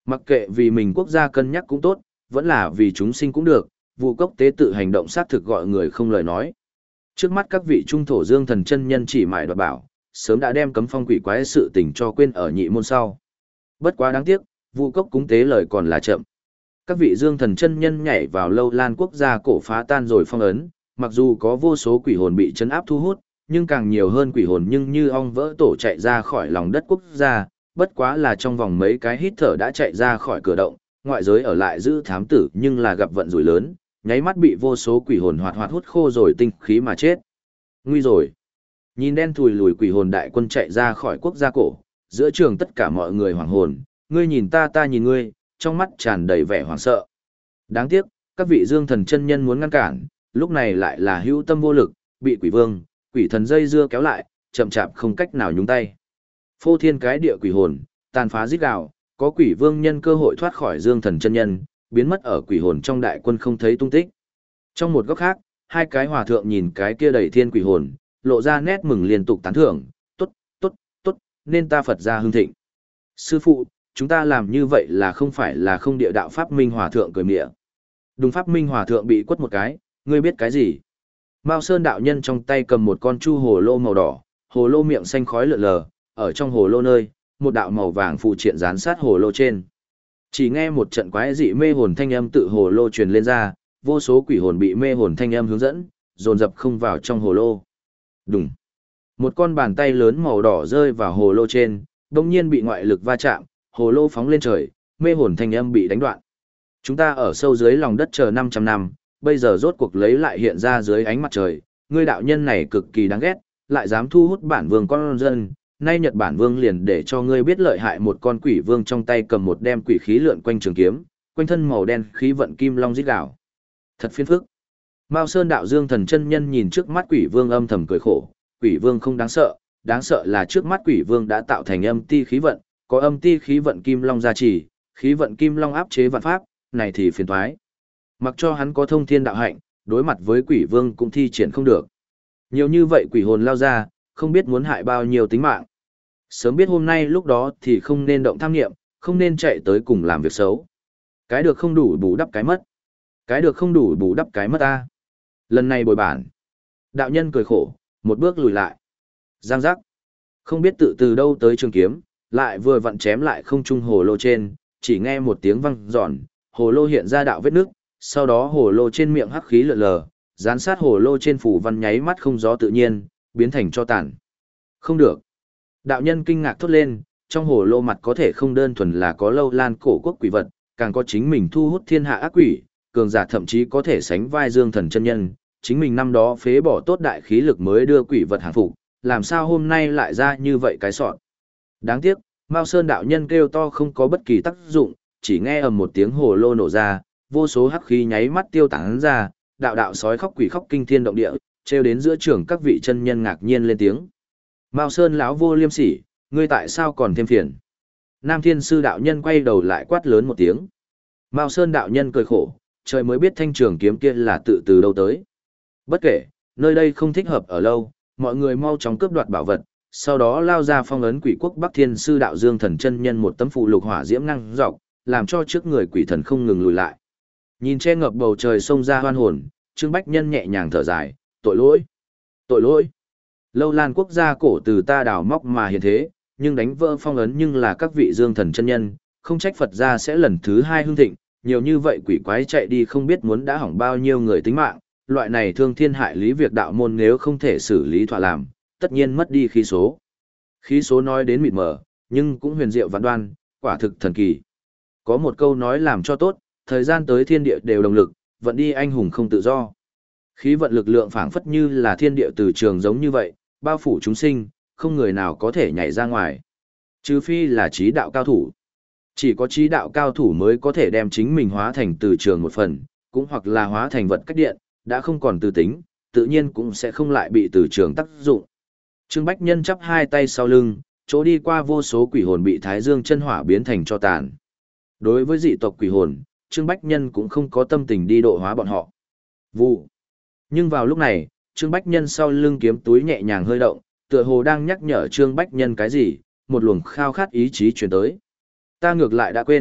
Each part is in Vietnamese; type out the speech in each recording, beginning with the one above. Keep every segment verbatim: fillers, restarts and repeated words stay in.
Mặc kệ vì mình quốc gia cân nhắc cũng tốt, vẫn là vì chúng sinh cũng được, vụ cốc tế tự hành động xác thực gọi người không lời nói. Trước mắt các vị trung thổ dương thần chân nhân chỉ mải đoạt bảo, sớm đã đem cấm phong quỷ quái sự tình cho quên ở nhị môn sau. Bất quá đáng tiếc, vụ cốc cúng tế lời còn là chậm. Các vị dương thần chân nhân nhảy vào lâu lan quốc gia cổ phá tan rồi phong ấn, mặc dù có vô số quỷ hồn bị chấn áp thu hút, nhưng càng nhiều hơn quỷ hồn nhưng như ong vỡ tổ chạy ra khỏi lòng đất quốc gia, bất quá là trong vòng mấy cái hít thở đã chạy ra khỏi cửa động, ngoại giới ở lại giữ thám tử nhưng là gặp vận rủi lớn, nháy mắt bị vô số quỷ hồn hoạt hoạt hút khô rồi tinh khí mà chết. Nguy rồi. Nhìn đen thùi lùi quỷ hồn đại quân chạy ra khỏi quốc gia cổ, giữa trường tất cả mọi người hoảng hồn, ngươi nhìn ta ta nhìn ngươi, trong mắt tràn đầy vẻ hoảng sợ. Đáng tiếc, các vị dương thần chân nhân muốn ngăn cản, lúc này lại là hữu tâm vô lực, bị quỷ vương, quỷ thần dây dưa kéo lại, chậm chạp không cách nào nhúng tay. Phô thiên cái địa quỷ hồn, tàn phá giết gào, có quỷ vương nhân cơ hội thoát khỏi dương thần chân nhân, biến mất ở quỷ hồn trong đại quân không thấy tung tích. Trong một góc khác, hai cái hòa thượng nhìn cái kia đầy thiên quỷ hồn, lộ ra nét mừng liên tục tán thưởng, tốt, tốt, tốt, nên ta Phật gia hưng thịnh. Sư phụ, chúng ta làm như vậy là không phải là không địa đạo Pháp Minh hòa thượng cười mịa. Đúng Pháp Minh hòa thượng bị quất một cái, ngươi biết cái gì? Mao Sơn đạo nhân trong tay cầm một con chu hồ lô màu đỏ, hồ lô miệng xanh khói lượn lờ, ở trong hồ lô nơi, một đạo màu vàng phù triện dán sát hồ lô trên. Chỉ nghe một trận quái dị mê hồn thanh âm tự hồ lô truyền lên ra, vô số quỷ hồn bị mê hồn thanh âm hướng dẫn, dồn dập không vào trong hồ lô. Đùng. Một con bàn tay lớn màu đỏ rơi vào hồ lô trên, đột nhiên bị ngoại lực va chạm, hồ lô phóng lên trời, mê hồn thanh âm bị đánh đoạn. Chúng ta ở sâu dưới lòng đất chờ năm trăm năm, bây giờ rốt cuộc lấy lại hiện ra dưới ánh mặt trời, ngươi đạo nhân này cực kỳ đáng ghét, lại dám thu hút bản vương con dân, nay Nhật Bản vương liền để cho ngươi biết lợi hại một con quỷ vương trong tay cầm một đem quỷ khí lượn quanh trường kiếm, quanh thân màu đen khí vận kim long rít gào. Thật phiền phức. Mao Sơn đạo dương thần chân nhân nhìn trước mắt quỷ vương âm thầm cười khổ, quỷ vương không đáng sợ, đáng sợ là trước mắt quỷ vương đã tạo thành âm ti khí vận, có âm ti khí vận kim long gia trì, khí vận kim long áp chế vạn pháp, này thì phiền toái. Mặc cho hắn có thông thiên đạo hạnh, đối mặt với quỷ vương cũng thi triển không được. Nhiều như vậy quỷ hồn lao ra, không biết muốn hại bao nhiêu tính mạng. Sớm biết hôm nay lúc đó thì không nên động tham nghiệm, không nên chạy tới cùng làm việc xấu. Cái được không đủ bù đắp cái mất. Cái được không đủ bù đắp cái mất ta. Lần này bồi bản. Đạo nhân cười khổ, một bước lùi lại. Giang giác. Không biết tự từ đâu tới trường kiếm, lại vừa vặn chém lại không trung hồ lô trên, chỉ nghe một tiếng vang giòn, hồ lô hiện ra đạo vết nước, sau đó hồ lô trên miệng hắc khí lượn lờ, dán sát hồ lô trên phủ văn nháy mắt không gió tự nhiên, biến thành cho tàn. Không được. Đạo nhân kinh ngạc thốt lên, trong hồ lô mặt có thể không đơn thuần là có lâu lan cổ quốc quỷ vật, càng có chính mình thu hút thiên hạ ác quỷ, cường giả thậm chí có thể sánh vai dương thần chân nhân, chính mình năm đó phế bỏ tốt đại khí lực mới đưa quỷ vật hàng phục, làm sao hôm nay lại ra như vậy cái sọt. Đáng tiếc, Mao Sơn đạo nhân kêu to không có bất kỳ tác dụng, chỉ nghe ầm một tiếng hồ lô nổ ra, vô số hắc khí nháy mắt tiêu tán ra, đạo đạo sói khóc quỷ khóc kinh thiên động địa, trêu đến giữa trường các vị chân nhân ngạc nhiên lên tiếng. Mao Sơn lão vô liêm sỉ, ngươi tại sao còn thêm phiền? Nam Thiên Sư đạo nhân quay đầu lại quát lớn một tiếng. Mao Sơn đạo nhân cười khổ, trời mới biết thanh trường kiếm kia là tự từ đâu tới. Bất kể, nơi đây không thích hợp ở lâu, mọi người mau chóng cướp đoạt bảo vật, sau đó lao ra phong ấn quỷ quốc Bắc Thiên Sư đạo Dương thần chân nhân một tấm phụ lục hỏa diễm năng dọc, làm cho trước người quỷ thần không ngừng lùi lại. Nhìn che ngập bầu trời xông ra hoan hồn, Trương Bách Nhân nhẹ nhàng thở dài, tội lỗi, tội lỗi. Lâu Lan quốc gia cổ từ ta đào móc mà hiện thế, nhưng đánh vỡ phong ấn nhưng là các vị Dương thần chân nhân, không trách Phật gia sẽ lần thứ hai hưng thịnh, nhiều như vậy quỷ quái chạy đi không biết muốn đã hỏng bao nhiêu người tính mạng, loại này thương thiên hại lý việc đạo môn nếu không thể xử lý thỏa làm, tất nhiên mất đi khí số. Khí số nói đến mịt mờ, nhưng cũng huyền diệu vạn đoan, quả thực thần kỳ. Có một câu nói làm cho tốt, thời gian tới thiên địa đều đồng lực, vận đi anh hùng không tự do. Khí vận lực lượng phảng phất như là thiên địa từ trường giống như vậy, bao phủ chúng sinh, không người nào có thể nhảy ra ngoài. Trừ phi là trí đạo cao thủ. Chỉ có trí đạo cao thủ mới có thể đem chính mình hóa thành từ trường một phần, cũng hoặc là hóa thành vật cách điện, đã không còn từ tính, tự nhiên cũng sẽ không lại bị từ trường tác dụng. Trương Bách Nhân chắp hai tay sau lưng, chỗ đi qua vô số quỷ hồn bị Thái Dương chân hỏa biến thành cho tàn. Đối với dị tộc quỷ hồn, Trương Bách Nhân cũng không có tâm tình đi độ hóa bọn họ. Vụ. Nhưng vào lúc này, Trương Bách Nhân sau lưng kiếm túi nhẹ nhàng hơi động, tựa hồ đang nhắc nhở Trương Bách Nhân cái gì, một luồng khao khát ý chí truyền tới. Ta ngược lại đã quên,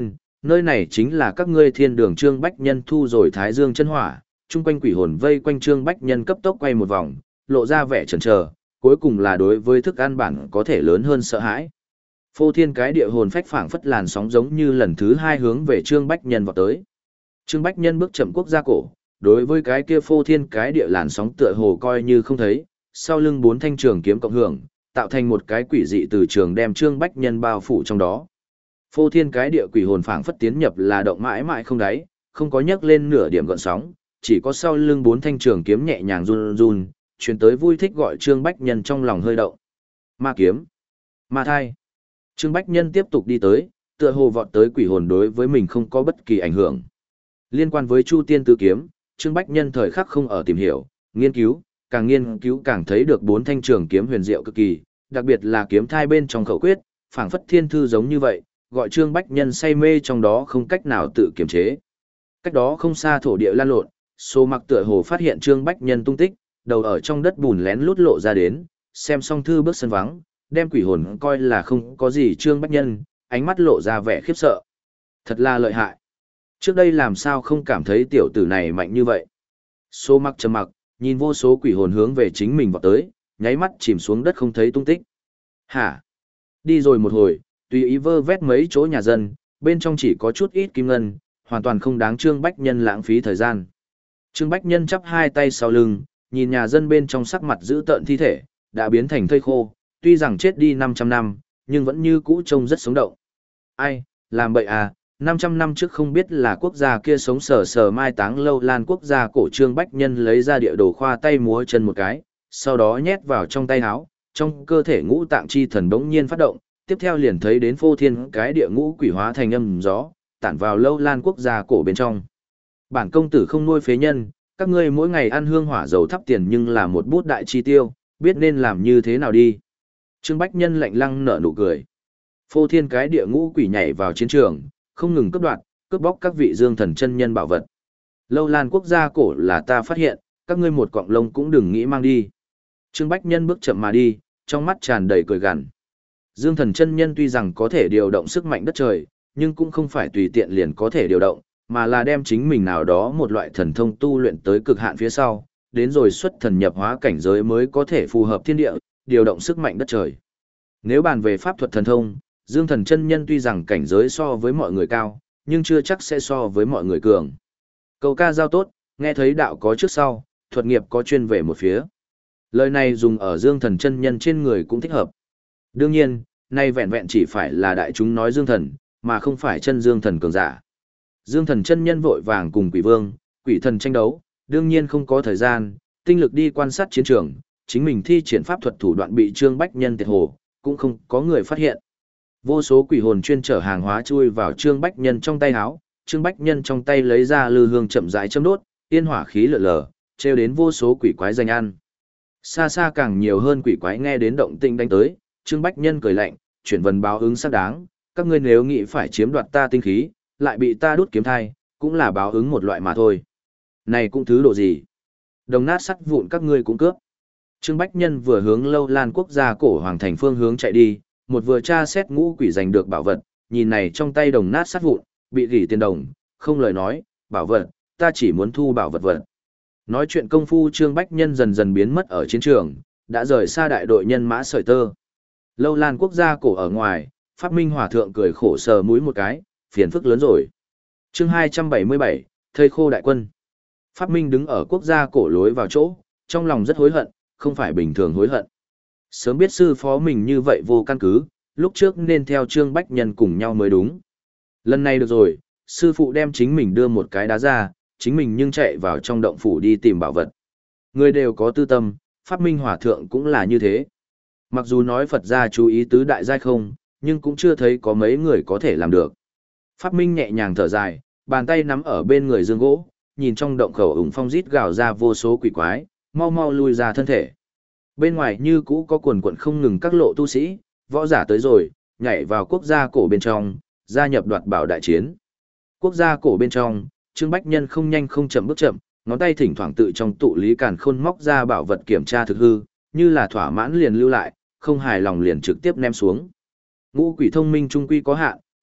Nơi này chính là các ngươi thiên đường Trương Bách Nhân thu rồi Thái Dương chân hỏa, chung quanh quỷ hồn vây quanh Trương Bách Nhân cấp tốc quay một vòng, lộ ra vẻ chần chờ, cuối cùng là đối với thức ăn bản có thể lớn hơn sợ hãi. Phô thiên cái địa hồn phách phảng phất làn sóng giống như lần thứ hai hướng về Trương Bách Nhân vào tới. Trương Bách Nhân bước chậm quốc gia cổ, đối với cái kia phô thiên cái địa làn sóng tựa hồ coi như không thấy, sau lưng bốn thanh trường kiếm cộng hưởng, tạo thành một cái quỷ dị từ trường đem Trương Bách Nhân bao phủ trong đó. Phô thiên cái địa quỷ hồn phảng phất tiến nhập là động mãi mãi không đáy, không có nhấc lên nửa điểm gợn sóng, chỉ có sau lưng bốn thanh trường kiếm nhẹ nhàng run run, truyền tới vui thích gọi Trương Bách Nhân trong lòng hơi động. Ma kiếm, ma thai. Trương Bách Nhân tiếp tục đi tới, tựa hồ vọt tới quỷ hồn đối với mình không có bất kỳ ảnh hưởng. Liên quan với Chu Tiên Tứ Kiếm, Trương Bách Nhân thời khắc không ở tìm hiểu, nghiên cứu, càng nghiên cứu càng thấy được bốn thanh trường kiếm huyền diệu cực kỳ, đặc biệt là kiếm thai bên trong khẩu quyết, phảng phất thiên thư giống như vậy, gọi Trương Bách Nhân say mê trong đó không cách nào tự kiềm chế. Cách đó không xa thổ địa lan lộn, Số Mặc tựa hồ phát hiện Trương Bách Nhân tung tích, đầu ở trong đất bùn lén lút lộ ra đến, xem xong thư bước sân vắng, đem quỷ hồn coi là không có gì Trương Bách Nhân, ánh mắt lộ ra vẻ khiếp sợ. Thật là lợi hại. Trước đây làm sao không cảm thấy tiểu tử này mạnh như vậy. Số Mặc trầm mặc, nhìn vô số quỷ hồn hướng về chính mình vọt tới, nháy mắt chìm xuống đất không thấy tung tích. Hả? Đi rồi một hồi, tùy ý vơ vét mấy chỗ nhà dân, bên trong chỉ có chút ít kim ngân, hoàn toàn không đáng Trương Bách Nhân lãng phí thời gian. Trương Bách Nhân chắp hai tay sau lưng, nhìn nhà dân bên trong sắc mặt giữ tợn thi thể, đã biến thành thây khô, tuy rằng chết đi năm trăm năm, nhưng vẫn như cũ trông rất sống động. Ai, làm bậy à, năm trăm năm trước không biết là quốc gia kia sống sờ sờ mai táng lâu lan quốc gia cổ. Trương Bách Nhân lấy ra địa đồ khoa tay múa chân một cái, sau đó nhét vào trong tay áo, trong cơ thể ngũ tạng chi thần bỗng nhiên phát động, tiếp theo liền thấy đến phô thiên cái địa ngũ quỷ hóa thành âm gió, tản vào lâu lan quốc gia cổ bên trong. Bản công tử không nuôi phế nhân, các ngươi mỗi ngày ăn hương hỏa dầu thắp tiền nhưng là một bút đại chi tiêu, biết nên làm như thế nào đi. Trương Bách Nhân lạnh lăng nở nụ cười. Phô thiên cái địa ngũ quỷ nhảy vào chiến trường, không ngừng cướp đoạt, cướp bóc các vị dương thần chân nhân bảo vật. Lâu lan quốc gia cổ là ta phát hiện, các ngươi một cọng lông cũng đừng nghĩ mang đi. Trương Bách Nhân bước chậm mà đi, trong mắt tràn đầy cười gằn. Dương thần chân nhân tuy rằng có thể điều động sức mạnh đất trời, nhưng cũng không phải tùy tiện liền có thể điều động, mà là đem chính mình nào đó một loại thần thông tu luyện tới cực hạn phía sau, đến rồi xuất thần nhập hóa cảnh giới mới có thể phù hợp thiên địa, điều động sức mạnh đất trời. Nếu bàn về pháp thuật thần thông, Dương thần chân nhân tuy rằng cảnh giới so với mọi người cao, nhưng chưa chắc sẽ so với mọi người cường. Câu ca giao tốt, nghe thấy đạo có trước sau, thuật nghiệp có chuyên về một phía. Lời này dùng ở Dương thần chân nhân trên người cũng thích hợp. Đương nhiên, nay vẹn vẹn chỉ phải là đại chúng nói Dương thần, mà không phải chân Dương thần cường giả. Dương thần chân nhân vội vàng cùng quỷ vương, quỷ thần tranh đấu, đương nhiên không có thời gian, tinh lực đi quan sát chiến trường, chính mình thi triển pháp thuật thủ đoạn bị Trương Bách Nhân tiệt hồ, cũng không có người phát hiện. Vô số quỷ hồn chuyên chở hàng hóa chui vào Trương Bách Nhân trong tay áo, Trương Bách Nhân trong tay lấy ra lư hương chậm rãi châm đốt, yên hỏa khí lở lờ, treo đến vô số quỷ quái danh ăn. Xa xa càng nhiều hơn quỷ quái nghe đến động tĩnh đánh tới, Trương Bách Nhân cười lạnh, chuyển vần báo ứng xác đáng, các ngươi nếu nghĩ phải chiếm đoạt ta tinh khí, lại bị ta đút kiếm thai, cũng là báo ứng một loại mà thôi. Này cũng thứ độ gì? Đồng nát sắt vụn các ngươi cũng cướp. Trương Bách Nhân vừa hướng lâu lan quốc gia cổ hoàng thành phương hướng chạy đi, một vừa tra xét ngũ quỷ giành được bảo vật, nhìn này trong tay đồng nát sắt vụn, bị gỉ tiền đồng, không lời nói, bảo vật, ta chỉ muốn thu bảo vật vật. Nói chuyện công phu Trương Bách Nhân dần dần biến mất ở chiến trường, đã rời xa đại đội nhân mã sợi tơ. Lâu lan quốc gia cổ ở ngoài, Pháp Minh Hòa Thượng cười khổ sờ mũi một cái, phiền phức lớn rồi. Chương hai trăm bảy mươi bảy, thây khô đại quân. Pháp Minh đứng ở quốc gia cổ lối vào chỗ, trong lòng rất hối hận, không phải bình thường hối hận. Sớm biết sư phó mình như vậy vô căn cứ, lúc trước nên theo Trương Bách Nhân cùng nhau mới đúng. Lần này được rồi, sư phụ đem chính mình đưa một cái đá ra, chính mình nhưng chạy vào trong động phủ đi tìm bảo vật. Người đều có tư tâm, Pháp Minh Hòa Thượng cũng là như thế. Mặc dù nói Phật gia chú ý tứ đại giai không, nhưng cũng chưa thấy có mấy người có thể làm được. Pháp Minh nhẹ nhàng thở dài, bàn tay nắm ở bên người dương gỗ, nhìn trong động khẩu ủng phong rít gào ra vô số quỷ quái, mau mau lui ra thân thể. Bên ngoài như cũ có quần quần không ngừng các lộ tu sĩ, võ giả tới rồi, nhảy vào quốc gia cổ bên trong, gia nhập đoạt bảo đại chiến. Quốc gia cổ bên trong, Trương Bách Nhân không nhanh không chậm bước chậm, ngón tay thỉnh thoảng tự trong tụ lý càn khôn móc ra bảo vật kiểm tra thực hư, như là thỏa mãn liền lưu lại, không hài lòng liền trực tiếp ném xuống. Ngũ quỷ thông minh trung quy có hạn,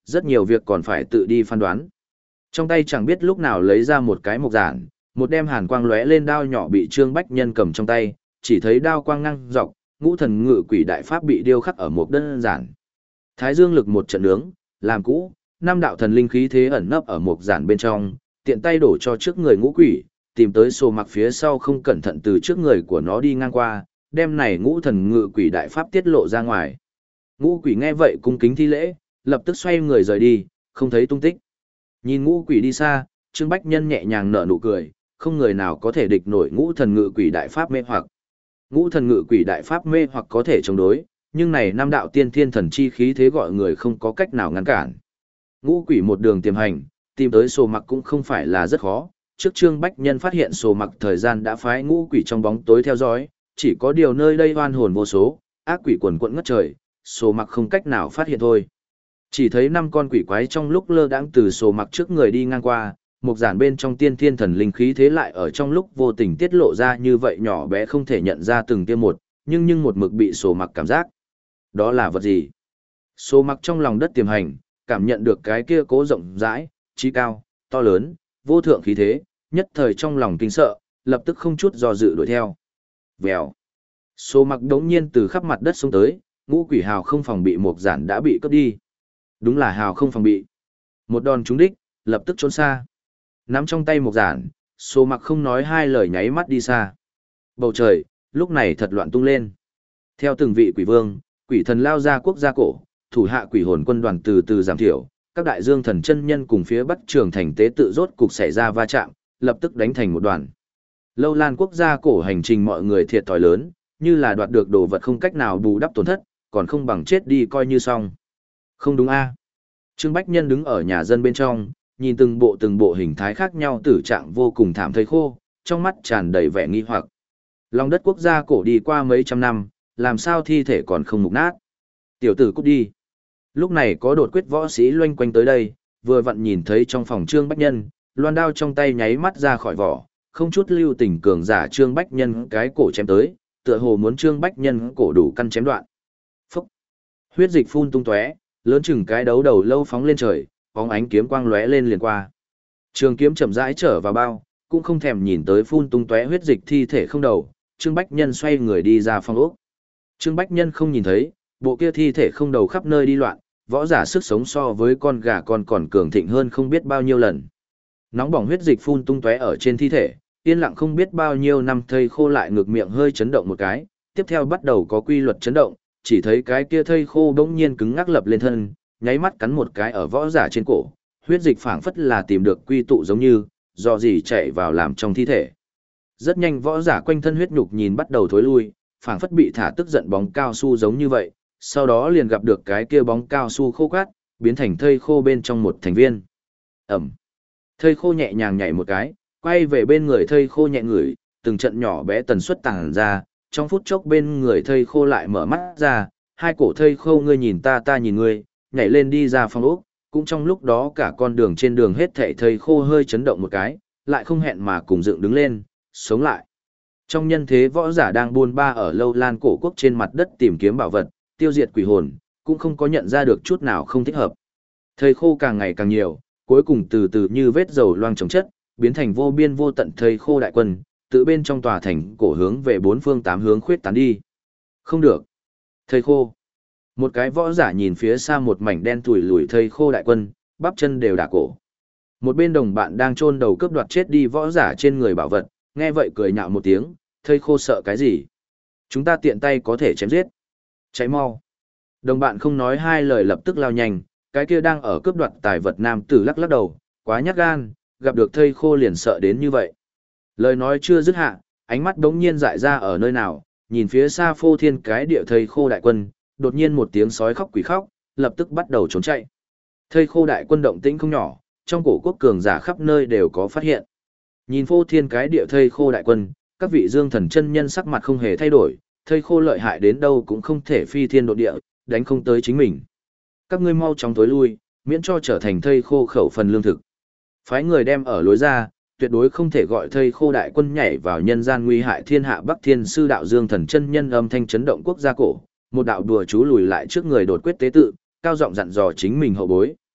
rất nhiều việc còn phải tự đi phán đoán. Trong tay chẳng biết lúc nào lấy ra một cái mộc giản, một đem hàn quang lóe lên đao nhỏ bị Trương Bách Nhân cầm trong tay, chỉ thấy đao quang ngăng dọc, ngũ thần ngự quỷ đại pháp bị điêu khắc ở một đơn giản. Thái dương lực một trận nướng, làm cũ, năm đạo thần linh khí thế ẩn nấp ở một giản bên trong, tiện tay đổ cho trước người ngũ quỷ, tìm tới sổ mặc phía sau không cẩn thận từ trước người của nó đi ngang qua, đem này ngũ thần ngự quỷ đại pháp tiết lộ ra ngoài. Ngũ quỷ nghe vậy cung kính thi lễ, lập tức xoay người rời đi, không thấy tung tích. Nhìn ngũ quỷ đi xa, Trương Bách Nhân nhẹ nhàng nở nụ cười, không người nào có thể địch nổi ngũ thần ngự quỷ đại pháp mê hoặc. Ngũ thần ngự quỷ đại pháp mê hoặc có thể chống đối, nhưng này năm đạo tiên thiên thần chi khí thế gọi người không có cách nào ngăn cản. Ngũ quỷ một đường tiềm hành, tìm tới sổ mặc cũng không phải là rất khó. Trước Trương Bách Nhân phát hiện sổ mặc thời gian đã phái ngũ quỷ trong bóng tối theo dõi, chỉ có điều nơi đây oan hồn vô số, ác quỷ quần quận ngất trời, sổ mặc không cách nào phát hiện thôi. Chỉ thấy năm con quỷ quái trong lúc lơ đãng từ sổ mặc trước người đi ngang qua, một giản bên trong tiên thiên thần linh khí thế lại ở trong lúc vô tình tiết lộ ra như vậy nhỏ bé không thể nhận ra từng tiêm một, nhưng nhưng một mực bị sổ mặc cảm giác. Đó là vật gì? Sổ mặc trong lòng đất tiềm hành, cảm nhận được cái kia cố rộng rãi, trí cao, to lớn, vô thượng khí thế, nhất thời trong lòng kinh sợ, lập tức không chút do dự đuổi theo. Vèo. Sổ mặc đống nhiên từ khắp mặt đất xuống tới, ngũ quỷ hào không phòng bị một giản đã bị cướp đi. Đúng là hào không phòng bị. Một đòn trúng đích, lập tức trốn xa. Nắm trong tay một giản, sổ mặc không nói hai lời nháy mắt đi xa. Bầu trời, lúc này thật loạn tung lên. Theo từng vị quỷ vương, quỷ thần lao ra quốc gia cổ, thủ hạ quỷ hồn quân đoàn từ từ giảm thiểu, các đại dương thần chân nhân cùng phía bắc trường thành tế tự rốt cục xảy ra va chạm, lập tức đánh thành một đoàn. Lâu Lan quốc gia cổ hành trình mọi người thiệt thòi lớn, như là đoạt được đồ vật không cách nào bù đắp tổn thất, còn không bằng chết đi coi như xong. Không đúng a? Trương Bách Nhân đứng ở nhà dân bên trong, nhìn từng bộ từng bộ hình thái khác nhau tử trạng vô cùng thảm thây khô, trong mắt tràn đầy vẻ nghi hoặc. Lòng đất quốc gia cổ đi qua mấy trăm năm, làm sao thi thể còn không mục nát? Tiểu tử cút đi. Lúc này có đột quyết võ sĩ loanh quanh tới đây, vừa vặn nhìn thấy trong phòng Trương Bách Nhân, loan đao trong tay nháy mắt ra khỏi vỏ, không chút lưu tình cường giả Trương Bách Nhân cái cổ chém tới, tựa hồ muốn Trương Bách Nhân cổ đủ căn chém đoạn. Phúc! Huyết dịch phun tung tóe, lớn chừng cái đấu đầu lâu phóng lên trời, bóng ánh kiếm quang lóe lên liền qua. Trường kiếm chậm rãi trở vào bao, cũng không thèm nhìn tới phun tung tóe huyết dịch thi thể không đầu, Trương Bách Nhân xoay người đi ra phòng ốc. Trương Bách Nhân không nhìn thấy, bộ kia thi thể không đầu khắp nơi đi loạn, võ giả sức sống so với con gà con còn cường thịnh hơn không biết bao nhiêu lần. Nóng bỏng huyết dịch phun tung tóe ở trên thi thể, yên lặng không biết bao nhiêu năm thây khô lại ngược miệng hơi chấn động một cái, tiếp theo bắt đầu có quy luật chấn động, chỉ thấy cái kia thây khô bỗng nhiên cứng ngắc lập lên thân, nháy mắt cắn một cái ở võ giả trên cổ, huyết dịch phảng phất là tìm được quy tụ giống như, do gì chạy vào làm trong thi thể. Rất nhanh võ giả quanh thân huyết nhục nhìn bắt đầu thối lui, phảng phất bị thả tức giận bóng cao su giống như vậy, sau đó liền gặp được cái kia bóng cao su khô cát, biến thành thây khô bên trong một thành viên. Ẩm. Thây khô nhẹ nhàng nhảy một cái, quay về bên người thây khô nhẹ ngửi, từng trận nhỏ bé tần suất tàng ra, trong phút chốc bên người thây khô lại mở mắt ra, hai cổ thây khô ngươi nhìn ta ta nhìn ngươi, nhảy lên đi ra phòng ốc, cũng trong lúc đó cả con đường trên đường hết thảy thây khô hơi chấn động một cái, lại không hẹn mà cùng dựng đứng lên, sống lại. Trong nhân thế võ giả đang buôn ba ở Lâu Lan cổ quốc trên mặt đất tìm kiếm bảo vật, tiêu diệt quỷ hồn, cũng không có nhận ra được chút nào không thích hợp. Thây khô càng ngày càng nhiều, cuối cùng từ từ như vết dầu loang trồng chất, biến thành vô biên vô tận thây khô đại quân, tự bên trong tòa thành cổ hướng về bốn phương tám hướng khuyết tán đi. Không được. Thây khô. Một cái võ giả nhìn phía xa một mảnh đen tủi lủi thây khô đại quân, bắp chân đều đả cổ. Một bên đồng bạn đang chôn đầu cướp đoạt chết đi võ giả trên người bảo vật, nghe vậy cười nhạo một tiếng, thây khô sợ cái gì? Chúng ta tiện tay có thể chém giết. Cháy mau. Đồng bạn không nói hai lời lập tức lao nhanh, cái kia đang ở cướp đoạt tài vật nam tử lắc lắc đầu, quá nhát gan, gặp được thây khô liền sợ đến như vậy. Lời nói chưa dứt hạ, ánh mắt đống nhiên dại ra ở nơi nào, nhìn phía xa phô thiên cái địa thây khô đại quân, đột nhiên một tiếng sói khóc quỷ khóc, lập tức bắt đầu trốn chạy. Thây khô đại quân động tĩnh không nhỏ, trong cổ quốc cường giả khắp nơi đều có phát hiện. Nhìn phô thiên cái địa thây khô đại quân, các vị dương thần chân nhân sắc mặt không hề thay đổi, thây khô lợi hại đến đâu cũng không thể phi thiên độ địa, đánh không tới chính mình. Các ngươi mau chóng tối lui, miễn cho trở thành thây khô khẩu phần lương thực. Phái người đem ở lối ra, tuyệt đối không thể gọi thây khô đại quân nhảy vào nhân gian nguy hại thiên hạ Bắc Thiên sư đạo dương thần chân nhân âm thanh chấn động quốc gia cổ, một đạo đùa chú lùi lại trước người đột quyết tế tự, cao giọng dặn dò chính mình hậu bối.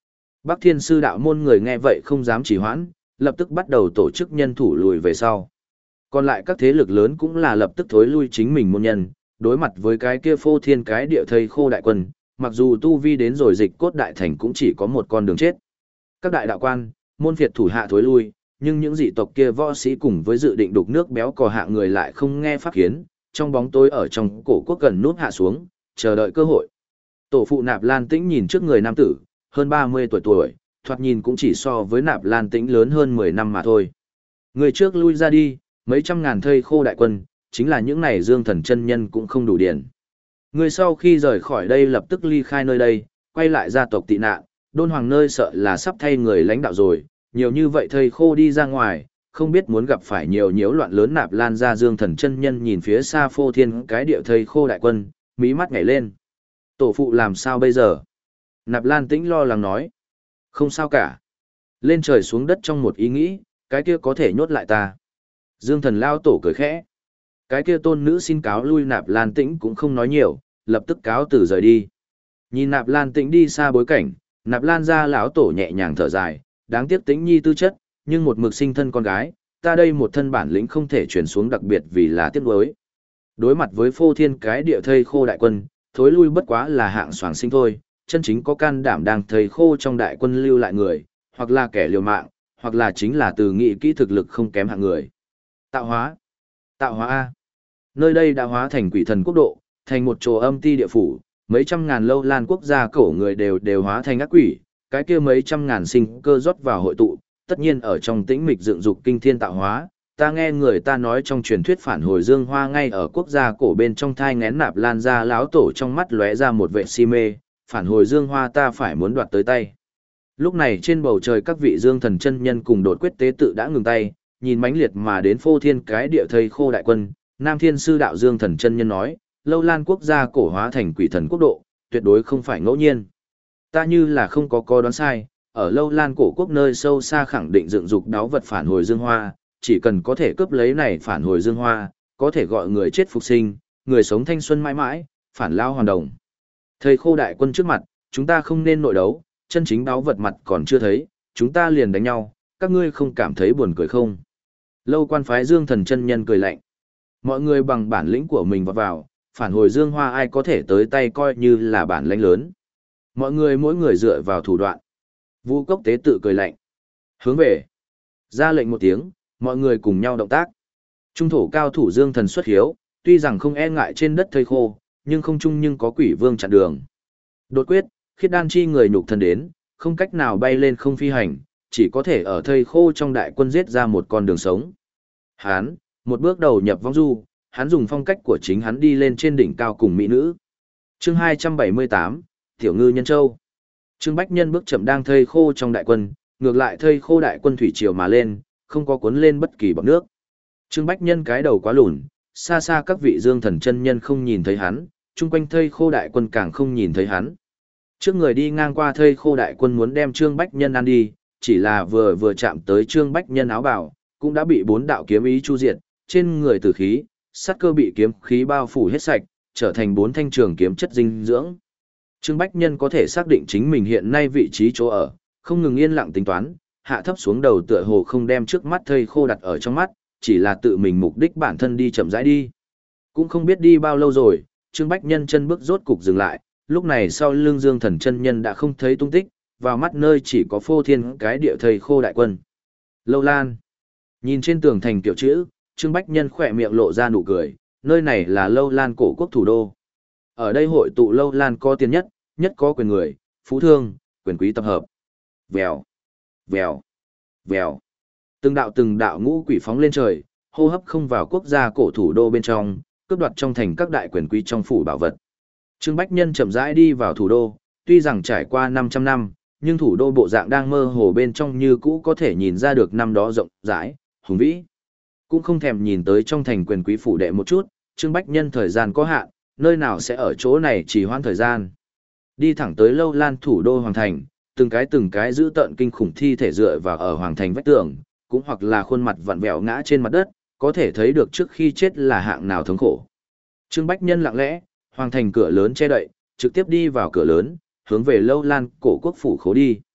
Bắc Thiên Sư đạo môn người nghe vậy không dám trì hoãn, lập tức bắt đầu tổ chức nhân thủ lùi về sau. Còn lại các thế lực lớn cũng là lập tức thối lui chính mình môn nhân, đối mặt với cái kia phô thiên cái địa thây khô đại quân, mặc dù tu vi đến rồi dịch cốt đại thành cũng chỉ có một con đường chết. Các đại đạo quan, môn phiệt thủ hạ thối lui, nhưng những dị tộc kia võ sĩ cùng với dự định đục nước béo cò hạ người lại không nghe pháp kiến, trong bóng tối ở trong cổ quốc gần nút hạ xuống, chờ đợi cơ hội. Tổ phụ Nạp Lan Tĩnh nhìn trước người nam tử, hơn ba mươi tuổi tuổi, thoạt nhìn cũng chỉ so với Nạp Lan Tĩnh lớn hơn mười năm mà thôi. Người trước lui ra đi, mấy trăm ngàn thây khô đại quân, chính là những này Dương Thần chân nhân cũng không đủ điển. Người sau khi rời khỏi đây lập tức ly khai nơi đây, quay lại gia tộc tị nạn, Đôn Hoàng nơi sợ là sắp thay người lãnh đạo rồi, nhiều như vậy thây khô đi ra ngoài, không biết muốn gặp phải nhiều nhiễu loạn lớn. Nạp Lan ra Dương Thần chân nhân nhìn phía xa phô thiên cái địa thây khô đại quân, mí mắt nhảy lên. Tổ phụ làm sao bây giờ? Nạp Lan Tĩnh lo lắng nói. Không sao cả. Lên trời xuống đất trong một ý nghĩ, cái kia có thể nhốt lại ta. Dương Thần lao tổ cười khẽ. Cái kia tôn nữ xin cáo lui. Nạp Lan Tĩnh cũng không nói nhiều, lập tức cáo từ rời đi. Nhìn Nạp Lan Tĩnh đi xa bối cảnh, Nạp Lan ra lão tổ nhẹ nhàng thở dài, đáng tiếc Tĩnh nhi tư chất, nhưng một mực sinh thân con gái, ta đây một thân bản lĩnh không thể truyền xuống, đặc biệt vì là tiếc nuối. Đối mặt với phô thiên cái địa thây khô đại quân, thối lui bất quá là hạng soàng sinh thôi, chân chính có can đảm đang thây khô trong đại quân lưu lại người, hoặc là kẻ liều mạng, hoặc là chính là từ nghị kỹ thực lực không kém hạng người. Tạo hóa. Tạo hóa A. Nơi đây đã hóa thành quỷ thần quốc độ, thành một chỗ âm ti địa phủ, mấy trăm ngàn lâu lan quốc gia cổ người đều đều hóa thành ác quỷ, cái kia mấy trăm ngàn sinh cơ rót vào hội tụ, tất nhiên ở trong tĩnh mịch dựng dục kinh thiên tạo hóa. Ta nghe người ta nói trong truyền thuyết phản hồi dương hoa ngay ở quốc gia cổ bên trong thai ngén. Nạp Lan ra lão tổ trong mắt lóe ra một vệ si mê, phản hồi dương hoa ta phải muốn đoạt tới tay. Lúc này trên bầu trời các vị Dương Thần chân nhân cùng đột quyết tế tự đã ngừng tay, nhìn mãnh liệt mà đến phô thiên cái địa thây khô đại quân. Nam Thiên Sư đạo Dương Thần chân nhân nói, lâu lan quốc gia cổ hóa thành quỷ thần quốc độ, tuyệt đối không phải ngẫu nhiên. Ta như là không có có đoán sai, ở lâu lan cổ quốc nơi sâu xa khẳng định dựng dục đáo vật phản hồi dương hoa, chỉ cần có thể cướp lấy này phản hồi dương hoa, có thể gọi người chết phục sinh, người sống thanh xuân mãi mãi, phản lao hoàn đồng. Thầy khô đại quân trước mặt, chúng ta không nên nội đấu, chân chính đáo vật mặt còn chưa thấy, chúng ta liền đánh nhau, các ngươi không cảm thấy buồn cười không? Lâu quan phái Dương Thần chân nhân cười lạnh. Mọi người bằng bản lĩnh của mình vào vào, phản hồi dương hoa ai có thể tới tay coi như là bản lãnh lớn. Mọi người mỗi người dựa vào thủ đoạn. Vu Cốc tế tự cười lạnh. Hướng về. Ra lệnh một tiếng, mọi người cùng nhau động tác. Trung thổ cao thủ Dương Thần xuất hiếu, tuy rằng không e ngại trên đất thây khô, nhưng không chung nhưng có quỷ vương chặn đường. Đột quyết, khiết đan chi người nhục thân đến, không cách nào bay lên không phi hành, chỉ có thể ở thây khô trong đại quân giết ra một con đường sống. Hán, một bước đầu nhập vong du, hắn dùng phong cách của chính hắn đi lên trên đỉnh cao cùng mỹ nữ. Chương hai trăm bảy mươi tám, Tiểu Ngư Nhân Châu. Trương Bách Nhân bước chậm đang thây khô trong đại quân, ngược lại thây khô đại quân thủy triều mà lên, không có cuốn lên bất kỳ bọt nước. Trương Bách Nhân cái đầu quá lùn, xa xa các vị Dương Thần chân nhân không nhìn thấy hắn, chung quanh thây khô đại quân càng không nhìn thấy hắn. Trước người đi ngang qua thây khô đại quân muốn đem Trương Bách Nhân ăn đi, chỉ là vừa vừa chạm tới Trương Bách Nhân áo bào, cũng đã bị bốn đạo kiếm ý chu diệt, trên người tử khí, sát cơ bị kiếm khí bao phủ hết sạch, trở thành bốn thanh trường kiếm chất dinh dưỡng. Trương Bách Nhân có thể xác định chính mình hiện nay vị trí chỗ ở, không ngừng yên lặng tính toán, hạ thấp xuống đầu tựa hồ không đem trước mắt thây khô đặt ở trong mắt, chỉ là tự mình mục đích bản thân đi chậm rãi đi. Cũng không biết đi bao lâu rồi, Trương Bách Nhân chân bước rốt cục dừng lại, lúc này sau lưng Dương Thần chân nhân đã không thấy tung tích, vào mắt nơi chỉ có phô thiên cái địa thây khô đại quân. Lâu Lan. Nhìn trên tường thành kiểu chữ, Trương Bách Nhân khỏe miệng lộ ra nụ cười, nơi này là Lâu Lan cổ quốc thủ đô. Ở đây hội tụ Lâu Lan có tiền nhất, nhất có quyền người, phú thương, quyền quý tập hợp. Vèo, vèo, vèo. Từng đạo từng đạo ngũ quỷ phóng lên trời, hô hấp không vào quốc gia cổ thủ đô bên trong, cướp đoạt trong thành các đại quyền quý trong phủ bảo vật. Trương Bách Nhân chậm rãi đi vào thủ đô, tuy rằng trải qua năm trăm năm, nhưng thủ đô bộ dạng đang mơ hồ bên trong như cũ có thể nhìn ra được năm đó rộng rãi, hùng vĩ. Cũng không thèm nhìn tới trong thành quyền quý phủ đệ một chút, Trương Bách Nhân thời gian có hạn, nơi nào sẽ ở chỗ này chỉ hoãn thời gian. Đi thẳng tới Lâu Lan thủ đô hoàng thành, từng cái từng cái giữ tợn kinh khủng thi thể dựa vào ở hoàng thành vách tường, cũng hoặc là khuôn mặt vặn vẹo ngã trên mặt đất, có thể thấy được trước khi chết là hạng nào thống khổ. Trương Bách Nhân lặng lẽ, hoàng thành cửa lớn che đậy, trực tiếp đi vào cửa lớn, hướng về Lâu Lan cổ quốc phủ khố đi.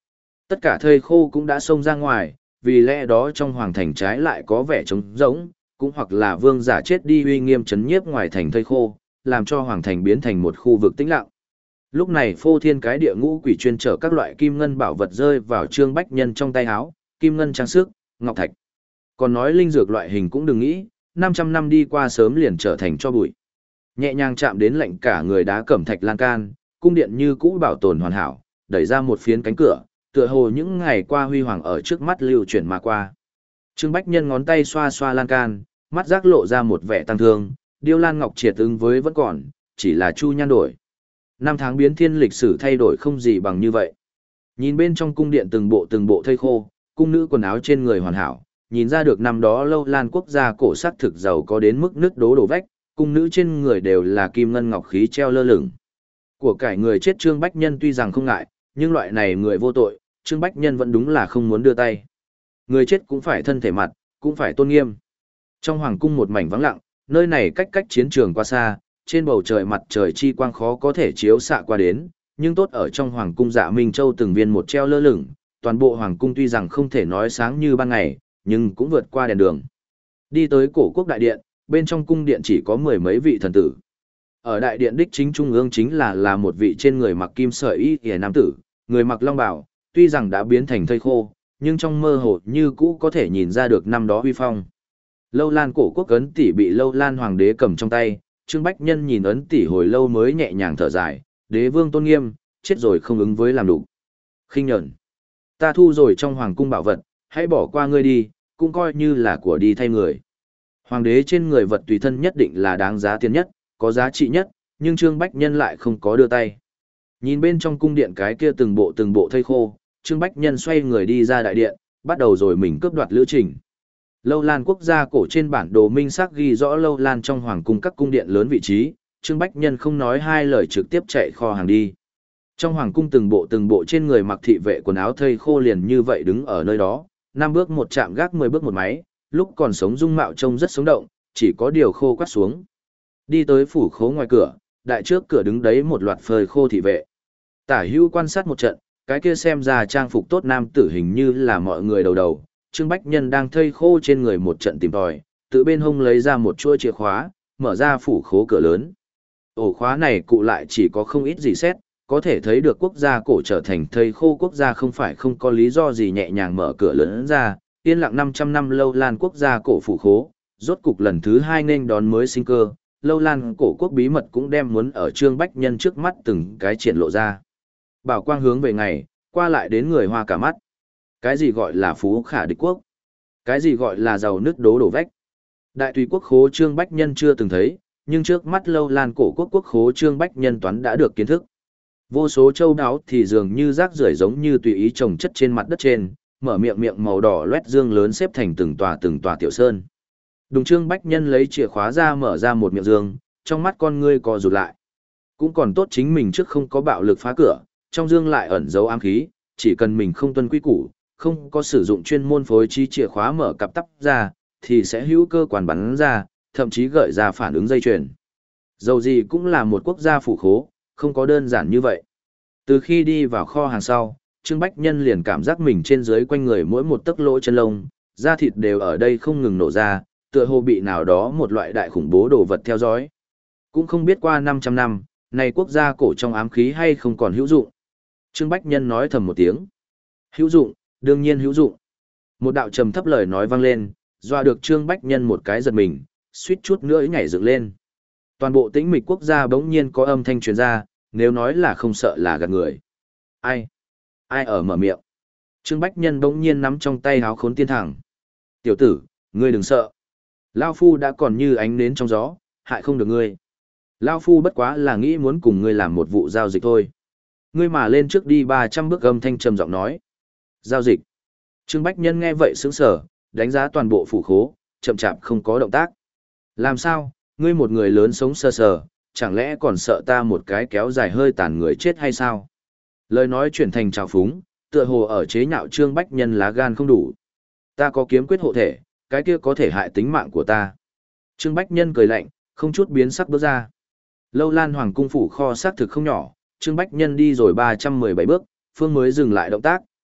Tất cả thây khô cũng đã xông ra ngoài, vì lẽ đó trong hoàng thành trái lại có vẻ trống rỗng, cũng hoặc là vương giả chết đi uy nghiêm chấn nhiếp ngoài thành thây khô, làm cho hoàng thành biến thành một khu vực tĩnh lặng. Lúc này phô thiên cái địa ngũ quỷ chuyên chở các loại kim ngân bảo vật rơi vào Trương Bách Nhân trong tay áo, kim ngân trang sức, ngọc thạch. Còn nói linh dược loại hình cũng đừng nghĩ, năm trăm năm đi qua sớm liền trở thành cho bụi. Nhẹ nhàng chạm đến lạnh cả người đá cẩm thạch lan can, cung điện như cũ bảo tồn hoàn hảo, đẩy ra một phiến cánh cửa, tựa hồ những ngày qua huy hoàng ở trước mắt lưu chuyển mà qua. Trương Bách Nhân ngón tay xoa xoa lan can, mắt giác lộ ra một vẻ tăng thương, điêu lan ngọc triệt ứng với vẫn còn, chỉ là chu nhan đổi. Năm tháng biến thiên lịch sử thay đổi không gì bằng như vậy. Nhìn bên trong cung điện từng bộ từng bộ thây khô, cung nữ quần áo trên người hoàn hảo, nhìn ra được năm đó lâu lan quốc gia cổ sắc thực giàu có đến mức nứt đố đổ vách, cung nữ trên người đều là kim ngân ngọc khí treo lơ lửng. Của cải người chết Trương Bách Nhân tuy rằng không ngại, nhưng loại này người vô tội, Trương Bách Nhân vẫn đúng là không muốn đưa tay. Người chết cũng phải thân thể mặt, cũng phải tôn nghiêm. Trong hoàng cung một mảnh vắng lặng, nơi này cách cách chiến trường quá xa, trên bầu trời mặt trời chi quang khó có thể chiếu xạ qua đến, nhưng tốt ở trong hoàng cung Dạ Minh Châu từng viên một treo lơ lửng, toàn bộ hoàng cung tuy rằng không thể nói sáng như ban ngày, nhưng cũng vượt qua đèn đường. Đi tới cổ quốc đại điện, bên trong cung điện chỉ có mười mấy vị thần tử. Ở đại điện đích chính trung ương chính là là một vị trên người mặc kim sợi y y nam tử, người mặc long bào, tuy rằng đã biến thành thây khô, nhưng trong mơ hồ như cũ có thể nhìn ra được năm đó huy phong. Lâu Lan cổ quốc ấn tỷ bị Lâu Lan hoàng đế cầm trong tay, Trương Bách Nhân nhìn ấn tỷ hồi lâu mới nhẹ nhàng thở dài, đế vương tôn nghiêm, chết rồi không ứng với làm đủ. Khinh nhẫn, ta thu rồi trong hoàng cung bảo vật, hãy bỏ qua ngươi đi, cũng coi như là của đi thay người. Hoàng đế trên người vật tùy thân nhất định là đáng giá tiền nhất, có giá trị nhất, nhưng Trương Bách Nhân lại không có đưa tay. Nhìn bên trong cung điện cái kia từng bộ từng bộ thây khô, Trương Bách Nhân xoay người đi ra đại điện, bắt đầu rồi mình cướp đoạt lữ trình. Lâu Lan quốc gia cổ trên bản đồ minh xác ghi rõ Lâu Lan trong hoàng cung các cung điện lớn vị trí, Trương Bách Nhân không nói hai lời trực tiếp chạy kho hàng đi. Trong hoàng cung từng bộ từng bộ trên người mặc thị vệ quần áo thây khô liền như vậy đứng ở nơi đó, năm bước một chạm gác mười bước một máy, lúc còn sống dung mạo trông rất sống động, chỉ có điều khô quắt xuống. Đi tới phủ khố ngoài cửa, đại trước cửa đứng đấy một loạt phơi khô thị vệ. Tả hữu quan sát một trận, cái kia xem ra trang phục tốt nam tử hình như là mọi người đầu đầu. Trương Bách Nhân đang thây khô trên người một trận tìm tòi, tự bên hông lấy ra một chuôi chìa khóa, mở ra phủ khố cửa lớn. Ổ khóa này cụ lại chỉ có không ít gì xét, có thể thấy được quốc gia cổ trở thành thây khô quốc gia không phải không có lý do gì nhẹ nhàng mở cửa lớn ra, yên lặng năm trăm năm Lâu Lan quốc gia cổ phủ khố, rốt cục lần thứ hai nên đón mới sinh cơ, Lâu Lan cổ quốc bí mật cũng đem muốn ở Trương Bách Nhân trước mắt từng cái triển lộ ra. Bảo quang hướng về ngày, qua lại đến người hoa cả mắt. Cái gì gọi là phú khả địch quốc? Cái gì gọi là giàu nước đố đổ vách? Đại tùy quốc khố Trương Bách Nhân chưa từng thấy, nhưng trước mắt Lâu Lan cổ quốc quốc khố Trương Bách Nhân toán đã được kiến thức. Vô số châu đáo thì dường như rác rưởi giống như tùy ý trồng chất trên mặt đất trên, mở miệng miệng màu đỏ loét dương lớn xếp thành từng tòa từng tòa tiểu sơn. Đùng Trương Bách Nhân lấy chìa khóa ra mở ra một miệng dương, trong mắt con ngươi co rụt lại. Cũng còn tốt chính mình trước không có bạo lực phá cửa, trong dương lại ẩn dấu ám khí, chỉ cần mình không tuân quy củ, không có sử dụng chuyên môn phối trí chìa khóa mở cặp tắp ra, thì sẽ hữu cơ quan bắn ra, thậm chí gợi ra phản ứng dây chuyền. Dầu gì cũng là một quốc gia phủ khố, không có đơn giản như vậy. Từ khi đi vào kho hàng sau, Trương Bách Nhân liền cảm giác mình trên dưới quanh người mỗi một tấc lỗ chân lông, da thịt đều ở đây không ngừng nổ ra, tựa hồ bị nào đó một loại đại khủng bố đồ vật theo dõi. Cũng không biết qua năm trăm năm, này quốc gia cổ trong ám khí hay không còn hữu dụng. Trương Bách Nhân nói thầm một tiếng. Hữu dụng, đương nhiên hữu dụng. Một đạo trầm thấp lời nói vang lên, doa được Trương Bách Nhân một cái giật mình, suýt chút nữa nhảy dựng lên. Toàn bộ tĩnh mịch quốc gia bỗng nhiên có âm thanh truyền ra, nếu nói là không sợ là gạt người. Ai? Ai ở mở miệng? Trương Bách Nhân bỗng nhiên nắm trong tay háo khốn tiên thẳng. Tiểu tử, ngươi đừng sợ. Lao Phu đã còn như ánh nến trong gió, hại không được ngươi. Lao Phu bất quá là nghĩ muốn cùng ngươi làm một vụ giao dịch thôi. Ngươi mà lên trước đi ba trăm bước âm thanh trầm giọng nói. Giao dịch. Trương Bách Nhân nghe vậy sững sờ, đánh giá toàn bộ phủ khố, chậm chạp không có động tác. Làm sao, ngươi một người lớn sống sờ sờ, chẳng lẽ còn sợ ta một cái kéo dài hơi tàn người chết hay sao? Lời nói chuyển thành trào phúng, tựa hồ ở chế nhạo Trương Bách Nhân lá gan không đủ. Ta có kiếm quyết hộ thể, cái kia có thể hại tính mạng của ta. Trương Bách Nhân cười lạnh, không chút biến sắc bước ra. Lâu Lan Hoàng cung phủ kho xác thực không nhỏ, Trương Bách Nhân đi rồi ba trăm mười bảy bước, phương mới dừng lại động tác,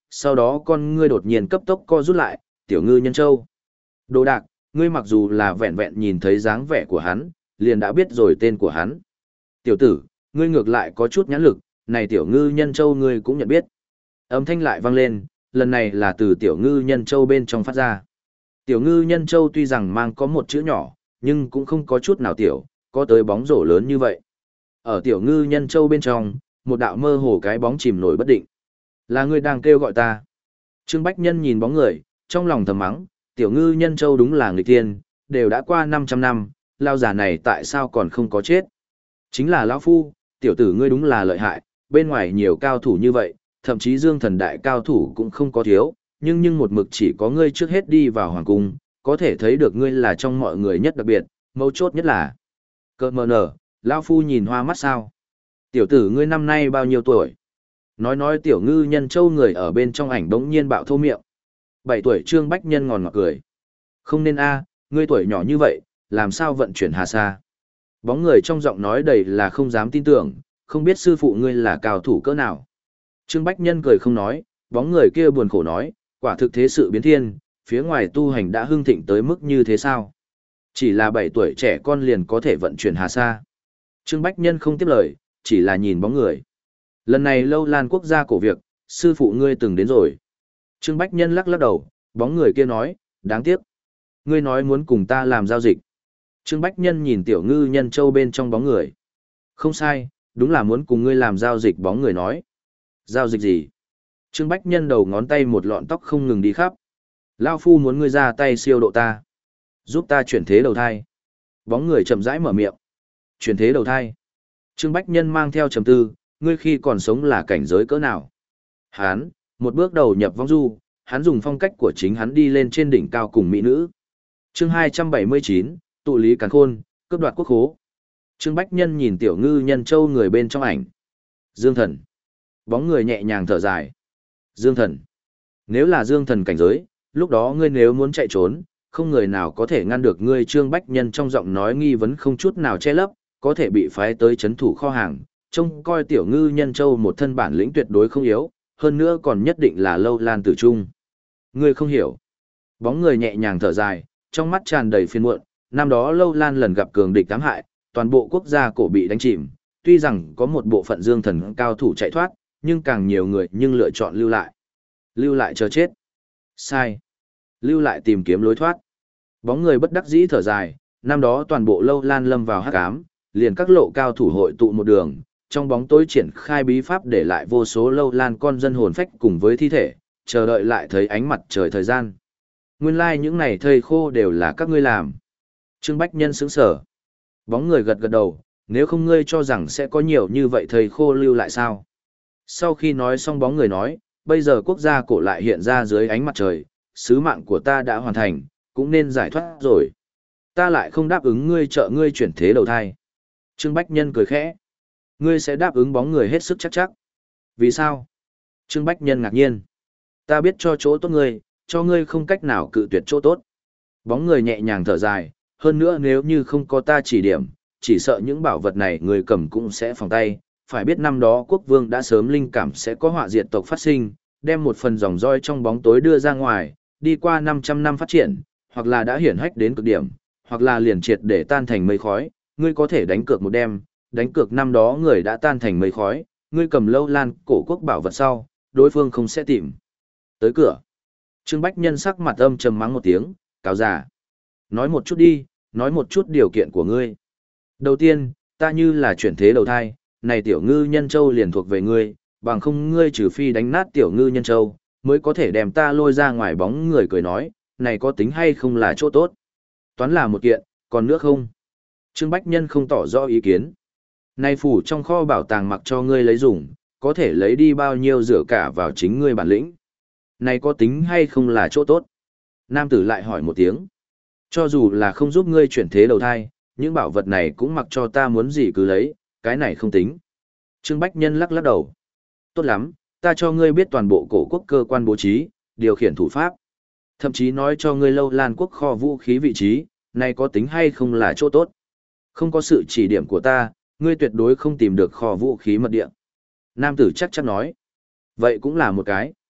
sau đó con ngươi đột nhiên cấp tốc co rút lại, tiểu ngư nhân châu. Đồ đạc, ngươi mặc dù là vẹn vẹn nhìn thấy dáng vẻ của hắn, liền đã biết rồi tên của hắn. Tiểu tử, ngươi ngược lại có chút nhãn lực, này tiểu ngư nhân châu ngươi cũng nhận biết. Âm thanh lại vang lên, lần này là từ tiểu ngư nhân châu bên trong phát ra. Tiểu ngư nhân châu tuy rằng mang có một chữ nhỏ, nhưng cũng không có chút nào tiểu, có tới bóng rổ lớn như vậy. Ở tiểu ngư nhân châu bên trong, một đạo mơ hồ cái bóng chìm nổi bất định. Là người đang kêu gọi ta. Trương Bách Nhân nhìn bóng người, trong lòng thầm mắng, tiểu ngư nhân châu đúng là người tiên, đều đã qua năm trăm năm, lao giả này tại sao còn không có chết. Chính là lão phu, tiểu tử ngươi đúng là lợi hại, bên ngoài nhiều cao thủ như vậy, thậm chí dương thần đại cao thủ cũng không có thiếu, nhưng nhưng một mực chỉ có ngươi trước hết đi vào hoàng cung, có thể thấy được ngươi là trong mọi người nhất đặc biệt, mấu chốt nhất là. Cơ mờ nở, lão phu nhìn hoa mắt sao. Tiểu tử ngươi năm nay bao nhiêu tuổi? Nói nói tiểu ngư nhân châu người ở bên trong ảnh đống nhiên bạo thô miệng. Bảy tuổi Trương Bách Nhân ngòn ngọt cười. Không nên a, ngươi tuổi nhỏ như vậy, làm sao vận chuyển hà sa? Bóng người trong giọng nói đầy là không dám tin tưởng, không biết sư phụ ngươi là cao thủ cỡ nào. Trương Bách Nhân cười không nói, bóng người kia buồn khổ nói, quả thực thế sự biến thiên, phía ngoài tu hành đã hưng thịnh tới mức như thế sao? Chỉ là bảy tuổi trẻ con liền có thể vận chuyển hà sa. Trương Bách Nhân không tiếp lời, chỉ là nhìn bóng người. Lần này Lâu Lan quốc gia cổ việc, sư phụ ngươi từng đến rồi. Trương Bách Nhân lắc lắc đầu, bóng người kia nói, đáng tiếc. Ngươi nói muốn cùng ta làm giao dịch. Trương Bách Nhân nhìn tiểu ngư nhân châu bên trong bóng người. Không sai, đúng là muốn cùng ngươi làm giao dịch, bóng người nói. Giao dịch gì? Trương Bách Nhân đầu ngón tay một lọn tóc không ngừng đi khắp. Lao phu muốn ngươi ra tay siêu độ ta. Giúp ta chuyển thế đầu thai. Bóng người chậm rãi mở miệng. Chuyển thế đầu thai. Trương Bách Nhân mang theo trầm tư, ngươi khi còn sống là cảnh giới cỡ nào? Hán, một bước đầu nhập vong du, hắn dùng phong cách của chính hắn đi lên trên đỉnh cao cùng mỹ nữ. Chương hai trăm bảy mươi chín, tụ lý càn khôn, cướp đoạt quốc khố. Trương Bách Nhân nhìn tiểu ngư nhân châu người bên trong ảnh. Dương thần. Bóng người nhẹ nhàng thở dài. Dương thần. Nếu là dương thần cảnh giới, lúc đó ngươi nếu muốn chạy trốn, không người nào có thể ngăn được ngươi. Trương Bách Nhân trong giọng nói nghi vấn không chút nào che lấp, có thể bị phái tới chấn thủ kho hàng, trông coi tiểu ngư nhân châu một thân bản lĩnh tuyệt đối không yếu, hơn nữa còn nhất định là Lâu Lan tử trung. Ngươi không hiểu. Bóng người nhẹ nhàng thở dài, trong mắt tràn đầy phiền muộn, năm đó Lâu Lan lần gặp cường địch ám hại, toàn bộ quốc gia cổ bị đánh chìm, tuy rằng có một bộ phận dương thần cao thủ chạy thoát, nhưng càng nhiều người nhưng lựa chọn lưu lại. Lưu lại chờ chết. Sai. Lưu lại tìm kiếm lối thoát. Bóng người bất đắc dĩ thở dài, năm đó toàn bộ Lâu Lan lâm vào hắc ám, liền các lộ cao thủ hội tụ một đường, trong bóng tối triển khai bí pháp để lại vô số Lâu Lan con dân hồn phách cùng với thi thể, chờ đợi lại thấy ánh mặt trời thời gian. Nguyên lai like những này thây khô đều là các ngươi làm. Trương Bách Nhân sững sở. Bóng người gật gật đầu, nếu không ngươi cho rằng sẽ có nhiều như vậy thây khô lưu lại sao? Sau khi nói xong bóng người nói, bây giờ quốc gia cổ lại hiện ra dưới ánh mặt trời, sứ mạng của ta đã hoàn thành, cũng nên giải thoát rồi. Ta lại không đáp ứng ngươi trợ ngươi chuyển thế đầu thai. Trương Bách Nhân cười khẽ. Ngươi sẽ đáp ứng, bóng người hết sức chắc chắc. Vì sao? Trương Bách Nhân ngạc nhiên. Ta biết cho chỗ tốt ngươi, cho ngươi không cách nào cự tuyệt chỗ tốt. Bóng người nhẹ nhàng thở dài, hơn nữa nếu như không có ta chỉ điểm, chỉ sợ những bảo vật này người cầm cũng sẽ phòng tay. Phải biết năm đó quốc vương đã sớm linh cảm sẽ có họa diệt tộc phát sinh, đem một phần dòng roi trong bóng tối đưa ra ngoài, đi qua năm trăm năm phát triển, hoặc là đã hiển hách đến cực điểm, hoặc là liền triệt để tan thành mây khói. Ngươi có thể đánh cược một đêm, đánh cược năm đó người đã tan thành mây khói, ngươi cầm Lâu Lan cổ quốc bảo vật sau, đối phương không sẽ tìm tới cửa. Trương Bách Nhân sắc mặt âm trầm mắng một tiếng, cáo già. Nói một chút đi, nói một chút điều kiện của ngươi. Đầu tiên, ta như là chuyển thế đầu thai, này tiểu ngư nhân châu liền thuộc về ngươi, bằng không ngươi trừ phi đánh nát tiểu ngư nhân châu, mới có thể đem ta lôi ra ngoài. Bóng người cười nói, này có tính hay không là chỗ tốt. Toán là một kiện, còn nữa không? Trương Bách Nhân không tỏ rõ ý kiến. Này phủ trong kho bảo tàng mặc cho ngươi lấy dùng, có thể lấy đi bao nhiêu rửa cả vào chính ngươi bản lĩnh. Này có tính hay không là chỗ tốt? Nam tử lại hỏi một tiếng. Cho dù là không giúp ngươi chuyển thế đầu thai, những bảo vật này cũng mặc cho ta muốn gì cứ lấy, cái này không tính. Trương Bách Nhân lắc lắc đầu. Tốt lắm, ta cho ngươi biết toàn bộ cổ quốc cơ quan bố trí, điều khiển thủ pháp. Thậm chí nói cho ngươi Lâu Lan quốc kho vũ khí vị trí, này có tính hay không là chỗ tốt. Không có sự chỉ điểm của ta, ngươi tuyệt đối không tìm được kho vũ khí mật địa. Nam tử chắc chắn nói. Vậy cũng là một cái.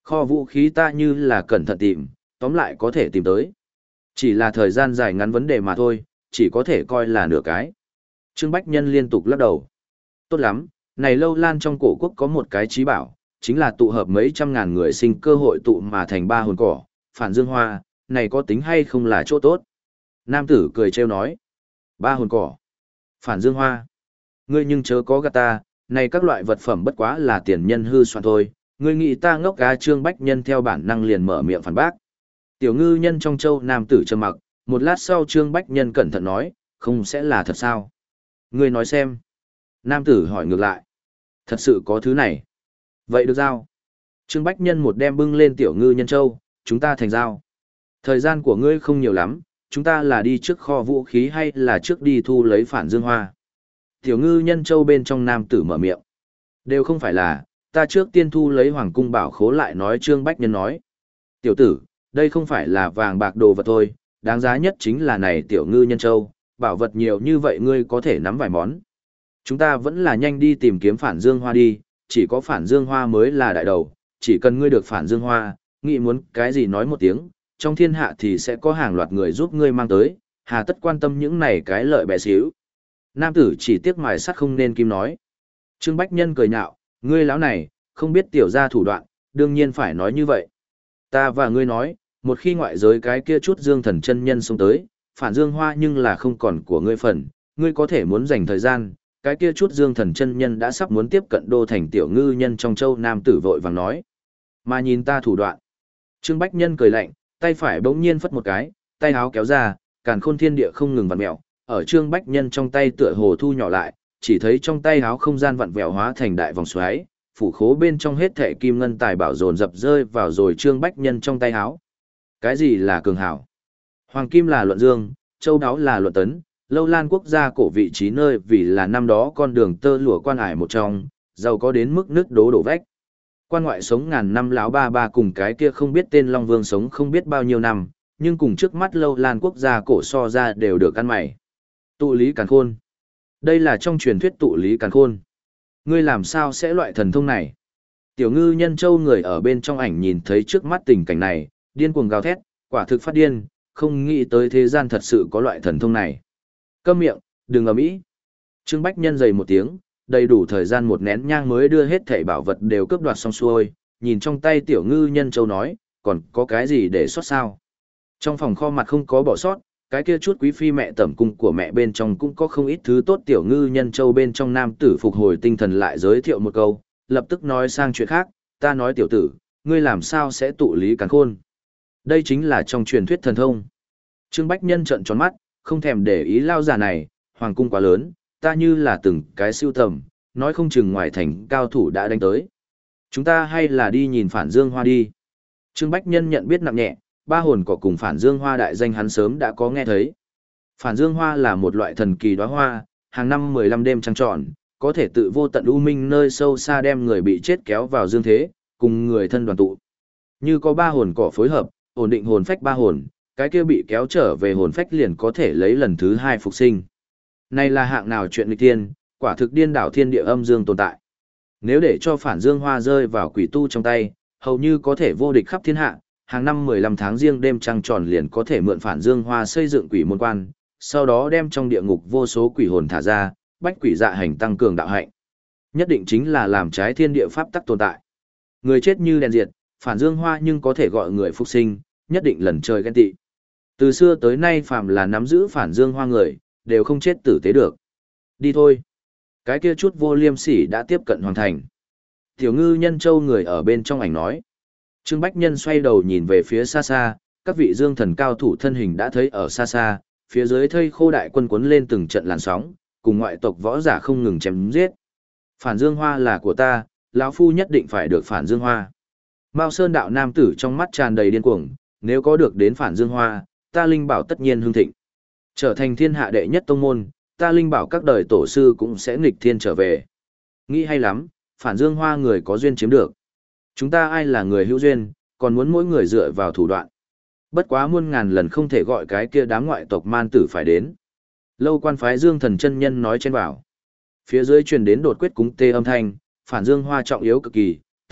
Kho vũ khí ta như là cẩn thận tìm, tóm lại có thể tìm tới. Chỉ là thời gian dài ngắn vấn đề mà thôi, chỉ có thể coi là nửa cái. Trương Bách Nhân liên tục lắc đầu. Tốt lắm, này Lâu Lan trong cổ quốc có một cái trí bảo, chính là tụ hợp mấy trăm ngàn người sinh cơ hội tụ mà thành ba hồn cỏ, phản dương hoa, này có tính hay không là chỗ tốt? Nam tử cười trêu nói. Ba hồn cỏ, phản dương hoa. Ngươi nhưng chớ có gạt ta, này các loại vật phẩm bất quá là tiền nhân hư soạn thôi, ngươi nghĩ ta ngốc gà. Trương Bách Nhân theo bản năng liền mở miệng phản bác. Tiểu ngư nhân trong châu nam tử trầm mặc, một lát sau Trương Bách Nhân cẩn thận nói, không sẽ là thật sao? Ngươi nói xem. Nam tử hỏi ngược lại. Thật sự có thứ này. Vậy được giao. Trương Bách Nhân một đem bưng lên tiểu ngư nhân châu, chúng ta thành giao. Thời gian của ngươi không nhiều lắm, chúng ta là đi trước kho vũ khí hay là trước đi thu lấy phản dương hoa? Tiểu ngư nhân châu bên trong nam tử mở miệng. Đều không phải là, ta trước tiên thu lấy hoàng cung bảo khố lại nói. Trương Bách Nhân nói. Tiểu tử, đây không phải là vàng bạc đồ vật thôi, đáng giá nhất chính là này tiểu ngư nhân châu, bảo vật nhiều như vậy ngươi có thể nắm vài món. Chúng ta vẫn là nhanh đi tìm kiếm phản dương hoa đi, chỉ có phản dương hoa mới là đại đầu, chỉ cần ngươi được phản dương hoa, nghĩ muốn cái gì nói một tiếng, trong thiên hạ thì sẽ có hàng loạt người giúp ngươi mang tới, hà tất quan tâm những này cái lợi bé xíu. Nam tử chỉ tiếc mài sắt không nên kim nói. Trương Bách Nhân cười nhạo, ngươi lão này, không biết tiểu gia thủ đoạn, đương nhiên phải nói như vậy. Ta và ngươi nói, một khi ngoại giới cái kia chút dương thần chân nhân xuống tới, phản dương hoa nhưng là không còn của ngươi phần, ngươi có thể muốn dành thời gian, cái kia chút dương thần chân nhân đã sắp muốn tiếp cận đô thành tiểu ngư nhân trong châu nam tử vội vàng nói. Mà nhìn ta thủ đoạn. Trương Bách Nhân cười lạnh, tay phải bỗng nhiên phất một cái, tay áo kéo ra, càn khôn thiên địa không ngừng vặn vẹo, ở Trương Bách Nhân trong tay tựa hồ thu nhỏ lại, chỉ thấy trong tay áo không gian vặn vẹo hóa thành đại vòng xoáy, phủ khố bên trong hết thệ kim ngân tài bảo dồn dập rơi vào rồi Trương Bách Nhân trong tay áo. Cái gì là cường hảo? Hoàng kim là luận dương, châu đáo là luận tấn, Lâu Lan quốc gia cổ vị trí nơi vì là năm đó con đường tơ lụa quan ải một trong, giàu có đến mức nước đố đổ vách. Quan ngoại sống ngàn năm lão ba ba cùng cái kia không biết tên Long Vương sống không biết bao nhiêu năm, nhưng cùng trước mắt Lâu Lan quốc gia cổ so ra đều được ăn mày. Tụ lý càn khôn. Đây là trong truyền thuyết tụ lý càn khôn. Ngươi làm sao sẽ loại thần thông này? Tiểu ngư nhân châu người ở bên trong ảnh nhìn thấy trước mắt tình cảnh này, điên cuồng gào thét, quả thực phát điên, không nghĩ tới thế gian thật sự có loại thần thông này. Câm miệng, đừng ầm ĩ. Trương Bách Nhân dày một tiếng, đầy đủ thời gian một nén nhang mới đưa hết thảy bảo vật đều cướp đoạt xong xuôi, nhìn trong tay tiểu ngư nhân châu nói, còn có cái gì để sót sao? Trong phòng kho mặt không có bỏ sót, cái kia chút quý phi mẹ tẩm cung của mẹ bên trong cũng có không ít thứ tốt. Tiểu ngư nhân châu bên trong nam tử phục hồi tinh thần lại giới thiệu một câu, lập tức nói sang chuyện khác, ta nói tiểu tử, ngươi làm sao sẽ tụ lý càn khôn? Đây chính là trong truyền thuyết thần thông. Trương Bách Nhân trợn tròn mắt, không thèm để ý lao giả này, hoàng cung quá lớn, ta như là từng cái siêu tầm, nói không chừng ngoài thành cao thủ đã đánh tới. Chúng ta hay là đi nhìn phản dương hoa đi. Trương Bách Nhân nhận biết nặng nhẹ, ba hồn cỏ cùng phản dương hoa đại danh hắn sớm đã có nghe thấy. Phản dương hoa là một loại thần kỳ đóa hoa, hàng năm mười lăm đêm trăng tròn, có thể tự vô tận u minh nơi sâu xa đem người bị chết kéo vào dương thế, cùng người thân đoàn tụ. Như có ba hồn cỏ phối hợp, ổn định hồn phách ba hồn, cái kia bị kéo trở về hồn phách liền có thể lấy lần thứ hai phục sinh. Này là hạng nào chuyện nghịch thiên, quả thực điên đảo thiên địa âm dương tồn tại. Nếu để cho phản dương hoa rơi vào quỷ tu trong tay, hầu như có thể vô địch khắp thiên hạ, hàng năm mười lăm tháng riêng đêm trăng tròn liền có thể mượn phản dương hoa xây dựng quỷ môn quan, sau đó đem trong địa ngục vô số quỷ hồn thả ra, bách quỷ dạ hành tăng cường đạo hạnh. Nhất định chính là làm trái thiên địa pháp tắc tồn tại. Người chết như đèn diệt, phản dương hoa nhưng có thể gọi người phục sinh, nhất định lần trời ghen tị. Từ xưa tới nay phàm là nắm giữ phản dương hoa người, đều không chết tử tế được. Đi thôi. Cái kia chút vô liêm sỉ đã tiếp cận hoàn thành. Tiểu ngư nhân châu người ở bên trong ảnh nói. Trương Bách Nhân xoay đầu nhìn về phía xa xa, các vị dương thần cao thủ thân hình đã thấy ở xa xa, phía dưới thây khô đại quân cuốn lên từng trận làn sóng, cùng ngoại tộc võ giả không ngừng chém giết. Phản dương hoa là của ta, lão phu nhất định phải được phản dương hoa. Mao Sơn đạo nam tử trong mắt tràn đầy điên cuồng, nếu có được đến phản dương hoa, ta linh bảo tất nhiên hưng thịnh. Trở thành thiên hạ đệ nhất tông môn, ta linh bảo các đời tổ sư cũng sẽ nghịch thiên trở về. Nghĩ hay lắm, phản dương hoa người có duyên chiếm được. Chúng ta ai là người hữu duyên, còn muốn mỗi người dựa vào thủ đoạn. Bất quá muôn ngàn lần không thể gọi cái kia đám ngoại tộc man tử phải đến. Lâu quan phái dương thần chân nhân nói trên bảo. Phía dưới truyền đến đột quyết cúng tê âm thanh, phản dương hoa trọng yếu cực kỳ,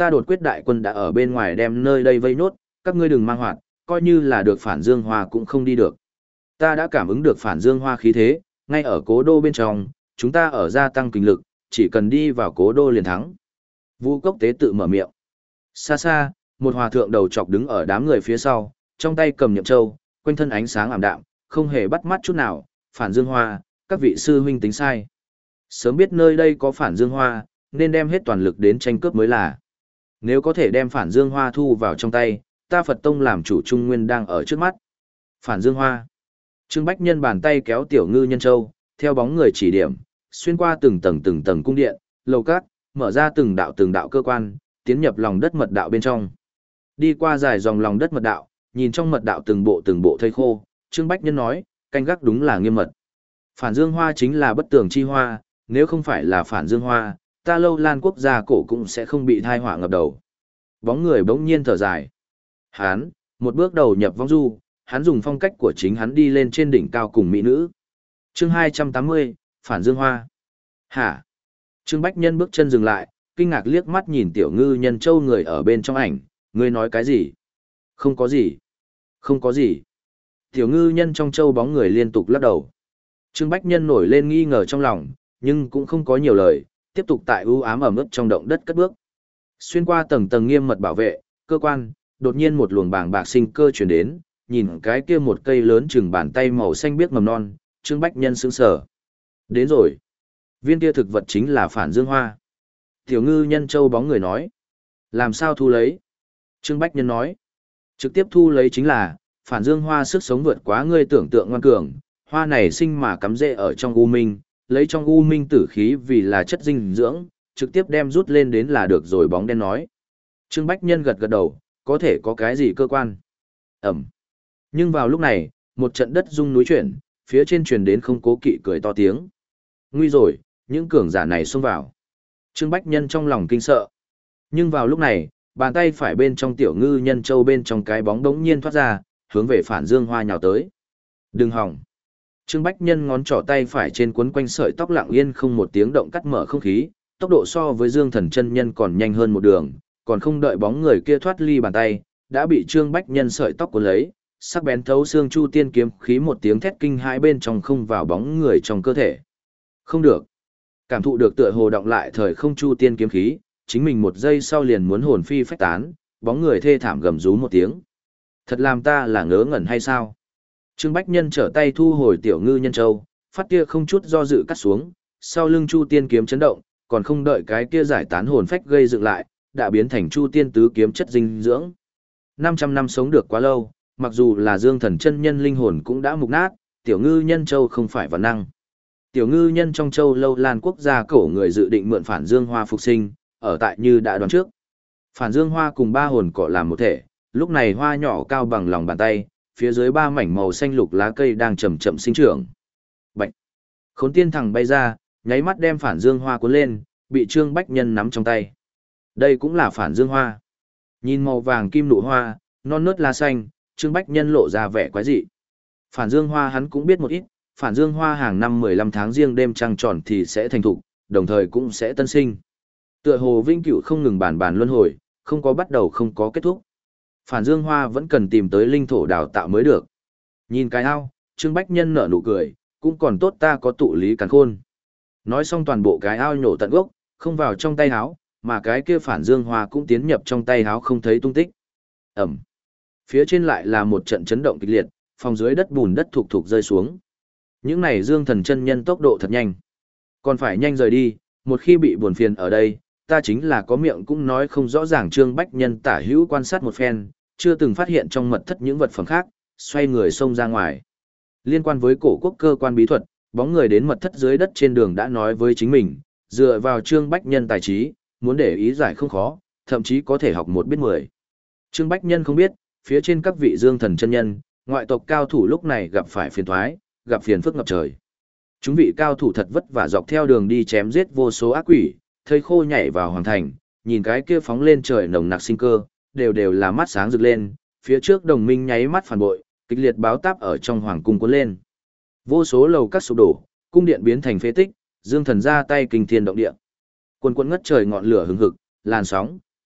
ta đột quyết đại quân đã ở bên ngoài đem nơi đây vây nốt, các ngươi đừng mang hoạt, coi như là được phản dương hoa cũng không đi được. Ta đã cảm ứng được phản dương hoa khí thế, ngay ở cố đô bên trong, chúng ta ở gia tăng kinh lực, chỉ cần đi vào cố đô liền thắng. Vu Cốc Tế tự mở miệng. Xa xa, một hòa thượng đầu chọc đứng ở đám người phía sau, trong tay cầm nhậm châu, quanh thân ánh sáng ảm đạm, không hề bắt mắt chút nào, phản dương hoa, các vị sư huynh tính sai. Sớm biết nơi đây có phản dương hoa, nên đem hết toàn lực đến tranh cướp mới là. Nếu có thể đem phản dương hoa thu vào trong tay, ta Phật Tông làm chủ Trung Nguyên đang ở trước mắt. Phản dương hoa. Trương Bách Nhân bàn tay kéo tiểu ngư nhân châu, theo bóng người chỉ điểm, xuyên qua từng tầng từng tầng cung điện, lầu cát, mở ra từng đạo từng đạo cơ quan, tiến nhập lòng đất mật đạo bên trong. Đi qua dài dòng lòng đất mật đạo, nhìn trong mật đạo từng bộ từng bộ thây khô, Trương Bách Nhân nói, canh gác đúng là nghiêm mật. Phản dương hoa chính là bất tường chi hoa, nếu không phải là phản dương hoa, ta Lâu Lan quốc gia cổ cũng sẽ không bị thai họa ngập đầu. Bóng người bỗng nhiên thở dài. Hắn, một bước đầu nhập vong du, hắn dùng phong cách của chính hắn đi lên trên đỉnh cao cùng mỹ nữ. Chương hai trăm tám mươi, Phản Dương Hoa. Hả? Trương Bách Nhân bước chân dừng lại, kinh ngạc liếc mắt nhìn tiểu ngư nhân châu người ở bên trong ảnh, ngươi nói cái gì? Không có gì. Không có gì. Tiểu ngư nhân trong châu bóng người liên tục lắc đầu. Trương Bách Nhân nổi lên nghi ngờ trong lòng, nhưng cũng không có nhiều lời, tiếp tục tại u ám ẩm ướt trong động đất cất bước. Xuyên qua tầng tầng nghiêm mật bảo vệ, cơ quan, đột nhiên một luồng bàng bạc sinh cơ truyền đến, nhìn cái kia một cây lớn chừng bàn tay màu xanh biếc mầm non, Trương Bách Nhân sững sờ. Đến rồi. Viên kia thực vật chính là phản dương hoa. Tiểu ngư nhân châu bóng người nói. Làm sao thu lấy? Trương Bách Nhân nói. Trực tiếp thu lấy chính là, phản dương hoa sức sống vượt quá ngươi tưởng tượng ngoan cường, hoa này sinh mà cắm rễ ở trong u minh, lấy trong u minh tử khí vì là chất dinh dưỡng, trực tiếp đem rút lên đến là được rồi bóng đen nói. Trương Bách Nhân gật gật đầu, có thể có cái gì cơ quan? Ẩm. Nhưng vào lúc này, một trận đất rung núi chuyển, phía trên truyền đến không cố kỵ cười to tiếng. Nguy rồi, những cường giả này xông vào. Trương Bách Nhân trong lòng kinh sợ. Nhưng vào lúc này, bàn tay phải bên trong tiểu ngư nhân châu bên trong cái bóng đống nhiên thoát ra, hướng về phản dương hoa nhào tới. Đừng hỏng. Trương Bách Nhân ngón trỏ tay phải trên cuốn quanh sợi tóc lặng yên không một tiếng động cắt mở không khí, tốc độ so với Dương Thần chân nhân còn nhanh hơn một đường, còn không đợi bóng người kia thoát ly bàn tay, đã bị Trương Bách Nhân sợi tóc cuốn lấy, sắc bén thấu xương chu tiên kiếm khí một tiếng thét kinh hãi bên trong không vào bóng người trong cơ thể. Không được. Cảm thụ được tựa hồ động lại thời không chu tiên kiếm khí, chính mình một giây sau liền muốn hồn phi phách tán, bóng người thê thảm gầm rú một tiếng. Thật làm ta là ngớ ngẩn hay sao? Trương Bách Nhân trở tay thu hồi tiểu ngư nhân châu, phát kia không chút do dự cắt xuống, sau lưng chu tiên kiếm chấn động, còn không đợi cái kia giải tán hồn phách gây dựng lại, đã biến thành chu tiên tứ kiếm chất dinh dưỡng. năm trăm năm sống được quá lâu, mặc dù là Dương Thần chân nhân linh hồn cũng đã mục nát, tiểu ngư nhân châu không phải vật năng. Tiểu ngư nhân trong châu Lâu Lan quốc gia cổ người dự định mượn phản dương hoa phục sinh, ở tại như đã đoán trước. Phản dương hoa cùng ba hồn cọ làm một thể, lúc này hoa nhỏ cao bằng lòng bàn tay, phía dưới ba mảnh màu xanh lục lá cây đang chậm chậm sinh trưởng. Bạch. Khốn tiên thẳng bay ra, nháy mắt đem phản dương hoa cuốn lên, bị Trương Bách Nhân nắm trong tay. Đây cũng là phản dương hoa. Nhìn màu vàng kim nụ hoa, non nớt lá xanh, Trương Bách Nhân lộ ra vẻ quái dị. Phản dương hoa hắn cũng biết một ít, phản dương hoa hàng năm mười lăm tháng riêng đêm trăng tròn thì sẽ thành thục, đồng thời cũng sẽ tân sinh. Tựa hồ vĩnh cửu không ngừng bàn bàn luân hồi, không có bắt đầu không có kết thúc. Phản dương hoa vẫn cần tìm tới linh thổ đào tạo mới được. Nhìn cái ao, Trương Bách Nhân nở nụ cười, cũng còn tốt ta có tụ lý càn khôn. Nói xong toàn bộ cái ao nhổ tận gốc, không vào trong tay háo, mà cái kia phản dương hoa cũng tiến nhập trong tay háo không thấy tung tích. Ẩm. Phía trên lại là một trận chấn động kịch liệt, phòng dưới đất bùn đất thục thục rơi xuống. Những này Dương Thần chân nhân tốc độ thật nhanh. Còn phải nhanh rời đi, một khi bị buồn phiền ở đây, ta chính là có miệng cũng nói không rõ ràng. Trương Bách Nhân tả hữu quan sát một phen, chưa từng phát hiện trong mật thất những vật phẩm khác, xoay người xông ra ngoài. Liên quan với cổ quốc cơ quan bí thuật, bóng người đến mật thất dưới đất trên đường đã nói với chính mình, dựa vào Trương Bách Nhân tài trí, muốn để ý giải không khó, thậm chí có thể học một biết mười. Trương Bách Nhân không biết, phía trên các vị Dương Thần chân nhân, ngoại tộc cao thủ lúc này gặp phải phiền toái, gặp phiền phức ngập trời. Chúng vị cao thủ thật vất vả dọc theo đường đi chém giết vô số ác quỷ, thây khô nhảy vào hoàng thành, nhìn cái kia phóng lên trời nồng nặc sinh cơ, đều đều là mắt sáng rực lên, phía trước đồng minh nháy mắt phản bội, kịch liệt báo táp ở trong hoàng cung cuốn lên. Vô số lầu các sụp đổ, cung điện biến thành phế tích, Dương Thần ra tay kinh thiên động địa. Quần quần ngất trời ngọn lửa hừng hực, làn sóng,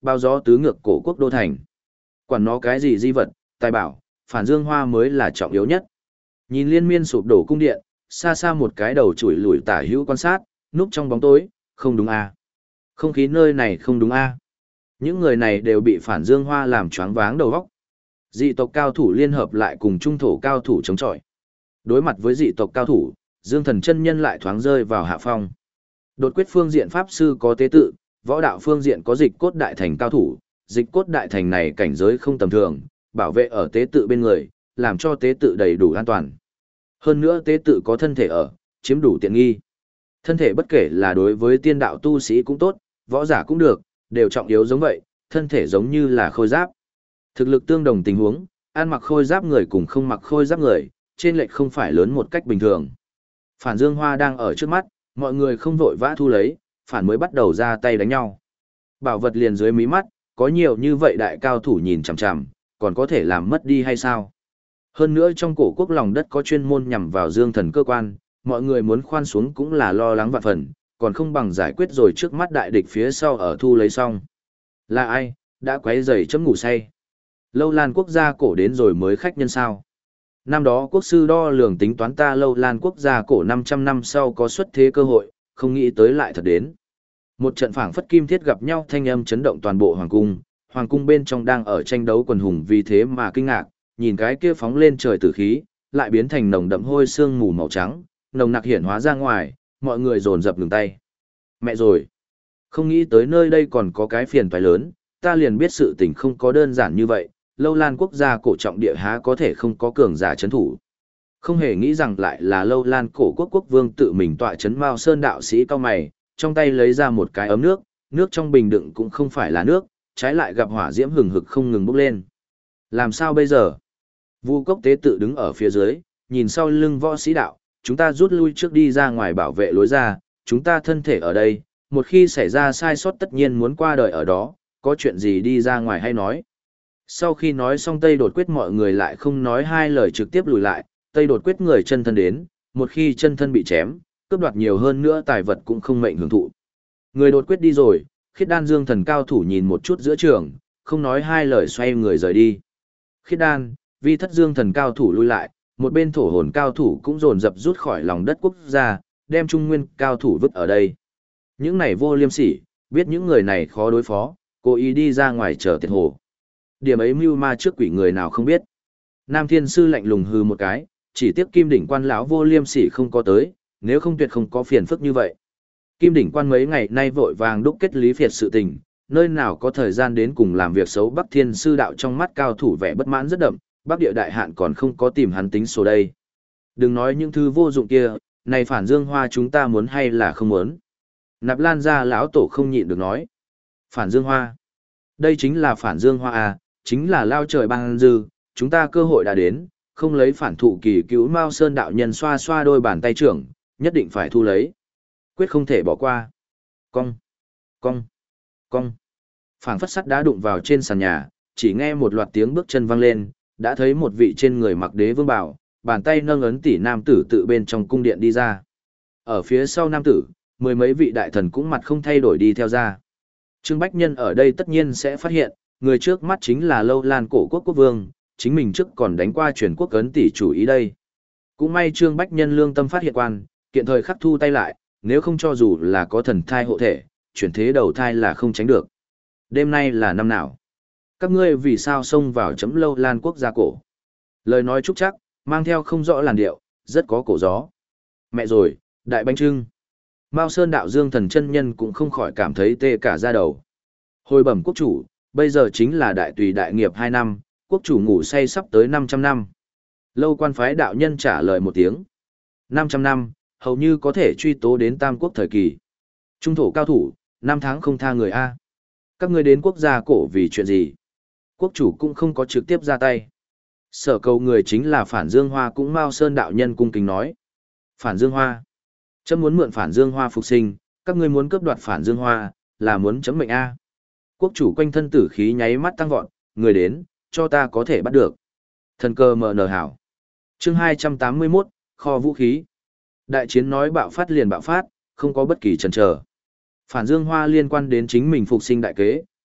Bao gió tứ ngược cổ quốc đô thành. Quản nó cái gì di vật, tài bảo, phản dương hoa mới là trọng yếu nhất. Nhìn liên miên sụp đổ cung điện, xa xa một cái đầu chùi lùi tả hữu quan sát, núp trong bóng tối, không đúng à. Không khí nơi này không đúng à. Những người này đều bị phản dương hoa làm choáng váng đầu óc. Dị tộc cao thủ liên hợp lại cùng trung thổ cao thủ chống chọi. Đối mặt với dị tộc cao thủ, Dương Thần chân nhân lại thoáng rơi vào hạ phong. Đột quyết phương diện pháp sư có tế tự, võ đạo phương diện có dịch cốt đại thành cao thủ, dịch cốt đại thành này cảnh giới không tầm thường, bảo vệ ở tế tự bên người, làm cho tế tự đầy đủ an toàn. Hơn nữa tế tự có thân thể ở, chiếm đủ tiện nghi. Thân thể bất kể là đối với tiên đạo tu sĩ cũng tốt, võ giả cũng được, đều trọng yếu giống vậy, thân thể giống như là khôi giáp. Thực lực tương đồng tình huống, ăn mặc khôi giáp người cùng không mặc khôi giáp người, trên lệch không phải lớn một cách bình thường. Phản Dương Hoa đang ở trước mắt, mọi người không vội vã thu lấy, phản mới bắt đầu ra tay đánh nhau. Bảo vật liền dưới mí mắt, có nhiều như vậy đại cao thủ nhìn chằm chằm, còn có thể làm mất đi hay sao? Hơn nữa trong cổ quốc lòng đất có chuyên môn nhằm vào Dương Thần cơ quan, mọi người muốn khoan xuống cũng là lo lắng vạn phần, còn không bằng giải quyết rồi trước mắt đại địch phía sau ở thu lấy xong. Là ai, đã quấy rầy chấm ngủ say? Lâu Lan quốc gia cổ đến rồi mới khách nhân sao? Năm đó quốc sư đo lường tính toán ta Lâu Lan quốc gia cổ năm trăm năm sau có xuất thế cơ hội, không nghĩ tới lại thật đến. Một trận phảng phất kim thiết gặp nhau thanh âm chấn động toàn bộ hoàng cung, hoàng cung bên trong đang ở tranh đấu quần hùng vì thế mà kinh ngạc, nhìn cái kia phóng lên trời tử khí, lại biến thành nồng đậm hôi sương mù màu trắng, nồng nặc hiển hóa ra ngoài, mọi người dồn dập ngừng tay. Mẹ rồi, không nghĩ tới nơi đây còn có cái phiền toái lớn, ta liền biết sự tình không có đơn giản như vậy, Lâu Lan quốc gia cổ trọng địa há có thể không có cường giả chấn thủ. Không hề nghĩ rằng lại là Lâu Lan cổ quốc quốc vương tự mình tọa chấn Mao Sơn đạo sĩ cao mày, trong tay lấy ra một cái ấm nước, nước trong bình đựng cũng không phải là nước, trái lại gặp hỏa diễm hừng hực không ngừng bốc lên. Làm sao bây giờ? Vu Cốc tế tự đứng ở phía dưới, nhìn sau lưng võ sĩ đạo, chúng ta rút lui trước đi ra ngoài bảo vệ lối ra, chúng ta thân thể ở đây, một khi xảy ra sai sót tất nhiên muốn qua đời ở đó, có chuyện gì đi ra ngoài hay nói. Sau khi nói xong Tây Đột Quyết mọi người lại không nói hai lời trực tiếp lùi lại, Tây Đột Quyết người chân thân đến, một khi chân thân bị chém, cướp đoạt nhiều hơn nữa tài vật cũng không mệnh hưởng thụ. Người Đột Quyết đi rồi, Khiết Đan Dương Thần cao thủ nhìn một chút giữa trường, không nói hai lời xoay người rời đi. Khiết Đan, Vi Thất Dương Thần cao thủ lui lại, một bên thổ hồn cao thủ cũng dồn dập rút khỏi lòng đất quốc gia, đem Trung Nguyên cao thủ vứt ở đây. Những này vô liêm sỉ, biết những người này khó đối phó, cố ý đi ra ngoài chờ tiệt hồ. Điểm ấy mưu ma trước quỷ người nào không biết. Nam Thiên Sư lạnh lùng hừ một cái, chỉ tiếc Kim Đỉnh Quan lão vô liêm sỉ không có tới, nếu không tuyệt không có phiền phức như vậy. Kim Đỉnh Quan mấy ngày nay vội vàng đúc kết lý phiệt sự tình, nơi nào có thời gian đến cùng làm việc xấu. Bắc Thiên Sư đạo trong mắt cao thủ vẻ bất mãn rất đậm, Bắc Địa Đại Hạn còn không có tìm hắn tính số đây. Đừng nói những thứ vô dụng kia, này Phản Dương Hoa chúng ta muốn hay là không muốn. Nạp Lan gia lão tổ không nhịn được nói. Phản Dương Hoa. Đây chính là Phản Dương Hoa à, chính là lao trời ban dư, chúng ta cơ hội đã đến, không lấy phản thụ kỳ cứu Mao Sơn đạo nhân xoa xoa đôi bàn tay trưởng, nhất định phải thu lấy. Quyết không thể bỏ qua. Cong, cong, cong. Phảng phất sắt đá đụng vào trên sàn nhà, chỉ nghe một loạt tiếng bước chân vang lên, đã thấy một vị trên người mặc đế vương bào, bàn tay nâng ấn tỷ nam tử tự bên trong cung điện đi ra. Ở phía sau nam tử, mười mấy vị đại thần cũng mặt không thay đổi đi theo ra. Trương Bách Nhân ở đây tất nhiên sẽ phát hiện, người trước mắt chính là Lâu Lan cổ quốc quốc vương, chính mình trước còn đánh qua truyền quốc ấn tỷ chủ ý đây. Cũng may Trương Bách Nhân lương tâm phát hiện quan, kiện thời khắc thu tay lại, nếu không cho dù là có thần thai hộ thể, chuyển thế đầu thai là không tránh được. Đêm nay là năm nào? Các ngươi vì sao xông vào chấm Lâu Lan quốc gia cổ? Lời nói trúc chắc, mang theo không rõ làn điệu, rất có cổ gió. Mẹ rồi, đại bánh trưng. Mao Sơn đạo Dương Thần chân nhân cũng không khỏi cảm thấy tê cả da đầu. Hồi bẩm quốc chủ, bây giờ chính là đại tùy đại nghiệp hai năm, quốc chủ ngủ say sắp tới năm trăm năm. Lâu quan phái đạo nhân trả lời một tiếng. năm trăm năm, hầu như có thể truy tố đến tam quốc thời kỳ. Trung thổ cao thủ, năm tháng không tha người A. Các ngươi đến quốc gia cổ vì chuyện gì? Quốc chủ cũng không có trực tiếp ra tay. Sở cầu người chính là Phản Dương Hoa, cũng Mao Sơn đạo nhân cung kính nói. Phản Dương Hoa. Chấm muốn mượn Phản Dương Hoa phục sinh, các ngươi muốn cướp đoạt Phản Dương Hoa, là muốn chấm mệnh A. Quốc chủ quanh thân tử khí nháy mắt tăng vọt, người đến, cho ta có thể bắt được. Thần cơ mờ nờ hảo. Chương hai trăm tám mươi mốt, kho vũ khí. Đại chiến nói bạo phát liền bạo phát, không có bất kỳ chần chờ. Phản Dương Hoa liên quan đến chính mình phục sinh đại kế,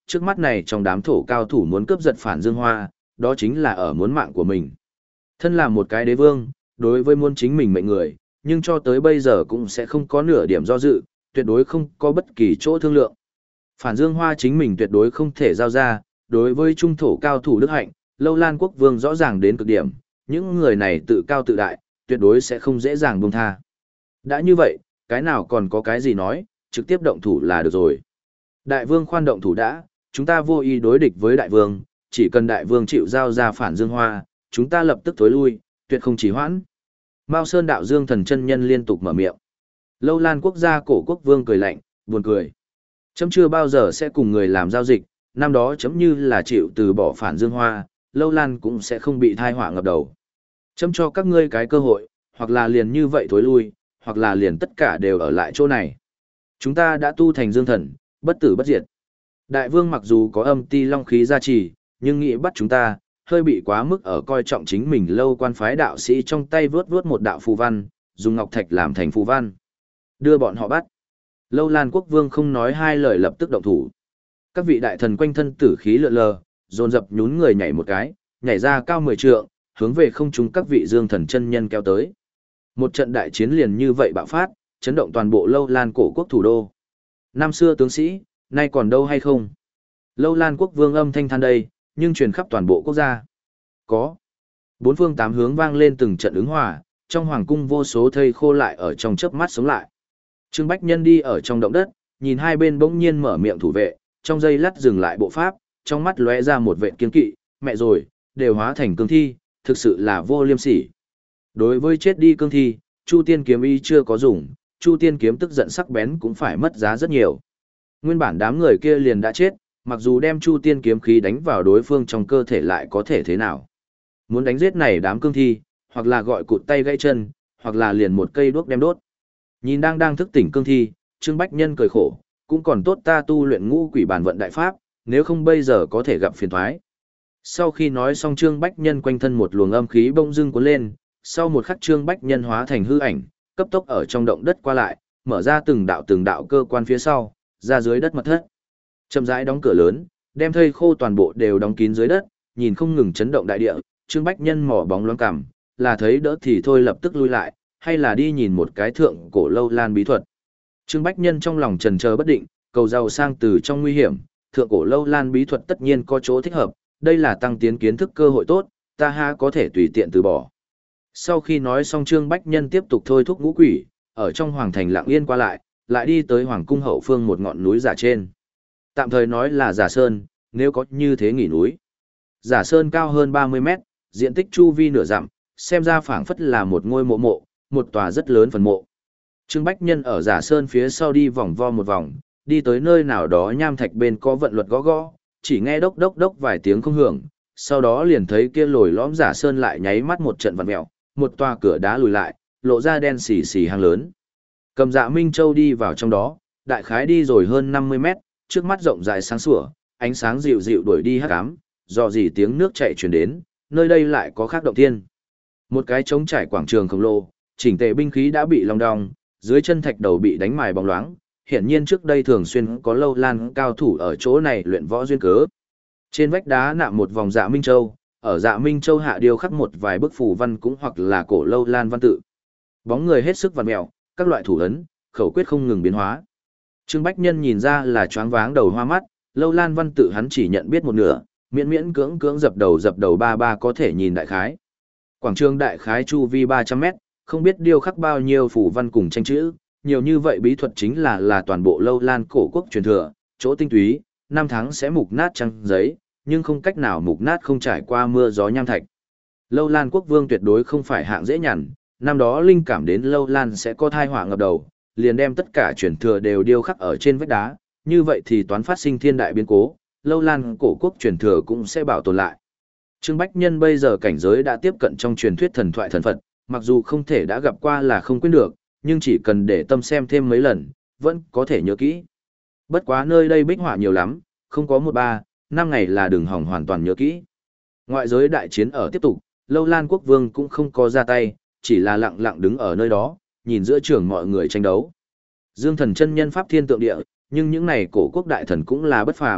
trước mắt này trong đám thổ cao thủ muốn cướp giật Phản Dương Hoa, đó chính là ở muốn mạng của mình. Thân là một cái đế vương, đối với muốn chính mình mệnh người, nhưng cho tới bây giờ cũng sẽ không có nửa điểm do dự, tuyệt đối không có bất kỳ chỗ thương lượng. Phản Dương Hoa chính mình tuyệt đối không thể giao ra, đối với trung thổ cao thủ đức hạnh, Lâu Lan quốc vương rõ ràng đến cực điểm, những người này tự cao tự đại, tuyệt đối sẽ không dễ dàng buông tha. Đã như vậy, cái nào còn có cái gì nói, trực tiếp động thủ là được rồi. Đại vương khoan động thủ đã, chúng ta vô ý đối địch với đại vương, chỉ cần đại vương chịu giao ra Phản Dương Hoa, chúng ta lập tức thối lui, tuyệt không chỉ hoãn. Mao Sơn đạo Dương thần chân nhân liên tục mở miệng. Lâu Lan quốc gia cổ quốc vương cười lạnh, buồn cười. Chấm chưa bao giờ sẽ cùng người làm giao dịch, năm đó chấm như là chịu từ bỏ Phản Dương Hoa, Lâu Lan cũng sẽ không bị thai họa ngập đầu. Chấm cho các ngươi cái cơ hội, hoặc là liền như vậy thối lui, hoặc là liền tất cả đều ở lại chỗ này. Chúng ta đã tu thành dương thần, bất tử bất diệt. Đại vương mặc dù có âm ti long khí gia trì, nhưng nghĩ bắt chúng ta, hơi bị quá mức ở coi trọng chính mình. Lâu quan phái đạo sĩ trong tay vướt vướt một đạo phù văn, dùng ngọc thạch làm thành phù văn. Đưa bọn họ bắt. Lâu Lan quốc vương không nói hai lời lập tức động thủ. Các vị đại thần quanh thân tử khí lượn lờ, dồn dập nhún người nhảy một cái, nhảy ra cao mười trượng, hướng về không trung các vị dương thần chân nhân kéo tới. Một trận đại chiến liền như vậy bạo phát, chấn động toàn bộ Lâu Lan cổ quốc thủ đô. Năm xưa tướng sĩ, nay còn đâu hay không? Lâu Lan quốc vương âm thanh than đây, nhưng truyền khắp toàn bộ quốc gia. Có. Bốn phương tám hướng vang lên từng trận ứng hòa, trong hoàng cung vô số thây khô lại ở trong chớp mắt sống lại. Trương Bách Nhân đi ở trong động đất, nhìn hai bên bỗng nhiên mở miệng thủ vệ, trong giây lát dừng lại bộ pháp, trong mắt lóe ra một vệt kiên kỵ, mẹ rồi, đều hóa thành cương thi, thực sự là vô liêm sỉ. Đối với chết đi cương thi, Chu Tiên kiếm y chưa có dùng, Chu Tiên kiếm tức giận sắc bén cũng phải mất giá rất nhiều. Nguyên bản đám người kia liền đã chết, mặc dù đem Chu Tiên kiếm khí đánh vào đối phương trong cơ thể lại có thể thế nào. Muốn đánh giết này đám cương thi, hoặc là gọi cụt tay gãy chân, hoặc là liền một cây đuốc đem đốt. Nhìn đang đang thức tỉnh cương thi, Trương Bách Nhân cười khổ, cũng còn tốt ta tu luyện ngũ quỷ bản vận đại pháp, nếu không bây giờ có thể gặp phiền toái. Sau khi nói xong Trương Bách Nhân quanh thân một luồng âm khí bỗng dưng cuốn lên, sau một khắc Trương Bách Nhân hóa thành hư ảnh, cấp tốc ở trong động đất qua lại, mở ra từng đạo từng đạo cơ quan phía sau, ra dưới đất mật thất. Chậm rãi đóng cửa lớn, đem thây khô toàn bộ đều đóng kín dưới đất, nhìn không ngừng chấn động đại địa, Trương Bách Nhân mỏ bóng loáng cảm, là thấy đỡ thì thôi lập tức lui lại, hay là đi nhìn một cái thượng cổ Lâu Lan bí thuật. Trương Bách Nhân trong lòng trần chờ bất định, cầu giàu sang từ trong nguy hiểm, thượng cổ Lâu Lan bí thuật tất nhiên có chỗ thích hợp, đây là tăng tiến kiến thức cơ hội tốt, ta ha có thể tùy tiện từ bỏ. Sau khi nói xong Trương Bách Nhân tiếp tục thôi thúc ngũ quỷ, ở trong hoàng thành lặng yên qua lại, lại đi tới hoàng cung hậu phương một ngọn núi giả trên. Tạm thời nói là giả sơn, nếu có như thế nghỉ núi. Giả sơn cao hơn ba mươi mét, diện tích chu vi nửa dặm, xem ra phảng phất là một ngôi mộ mộ, một tòa rất lớn phần mộ. Trương Bách Nhân ở giả sơn phía sau đi vòng vo một vòng, đi tới nơi nào đó nham thạch bên có vận luật gõ gõ, chỉ nghe đốc đốc đốc vài tiếng không hưởng, sau đó liền thấy kia lồi lõm giả sơn lại nháy mắt một trận vặn mèo, một tòa cửa đá lùi lại, lộ ra đen xì xì hang lớn. Cầm Dạ Minh Châu đi vào trong đó, đại khái đi rồi hơn năm mươi mét, trước mắt rộng rãi sáng sủa, ánh sáng dịu dịu đuổi đi hắc ám, dò dỉ tiếng nước chảy truyền đến, nơi đây lại có khác động thiên. Một cái trống trải quảng trường khổng lồ, chỉnh tề binh khí đã bị long đong, dưới chân thạch đầu bị đánh mài bóng loáng, hiển nhiên trước đây thường xuyên có Lâu Lan cao thủ ở chỗ này luyện võ duyên cớ. Trên vách đá nạm một vòng Dạ Minh Châu, ở Dạ Minh Châu hạ điêu khắc một vài bức phù văn cũng hoặc là cổ Lâu Lan văn tự. Bóng người hết sức vặn mèo, các loại thủ ấn, khẩu quyết không ngừng biến hóa. Trương Bách Nhân nhìn ra là choáng váng đầu hoa mắt, Lâu Lan văn tự hắn chỉ nhận biết một nửa, miễn miễn cưỡng cưỡng dập đầu dập đầu ba ba có thể nhìn đại khái. Quảng trường đại khái chu vi ba trăm mét, không biết điêu khắc bao nhiêu phù văn cùng tranh chữ, nhiều như vậy bí thuật chính là là toàn bộ Lâu Lan cổ quốc truyền thừa, chỗ tinh túy, năm tháng sẽ mục nát trang giấy, nhưng không cách nào mục nát không trải qua mưa gió nham thạch. Lâu Lan quốc vương tuyệt đối không phải hạng dễ nhằn, năm đó linh cảm đến Lâu Lan sẽ có thai họa ngập đầu, liền đem tất cả truyền thừa đều điêu khắc ở trên vách đá, như vậy thì toán phát sinh thiên đại biến cố, Lâu Lan cổ quốc truyền thừa cũng sẽ bảo tồn lại. Trương Bách Nhân bây giờ cảnh giới đã tiếp cận trong truyền thuyết thần thoại thần Phật, mặc dù không thể đã gặp qua là không quên được, nhưng chỉ cần để tâm xem thêm mấy lần, vẫn có thể nhớ kỹ. Bất quá nơi đây bích họa nhiều lắm, không có một ba, năm ngày là đừng hỏng hoàn toàn nhớ kỹ. Ngoại giới đại chiến ở tiếp tục, Lâu Lan quốc vương cũng không có ra tay, chỉ là lặng lặng đứng ở nơi đó, nhìn giữa trường mọi người tranh đấu. Dương thần chân nhân pháp thiên tượng địa, nhưng những này cổ quốc đại thần cũng là bất phàm,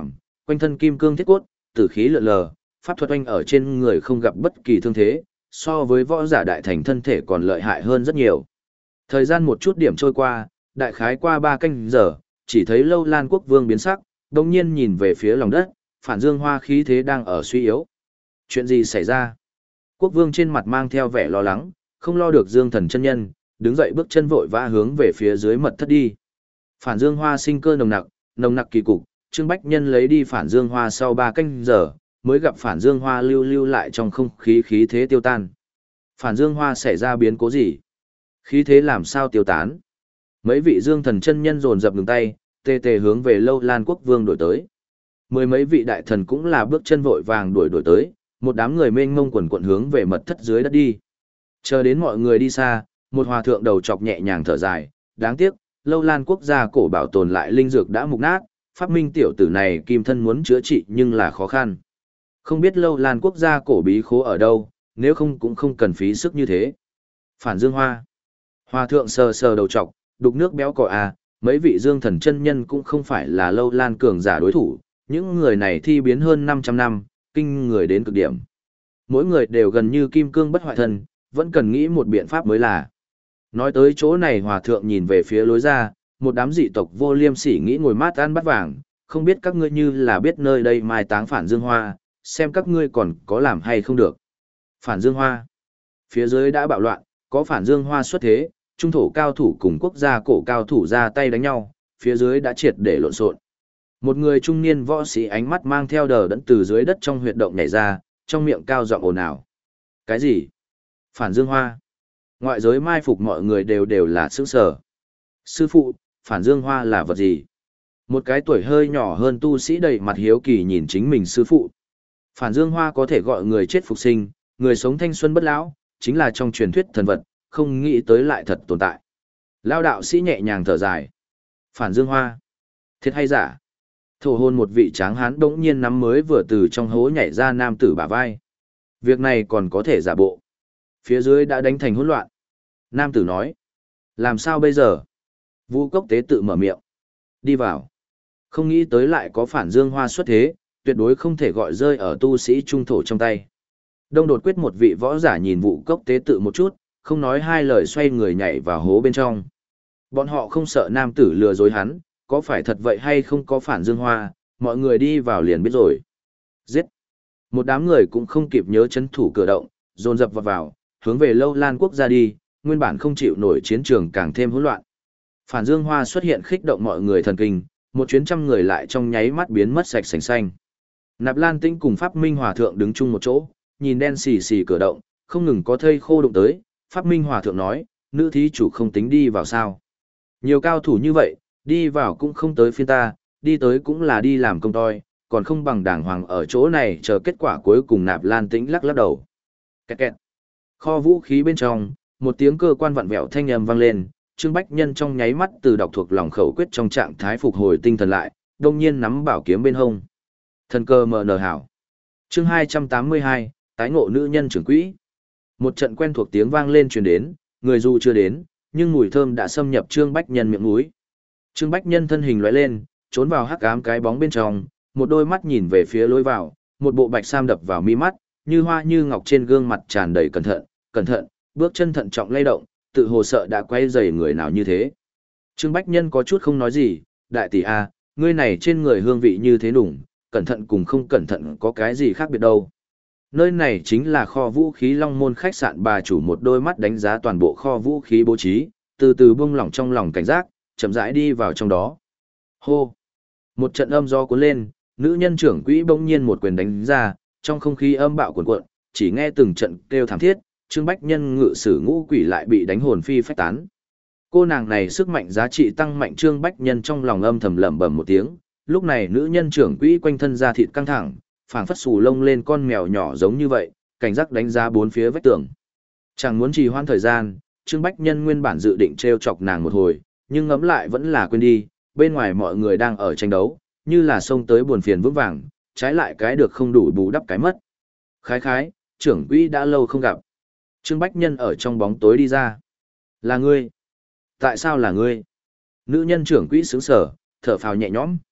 quanh thân kim cương thiết cốt, tử khí lượn lờ, pháp thuật oanh ở trên người không gặp bất kỳ thương thế, so với võ giả đại thành thân thể còn lợi hại hơn rất nhiều. Thời gian một chút điểm trôi qua, đại khái qua ba canh giờ, chỉ thấy Lâu Lan Quốc Vương biến sắc, đồng nhiên nhìn về phía lòng đất, Phản Dương Hoa khí thế đang ở suy yếu. Chuyện gì xảy ra? Quốc Vương trên mặt mang theo vẻ lo lắng, không lo được Dương Thần chân nhân, đứng dậy bước chân vội vã hướng về phía dưới mật thất đi. Phản Dương Hoa sinh cơ nồng nặc, nồng nặc kỳ cục, Trương Bách Nhân lấy đi Phản Dương Hoa sau ba canh giờ, mới gặp Phản Dương Hoa lưu lưu lại trong không khí khí thế tiêu tan. Phản Dương Hoa xảy ra biến cố gì? Khí thế làm sao tiêu tán? Mấy vị Dương Thần chân nhân dồn dập ngừng tay, tê tê hướng về Lâu Lan Quốc Vương đuổi tới. Mười mấy vị đại thần cũng là bước chân vội vàng đuổi đuổi tới, một đám người mênh mông quần quận hướng về mật thất dưới đất đi. Chờ đến mọi người đi xa, một hòa thượng đầu chọc nhẹ nhàng thở dài, đáng tiếc, Lâu Lan Quốc gia cổ bảo tồn lại linh dược đã mục nát, phát minh tiểu tử này kim thân muốn chữa trị nhưng là khó khăn. Không biết Lâu Lan Quốc gia cổ bí khố ở đâu, nếu không cũng không cần phí sức như thế. Phản Dương Hoa. Hòa thượng sờ sờ đầu trọc, đục nước béo cò à, mấy vị Dương Thần chân nhân cũng không phải là Lâu Lan cường giả đối thủ, những người này thi biến hơn năm trăm năm, kinh người đến cực điểm. Mỗi người đều gần như kim cương bất hoại thân, vẫn cần nghĩ một biện pháp mới là. Nói tới chỗ này hòa thượng nhìn về phía lối ra, một đám dị tộc vô liêm sỉ nghĩ ngồi mát ăn bát vàng, không biết các ngươi như là biết nơi đây mai táng Phản Dương Hoa, xem các ngươi còn có làm hay không được. Phản Dương Hoa. Phía dưới đã bạo loạn, có Phản Dương Hoa xuất thế, trung thổ cao thủ cùng quốc gia cổ cao thủ ra tay đánh nhau, phía dưới đã triệt để lộn xộn. Một người trung niên võ sĩ ánh mắt mang theo đờ đẫn từ dưới đất trong huyệt động nhảy ra, trong miệng cao giọng ồn ào. Cái gì? Phản Dương Hoa. Ngoại giới mai phục mọi người đều đều là sững sờ. Sư phụ, Phản Dương Hoa là vật gì? Một cái tuổi hơi nhỏ hơn tu sĩ đầy mặt hiếu kỳ nhìn chính mình sư phụ. Phản Dương Hoa có thể gọi người chết phục sinh, người sống thanh xuân bất lão, chính là trong truyền thuyết thần vật, không nghĩ tới lại thật tồn tại. Lao đạo sĩ nhẹ nhàng thở dài. Phản Dương Hoa. Thiệt hay giả? Thổ hôn một vị tráng hán đống nhiên nắm mới vừa từ trong hố nhảy ra nam tử bả vai. Việc này còn có thể giả bộ. Phía dưới đã đánh thành hỗn loạn. Nam tử nói. Làm sao bây giờ? Vu Cốc Tế tự mở miệng. Đi vào. Không nghĩ tới lại có Phản Dương Hoa xuất thế, tuyệt đối không thể gọi rơi ở tu sĩ trung thổ trong tay. Đông đột quyết một vị võ giả nhìn Vu Cốc Tế tự một chút, không nói hai lời xoay người nhảy vào hố bên trong. Bọn họ không sợ nam tử lừa dối hắn, có phải thật vậy hay không có Phản Dương Hoa, mọi người đi vào liền biết rồi. Giết! Một đám người cũng không kịp nhớ chấn thủ cửa động, dồn dập vào vào, hướng về Lâu Lan Quốc gia đi, nguyên bản không chịu nổi chiến trường càng thêm hỗn loạn. Phản Dương Hoa xuất hiện khích động mọi người thần kinh, một chuyến trăm người lại trong nháy mắt biến mất sạch sành xanh. Nạp Lan Tĩnh cùng Pháp Minh Hòa thượng đứng chung một chỗ, nhìn đen xì xì cửa động, không ngừng có thây khô đụng tới, Pháp Minh Hòa thượng nói, nữ thí chủ không tính đi vào sao? Nhiều cao thủ như vậy, đi vào cũng không tới phiên ta, đi tới cũng là đi làm công toi, còn không bằng đàng hoàng ở chỗ này chờ kết quả cuối cùng. Nạp Lan Tĩnh lắc lắc đầu. Kẹt kẹt. Kho vũ khí bên trong, một tiếng cơ quan vặn vẹo thanh âm vang lên, Trương Bách Nhân trong nháy mắt từ đọc thuộc lòng khẩu quyết trong trạng thái phục hồi tinh thần lại, đông nhiên nắm bảo kiếm bên hông. Thần cơ mờ nở hảo. Chương hai trăm tám mươi hai, tái ngộ nữ nhân trưởng quỹ. Một trận quen thuộc tiếng vang lên truyền đến, người dù chưa đến, nhưng mùi thơm đã xâm nhập Trương Bách Nhân miệng mũi. Trương Bách Nhân thân hình lóe lên, trốn vào hắc ám cái bóng bên trong, một đôi mắt nhìn về phía lối vào, một bộ bạch sam đập vào mi mắt, như hoa như ngọc trên gương mặt tràn đầy cẩn thận, cẩn thận, bước chân thận trọng lay động, tự hồ sợ đã quay rầy người nào như thế. Trương Bách Nhân có chút không nói gì, đại tỷ a, ngươi này trên người hương vị như thế nùng, cẩn thận cùng không cẩn thận có cái gì khác biệt đâu. Nơi này chính là kho vũ khí Long Môn khách sạn, bà chủ một đôi mắt đánh giá toàn bộ kho vũ khí bố trí, từ từ buông lỏng trong lòng cảnh giác, chậm rãi đi vào trong đó. Hô! Một trận âm gió cuốn lên, nữ nhân trưởng quỹ bỗng nhiên một quyền đánh ra, trong không khí âm bạo cuồn cuộn, chỉ nghe từng trận kêu thảm thiết, Trương Bách Nhân ngự sử ngũ quỷ lại bị đánh hồn phi phách tán. Cô nàng này sức mạnh giá trị tăng mạnh, Trương Bách Nhân trong lòng âm thầm lẩm bẩm một tiếng, lúc này nữ nhân trưởng quỹ quanh thân da thịt căng thẳng, phảng phất xù lông lên con mèo nhỏ giống như vậy, cảnh giác đánh giá bốn phía vách tường. Chẳng muốn trì hoãn thời gian, Trương Bách Nhân nguyên bản dự định trêu chọc nàng một hồi, nhưng ngẫm lại vẫn là quên đi, bên ngoài mọi người đang ở tranh đấu, như là xông tới buồn phiền vững vàng, trái lại cái được không đủ bù đắp cái mất. Khái khái, trưởng quỹ đã lâu không gặp. Trương Bách Nhân ở trong bóng tối đi ra. Là ngươi? Tại sao là ngươi? Nữ nhân trưởng quỹ sướng sở, thở phào nhẹ nhõm.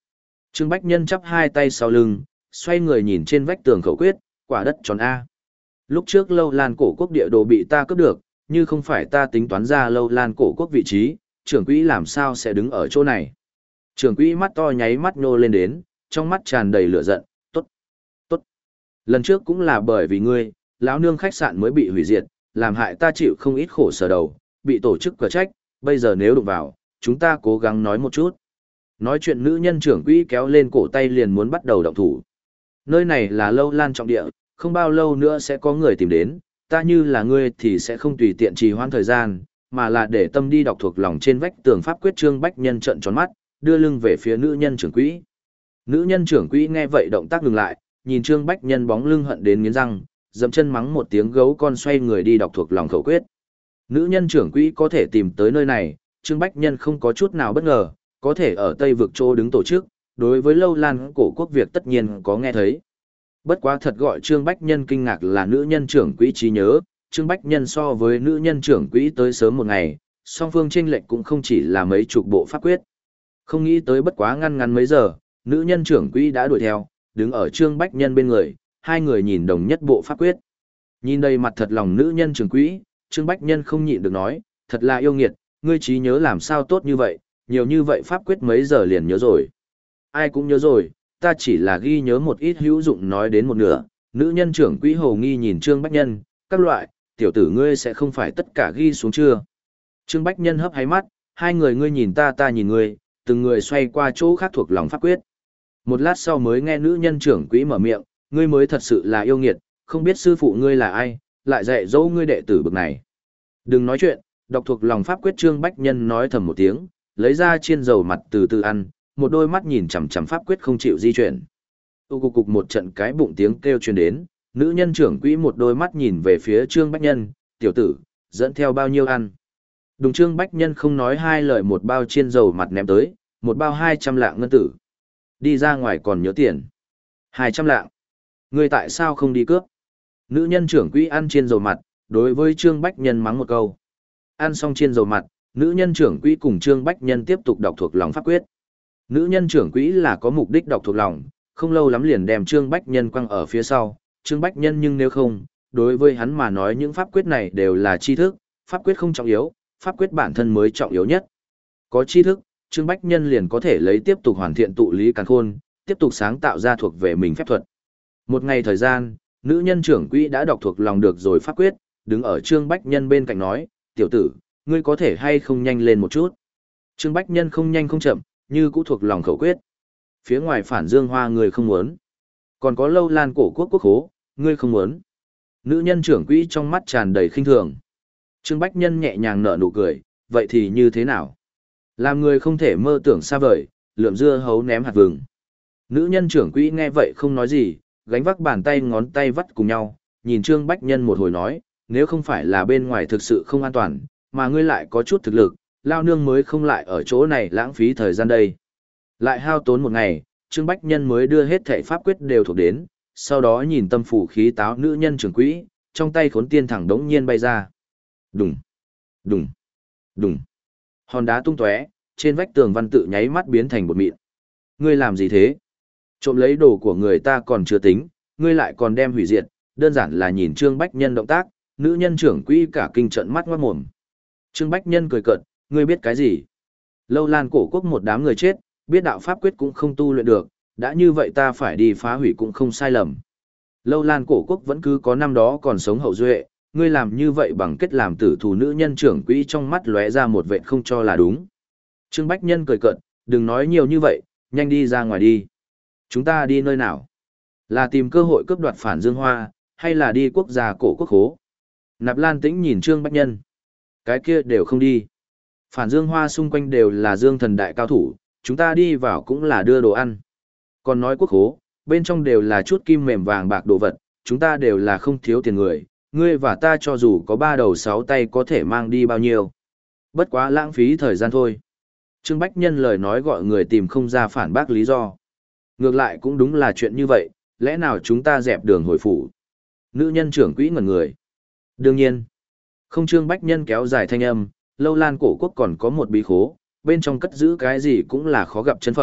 Trương Bách Nhân chắp hai tay sau lưng, xoay người nhìn trên vách tường khẩu quyết, quả đất tròn A. Lúc trước Lâu Lan cổ quốc địa đồ bị ta cướp được, như không phải ta tính toán ra Lâu Lan cổ quốc vị trí, trưởng quỹ làm sao sẽ đứng ở chỗ này. Trưởng quỹ mắt to nháy mắt nhô lên đến, trong mắt tràn đầy lửa giận, tốt, tốt. Lần trước cũng là bởi vì ngươi, lão nương khách sạn mới bị hủy diệt, làm hại ta chịu không ít khổ sở đầu, bị tổ chức cửa trách, bây giờ nếu đụng vào, chúng ta cố gắng nói một chút. Nói chuyện nữ nhân trưởng quỹ kéo lên cổ tay liền muốn bắt đầu động thủ. Nơi này là Lâu Lan trọng địa, không bao lâu nữa sẽ có người tìm đến, ta như là ngươi thì sẽ không tùy tiện trì hoãn thời gian, mà là để tâm đi đọc thuộc lòng trên vách tường pháp quyết. Trương Bách Nhân trợn tròn mắt, đưa lưng về phía nữ nhân trưởng quỹ. Nữ nhân trưởng quỹ nghe vậy động tác ngừng lại, nhìn Trương Bách Nhân bóng lưng hận đến nghiến răng, dậm chân mắng một tiếng gấu con, xoay người đi đọc thuộc lòng khẩu quyết. Nữ nhân trưởng quỹ có thể tìm tới nơi này, Trương Bách Nhân không có chút nào bất ngờ, có thể ở Tây vực chỗ đứng tổ chức, đối với Lâu Lan cổ quốc việc tất nhiên có nghe thấy. Bất quá thật gọi Trương Bách Nhân kinh ngạc là nữ nhân trưởng quỹ trí nhớ, Trương Bách Nhân so với nữ nhân trưởng quỹ tới sớm một ngày, song phương chênh lệch cũng không chỉ là mấy chục bộ pháp quyết. Không nghĩ tới bất quá ngăn ngắn mấy giờ, nữ nhân trưởng quỹ đã đuổi theo, đứng ở Trương Bách Nhân bên người, hai người nhìn đồng nhất bộ pháp quyết. Nhìn đầy mặt thật lòng nữ nhân trưởng quỹ, Trương Bách Nhân không nhịn được nói, thật là yêu nghiệt, ngươi trí nhớ làm sao tốt như vậy, nhiều như vậy pháp quyết mấy giờ liền nhớ rồi. Ai cũng nhớ rồi, ta chỉ là ghi nhớ một ít hữu dụng nói đến một nửa. Nữ nhân trưởng quỹ hồ nghi nhìn Trương Bách Nhân, các loại, tiểu tử ngươi sẽ không phải tất cả ghi xuống chưa. Trương Bách Nhân hấp háy mắt, hai người ngươi nhìn ta ta nhìn ngươi, từng người xoay qua chỗ khác thuộc lòng pháp quyết. Một lát sau mới nghe nữ nhân trưởng quỹ mở miệng, ngươi mới thật sự là yêu nghiệt, không biết sư phụ ngươi là ai, lại dạy dỗ ngươi đệ tử bực này. Đừng nói chuyện, đọc thuộc lòng pháp quyết. Trương Bách Nhân nói thầm một tiếng, lấy ra chiên dầu mặt từ từ ăn, một đôi mắt nhìn chằm chằm pháp quyết không chịu di chuyển. Tu cục cục một trận cái bụng tiếng kêu truyền đến, nữ nhân trưởng quỹ một đôi mắt nhìn về phía Trương Bách Nhân, tiểu tử, dẫn theo bao nhiêu ăn. Đùng. Trương Bách Nhân không nói hai lời, một bao chiên dầu mặt ném tới, một bao hai trăm lạng ngân tử. Đi ra ngoài còn nhớ tiền. Hai trăm lạng. Ngươi tại sao không đi cướp? Nữ nhân trưởng quỹ ăn chiên dầu mặt, đối với Trương Bách Nhân mắng một câu. Ăn xong chiên dầu mặt, nữ nhân trưởng quỹ cùng Trương Bách Nhân tiếp tục đọc thuộc lòng pháp quyết. Nữ nhân trưởng quỹ là có mục đích đọc thuộc lòng, không lâu lắm liền đem Trương Bách Nhân quăng ở phía sau. Trương Bách Nhân nhưng nếu không, đối với hắn mà nói những pháp quyết này đều là tri thức, pháp quyết không trọng yếu, pháp quyết bản thân mới trọng yếu nhất. Có tri thức, Trương Bách Nhân liền có thể lấy tiếp tục hoàn thiện tụ lý càn khôn, tiếp tục sáng tạo ra thuộc về mình phép thuật. Một ngày thời gian, nữ nhân trưởng quỹ đã đọc thuộc lòng được rồi pháp quyết, đứng ở Trương Bách Nhân bên cạnh nói, tiểu tử, ngươi có thể hay không nhanh lên một chút. Trương Bách Nhân không nhanh không chậm, như cũ thuộc lòng khẩu quyết. Phía ngoài Phản Dương Hoa ngươi không muốn. Còn có Lâu Lan cổ quốc quốc khố, ngươi không muốn. Nữ nhân trưởng quỹ trong mắt tràn đầy khinh thường. Trương Bách Nhân nhẹ nhàng nở nụ cười, vậy thì như thế nào? Làm người không thể mơ tưởng xa vời, lượm dưa hấu ném hạt vừng. Nữ nhân trưởng quỹ nghe vậy không nói gì, gánh vác bàn tay ngón tay vắt cùng nhau, nhìn Trương Bách Nhân một hồi nói, nếu không phải là bên ngoài thực sự không an toàn, mà ngươi lại có chút thực lực, lao nương mới không lại ở chỗ này lãng phí thời gian đây. Lại hao tốn một ngày, Trương Bách Nhân mới đưa hết thảy pháp quyết đều thuộc đến, sau đó nhìn tâm phủ khí táo nữ nhân trưởng quỹ, trong tay khốn tiên thẳng đống nhiên bay ra. Đùng, đùng, đùng. Hòn đá tung tóe, trên vách tường văn tự nháy mắt biến thành bột mịn. Ngươi làm gì thế? Trộm lấy đồ của người ta còn chưa tính, ngươi lại còn đem hủy diệt, đơn giản là nhìn Trương Bách Nhân động tác, nữ nhân trưởng quỹ cả kinh trận mắt ngoát mồm. Trương Bách Nhân cười cợt, ngươi biết cái gì? Lâu Lan cổ quốc một đám người chết, biết đạo pháp quyết cũng không tu luyện được, đã như vậy ta phải đi phá hủy cũng không sai lầm. Lâu Lan cổ quốc vẫn cứ có năm đó còn sống hậu duệ, ngươi làm như vậy bằng kết làm tử thù. Nữ nhân trưởng quỹ trong mắt lóe ra một vệt không cho là đúng. Trương Bách Nhân cười cợt, đừng nói nhiều như vậy, nhanh đi ra ngoài đi. Chúng ta đi nơi nào? Là tìm cơ hội cướp đoạt Phản Dương Hoa, hay là đi quốc gia cổ quốc khố? Nạp Lan Tĩnh nhìn Trương Bách Nhân. Cái kia đều không đi. Phản Dương Hoa xung quanh đều là Dương thần đại cao thủ, chúng ta đi vào cũng là đưa đồ ăn. Còn nói quốc khố, bên trong đều là chút kim mềm vàng bạc đồ vật, chúng ta đều là không thiếu tiền người, ngươi và ta cho dù có ba đầu sáu tay có thể mang đi bao nhiêu. Bất quá lãng phí thời gian thôi. Trương Bách Nhân lời nói gọi người tìm không ra phản bác lý do. Ngược lại cũng đúng là chuyện như vậy, lẽ nào chúng ta dẹp đường hồi phủ? Nữ nhân trưởng quỹ ngẩn người. Đương nhiên, không. Trương Bách Nhân kéo dài thanh âm, Lâu Lan cổ quốc còn có một bí khố, bên trong cất giữ cái gì cũng là khó gặp chân phẩm,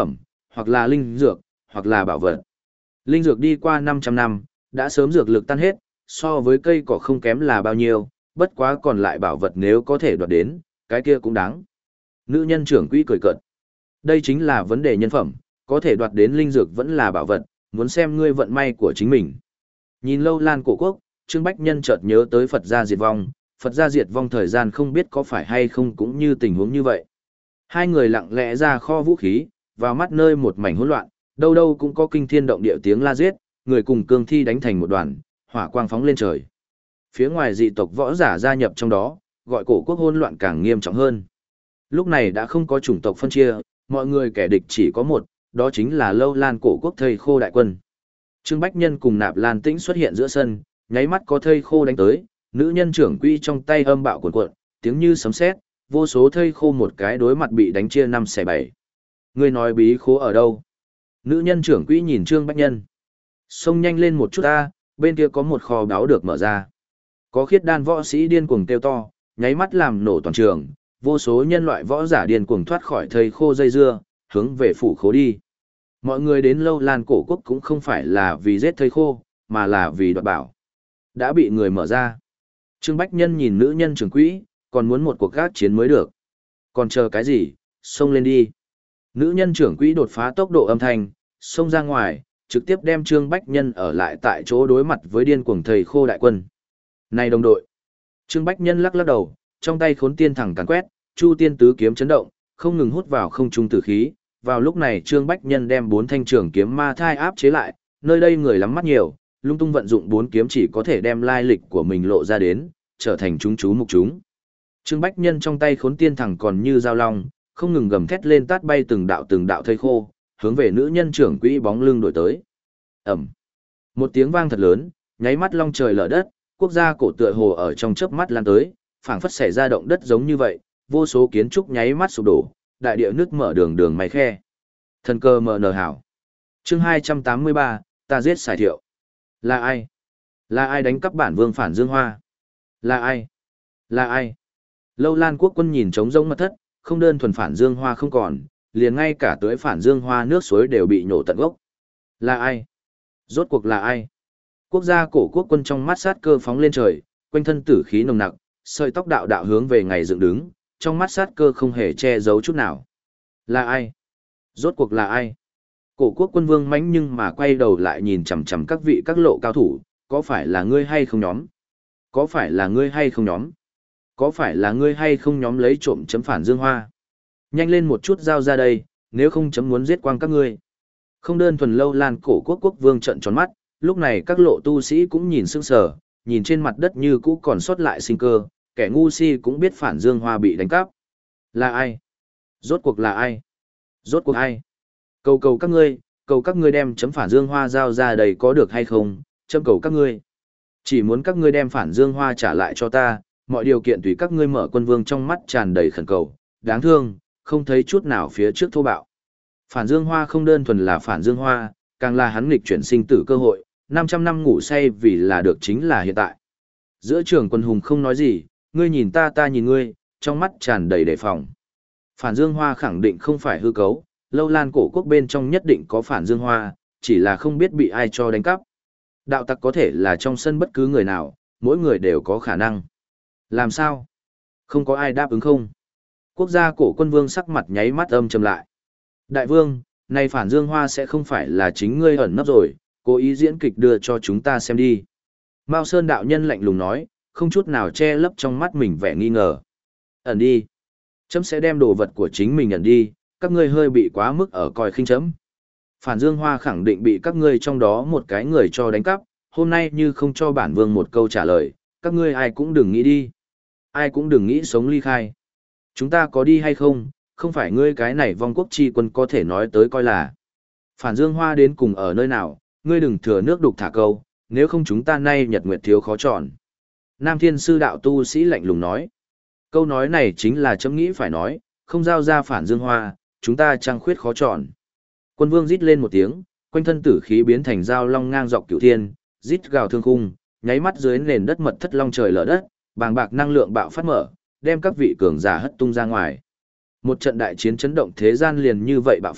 hoặc là linh dược, hoặc là bảo vật. Linh dược đi qua năm trăm năm, đã sớm dược lực tan hết, so với cây cỏ không kém là bao nhiêu, bất quá còn lại bảo vật nếu có thể đoạt đến, cái kia cũng đáng. Nữ nhân trưởng quỹ cười cợt. Đây chính là vấn đề nhân phẩm, có thể đoạt đến linh dược vẫn là bảo vật, muốn xem ngươi vận may của chính mình. Nhìn Lâu Lan cổ quốc, Trương Bách Nhân chợt nhớ tới Phật gia diệt vong, Phật gia diệt vong thời gian không biết có phải hay không cũng như tình huống như vậy. Hai người lặng lẽ ra kho vũ khí, vào mắt nơi một mảnh hỗn loạn, đâu đâu cũng có kinh thiên động địa tiếng la giết, người cùng cương thi đánh thành một đoàn, hỏa quang phóng lên trời. Phía ngoài dị tộc võ giả gia nhập trong đó, gọi cổ quốc hỗn loạn càng nghiêm trọng hơn. Lúc này đã không có chủng tộc phân chia, mọi người kẻ địch chỉ có một, đó chính là Lâu Lan cổ quốc thây khô đại quân. Trương Bách Nhân cùng Nạp Lan Tĩnh xuất hiện giữa sân, nháy mắt có thây khô đánh tới, nữ nhân trưởng quỹ trong tay âm bạo cuộn cuộn, tiếng như sấm sét, vô số thây khô một cái đối mặt bị đánh chia năm xẻ bảy. Ngươi nói bí khố ở đâu? Nữ nhân trưởng quỹ nhìn Trương Bách Nhân. Xông nhanh lên một chút ta, bên kia có một kho báu được mở ra. Có khiết đan võ sĩ điên cuồng kêu to, nháy mắt làm nổ toàn trường, vô số nhân loại võ giả điên cuồng thoát khỏi thây khô dây dưa, hướng về phủ khố đi. Mọi người đến Lâu Lan cổ quốc cũng không phải là vì giết thây khô, mà là vì đoạt bảo. Đã bị người mở ra. Trương Bách Nhân nhìn nữ nhân trưởng quỹ, còn muốn một cuộc gác chiến mới được. Còn chờ cái gì, xông lên đi. Nữ nhân trưởng quỹ đột phá tốc độ âm thanh, xông ra ngoài, trực tiếp đem Trương Bách Nhân ở lại tại chỗ đối mặt với điên cuồng thầy khô đại quân. Này đồng đội. Trương Bách Nhân lắc lắc đầu, trong tay khốn tiên thẳng càn quét, chu tiên tứ kiếm chấn động, không ngừng hút vào không trung tử khí. Vào lúc này Trương Bách Nhân đem bốn thanh trường kiếm ma thai áp chế lại, nơi đây người lắm mắt nhiều, lung tung vận dụng bốn kiếm chỉ có thể đem lai lịch của mình lộ ra đến, trở thành chúng chú mục chúng. Trương Bách Nhân trong tay khốn tiên thẳng còn như dao long, không ngừng gầm thét lên tát bay từng đạo từng đạo thây khô, hướng về nữ nhân trưởng quỹ bóng lưng đổi tới. Ầm. Một tiếng vang thật lớn, nháy mắt long trời lở đất, quốc gia cổ tựa hồ ở trong chớp mắt lan tới, phảng phất xảy ra động đất giống như vậy, vô số kiến trúc nháy mắt sụp đổ, đại địa nước mở đường đường mày khe. Thần cơ mờ nở hảo. Chương hai trăm tám mươi ba, ta giết Sài Thiệu. Là ai? Là ai đánh cắp bản vương Phản Dương Hoa? Là ai? Là ai? Lâu Lan quốc quân nhìn trống rỗng mật thất, không đơn thuần Phản Dương Hoa không còn, liền ngay cả tới Phản Dương Hoa nước suối đều bị nhổ tận gốc. Là ai? Rốt cuộc là ai? Quốc gia cổ quốc quân trong mắt sát cơ phóng lên trời, quanh thân tử khí nồng nặc, sợi tóc đạo đạo hướng về ngày dựng đứng, trong mắt sát cơ không hề che giấu chút nào. Là ai? Rốt cuộc là ai? Cổ quốc quân vương mãnh nhưng mà quay đầu lại nhìn chằm chằm các vị các lộ cao thủ, có phải là ngươi hay không nhóm? Có phải là ngươi hay không nhóm? Có phải là ngươi hay không nhóm lấy trộm chấm Phản Dương Hoa? Nhanh lên một chút giao ra đây, nếu không chấm muốn giết quang các ngươi. Không đơn thuần Lâu Lan cổ quốc quốc vương trợn tròn mắt, lúc này các lộ tu sĩ cũng nhìn sững sờ, nhìn trên mặt đất như cũ còn sót lại sinh cơ, kẻ ngu si cũng biết Phản Dương Hoa bị đánh cắp. Là ai? Rốt cuộc là ai? Rốt cuộc ai? Cầu cầu các ngươi, cầu các ngươi đem chấm Phản Dương Hoa giao ra đây có được hay không, chấm cầu các ngươi. Chỉ muốn các ngươi đem Phản Dương Hoa trả lại cho ta, mọi điều kiện tùy các ngươi. Mở quân vương trong mắt tràn đầy khẩn cầu, đáng thương, không thấy chút nào phía trước thô bạo. Phản Dương Hoa không đơn thuần là Phản Dương Hoa, càng là hắn nghịch chuyển sinh tử cơ hội, năm trăm năm ngủ say vì là được chính là hiện tại. Giữa trường quân hùng không nói gì, ngươi nhìn ta ta nhìn ngươi, trong mắt tràn đầy đề phòng. Phản Dương Hoa khẳng định không phải hư cấu, Lâu Lan cổ quốc bên trong nhất định có Phản Dương Hoa, chỉ là không biết bị ai cho đánh cắp. Đạo tặc có thể là trong sân bất cứ người nào, mỗi người đều có khả năng. Làm sao? Không có ai đáp ứng không? Quốc gia cổ quân vương sắc mặt nháy mắt âm trầm lại. Đại vương, này Phản Dương Hoa sẽ không phải là chính ngươi ẩn nấp rồi, cố ý diễn kịch đưa cho chúng ta xem đi. Mao Sơn đạo nhân lạnh lùng nói, không chút nào che lấp trong mắt mình vẻ nghi ngờ. Ẩn đi. Chấm sẽ đem đồ vật của chính mình ẩn đi, các ngươi hơi bị quá mức ở coi khinh chấm. Phản Dương Hoa khẳng định bị các ngươi trong đó một cái người cho đánh cắp, hôm nay như không cho bản vương một câu trả lời, các ngươi ai cũng đừng nghĩ đi. Ai cũng đừng nghĩ sống ly khai. Chúng ta có đi hay không, không phải ngươi cái này vong quốc chi quân có thể nói tới coi là. Phản Dương Hoa đến cùng ở nơi nào, ngươi đừng thừa nước đục thả câu, nếu không chúng ta nay nhật nguyệt thiếu khó tròn. Nam Thiên Sư đạo tu sĩ lạnh lùng nói. Câu nói này chính là chấm nghĩ phải nói, không giao ra Phản Dương Hoa, chúng ta trăng khuyết khó tròn. Quân vương rít lên một tiếng, quanh thân tử khí biến thành dao long ngang dọc cửu thiên, rít gào thương khung, nháy mắt dưới nền đất mật thất long trời lở đất, bàng bạc năng lượng bạo phát mở, đem các vị cường giả hất tung ra ngoài. Một trận đại chiến chấn động thế gian liền như vậy bạo phát,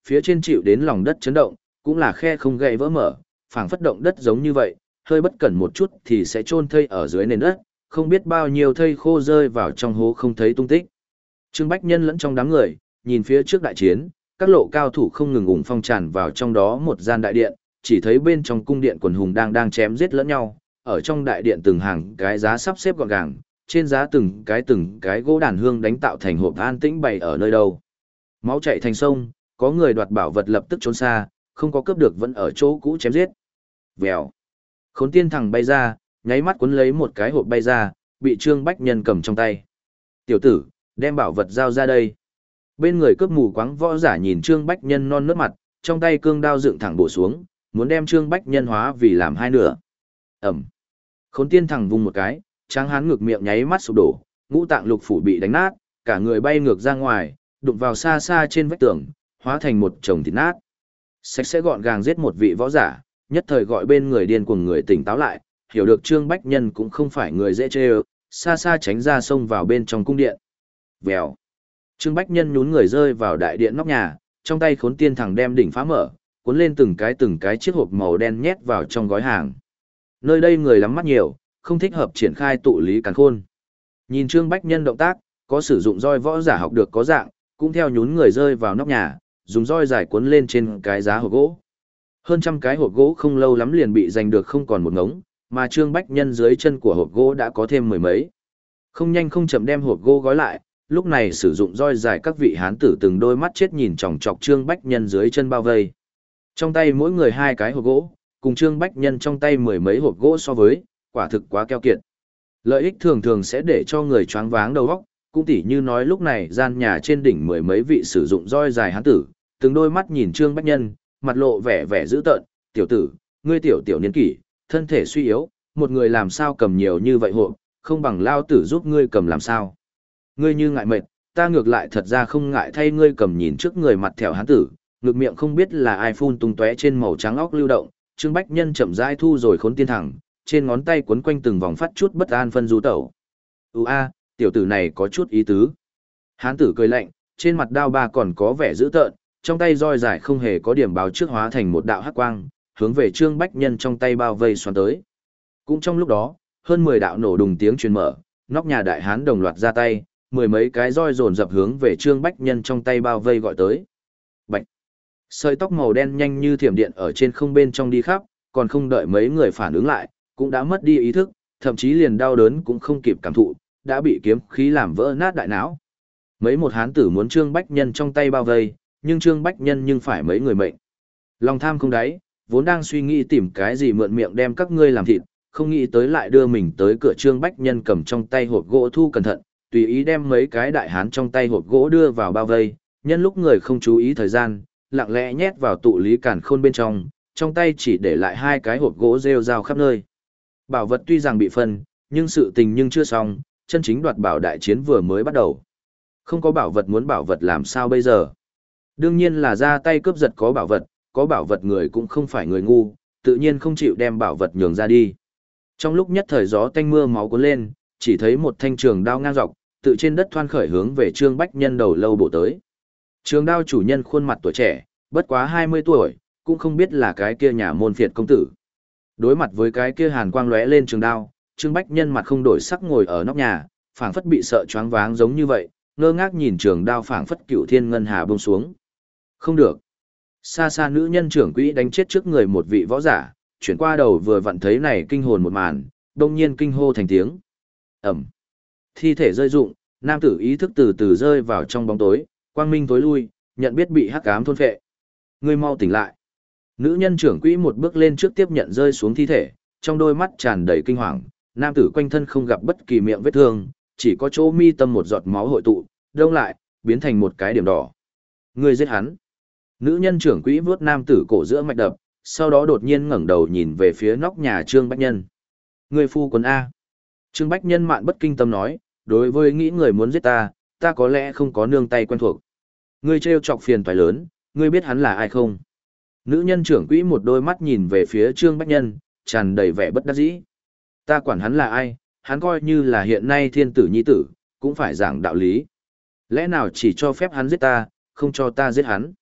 phía trên chịu đến lòng đất chấn động, cũng là khe không gãy vỡ mở, phảng phất động đất giống như vậy, hơi bất cẩn một chút thì sẽ chôn thây ở dưới nền đất, không biết bao nhiêu thây khô rơi vào trong hố không thấy tung tích. Trương Bách Nhân lẫn trong đám người, nhìn phía trước đại chiến, các lộ cao thủ không ngừng ủng phong tràn vào trong đó một gian đại điện, chỉ thấy bên trong cung điện quần hùng đang đang chém giết lẫn nhau, ở trong đại điện từng hàng cái giá sắp xếp gọn gàng, trên giá từng cái từng cái gỗ đàn hương đánh tạo thành hộp an tĩnh bày ở nơi đâu. Máu chảy thành sông, có người đoạt bảo vật lập tức trốn xa, không có cướp được vẫn ở chỗ cũ chém giết. Vèo. Khốn tiên thằng bay ra, nháy mắt cuốn lấy một cái hộp bay ra, bị Trương Bách Nhân cầm trong tay. Tiểu tử, đem bảo vật giao ra đây. Bên người cướp mù quáng võ giả nhìn Trương Bách Nhân non nớt mặt, trong tay cương đao dựng thẳng bổ xuống, muốn đem Trương Bách Nhân hóa vì làm hai nửa. Ẩm. Khốn tiên thằng vung một cái, tráng hán ngực miệng nháy mắt sụp đổ, ngũ tạng lục phủ bị đánh nát, cả người bay ngược ra ngoài, đụng vào xa xa trên vách tường, hóa thành một chồng thịt nát. Sạch sẽ gọn gàng giết một vị võ giả, nhất thời gọi bên người điên cuồng người tỉnh táo lại, hiểu được Trương Bách Nhân cũng không phải người dễ chê ơ, xa xa tránh ra xông vào bên trong cung điện. Vèo. Trương Bách Nhân nhún người rơi vào đại điện nóc nhà, trong tay khốn tiên thằng đem đỉnh phá mở, cuốn lên từng cái từng cái chiếc hộp màu đen nhét vào trong gói hàng. Nơi đây người lắm mắt nhiều, không thích hợp triển khai tụ lý càn khôn. Nhìn Trương Bách Nhân động tác, có sử dụng roi võ giả học được có dạng, cũng theo nhún người rơi vào nóc nhà, dùng roi dài cuốn lên trên cái giá hộp gỗ. Hơn trăm cái hộp gỗ không lâu lắm liền bị giành được không còn một ngống, mà Trương Bách Nhân dưới chân của hộp gỗ đã có thêm mười mấy. Không nhanh không chậm đem hộp gỗ gói lại, lúc này sử dụng roi dài các vị hán tử từng đôi mắt chết nhìn chòng chọc Trương Bách Nhân dưới chân bao vây. Trong tay mỗi người hai cái hộp gỗ, cùng Trương Bách Nhân trong tay mười mấy hộp gỗ so với, quả thực quá keo kiệt. Lợi ích thường thường sẽ để cho người choáng váng đầu óc, cũng tỉ như nói lúc này gian nhà trên đỉnh mười mấy vị sử dụng roi dài hán tử, từng đôi mắt nhìn Trương Bách Nhân, mặt lộ vẻ vẻ dữ tợn, "Tiểu tử, ngươi tiểu tiểu niên kỷ, thân thể suy yếu, một người làm sao cầm nhiều như vậy hộp, không bằng lao tử giúp ngươi cầm làm sao? Ngươi như ngại mệt, ta ngược lại thật ra không ngại thay ngươi cầm." Nhìn trước người mặt thẻo hán tử, ngực miệng không biết là ai phun tung tóe trên màu trắng óc lưu động, Trương Bách Nhân chậm rãi thu rồi khốn tiên thẳng, trên ngón tay quấn quanh từng vòng phát chút bất an phân du tẩu. "Ú a, tiểu tử này có chút ý tứ." Hán tử cười lạnh, trên mặt đao ba còn có vẻ dữ tợn, trong tay roi dài không hề có điểm báo trước hóa thành một đạo hắc quang, hướng về Trương Bách Nhân trong tay bao vây xoắn tới. Cũng trong lúc đó, hơn mười đạo nổ đùng tiếng truyền mở, nóc nhà đại hán đồng loạt ra tay, mười mấy cái roi dồn dập hướng về Trương Bách Nhân trong tay bao vây gọi tới. Bạch. Sợi tóc màu đen nhanh như thiểm điện ở trên không bên trong đi khắp, còn không đợi mấy người phản ứng lại, cũng đã mất đi ý thức, thậm chí liền đau đớn cũng không kịp cảm thụ, đã bị kiếm khí làm vỡ nát đại não. Mấy một hán tử muốn Trương Bách Nhân trong tay bao vây, nhưng Trương Bách Nhân nhưng phải mấy người mệnh. Lòng tham không đáy, vốn đang suy nghĩ tìm cái gì mượn miệng đem các ngươi làm thịt, không nghĩ tới lại đưa mình tới cửa. Trương Bách Nhân cầm trong tay hộp gỗ thu cẩn thận, tùy ý đem mấy cái đại hán trong tay hộp gỗ đưa vào bao vây, nhân lúc người không chú ý thời gian, lặng lẽ nhét vào tụ lý càn khôn bên trong, trong tay chỉ để lại hai cái hộp gỗ rêu rao khắp nơi. Bảo vật tuy rằng bị phân, nhưng sự tình nhưng chưa xong, chân chính đoạt bảo đại chiến vừa mới bắt đầu. Không có bảo vật muốn bảo vật làm sao bây giờ? Đương nhiên là ra tay cướp giật có bảo vật, có bảo vật người cũng không phải người ngu, tự nhiên không chịu đem bảo vật nhường ra đi. Trong lúc nhất thời gió tanh mưa máu cuốn lên, chỉ thấy một thanh trường đao ngang dọc, tự trên đất thoăn khởi hướng về Trương Bách Nhân đầu lâu bổ tới. Trường đao chủ nhân khuôn mặt tuổi trẻ, bất quá hai mươi tuổi, cũng không biết là cái kia nhà môn phiệt công tử. Đối mặt với cái kia hàn quang lóe lên trường đao, Trương Bách Nhân mặt không đổi sắc ngồi ở nóc nhà, phảng phất bị sợ choáng váng giống như vậy, ngơ ngác nhìn trường đao phảng phất cựu thiên ngân hà buông xuống. Không được. Xa xa nữ nhân trưởng quỹ đánh chết trước người một vị võ giả, chuyển qua đầu vừa vặn thấy này kinh hồn một màn, đông nhiên kinh hô thành tiếng. Ẩm. Thi thể rơi rụng, nam tử ý thức từ từ rơi vào trong bóng tối, quang minh tối lui, nhận biết bị hắc ám thôn phệ. Ngươi mau tỉnh lại. Nữ nhân trưởng quỹ một bước lên trước tiếp nhận rơi xuống thi thể, trong đôi mắt tràn đầy kinh hoàng, nam tử quanh thân không gặp bất kỳ miệng vết thương, chỉ có chỗ mi tâm một giọt máu hội tụ, đông lại, biến thành một cái điểm đỏ. Ngươi giết hắn. Nữ nhân trưởng quỹ vuốt nam tử cổ giữa mạch đập, sau đó đột nhiên ngẩng đầu nhìn về phía nóc nhà Trương Bách Nhân. Ngươi phu quân A. Trương Bách Nhân mạn bất kinh tâm nói, đối với nghĩ người muốn giết ta, ta có lẽ không có nương tay quen thuộc. Ngươi trêu chọc phiền toái lớn, ngươi biết hắn là ai không? Nữ nhân trưởng quỹ một đôi mắt nhìn về phía Trương Bách Nhân, tràn đầy vẻ bất đắc dĩ. Ta quản hắn là ai, hắn coi như là hiện nay thiên tử nhi tử, cũng phải giảng đạo lý. Lẽ nào chỉ cho phép hắn giết ta, không cho ta giết hắn?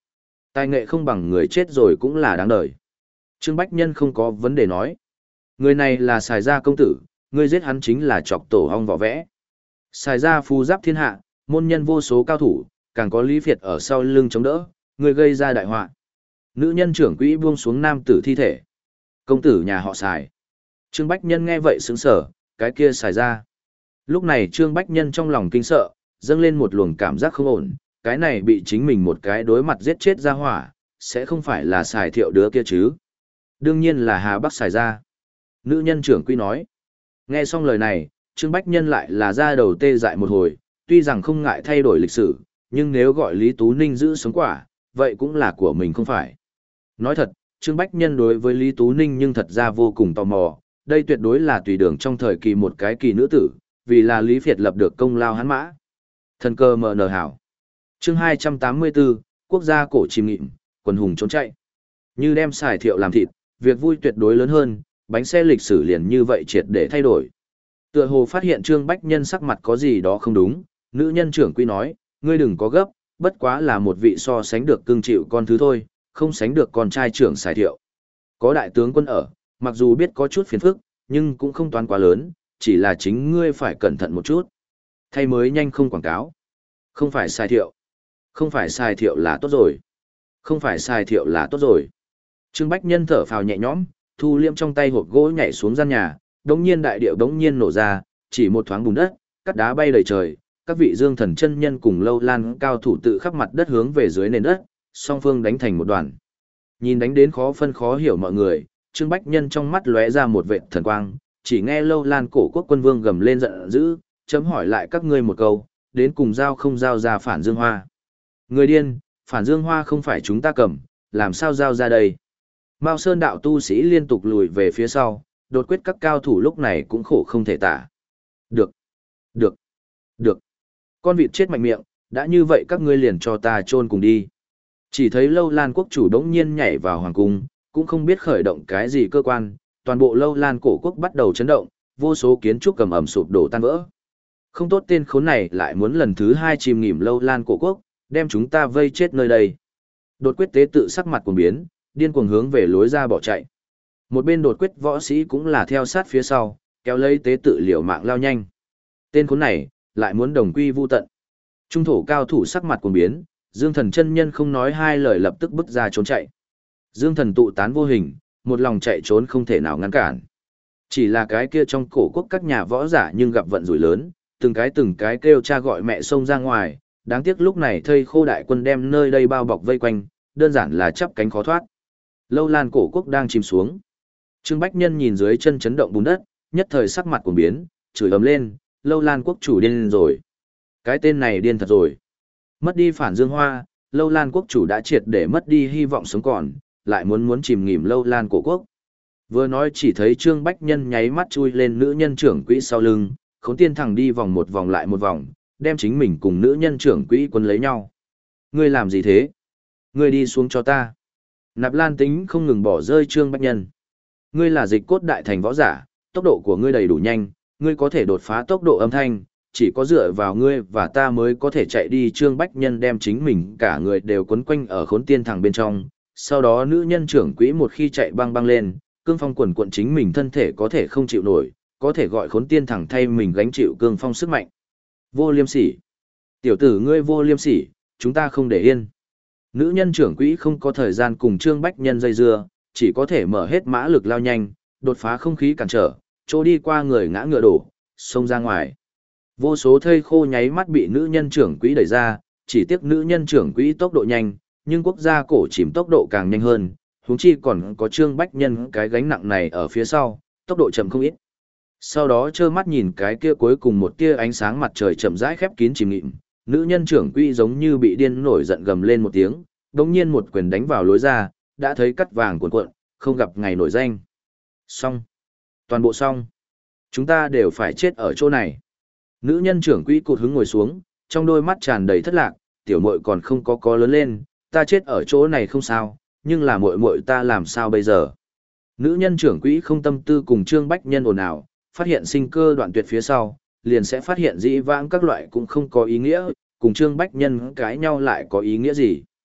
Tài nghệ không bằng người chết rồi cũng là đáng đời. Trương Bách Nhân không có vấn đề nói. Người này là Sài Gia công tử, ngươi giết hắn chính là chọc tổ hong vỏ vẽ. Sài Gia phù giáp thiên hạ, môn nhân vô số cao thủ, càng có Lý Việt ở sau lưng chống đỡ, ngươi gây ra đại họa. Nữ nhân trưởng quỹ buông xuống nam tử thi thể. Công tử nhà họ Sài. Trương Bách Nhân nghe vậy sững sờ, cái kia Sài Gia. Lúc này Trương Bách Nhân trong lòng kinh sợ, dâng lên một luồng cảm giác không ổn, cái này bị chính mình một cái đối mặt giết chết ra hỏa, sẽ không phải là Sài Thiệu đứa kia chứ. Đương nhiên là Hà Bắc Sài Gia. Nữ nhân trưởng quỹ nói. Nghe xong lời này, Trương Bách Nhân lại là ra đầu tê dại một hồi, tuy rằng không ngại thay đổi lịch sử, nhưng nếu gọi Lý Tú Ninh giữ sống quả, vậy cũng là của mình không phải. Nói thật, Trương Bách Nhân đối với Lý Tú Ninh nhưng thật ra vô cùng tò mò, đây tuyệt đối là tùy đường trong thời kỳ một cái kỳ nữ tử, vì là Lý Việt lập được công lao hắn mã. Thần cơ mờ nờ hảo. Chương hai trăm tám mươi tư, quốc gia cổ chìm nghịm, quần hùng trốn chạy. Như đem Sài Thiệu làm thịt, việc vui tuyệt đối lớn hơn, bánh xe lịch sử liền như vậy triệt để thay đổi. Tựa hồ phát hiện Trương Bách Nhân sắc mặt có gì đó không đúng, nữ nhân trưởng quy nói, ngươi đừng có gấp, bất quá là một vị so sánh được cưng chịu con thứ thôi, không sánh được con trai trưởng Sài Thiệu. Có đại tướng quân ở, mặc dù biết có chút phiền phức, nhưng cũng không toán quá lớn, chỉ là chính ngươi phải cẩn thận một chút. Thay mới nhanh không quảng cáo. Không phải Sài Thiệu. Không phải Sài Thiệu là tốt rồi. Không phải Sài Thiệu là tốt rồi. Trương Bách Nhân thở phào nhẹ nhõm, thu liêm trong tay hộp gỗ nhảy xuống gian nhà, đống nhiên đại điệu đống nhiên nổ ra, chỉ một thoáng bùn đất, cát đá bay đầy trời, các vị dương thần chân nhân cùng lâu lan cao thủ tự khắp mặt đất hướng về dưới nền đất, song phương đánh thành một đoàn. Nhìn đánh đến khó phân khó hiểu mọi người, Trương Bách Nhân trong mắt lóe ra một vệt thần quang, chỉ nghe lâu lan cổ quốc quân vương gầm lên giận dữ, chấm hỏi lại các ngươi một câu, đến cùng giao không giao ra phản dương hoa. Người điên, phản dương hoa không phải chúng ta cầm, làm sao giao ra đây? Mao Sơn đạo tu sĩ liên tục lùi về phía sau, đột quyết các cao thủ lúc này cũng khổ không thể tả. Được, được, được. Con vịt chết mạnh miệng, đã như vậy các ngươi liền cho ta chôn cùng đi. Chỉ thấy lâu lan quốc chủ đống nhiên nhảy vào hoàng cung, cũng không biết khởi động cái gì cơ quan, toàn bộ lâu lan cổ quốc bắt đầu chấn động, vô số kiến trúc cầm ẩm sụp đổ tan vỡ. Không tốt tên khốn này lại muốn lần thứ hai chìm nghỉm lâu lan cổ quốc, đem chúng ta vây chết nơi đây. Đột quyết tế tự sắc mặt cuồng biến, điên cuồng hướng về lối ra bỏ chạy. Một bên đột quyết võ sĩ cũng là theo sát phía sau, kéo lấy tế tự liều mạng lao nhanh. Tên khốn này, lại muốn đồng quy vu tận. Trung thổ cao thủ sắc mặt cuồng biến, Dương Thần chân nhân không nói hai lời lập tức bước ra trốn chạy. Dương Thần tụ tán vô hình, một lòng chạy trốn không thể nào ngăn cản. Chỉ là cái kia trong cổ quốc các nhà võ giả nhưng gặp vận rủi lớn, từng cái từng cái kêu cha gọi mẹ xông ra ngoài, đáng tiếc lúc này thây khô đại quân đem nơi đây bao bọc vây quanh, đơn giản là chắp cánh khó thoát. Lâu lan cổ quốc đang chìm xuống. Trương Bách Nhân nhìn dưới chân chấn động bùn đất, nhất thời sắc mặt cuồng biến, chửi ầm lên, lâu lan quốc chủ điên rồi. Cái tên này điên thật rồi. Mất đi phản dương hoa, lâu lan quốc chủ đã triệt để mất đi hy vọng sống còn, lại muốn muốn chìm nghỉm lâu lan cổ quốc. Vừa nói chỉ thấy Trương Bách Nhân nháy mắt chui lên nữ nhân trưởng quỹ sau lưng, khốn tiên thẳng đi vòng một vòng lại một vòng, đem chính mình cùng nữ nhân trưởng quỹ quân lấy nhau. Ngươi làm gì thế? Ngươi đi xuống cho ta. Nạp Lan Tính không ngừng bỏ rơi Trương Bách Nhân. Ngươi là dịch cốt đại thành võ giả, tốc độ của ngươi đầy đủ nhanh, ngươi có thể đột phá tốc độ âm thanh, chỉ có dựa vào ngươi và ta mới có thể chạy đi. Trương Bách Nhân đem chính mình cả người đều quấn quanh ở khốn tiên thẳng bên trong, sau đó nữ nhân trưởng quỹ một khi chạy băng băng lên, cương phong quần cuộn chính mình thân thể có thể không chịu nổi, có thể gọi khốn tiên thẳng thay mình gánh chịu cương phong sức mạnh. Vô liêm sỉ. Tiểu tử ngươi vô liêm sỉ, chúng ta không để yên. Nữ nhân trưởng quỹ không có thời gian cùng Trương Bách Nhân dây dưa, chỉ có thể mở hết mã lực lao nhanh, đột phá không khí cản trở, chỗ đi qua người ngã ngựa đổ, xông ra ngoài. Vô số thây khô nháy mắt bị nữ nhân trưởng quỹ đẩy ra, chỉ tiếc nữ nhân trưởng quỹ tốc độ nhanh, nhưng quốc gia cổ chìm tốc độ càng nhanh hơn, huống chi còn có Trương Bách Nhân cái gánh nặng này ở phía sau, tốc độ chậm không ít. Sau đó trơ mắt nhìn cái kia cuối cùng một tia ánh sáng mặt trời chậm rãi khép kín chìm nghịm, nữ nhân trưởng quỹ giống như bị điên nổi giận gầm lên một tiếng, đống nhiên một quyền đánh vào lối ra, đã thấy cắt vàng cuộn cuộn, không gặp ngày nổi danh. Xong. Toàn bộ xong. Chúng ta đều phải chết ở chỗ này. Nữ nhân trưởng quỹ cụt hứng ngồi xuống, trong đôi mắt tràn đầy thất lạc, tiểu muội còn không có có lớn lên, ta chết ở chỗ này không sao, nhưng là muội muội ta làm sao bây giờ? Nữ nhân trưởng quỹ không tâm tư cùng Trương Bách Nhân ồn ào, phát hiện sinh cơ đoạn tuyệt phía sau, liền sẽ phát hiện dĩ vãng các loại cũng không có ý nghĩa, cùng Trương Bách Nhân cãi nhau lại có ý nghĩa gì.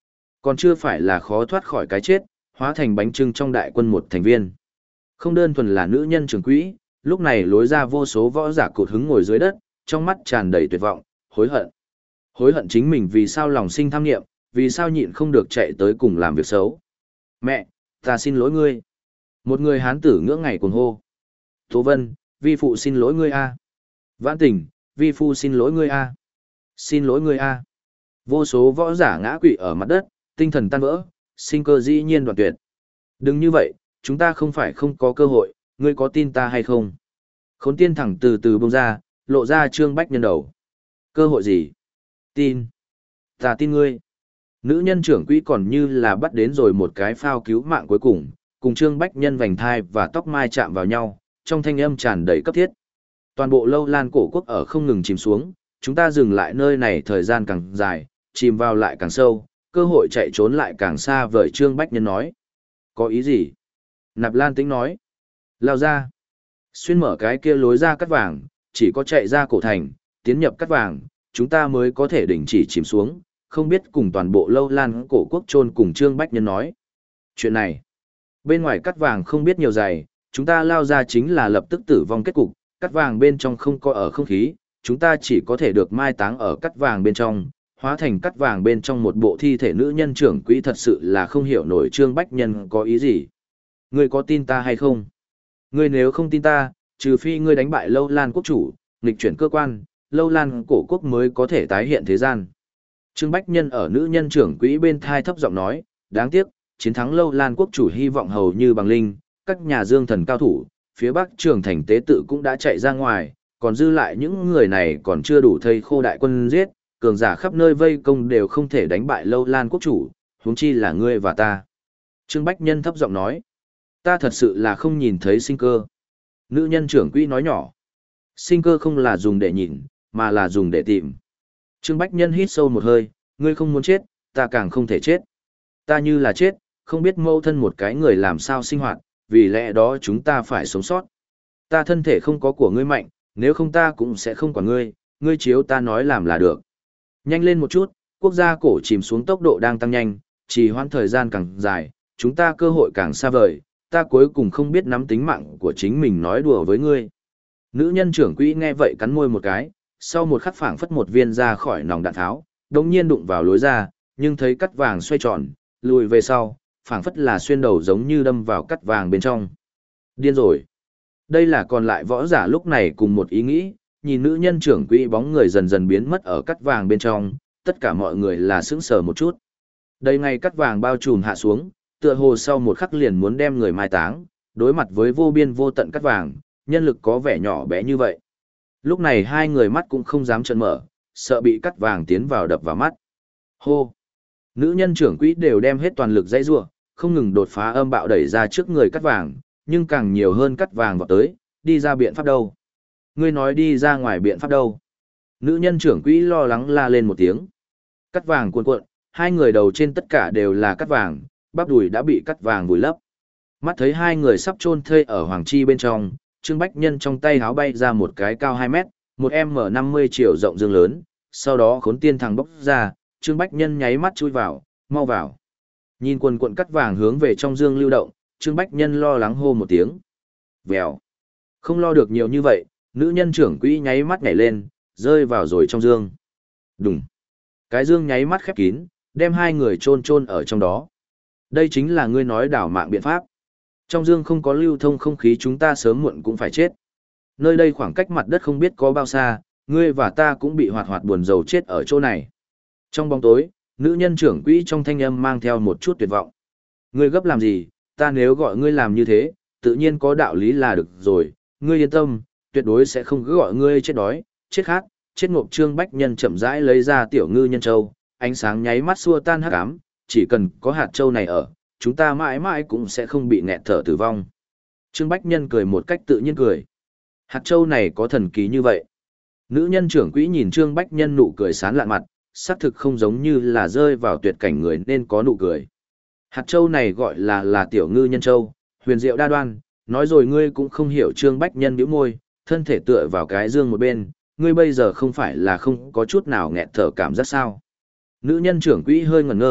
Còn chưa phải là khó thoát khỏi cái chết, hóa thành bánh trưng trong đại quân một thành viên. Không đơn thuần là nữ nhân trưởng quỹ, lúc này lối ra vô số võ giả cụt hứng ngồi dưới đất, trong mắt tràn đầy tuyệt vọng, hối hận. Hối hận chính mình vì sao lòng sinh tham nghiệm, vì sao nhịn không được chạy tới cùng làm việc xấu. Mẹ, ta xin lỗi ngươi. Một người hán tử ngưỡng ngày cuồng hô. Tố Vân, vi phụ xin lỗi ngươi a. Vãn Tình, vi phụ xin lỗi ngươi a. Xin lỗi ngươi a. Vô số võ giả ngã quỵ ở mặt đất, tinh thần tan vỡ, sinh cơ dĩ nhiên đoạn tuyệt. Đừng như vậy, chúng ta không phải không có cơ hội, ngươi có tin ta hay không? Khốn tiên thẳng từ từ bông ra, lộ ra Trương Bách Nhân đầu. Cơ hội gì? Tin. Ta tin ngươi. Nữ nhân trưởng quỹ còn như là bắt đến rồi một cái phao cứu mạng cuối cùng, cùng Trương Bách Nhân vành thai và tóc mai chạm vào nhau, trong thanh âm tràn đầy cấp thiết. Toàn bộ lâu lan cổ quốc ở không ngừng chìm xuống, chúng ta dừng lại nơi này thời gian càng dài, chìm vào lại càng sâu, cơ hội chạy trốn lại càng xa vời. Trương Bách Nhân nói. Có ý gì? Nạp Lan Tĩnh nói. Lao ra. Xuyên mở cái kia lối ra cắt vàng, chỉ có chạy ra cổ thành, tiến nhập cắt vàng, chúng ta mới có thể đình chỉ chìm xuống, không biết cùng toàn bộ lâu lan cổ quốc chôn cùng. Trương Bách Nhân nói. Chuyện này, bên ngoài cắt vàng không biết nhiều dày, chúng ta lao ra chính là lập tức tử vong kết cục, cắt vàng bên trong không có ở không khí, chúng ta chỉ có thể được mai táng ở cắt vàng bên trong, hóa thành cắt vàng bên trong một bộ thi thể. Nữ nhân trưởng quỹ thật sự là không hiểu nổi Trương Bách Nhân có ý gì. Ngươi có tin ta hay không? Ngươi nếu không tin ta, trừ phi ngươi đánh bại lâu lan quốc chủ, nghịch chuyển cơ quan, lâu lan cổ quốc mới có thể tái hiện thế gian. Trương Bách Nhân ở nữ nhân trưởng quỹ bên thai thấp giọng nói, đáng tiếc, chiến thắng lâu lan quốc chủ hy vọng hầu như bằng linh, các nhà dương thần cao thủ, phía bắc trường thành tế tự cũng đã chạy ra ngoài, còn dư lại những người này còn chưa đủ thây khô đại quân giết, cường giả khắp nơi vây công đều không thể đánh bại lâu lan quốc chủ, huống chi là ngươi và ta. Trương Bách Nhân thấp giọng nói, ta thật sự là không nhìn thấy sinh cơ. Nữ nhân trưởng quỹ nói nhỏ, sinh cơ không là dùng để nhìn, mà là dùng để tìm. Trương Bách Nhân hít sâu một hơi, ngươi không muốn chết, ta càng không thể chết. Ta như là chết, không biết mâu thân một cái người làm sao sinh hoạt, vì lẽ đó chúng ta phải sống sót. Ta thân thể không có của ngươi mạnh, nếu không ta cũng sẽ không quản ngươi, ngươi chiếu ta nói làm là được. Nhanh lên một chút, quốc gia cổ chìm xuống tốc độ đang tăng nhanh, trì hoãn thời gian càng dài, chúng ta cơ hội càng xa vời, ta cuối cùng không biết nắm tính mạng của chính mình nói đùa với ngươi. Nữ nhân trưởng quỹ nghe vậy cắn môi một cái, sau một khắc phảng phất một viên ra khỏi nòng đạn tháo, đồng nhiên đụng vào lối ra, nhưng thấy cắt vàng xoay tròn, lùi về sau, phảng phất là xuyên đầu giống như đâm vào cắt vàng bên trong. Điên rồi. Đây là còn lại võ giả lúc này cùng một ý nghĩ, nhìn nữ nhân trưởng quỹ bóng người dần dần biến mất ở cắt vàng bên trong, tất cả mọi người là sững sờ một chút. Đây ngay cắt vàng bao trùm hạ xuống, tựa hồ sau một khắc liền muốn đem người mai táng, đối mặt với vô biên vô tận cắt vàng, nhân lực có vẻ nhỏ bé như vậy. Lúc này hai người mắt cũng không dám trợn mở, sợ bị cắt vàng tiến vào đập vào mắt. Hô! Nữ nhân trưởng quỹ đều đem hết toàn lực dãy rủa, không ngừng đột phá âm bạo đẩy ra trước người cắt vàng, nhưng càng nhiều hơn cắt vàng vào tới, đi ra biện pháp đâu? Ngươi nói đi ra ngoài biện pháp đâu? Nữ nhân trưởng quỹ lo lắng la lên một tiếng. Cắt vàng cuộn cuộn, hai người đầu trên tất cả đều là cắt vàng, bắp đùi đã bị cắt vàng vùi lấp. Mắt thấy hai người sắp chôn thây ở hoàng chi bên trong, Trương Bách Nhân trong tay háo bay ra một cái cao hai mét, một em năm mươi chiều rộng dương lớn, sau đó khốn tiên thằng bốc ra, Trương Bách Nhân nháy mắt chui vào, mau vào. Nhìn quần cuộn cắt vàng hướng về trong dương lưu động, Trương Bách Nhân lo lắng hô một tiếng. Vèo. Không lo được nhiều như vậy, nữ nhân trưởng quỹ nháy mắt nhảy lên, rơi vào rồi trong dương. Đùng. Cái dương nháy mắt khép kín, đem hai người chôn chôn ở trong đó. Đây chính là ngươi nói đảo mạng biện pháp. Trong dương không có lưu thông không khí chúng ta sớm muộn cũng phải chết. Nơi đây khoảng cách mặt đất không biết có bao xa, ngươi và ta cũng bị hoạt hoạt buồn rầu chết ở chỗ này. Trong bóng tối, nữ nhân trưởng quỹ trong thanh âm mang theo một chút tuyệt vọng. Ngươi gấp làm gì, ta nếu gọi ngươi làm như thế, tự nhiên có đạo lý là được rồi, ngươi yên tâm, tuyệt đối sẽ không cứ gọi ngươi chết đói, chết khát, chết ngộp. Trương Bách Nhân chậm rãi lấy ra tiểu ngư nhân châu, ánh sáng nháy mắt xua tan hắc ám, chỉ cần có hạt châu này ở, chúng ta mãi mãi cũng sẽ không bị nghẹt thở tử vong. Trương Bách Nhân cười một cách tự nhiên cười. Hạt châu này có thần kỳ như vậy. Nữ nhân trưởng quỹ nhìn Trương Bách Nhân nụ cười sán lạn mặt, xác thực không giống như là rơi vào tuyệt cảnh người nên có nụ cười. Hạt châu này gọi là là tiểu ngư nhân châu, huyền diệu đa đoan, nói rồi ngươi cũng không hiểu. Trương Bách Nhân bĩu môi, thân thể tựa vào cái dương một bên, ngươi bây giờ không phải là không có chút nào nghẹt thở cảm giác sao. Nữ nhân trưởng quỹ hơi ngẩn ngơ,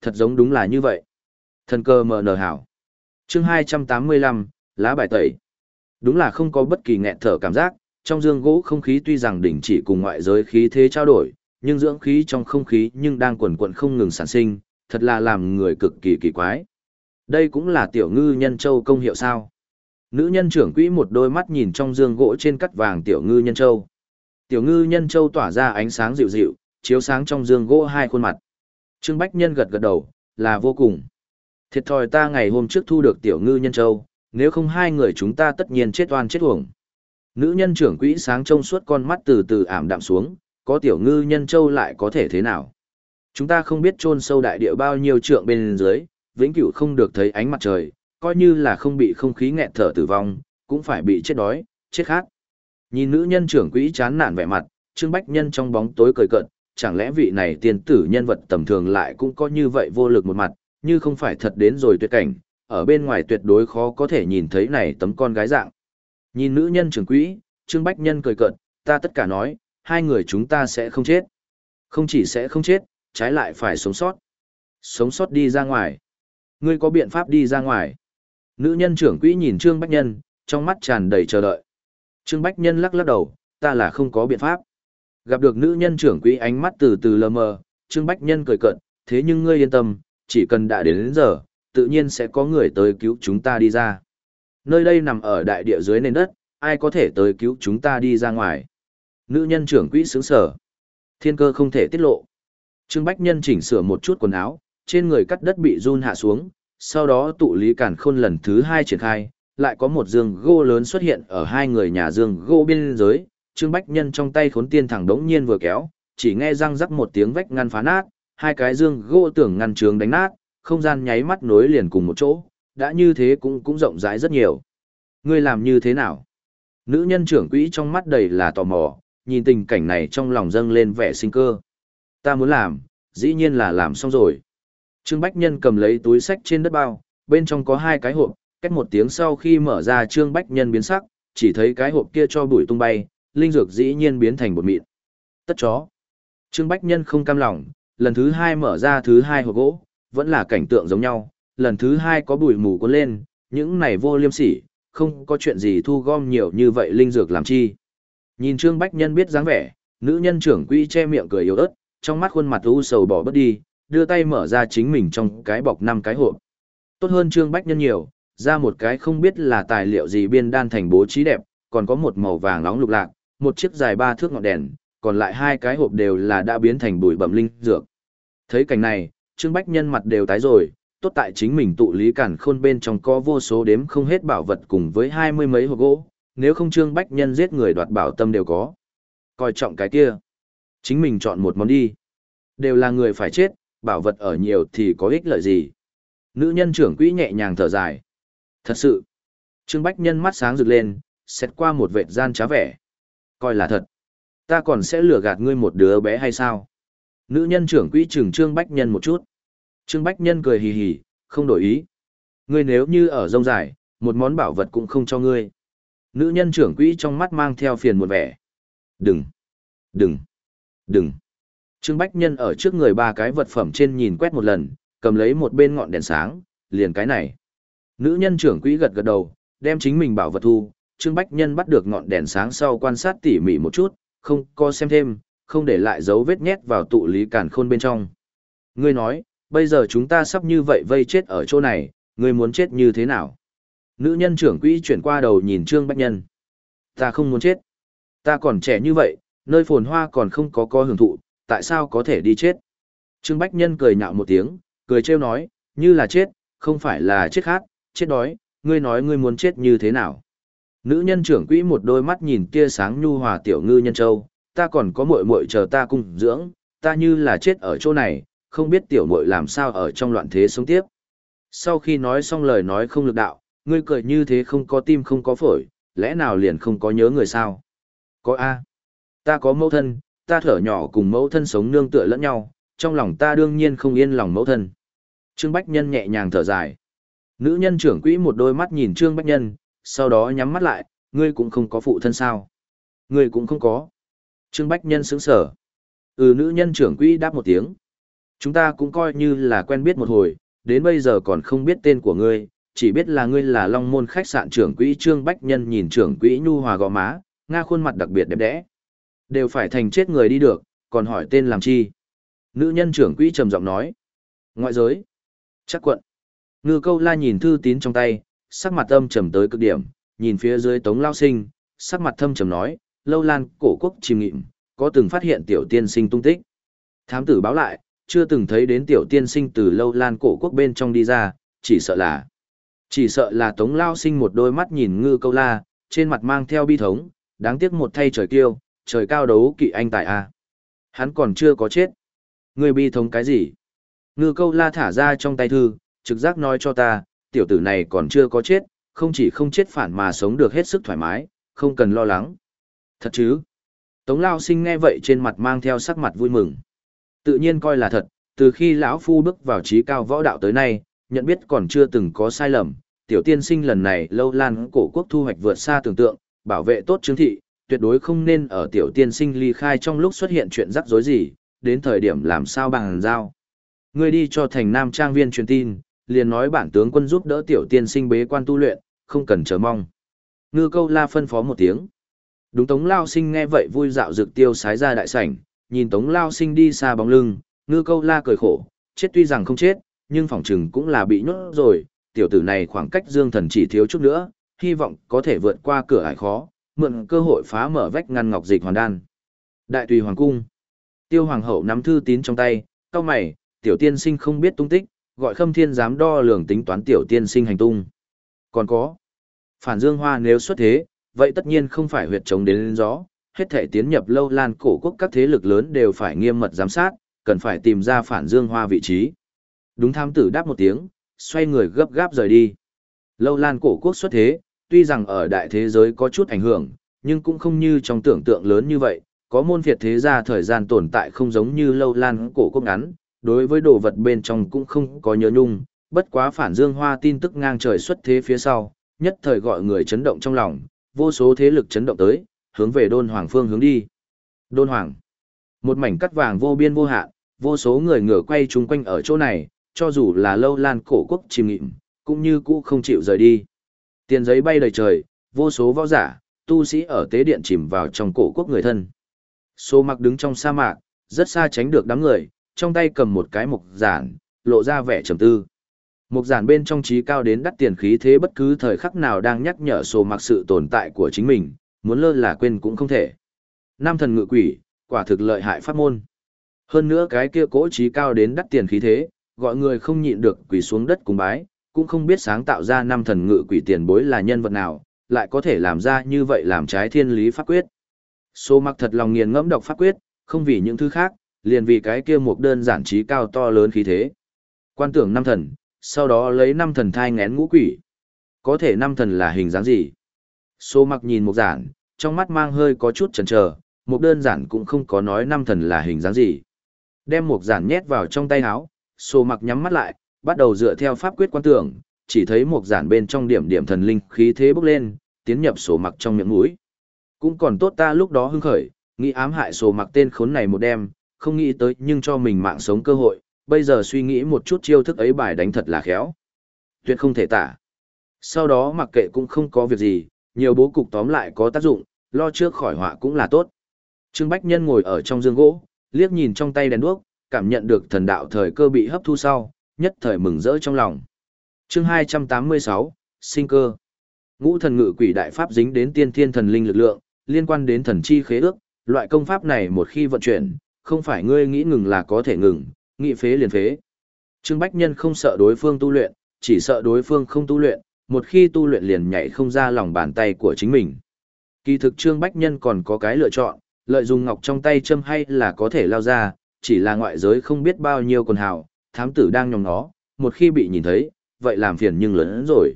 Thật giống đúng là như vậy. Thần cơ mờ nở hảo. Chương hai trăm tám mươi lăm, lá bài tẩy. Đúng là không có bất kỳ nghẹt thở cảm giác, trong dương gỗ không khí tuy rằng đỉnh chỉ cùng ngoại giới khí thế trao đổi, nhưng dưỡng khí trong không khí nhưng đang quần quần không ngừng sản sinh, thật là làm người cực kỳ kỳ quái. Đây cũng là tiểu ngư nhân châu công hiệu sao? Nữ nhân trưởng quỹ một đôi mắt nhìn trong dương gỗ trên cắt vàng tiểu ngư nhân châu. Tiểu ngư nhân châu tỏa ra ánh sáng dịu dịu, chiếu sáng trong dương gỗ hai khuôn mặt. Trương Bách Nhân gật gật đầu, là vô cùng. Thiệt thòi ta ngày hôm trước thu được tiểu ngư nhân châu, nếu không hai người chúng ta tất nhiên chết oan chết uổng. Nữ nhân trưởng quỹ sáng trông suốt con mắt từ từ ảm đạm xuống, có tiểu ngư nhân châu lại có thể thế nào? Chúng ta không biết chôn sâu đại địa bao nhiêu trượng bên dưới, vĩnh cửu không được thấy ánh mặt trời, coi như là không bị không khí nghẹt thở tử vong, cũng phải bị chết đói, chết khát. Nhìn nữ nhân trưởng quỹ chán nản vẻ mặt, Trương Bách Nhân trong bóng tối cười cợt, chẳng lẽ vị này tiên tử nhân vật tầm thường lại cũng có như vậy vô lực một mặt, như không phải thật đến rồi tuyệt cảnh, ở bên ngoài tuyệt đối khó có thể nhìn thấy này tấm con gái dạng. Nhìn nữ nhân trưởng quỹ, Trương Bách Nhân cười cợt, ta tất cả nói, hai người chúng ta sẽ không chết. Không chỉ sẽ không chết, trái lại phải sống sót. Sống sót đi ra ngoài. Ngươi có biện pháp đi ra ngoài. Nữ nhân trưởng quỹ nhìn Trương Bách Nhân, trong mắt tràn đầy chờ đợi. Trương Bách Nhân lắc lắc đầu, ta là không có biện pháp. Gặp được nữ nhân trưởng quỹ ánh mắt từ từ lờ mờ, Trương Bách Nhân cười cợt, thế nhưng ngươi yên tâm, chỉ cần đã đến, đến giờ, tự nhiên sẽ có người tới cứu chúng ta đi ra. Nơi đây nằm ở đại địa dưới nền đất, ai có thể tới cứu chúng ta đi ra ngoài. Nữ nhân trưởng quỹ sướng sở. Thiên cơ không thể tiết lộ. Trương Bách Nhân chỉnh sửa một chút quần áo, trên người cắt đất bị run hạ xuống, sau đó tụ lý cản khôn lần thứ hai triển khai, lại có một giường gỗ lớn xuất hiện ở hai người nhà giường gỗ biên giới. Trương Bách Nhân trong tay khốn tiên thẳng đống nhiên vừa kéo, chỉ nghe răng rắc một tiếng vách ngăn phá nát, hai cái giường gỗ tưởng ngăn trường đánh nát, không gian nháy mắt nối liền cùng một chỗ, đã như thế cũng cũng rộng rãi rất nhiều. Ngươi làm như thế nào? Nữ nhân trưởng quỹ trong mắt đầy là tò mò, nhìn tình cảnh này trong lòng dâng lên vẻ sinh cơ. Ta muốn làm, dĩ nhiên là làm xong rồi. Trương Bách Nhân cầm lấy túi sách trên đất bao, bên trong có hai cái hộp, cách một tiếng sau khi mở ra Trương Bách Nhân biến sắc, chỉ thấy cái hộp kia cho bụi tung bay, linh dược dĩ nhiên biến thành bột mịn. Tất chó. Trương Bách Nhân không cam lòng, lần thứ hai mở ra thứ hai hộp gỗ, vẫn là cảnh tượng giống nhau, lần thứ hai có bụi mù cuốn lên, những này vô liêm sỉ, không có chuyện gì thu gom nhiều như vậy linh dược làm chi. Nhìn Trương Bách Nhân biết dáng vẻ, nữ nhân trưởng quỹ che miệng cười yếu ớt, trong mắt khuôn mặt u sầu bỏ bớt đi, đưa tay mở ra chính mình trong cái bọc năm cái hộp. Tốt hơn Trương Bách Nhân nhiều, ra một cái không biết là tài liệu gì biên đan thành bố trí đẹp, còn có một màu vàng nóng lục lạc, một chiếc dài ba thước ngọn đèn, còn lại hai cái hộp đều là đã biến thành bụi bẩm linh dược. Thấy cảnh này, Trương Bách Nhân mặt đều tái rồi, tốt tại chính mình tụ lý cản khôn bên trong có vô số đếm không hết bảo vật cùng với hai mươi mấy hộp gỗ, nếu không Trương Bách Nhân giết người đoạt bảo tâm đều có. Coi trọng cái kia. Chính mình chọn một món đi. Đều là người phải chết, bảo vật ở nhiều thì có ích lợi gì. Nữ nhân trưởng quỹ nhẹ nhàng thở dài. Thật sự. Trương Bách Nhân mắt sáng rực lên, xét qua một vệt gian trá vẻ. Coi là thật. Ta còn sẽ lừa gạt ngươi một đứa bé hay sao? Nữ nhân trưởng quỹ chừng Trương Bách Nhân một chút. Trương Bách Nhân cười hì hì, không đổi ý. Ngươi nếu như ở rông dài, một món bảo vật cũng không cho ngươi. Nữ nhân trưởng quỹ trong mắt mang theo phiền một vẻ. Đừng, đừng, đừng. Trương Bách Nhân ở trước người ba cái vật phẩm trên nhìn quét một lần, cầm lấy một bên ngọn đèn sáng, liền cái này. Nữ nhân trưởng quỹ gật gật đầu, đem chính mình bảo vật thu. Trương Bách Nhân bắt được ngọn đèn sáng sau quan sát tỉ mỉ một chút, không có xem thêm, không để lại dấu vết nhét vào tụ lý càn khôn bên trong. Ngươi nói, bây giờ chúng ta sắp như vậy vây chết ở chỗ này, ngươi muốn chết như thế nào? Nữ nhân trưởng quỹ chuyển qua đầu nhìn Trương Bách Nhân. Ta không muốn chết. Ta còn trẻ như vậy, nơi phồn hoa còn không có co hưởng thụ, tại sao có thể đi chết? Trương Bách Nhân cười nhạo một tiếng, cười trêu nói, như là chết, không phải là chết khát, chết đói, ngươi nói ngươi muốn chết như thế nào? Nữ nhân trưởng quỹ một đôi mắt nhìn tia sáng nhu hòa tiểu ngư nhân châu, ta còn có muội muội chờ ta cung dưỡng, ta như là chết ở chỗ này, không biết tiểu muội làm sao ở trong loạn thế sống tiếp. Sau khi nói xong lời nói không lực đạo, ngươi cười như thế không có tim không có phổi, lẽ nào liền không có nhớ người sao? Có a, ta có mẫu thân, ta thở nhỏ cùng mẫu thân sống nương tựa lẫn nhau, trong lòng ta đương nhiên không yên lòng mẫu thân. Trương Bách Nhân nhẹ nhàng thở dài. Nữ nhân trưởng quỹ một đôi mắt nhìn Trương Bách Nhân, sau đó nhắm mắt lại, ngươi cũng không có phụ thân sao? Ngươi cũng không có. Trương Bách Nhân sững sờ. Ừ, nữ nhân trưởng quỹ đáp một tiếng. Chúng ta cũng coi như là quen biết một hồi, đến bây giờ còn không biết tên của ngươi, chỉ biết là ngươi là Long Môn khách sạn trưởng quỹ Trương Bách Nhân. Nhìn trưởng quỹ nhu hòa gò má, nga khuôn mặt đặc biệt đẹp đẽ. Đều phải thành chết người đi được, còn hỏi tên làm chi? Nữ nhân trưởng quỹ trầm giọng nói. Ngoại giới. Chắc quận. Ngư Câu La nhìn thư tín trong tay, sắc mặt âm trầm tới cực điểm, nhìn phía dưới Tống Lao Sinh, sắc mặt thâm trầm nói, Lâu Lan cổ quốc chìm nghịm, có từng phát hiện tiểu tiên sinh tung tích. Thám tử báo lại, chưa từng thấy đến tiểu tiên sinh từ Lâu Lan cổ quốc bên trong đi ra, chỉ sợ là... Chỉ sợ là Tống Lao Sinh một đôi mắt nhìn Ngư Câu La, trên mặt mang theo bi thống, đáng tiếc một thay trời kiêu, trời cao đấu kỵ anh tại a. Hắn còn chưa có chết. Ngươi bi thống cái gì? Ngư Câu La thả ra trong tay thư, trực giác nói cho ta, tiểu tử này còn chưa có chết, không chỉ không chết phản mà sống được hết sức thoải mái, không cần lo lắng. Thật chứ? Tống Lao Sinh nghe vậy trên mặt mang theo sắc mặt vui mừng. Tự nhiên coi là thật, từ khi lão phu bước vào trí cao võ đạo tới nay, nhận biết còn chưa từng có sai lầm, tiểu tiên sinh lần này Lâu Lan cổ quốc thu hoạch vượt xa tưởng tượng, bảo vệ tốt Trương thị, tuyệt đối không nên ở tiểu tiên sinh ly khai trong lúc xuất hiện chuyện rắc rối gì, đến thời điểm làm sao bằng giao. Ngươi đi cho thành Nam Trang viên truyền tin, liền nói bản tướng quân giúp đỡ tiểu tiên sinh bế quan tu luyện, không cần chờ mong. Ngư Câu La phân phó một tiếng. Đúng. Tống Lao Sinh nghe vậy vui dạo dược tiêu sái ra đại sảnh, nhìn Tống Lao Sinh đi xa bóng lưng, Ngư Câu La cười khổ, chết tuy rằng không chết, nhưng phỏng chừng cũng là bị nhốt rồi, tiểu tử này khoảng cách Dương Thần chỉ thiếu chút nữa, hy vọng có thể vượt qua cửa ải khó, mượn cơ hội phá mở vách ngăn ngọc dịch hoàn đan. Đại tùy hoàng cung. Tiêu hoàng hậu nắm thư tín trong tay, cau mày, tiểu tiên sinh không biết tung tích, gọi Khâm Thiên dám đo lường tính toán tiểu tiên sinh hành tung. Còn có, Phản Dương Hoa nếu xuất thế, vậy tất nhiên không phải huyệt chống đến lên gió, hết thể tiến nhập Lâu Lan cổ quốc các thế lực lớn đều phải nghiêm mật giám sát, cần phải tìm ra Phản Dương Hoa vị trí. Đúng. Thám tử đáp một tiếng, xoay người gấp gáp rời đi. Lâu Lan cổ quốc xuất thế, tuy rằng ở đại thế giới có chút ảnh hưởng, nhưng cũng không như trong tưởng tượng lớn như vậy, có môn phiệt thế gia thời gian tồn tại không giống như Lâu Lan cổ quốc ngắn, đối với đồ vật bên trong cũng không có nhớ nhung, bất quá Phản Dương Hoa tin tức ngang trời xuất thế phía sau, nhất thời gọi người chấn động trong lòng, vô số thế lực chấn động tới, hướng về Đôn Hoàng phương hướng đi. Đôn Hoàng, một mảnh cắt vàng vô biên vô hạn, vô số người ngửa quay chung quanh ở chỗ này, cho dù là Lâu Lan cổ quốc chìm nghịm, cũng như cũ không chịu rời đi. Tiền giấy bay đầy trời, vô số võ giả, tu sĩ ở tế điện chìm vào trong cổ quốc người thân. Số Mặc đứng trong sa mạc, rất xa tránh được đám người, trong tay cầm một cái mục giản, lộ ra vẻ trầm tư. Mục giản bên trong trí cao đến đắt tiền khí thế bất cứ thời khắc nào đang nhắc nhở Số Mặc sự tồn tại của chính mình, muốn lơ là quên cũng không thể. Nam thần ngự quỷ, quả thực lợi hại pháp môn. Hơn nữa cái kia cỗ trí cao đến đắt tiền khí thế, gọi người không nhịn được quỳ xuống đất cùng bái, cũng không biết sáng tạo ra năm thần ngự quỷ tiền bối là nhân vật nào, lại có thể làm ra như vậy làm trái thiên lý pháp quyết. Số Mặc thật lòng nghiền ngẫm đọc pháp quyết, không vì những thứ khác, liền vì cái kia một đơn giản trí cao to lớn khí thế. Quan tưởng năm thần, sau đó lấy năm thần thai ngén ngũ quỷ. Có thể năm thần là hình dáng gì? Số Mặc nhìn một giản, trong mắt mang hơi có chút chần chờ, một đơn giản cũng không có nói năm thần là hình dáng gì. Đem một giản nhét vào trong tay áo, Số Mặc nhắm mắt lại, bắt đầu dựa theo pháp quyết quan tưởng, chỉ thấy một giản bên trong điểm điểm thần linh khí thế bốc lên, tiến nhập Số Mặc trong miệng mũi. Cũng còn tốt ta lúc đó hưng khởi, nghĩ ám hại Số Mặc tên khốn này một đêm, không nghĩ tới nhưng cho mình mạng sống cơ hội, bây giờ suy nghĩ một chút chiêu thức ấy bài đánh thật là khéo. Tuyệt không thể tả. Sau đó mặc kệ cũng không có việc gì, nhiều bố cục tóm lại có tác dụng, lo trước khỏi họa cũng là tốt. Trương Bách Nhân ngồi ở trong giường gỗ, liếc nhìn trong tay đèn đuốc, cảm nhận được thần đạo thời cơ bị hấp thu sau, nhất thời mừng rỡ trong lòng. Chương hai trăm tám mươi sáu, sinh cơ. Ngũ thần ngự quỷ đại pháp dính đến tiên thiên thần linh lực lượng, liên quan đến thần chi khế ước, loại công pháp này một khi vận chuyển, không phải ngươi nghĩ ngừng là có thể ngừng, nghĩ phế liền phế. Trương Bách Nhân không sợ đối phương tu luyện, chỉ sợ đối phương không tu luyện, một khi tu luyện liền nhảy không ra lòng bàn tay của chính mình. Kỳ thực Trương Bách Nhân còn có cái lựa chọn, lợi dụng ngọc trong tay châm hay là có thể lao ra, chỉ là ngoại giới không biết bao nhiêu quần hào, thám tử đang nhòm nó, một khi bị nhìn thấy, vậy làm phiền nhưng lớn hơn rồi.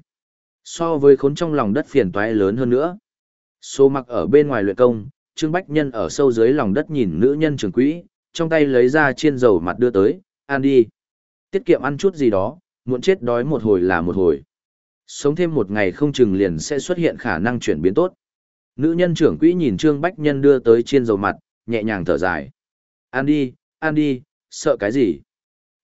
So với khốn trong lòng đất phiền toái lớn hơn nữa. Số Mặc ở bên ngoài luyện công, Trương Bách Nhân ở sâu dưới lòng đất nhìn nữ nhân trưởng quỹ, trong tay lấy ra chiên dầu mặt đưa tới, ăn đi. Tiết kiệm ăn chút gì đó, muộn chết đói một hồi là một hồi. Sống thêm một ngày không chừng liền sẽ xuất hiện khả năng chuyển biến tốt. Nữ nhân trưởng quỹ nhìn Trương Bách Nhân đưa tới chiên dầu mặt, nhẹ nhàng thở dài. Ăn đi, ăn đi, sợ cái gì?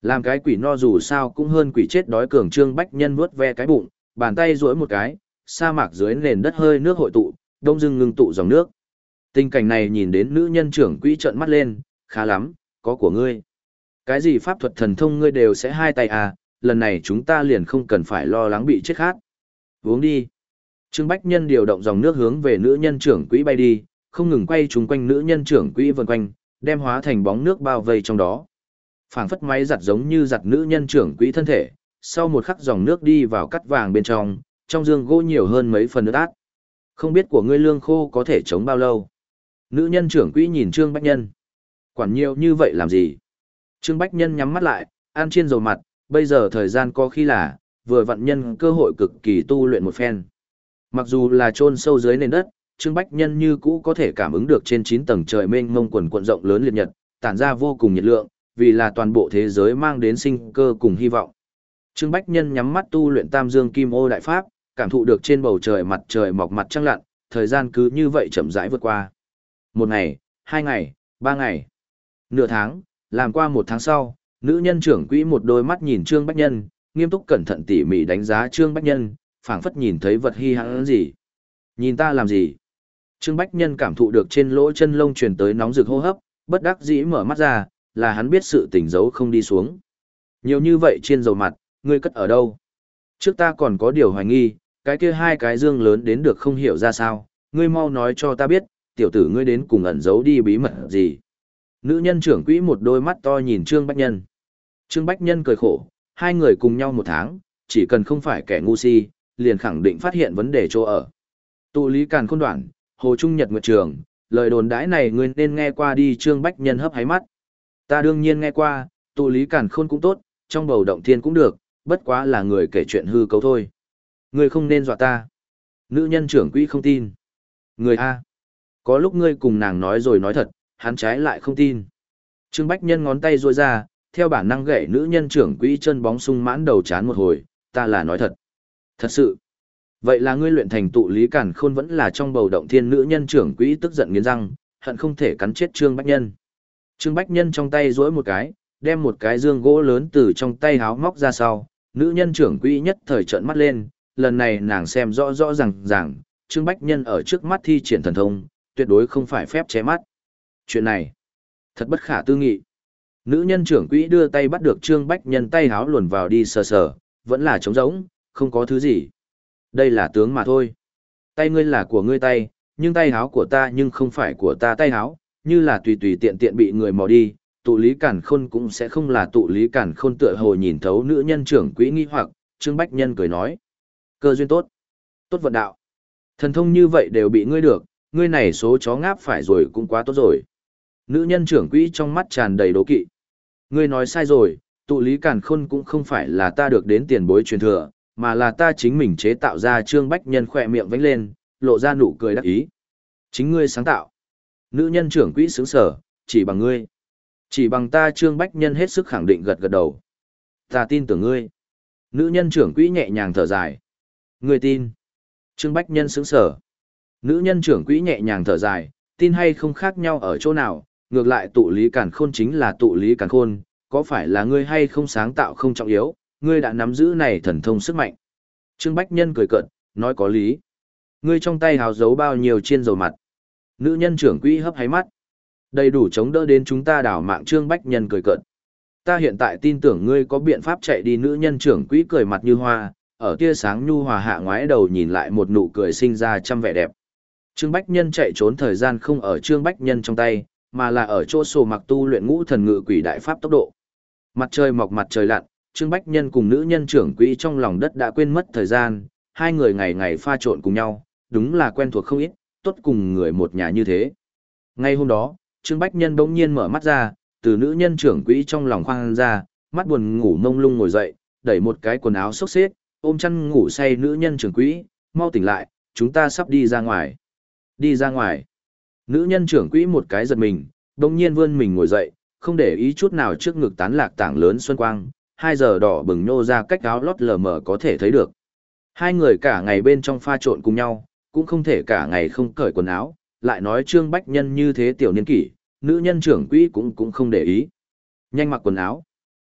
Làm cái quỷ no dù sao cũng hơn quỷ chết đói cường. Trương Bách Nhân vuốt ve cái bụng, bàn tay duỗi một cái, sa mạc dưới nền đất hơi nước hội tụ, đông dưng ngưng tụ dòng nước. Tình cảnh này nhìn đến nữ nhân trưởng quỹ trợn mắt lên, khá lắm, có của ngươi. Cái gì pháp thuật thần thông ngươi đều sẽ hai tay à, lần này chúng ta liền không cần phải lo lắng bị chết khát. Uống đi. Trương Bách Nhân điều động dòng nước hướng về nữ nhân trưởng quỹ bay đi, không ngừng quay trúng quanh nữ nhân trưởng quỹ vần quanh, đem hóa thành bóng nước bao vây trong đó. Phảng phất máy giặt giống như giặt nữ nhân trưởng quỹ thân thể, sau một khắc dòng nước đi vào cắt vàng bên trong, trong dương gỗ nhiều hơn mấy phần nước át. Không biết của ngươi lương khô có thể chống bao lâu. Nữ nhân trưởng quỹ nhìn Trương Bách Nhân. Quản nhiều như vậy làm gì? Trương Bách Nhân nhắm mắt lại, ăn chiên dầu mặt, bây giờ thời gian có khi là, vừa vặn nhân cơ hội cực kỳ tu luyện một phen. Mặc dù là chôn sâu dưới nền đất, Trương Bách Nhân như cũ có thể cảm ứng được trên chín tầng trời mênh mông quần quận rộng lớn liệt nhật, tản ra vô cùng nhiệt lượng, vì là toàn bộ thế giới mang đến sinh cơ cùng hy vọng. Trương Bách Nhân nhắm mắt tu luyện Tam Dương Kim Ô Đại Pháp, cảm thụ được trên bầu trời mặt trời mọc mặt trăng lặn, thời gian cứ như vậy chậm rãi vượt qua. Một ngày, hai ngày, ba ngày, nửa tháng, làm qua một tháng sau, nữ nhân trưởng quỹ một đôi mắt nhìn Trương Bách Nhân, nghiêm túc cẩn thận tỉ mỉ đánh giá Trương Bách Nhân, phảng phất nhìn thấy vật hi hãn gì. Nhìn ta làm gì? Trương Bách Nhân cảm thụ được trên lỗ chân lông truyền tới nóng rực hô hấp, bất đắc dĩ mở mắt ra, là hắn biết sự tình giấu không đi xuống. Nhiều như vậy trên dầu mặt, ngươi cất ở đâu? Trước ta còn có điều hoài nghi, cái kia hai cái dương lớn đến được không hiểu ra sao, ngươi mau nói cho ta biết, tiểu tử ngươi đến cùng ẩn giấu đi bí mật gì. Nữ nhân trưởng quỹ một đôi mắt to nhìn Trương Bách Nhân. Trương Bách Nhân cười khổ, hai người cùng nhau một tháng, chỉ cần không phải kẻ ngu si, liền khẳng định phát hiện vấn đề chỗ ở. Tụ lý càn khôn đoạn, Hồ Trung Nhật Nguyệt Trường, lời đồn đãi này ngươi nên nghe qua đi. Trương Bách Nhân hấp háy mắt. Ta đương nhiên nghe qua, tụ lý càn khôn cũng tốt, trong bầu động thiên cũng được, bất quá là người kể chuyện hư cấu thôi. Ngươi không nên dọa ta. Nữ nhân trưởng quỹ không tin. Người A. Có lúc ngươi cùng nàng nói rồi nói thật, hắn trái lại không tin. Trương Bách Nhân ngón tay ruôi ra, theo bản năng gậy nữ nhân trưởng quỹ chân bóng sung mãn đầu chán một hồi, ta là nói thật. Thật sự. Vậy là ngươi luyện thành tụ lý càn khôn vẫn là trong bầu động thiên. Nữ nhân trưởng quỹ tức giận nghiến răng, hận không thể cắn chết Trương Bách Nhân. Trương Bách Nhân trong tay duỗi một cái, đem một cái dương gỗ lớn từ trong tay háo móc ra sau, nữ nhân trưởng quỹ nhất thời trợn mắt lên, lần này nàng xem rõ rõ ràng ràng, Trương Bách Nhân ở trước mắt thi triển thần thông, tuyệt đối không phải phép che mắt. Chuyện này, thật bất khả tư nghị. Nữ nhân trưởng quỹ đưa tay bắt được Trương Bách Nhân tay háo luồn vào đi sờ sờ, vẫn là trống rỗng, không có thứ gì. Đây là tướng mà thôi. Tay ngươi là của ngươi tay, nhưng tay háo của ta nhưng không phải của ta tay háo, như là tùy tùy tiện tiện bị người mò đi, tụ lý càn khôn cũng sẽ không là tụ lý càn khôn. Tựa hồ nhìn thấu nữ nhân trưởng quỹ nghi hoặc, Trương Bách Nhân cười nói. Cơ duyên tốt. Tốt vận đạo. Thần thông như vậy đều bị ngươi được, ngươi này số chó ngáp phải rồi cũng quá tốt rồi. Nữ nhân trưởng quỹ trong mắt tràn đầy đố kỵ. Ngươi nói sai rồi, tụ lý càn khôn cũng không phải là ta được đến tiền bối truyền thừa, mà là ta chính mình chế tạo ra. Trương Bách Nhân khỏe miệng vánh lên, lộ ra nụ cười đắc ý. Chính ngươi sáng tạo. Nữ nhân trưởng quỹ sướng sở, chỉ bằng ngươi. Chỉ bằng ta. Trương Bách Nhân hết sức khẳng định gật gật đầu. Ta tin tưởng ngươi. Nữ nhân trưởng quỹ nhẹ nhàng thở dài. Ngươi tin. Trương Bách Nhân sướng sở. Nữ nhân trưởng quỹ nhẹ nhàng thở dài, tin hay không khác nhau ở chỗ nào, ngược lại tụ lý càn khôn chính là tụ lý càn khôn, có phải là ngươi hay không sáng tạo không trọng yếu, ngươi đã nắm giữ này thần thông sức mạnh. Trương Bách Nhân cười cợt, nói có lý. Ngươi trong tay hào giấu bao nhiêu chiên dầu mặt. Nữ nhân trưởng quỹ hấp háy mắt. Đầy đủ chống đỡ đến chúng ta đảo mạng. Trương Bách Nhân cười cợt. Ta hiện tại tin tưởng ngươi có biện pháp chạy đi. Nữ nhân trưởng quỹ cười mặt như hoa, ở tia sáng nhu hòa hạ ngoái đầu nhìn lại một nụ cười sinh ra trăm vẻ đẹp. Trương Bách Nhân chạy trốn thời gian không ở Trương Bách Nhân trong tay, mà là ở chỗ sổ mặc tu luyện ngũ thần ngự quỷ đại pháp tốc độ. Mặt trời mọc mặt trời lặn, Trương Bách Nhân cùng nữ nhân trưởng quỹ trong lòng đất đã quên mất thời gian, hai người ngày ngày pha trộn cùng nhau, đúng là quen thuộc không ít, tốt cùng người một nhà như thế. Ngay hôm đó, Trương Bách Nhân bỗng nhiên mở mắt ra, từ nữ nhân trưởng quỹ trong lòng khoan ra, mắt buồn ngủ mông lung ngồi dậy, đẩy một cái quần áo xốc xếch, ôm chăn ngủ say. Nữ nhân trưởng quỹ, mau tỉnh lại, chúng ta sắp đi ra ngoài. Đi ra ngoài. Nữ nhân trưởng quỹ một cái giật mình, bỗng nhiên vươn mình ngồi dậy, không để ý chút nào trước ngực tán lạc tảng lớn xuân quang, hai giờ đỏ bừng nhô ra cách áo lót lờ mờ có thể thấy được. Hai người cả ngày bên trong pha trộn cùng nhau, cũng không thể cả ngày không cởi quần áo, lại nói Trương Bách Nhân như thế tiểu niên kỷ, nữ nhân trưởng quỹ cũng cũng không để ý. Nhanh mặc quần áo.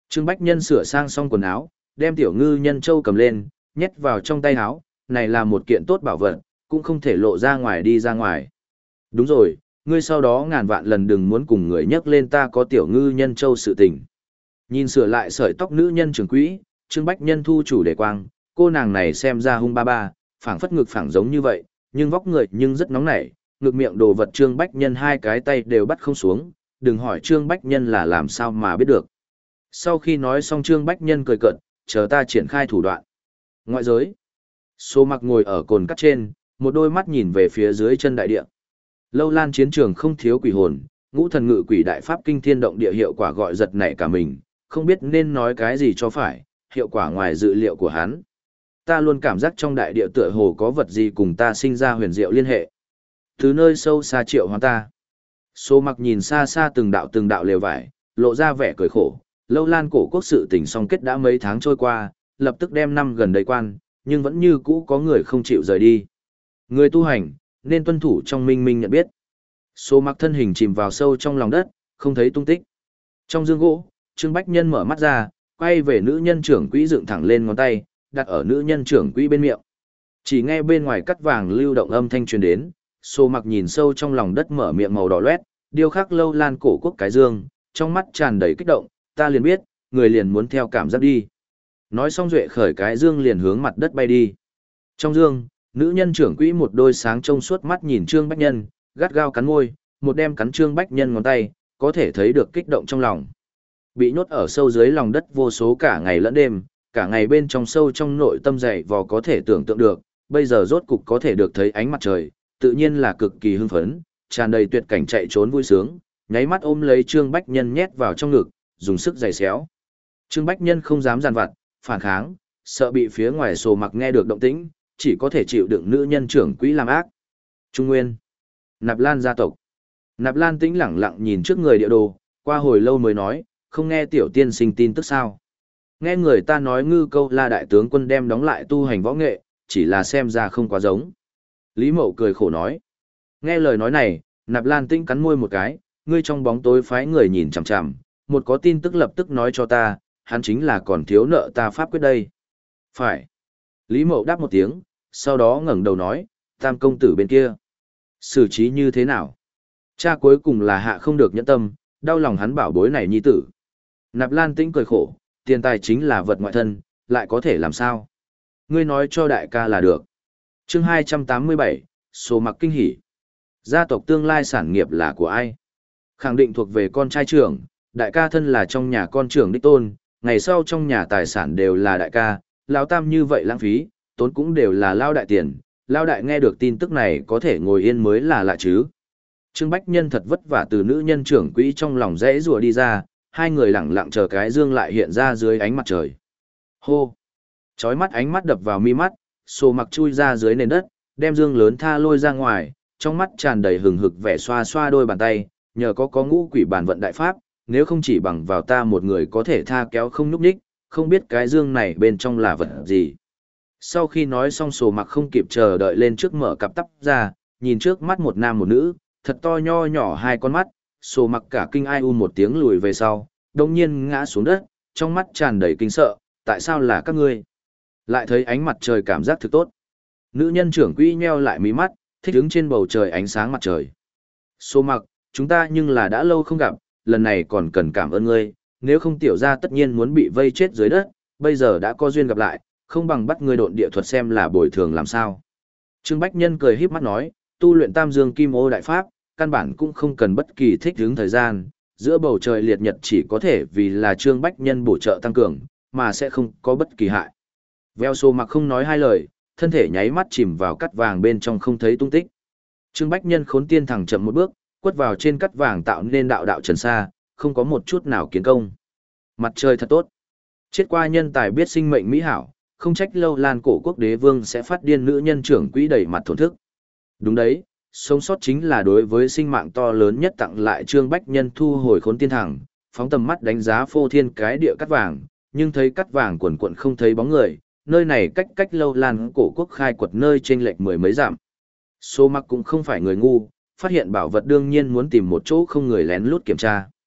Trương Bách Nhân sửa sang xong quần áo, đem tiểu ngư nhân châu cầm lên, nhét vào trong tay áo, này là một kiện tốt bảo vật, cũng không thể lộ ra ngoài đi ra ngoài. Đúng rồi, ngươi sau đó ngàn vạn lần đừng muốn cùng người nhắc lên ta có tiểu ngư nhân châu sự tình. Nhìn sửa lại sợi tóc nữ nhân trưởng quỹ, Trương Bách Nhân thu chủ đề quang, cô nàng này xem ra hung ba ba, phảng phất ngực phảng giống như vậy, nhưng vóc người nhưng rất nóng nảy, ngực miệng đồ vật Trương Bách Nhân hai cái tay đều bắt không xuống, đừng hỏi Trương Bách Nhân là làm sao mà biết được. Sau khi nói xong Trương Bách Nhân cười cợt, chờ ta triển khai thủ đoạn. Ngoại giới. Số Mặc ngồi ở cồn cắt trên, một đôi mắt nhìn về phía dưới chân đại địa. Lâu Lan chiến trường không thiếu quỷ hồn, ngũ thần ngự quỷ đại pháp kinh thiên động địa hiệu quả gọi giật nảy cả mình, không biết nên nói cái gì cho phải, hiệu quả ngoài dự liệu của hắn. Ta luôn cảm giác trong đại địa tựa hồ có vật gì cùng ta sinh ra huyền diệu liên hệ. Từ nơi sâu xa triệu hóa ta. Số Mặc nhìn xa xa từng đạo từng đạo lều vải, lộ ra vẻ cười khổ. Lâu Lan cổ quốc sự tình song kết đã mấy tháng trôi qua, lập tức đem năm gần đây quan, nhưng vẫn như cũ có người không chịu rời đi. Người tu hành, nên tuân thủ trong minh minh nhận biết. Số Mặc thân hình chìm vào sâu trong lòng đất, không thấy tung tích. Trong dương gỗ, Trương Bách Nhân mở mắt ra, quay về nữ nhân trưởng quỹ dựng thẳng lên ngón tay, đặt ở nữ nhân trưởng quỹ bên miệng. Chỉ nghe bên ngoài cắt vàng lưu động âm thanh truyền đến, Số Mặc nhìn sâu trong lòng đất mở miệng màu đỏ loét, điêu khắc Lâu Lan cổ quốc cái dương, trong mắt tràn đầy kích động, ta liền biết, người liền muốn theo cảm giác đi. Nói xong duệ khởi cái dương liền hướng mặt đất bay đi. Trong dương, nữ nhân trưởng quỹ một đôi sáng trông suốt mắt nhìn Trương Bách Nhân, gắt gao cắn môi, một đem cắn Trương Bách Nhân ngón tay, có thể thấy được kích động trong lòng. Bị nhốt ở sâu dưới lòng đất vô số cả ngày lẫn đêm, cả ngày bên trong sâu trong nội tâm dày vò có thể tưởng tượng được, bây giờ rốt cục có thể được thấy ánh mặt trời, tự nhiên là cực kỳ hưng phấn, tràn đầy tuyệt cảnh chạy trốn vui sướng, nháy mắt ôm lấy Trương Bách Nhân nhét vào trong ngực, dùng sức giày xéo. Trương Bách Nhân không dám giàn vặt, phản kháng, sợ bị phía ngoài Số Mặc nghe được động tĩnh, chỉ có thể chịu đựng nữ nhân trưởng quỹ làm ác. Trung Nguyên, Nạp Lan gia tộc. Nạp Lan tĩnh lẳng lặng nhìn trước người địa đồ, qua hồi lâu mới nói, không nghe tiểu tiên sinh tin tức sao. Nghe người ta nói ngư câu La đại tướng quân đem đóng lại tu hành võ nghệ, chỉ là xem ra không quá giống. Lý Mậu cười khổ nói. Nghe lời nói này, Nạp Lan tĩnh cắn môi một cái, ngươi trong bóng tối phái người nhìn chằm chằm, một có tin tức lập tức nói cho ta, hắn chính là còn thiếu nợ ta pháp quyết đây. Phải. Lý Mậu đáp một tiếng, sau đó ngẩng đầu nói, Tam công tử bên kia. Xử trí như thế nào? Cha cuối cùng là hạ không được nhẫn tâm, đau lòng hắn bảo bối này nhi tử. Nạp Lan tĩnh cười khổ, tiền tài chính là vật ngoại thân, lại có thể làm sao? Ngươi nói cho đại ca là được. Chương hai trăm tám mươi bảy, Số Mặc kinh hỉ. Gia tộc tương lai sản nghiệp là của ai? Khẳng định thuộc về con trai trưởng, đại ca thân là trong nhà con trưởng đích tôn, ngày sau trong nhà tài sản đều là đại ca, lão tam như vậy lãng phí, tốn cũng đều là lao đại tiền, lao đại nghe được tin tức này có thể ngồi yên mới là lạ chứ. Trương Bách Nhân thật vất vả từ nữ nhân trưởng quỹ trong lòng rẽ rùa đi ra, hai người lặng lặng chờ cái dương lại hiện ra dưới ánh mặt trời. Hô! Chói mắt ánh mắt đập vào mi mắt, Số Mặc chui ra dưới nền đất, đem dương lớn tha lôi ra ngoài, trong mắt tràn đầy hừng hực vẻ xoa xoa đôi bàn tay, nhờ có có ngũ quỷ bản vận đại pháp, nếu không chỉ bằng vào ta một người có thể tha kéo không nhúc nhích, không biết cái dương này bên trong là vật gì. Sau khi nói xong Số Mặc không kịp chờ đợi lên trước mở cặp tắp ra, nhìn trước mắt một nam một nữ, thật to nho nhỏ hai con mắt, Số Mặc cả kinh ai u một tiếng lùi về sau, đồng nhiên ngã xuống đất, trong mắt tràn đầy kinh sợ, tại sao là các ngươi? Lại thấy ánh mặt trời cảm giác thực tốt. Nữ nhân trưởng quỹ nheo lại mí mắt, thích đứng trên bầu trời ánh sáng mặt trời. Số Mặc, chúng ta nhưng là đã lâu không gặp, lần này còn cần cảm ơn ngươi, nếu không tiểu gia tất nhiên muốn bị vây chết dưới đất, bây giờ đã có duyên gặp lại, không bằng bắt ngươi độn địa thuật xem là bồi thường làm sao. Trương Bách Nhân cười híp mắt nói, tu luyện Tam Dương Kim Ô đại pháp, căn bản cũng không cần bất kỳ thích ứng thời gian, giữa bầu trời liệt nhật chỉ có thể vì là Trương Bách Nhân bổ trợ tăng cường, mà sẽ không có bất kỳ hại. Veo Số Mặc không nói hai lời, thân thể nháy mắt chìm vào cắt vàng bên trong không thấy tung tích. Trương Bách Nhân khốn tiên thẳng chậm một bước, quất vào trên cắt vàng tạo nên đạo đạo trần xa, không có một chút nào kiến công. Mặt trời thật tốt. Chết qua nhân tài biết sinh mệnh mỹ hảo, không trách Lâu Lan cổ quốc đế vương sẽ phát điên nữ nhân trưởng quỹ đầy mặt thổn thức. Đúng đấy, sống sót chính là đối với sinh mạng to lớn nhất tặng lại Trương Bách Nhân thu hồi khốn tiên thẳng, phóng tầm mắt đánh giá phô thiên cái địa cắt vàng, nhưng thấy cắt vàng quần quận không thấy bóng người, nơi này cách cách Lâu Lan cổ quốc khai quật nơi chênh lệch mười mấy dặm. Số Mặc cũng không phải người ngu, phát hiện bảo vật đương nhiên muốn tìm một chỗ không người lén lút kiểm tra.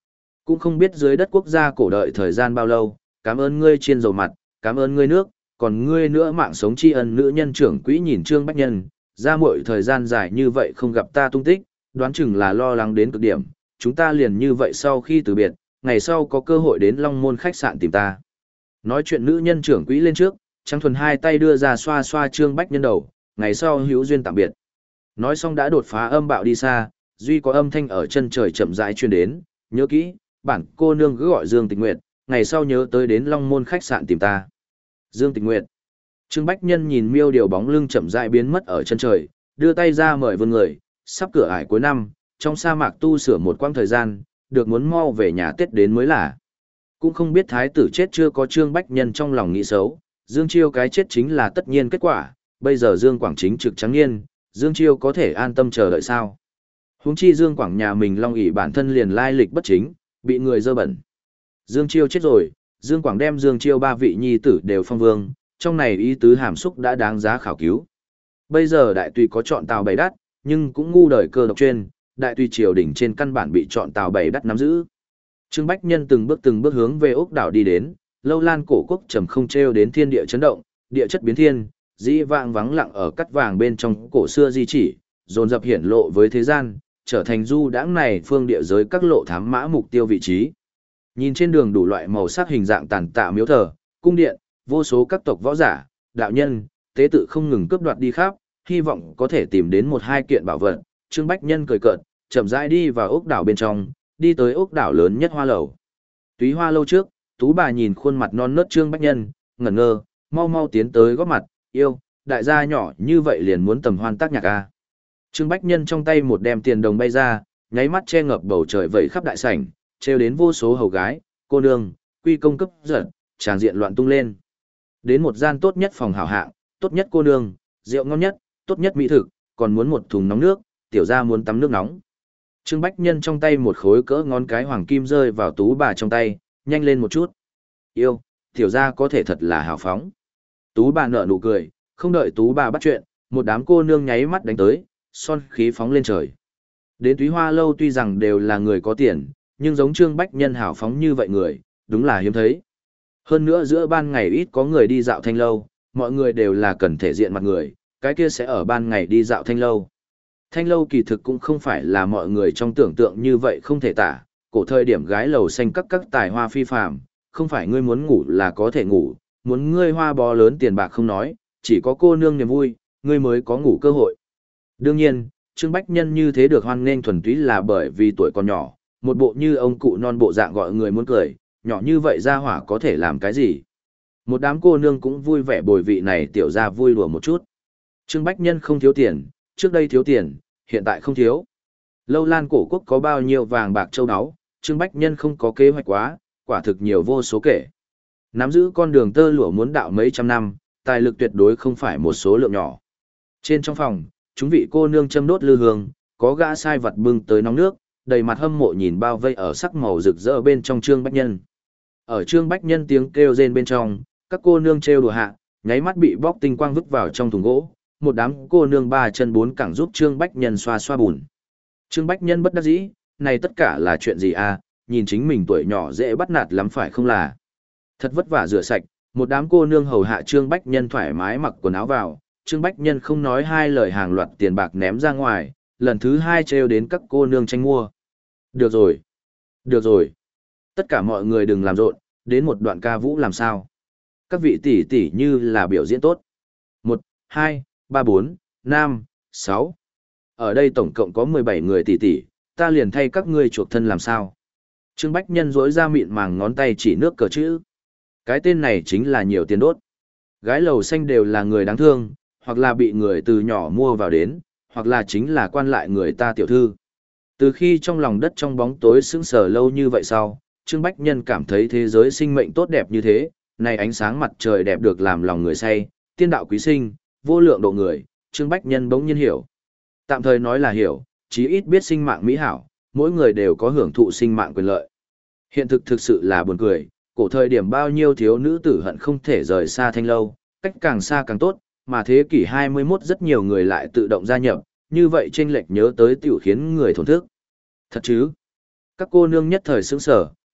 cũng không biết dưới đất quốc gia cổ đợi thời gian bao lâu, cảm ơn ngươi chiên dầu mặt, cảm ơn ngươi nước, còn ngươi nữa mạng sống tri ân nữ nhân trưởng quỹ nhìn Trương Bách Nhân, ra muội thời gian dài như vậy không gặp ta tung tích, đoán chừng là lo lắng đến cực điểm, chúng ta liền như vậy sau khi từ biệt, ngày sau có cơ hội đến Long Môn khách sạn tìm ta. Nói chuyện nữ nhân trưởng quỹ lên trước, Trang Thuần hai tay đưa ra xoa xoa Trương Bách Nhân đầu, ngày sau hữu duyên tạm biệt. Nói xong đã đột phá âm bạo đi xa, duy có âm thanh ở chân trời chậm rãi truyền đến, nhớ kỹ, bản cô nương cứ gọi Dương Tịch Nguyệt, ngày sau nhớ tới đến Long Môn khách sạn tìm ta. Dương Tịch Nguyệt. Trương Bách Nhân nhìn miêu điều bóng lưng chậm rãi biến mất ở chân trời, đưa tay ra mời vươn người, sắp cửa ải cuối năm, trong sa mạc tu sửa một quãng thời gian, được muốn mau về nhà Tết đến mới là. Cũng không biết thái tử chết chưa có Trương Bách Nhân trong lòng nghĩ xấu, Dương Chiêu cái chết chính là tất nhiên kết quả, bây giờ Dương Quảng chính trực trắng niên, Dương Chiêu có thể an tâm chờ đợi sao? Huống chi Dương Quảng nhà mình Long ỷ bản thân liền lai lịch bất chính, bị người dơ bẩn. Dương Chiêu chết rồi, Dương Quảng đem Dương Chiêu ba vị nhi tử đều phong vương, trong này ý tứ hàm xúc đã đáng giá khảo cứu. Bây giờ đại tùy có chọn tàu bảy đắt, nhưng cũng ngu đời cơ độc chuyên, đại tùy triều đỉnh trên căn bản bị chọn tàu bảy đắt nắm giữ. Trương Bách Nhân từng bước từng bước hướng về ốc đảo đi đến, lâu lan cổ quốc trầm không treo đến thiên địa chấn động, địa chất biến thiên, dĩ vãng vắng lặng ở cắt vàng bên trong cổ xưa di chỉ, dồn dập hiển lộ với thế gian, trở thành du đãng này phương địa giới các lộ thám mã mục tiêu vị trí. Nhìn trên đường đủ loại màu sắc hình dạng tàn tạ miếu thờ, cung điện, vô số các tộc võ giả, đạo nhân, tế tự không ngừng cướp đoạt đi khắp, hy vọng có thể tìm đến một hai kiện bảo vật. Trương Bách Nhân cười cợt, chậm rãi đi vào ốc đảo bên trong, đi tới ốc đảo lớn nhất hoa lầu. Túy hoa lâu trước, tú bà nhìn khuôn mặt non nớt Trương Bách Nhân, ngẩn ngơ, mau mau tiến tới góp mặt, yêu, đại gia nhỏ như vậy liền muốn tầm hoan tác nhạc a. Trương Bách Nhân trong tay một đem tiền đồng bay ra, nháy mắt che ngập bầu trời vẩy khắp đại sảnh, treo đến vô số hầu gái, cô nương, quy công cấp giật, tràng diện loạn tung lên. Đến một gian tốt nhất phòng hảo hạng, tốt nhất cô nương, rượu ngon nhất, tốt nhất mỹ thực, còn muốn một thùng nóng nước, tiểu gia muốn tắm nước nóng. Trương Bách Nhân trong tay một khối cỡ ngón cái hoàng kim rơi vào tú bà trong tay, nhanh lên một chút. Yêu, tiểu gia có thể thật là hào phóng. Tú bà nở nụ cười, không đợi tú bà bắt chuyện, một đám cô nương nháy mắt đánh tới, son khí phóng lên trời. Đến Túy Hoa lâu tuy rằng đều là người có tiền, nhưng giống Trương Bách Nhân hào phóng như vậy người, đúng là hiếm thấy. Hơn nữa giữa ban ngày ít có người đi dạo thanh lâu, mọi người đều là cần thể diện mặt người, cái kia sẽ ở ban ngày đi dạo thanh lâu. Thanh lâu kỳ thực cũng không phải là mọi người trong tưởng tượng như vậy không thể tả, cổ thời điểm gái lầu xanh các các tài hoa phi phàm, không phải ngươi muốn ngủ là có thể ngủ, muốn ngươi hoa bó lớn tiền bạc không nói, chỉ có cô nương niềm vui, ngươi mới có ngủ cơ hội. Đương nhiên, Trương Bách Nhân như thế được hoan nghênh thuần túy là bởi vì tuổi còn nhỏ, một bộ như ông cụ non bộ dạng gọi người muốn cười, nhỏ như vậy ra hỏa có thể làm cái gì. Một đám cô nương cũng vui vẻ bồi vị này tiểu ra vui đùa một chút. Trương Bách Nhân không thiếu tiền, trước đây thiếu tiền, hiện tại không thiếu. Lâu lan cổ quốc có bao nhiêu vàng bạc châu náu, Trương Bách Nhân không có kế hoạch quá, quả thực nhiều vô số kể. Nắm giữ con đường tơ lụa muốn đạo mấy trăm năm, tài lực tuyệt đối không phải một số lượng nhỏ. Trên trong phòng, chúng vị cô nương châm đốt lư hương, có gã sai vật bưng tới nóng nước, đầy mặt hâm mộ nhìn bao vây ở sắc màu rực rỡ bên trong Trương Bách Nhân. Ở Trương Bách Nhân tiếng kêu rên bên trong, các cô nương trêu đùa hạ, nháy mắt bị bóc tinh quang vứt vào trong thùng gỗ, một đám cô nương ba chân bốn cẳng giúp Trương Bách Nhân xoa xoa bùn. Trương Bách Nhân bất đắc dĩ, này tất cả là chuyện gì à, nhìn chính mình tuổi nhỏ dễ bắt nạt lắm phải không là. Thật vất vả rửa sạch, một đám cô nương hầu hạ Trương Bách Nhân thoải mái mặc quần áo vào, Trương Bách Nhân không nói hai lời hàng loạt tiền bạc ném ra ngoài, lần thứ hai trêu đến các cô nương tranh mua. Được rồi, được rồi, tất cả mọi người đừng làm rộn, đến một đoạn ca vũ làm sao. Các vị tỷ tỷ như là biểu diễn tốt. Một, hai, ba, bốn, năm, sáu. Ở đây tổng cộng có mười bảy người tỷ tỷ, ta liền thay các ngươi chuộc thân làm sao. Trương Bách Nhân rỗi ra mịn màng ngón tay chỉ nước cờ chữ. Cái tên này chính là nhiều tiền đốt. Gái lầu xanh đều là người đáng thương, hoặc là bị người từ nhỏ mua vào đến, hoặc là chính là quan lại người ta tiểu thư. Từ khi trong lòng đất trong bóng tối sững sờ lâu như vậy sau, Trương Bách Nhân cảm thấy thế giới sinh mệnh tốt đẹp như thế, này ánh sáng mặt trời đẹp được làm lòng người say, tiên đạo quý sinh, vô lượng độ người, Trương Bách Nhân bỗng nhiên hiểu. Tạm thời nói là hiểu, chí ít biết sinh mạng mỹ hảo, mỗi người đều có hưởng thụ sinh mạng quyền lợi. Hiện thực thực sự là buồn cười, cổ thời điểm bao nhiêu thiếu nữ tử hận không thể rời xa thanh lâu, cách càng xa càng tốt, mà thế kỷ hai mươi mốt rất nhiều người lại tự động gia nhập, như vậy chênh lệch nhớ tới tiểu khiến người thổn thức. Thật chứ? Các cô nương nhất thời sững sở,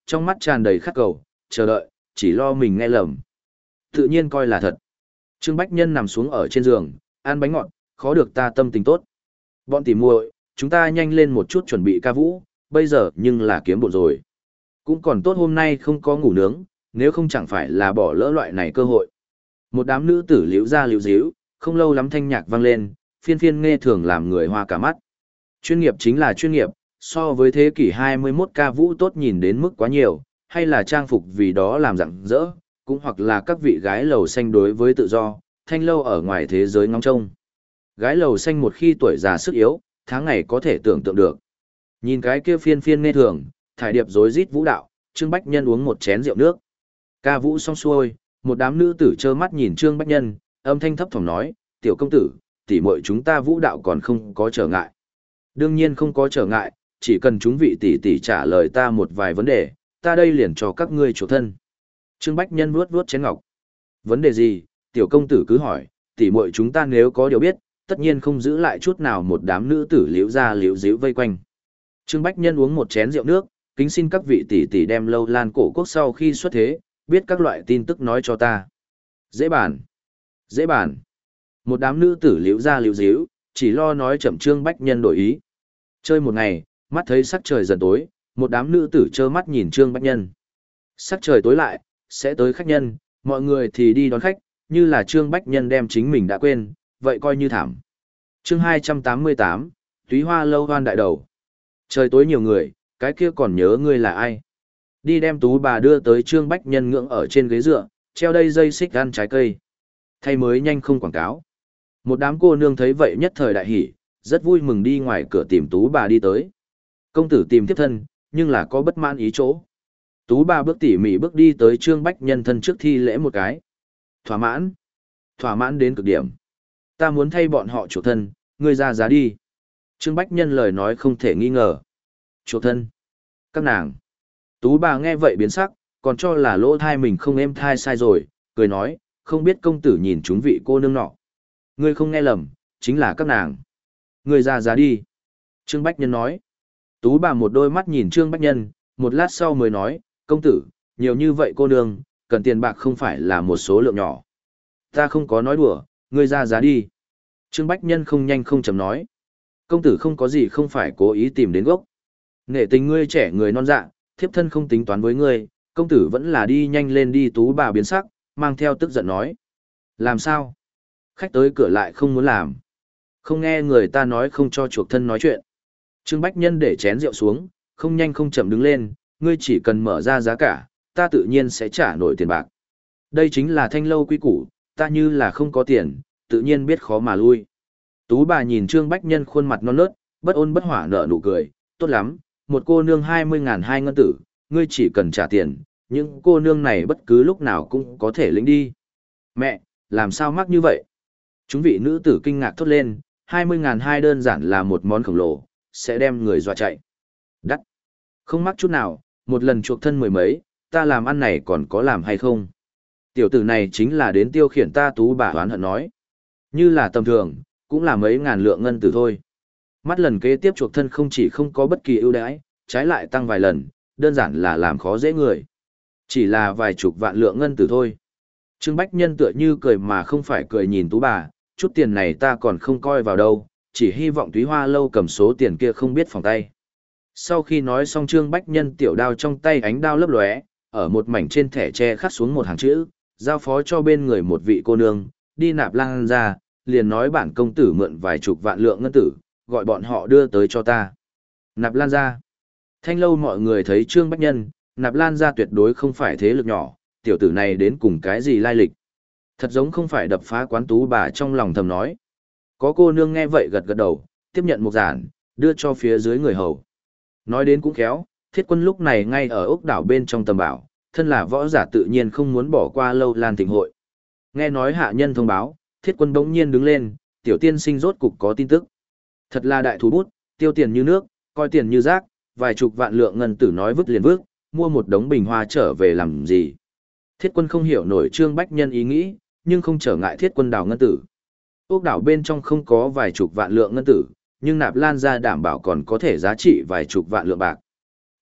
trong mắt tràn đầy khát cầu, chờ đợi, chỉ lo mình nghe lầm. Tự nhiên coi là thật. Trương Bách Nhân nằm xuống ở trên giường, ăn bánh ngọt, khó được ta tâm tình tốt. Bọn tỉ muội, chúng ta nhanh lên một chút chuẩn bị ca vũ, bây giờ nhưng là kiếm bộn rồi. Cũng còn tốt hôm nay không có ngủ nướng, nếu không chẳng phải là bỏ lỡ loại này cơ hội. Một đám nữ tử liễu ra liễu díu, không lâu lắm thanh nhạc vang lên, phiên phiên nghe thường làm người hoa cả mắt. Chuyên nghiệp chính là chuyên nghiệp, so với thế kỷ hai mươi mốt ca vũ tốt nhìn đến mức quá nhiều, hay là trang phục vì đó làm rạng rỡ, cũng hoặc là các vị gái lầu xanh đối với tự do, thanh lâu ở ngoài thế giới ngóng trông. Gái lầu xanh một khi tuổi già sức yếu, tháng ngày có thể tưởng tượng được. Nhìn cái kia phiên phiên nghe thường, thải điệp rối rít vũ đạo, Trương Bách Nhân uống một chén rượu nước. Ca vũ xong xuôi, một đám nữ tử trơ mắt nhìn Trương Bách Nhân, âm thanh thấp thỏm nói, tiểu công tử, tỷ muội chúng ta vũ đạo còn không có trở ngại. Đương nhiên không có trở ngại, chỉ cần chúng vị tỷ tỷ trả lời ta một vài vấn đề, ta đây liền cho các ngươi chủ thân. Trương Bách Nhân vuốt vuốt chén ngọc. Vấn đề gì, tiểu công tử cứ hỏi, tỷ muội chúng ta nếu có điều biết, tất nhiên không giữ lại chút nào một đám nữ tử liễu ra liễu díu vây quanh. Trương Bách Nhân uống một chén rượu nước, kính xin các vị tỷ tỷ đem lâu lan cổ quốc sau khi xuất thế, biết các loại tin tức nói cho ta. Dễ bàn. Dễ bàn. Một đám nữ tử liễu ra liễu díu, chỉ lo nói chậm Trương Bách Nhân đổi ý. Chơi một ngày, mắt thấy sắc trời dần tối, một đám nữ tử trơ mắt nhìn Trương Bách Nhân. Sắc trời tối lại, sẽ tới khách nhân, mọi người thì đi đón khách, như là Trương Bách Nhân đem chính mình đã quên, vậy coi như thảm. Chương hai trăm tám mươi tám, Túy Hoa lâu hoan đại đầu. Trời tối nhiều người, cái kia còn nhớ ngươi là ai? Đi đem tú bà đưa tới Trương Bách Nhân ngưỡng ở trên ghế dựa, treo đây dây xích ăn trái cây. Thay mới nhanh không quảng cáo. Một đám cô nương thấy vậy nhất thời đại hỉ, rất vui mừng đi ngoài cửa tìm tú bà đi tới. Công tử tìm tiếp thân, nhưng là có bất mãn ý chỗ. Tú bà bước tỉ mỉ bước đi tới Trương Bách Nhân thân trước thi lễ một cái. Thỏa mãn. Thỏa mãn đến cực điểm. Ta muốn thay bọn họ chuộc thân, ngươi ra giá đi. Trương Bách Nhân lời nói không thể nghi ngờ. Chuộc thân. Các nàng. Tú bà nghe vậy biến sắc, còn cho là lỗ thai mình không êm thai sai rồi, cười nói, không biết công tử nhìn chúng vị cô nương nọ. Ngươi không nghe lầm, chính là các nàng. Ngươi ra giá đi. Trương Bách Nhân nói. Tú bà một đôi mắt nhìn Trương Bách Nhân, một lát sau mới nói, công tử, nhiều như vậy cô nương, cần tiền bạc không phải là một số lượng nhỏ. Ta không có nói đùa, ngươi ra giá đi. Trương Bách Nhân không nhanh không chậm nói. Công tử không có gì không phải cố ý tìm đến gốc. Nghệ tình ngươi trẻ người non dạ, thiếp thân không tính toán với ngươi, công tử vẫn là đi nhanh lên đi. Tú bà biến sắc, mang theo tức giận nói. Làm sao? Khách tới cửa lại không muốn làm. Không nghe người ta nói không cho chuộc thân nói chuyện. Trương Bách Nhân để chén rượu xuống, không nhanh không chậm đứng lên, ngươi chỉ cần mở ra giá cả, ta tự nhiên sẽ trả nổi tiền bạc. Đây chính là thanh lâu quy củ, ta như là không có tiền, tự nhiên biết khó mà lui. Tú bà nhìn Trương Bách Nhân khuôn mặt non nớt, bất ôn bất hỏa nở nụ cười, tốt lắm, một cô nương hai mươi ngàn hai ngân tử, ngươi chỉ cần trả tiền, những cô nương này bất cứ lúc nào cũng có thể lĩnh đi. Mẹ, làm sao mắc như vậy? Chúng vị nữ tử kinh ngạc thốt lên, hai mươi ngàn hai đơn giản là một món khổng lồ, sẽ đem người dọa chạy. Đắt. Không mắc chút nào, một lần chuộc thân mười mấy, ta làm ăn này còn có làm hay không? Tiểu tử này chính là đến tiêu khiển ta. Tú bà hoán hận nói. Như là tầm thường, cũng là mấy ngàn lượng ngân tử thôi. Mắt lần kế tiếp chuộc thân không chỉ không có bất kỳ ưu đãi, trái lại tăng vài lần, đơn giản là làm khó dễ người. Chỉ là vài chục vạn lượng ngân tử thôi. Trương Bách Nhân tựa như cười mà không phải cười nhìn Tú bà, chút tiền này ta còn không coi vào đâu, chỉ hy vọng Túy Hoa lâu cầm số tiền kia không biết phòng tay. Sau khi nói xong Trương Bách Nhân tiểu đao trong tay ánh đao lấp lóe, ở một mảnh trên thẻ tre khắc xuống một hàng chữ, giao phó cho bên người một vị cô nương, đi nạp lan ra, liền nói bản công tử mượn vài chục vạn lượng ngân tử, gọi bọn họ đưa tới cho ta. Nạp lan ra. Thanh lâu mọi người thấy Trương Bách Nhân, nạp lan ra tuyệt đối không phải thế lực nhỏ, tiểu tử này đến cùng cái gì lai lịch. Thật giống không phải đập phá quán. Tú bà trong lòng thầm nói. Có cô nương nghe vậy gật gật đầu, tiếp nhận một giản, đưa cho phía dưới người hầu. Nói đến cũng khéo, Thiết Quân lúc này ngay ở ốc đảo bên trong tầm bảo, thân là võ giả tự nhiên không muốn bỏ qua lâu lan thịnh hội. Nghe nói hạ nhân thông báo, Thiết Quân bỗng nhiên đứng lên, tiểu tiên sinh rốt cục có tin tức. Thật là đại thú bút, tiêu tiền như nước, coi tiền như rác, vài chục vạn lượng ngân tử nói vứt liền vứt, mua một đống bình hoa trở về làm gì. Thiết Quân không hiểu nổi Trương Bách Nhân ý nghĩ, nhưng không trở ngại Thiết Quân đào ngân tử. Ốc đảo bên trong không có vài chục vạn lượng ngân tử, nhưng nạp lan ra đảm bảo còn có thể giá trị vài chục vạn lượng bạc.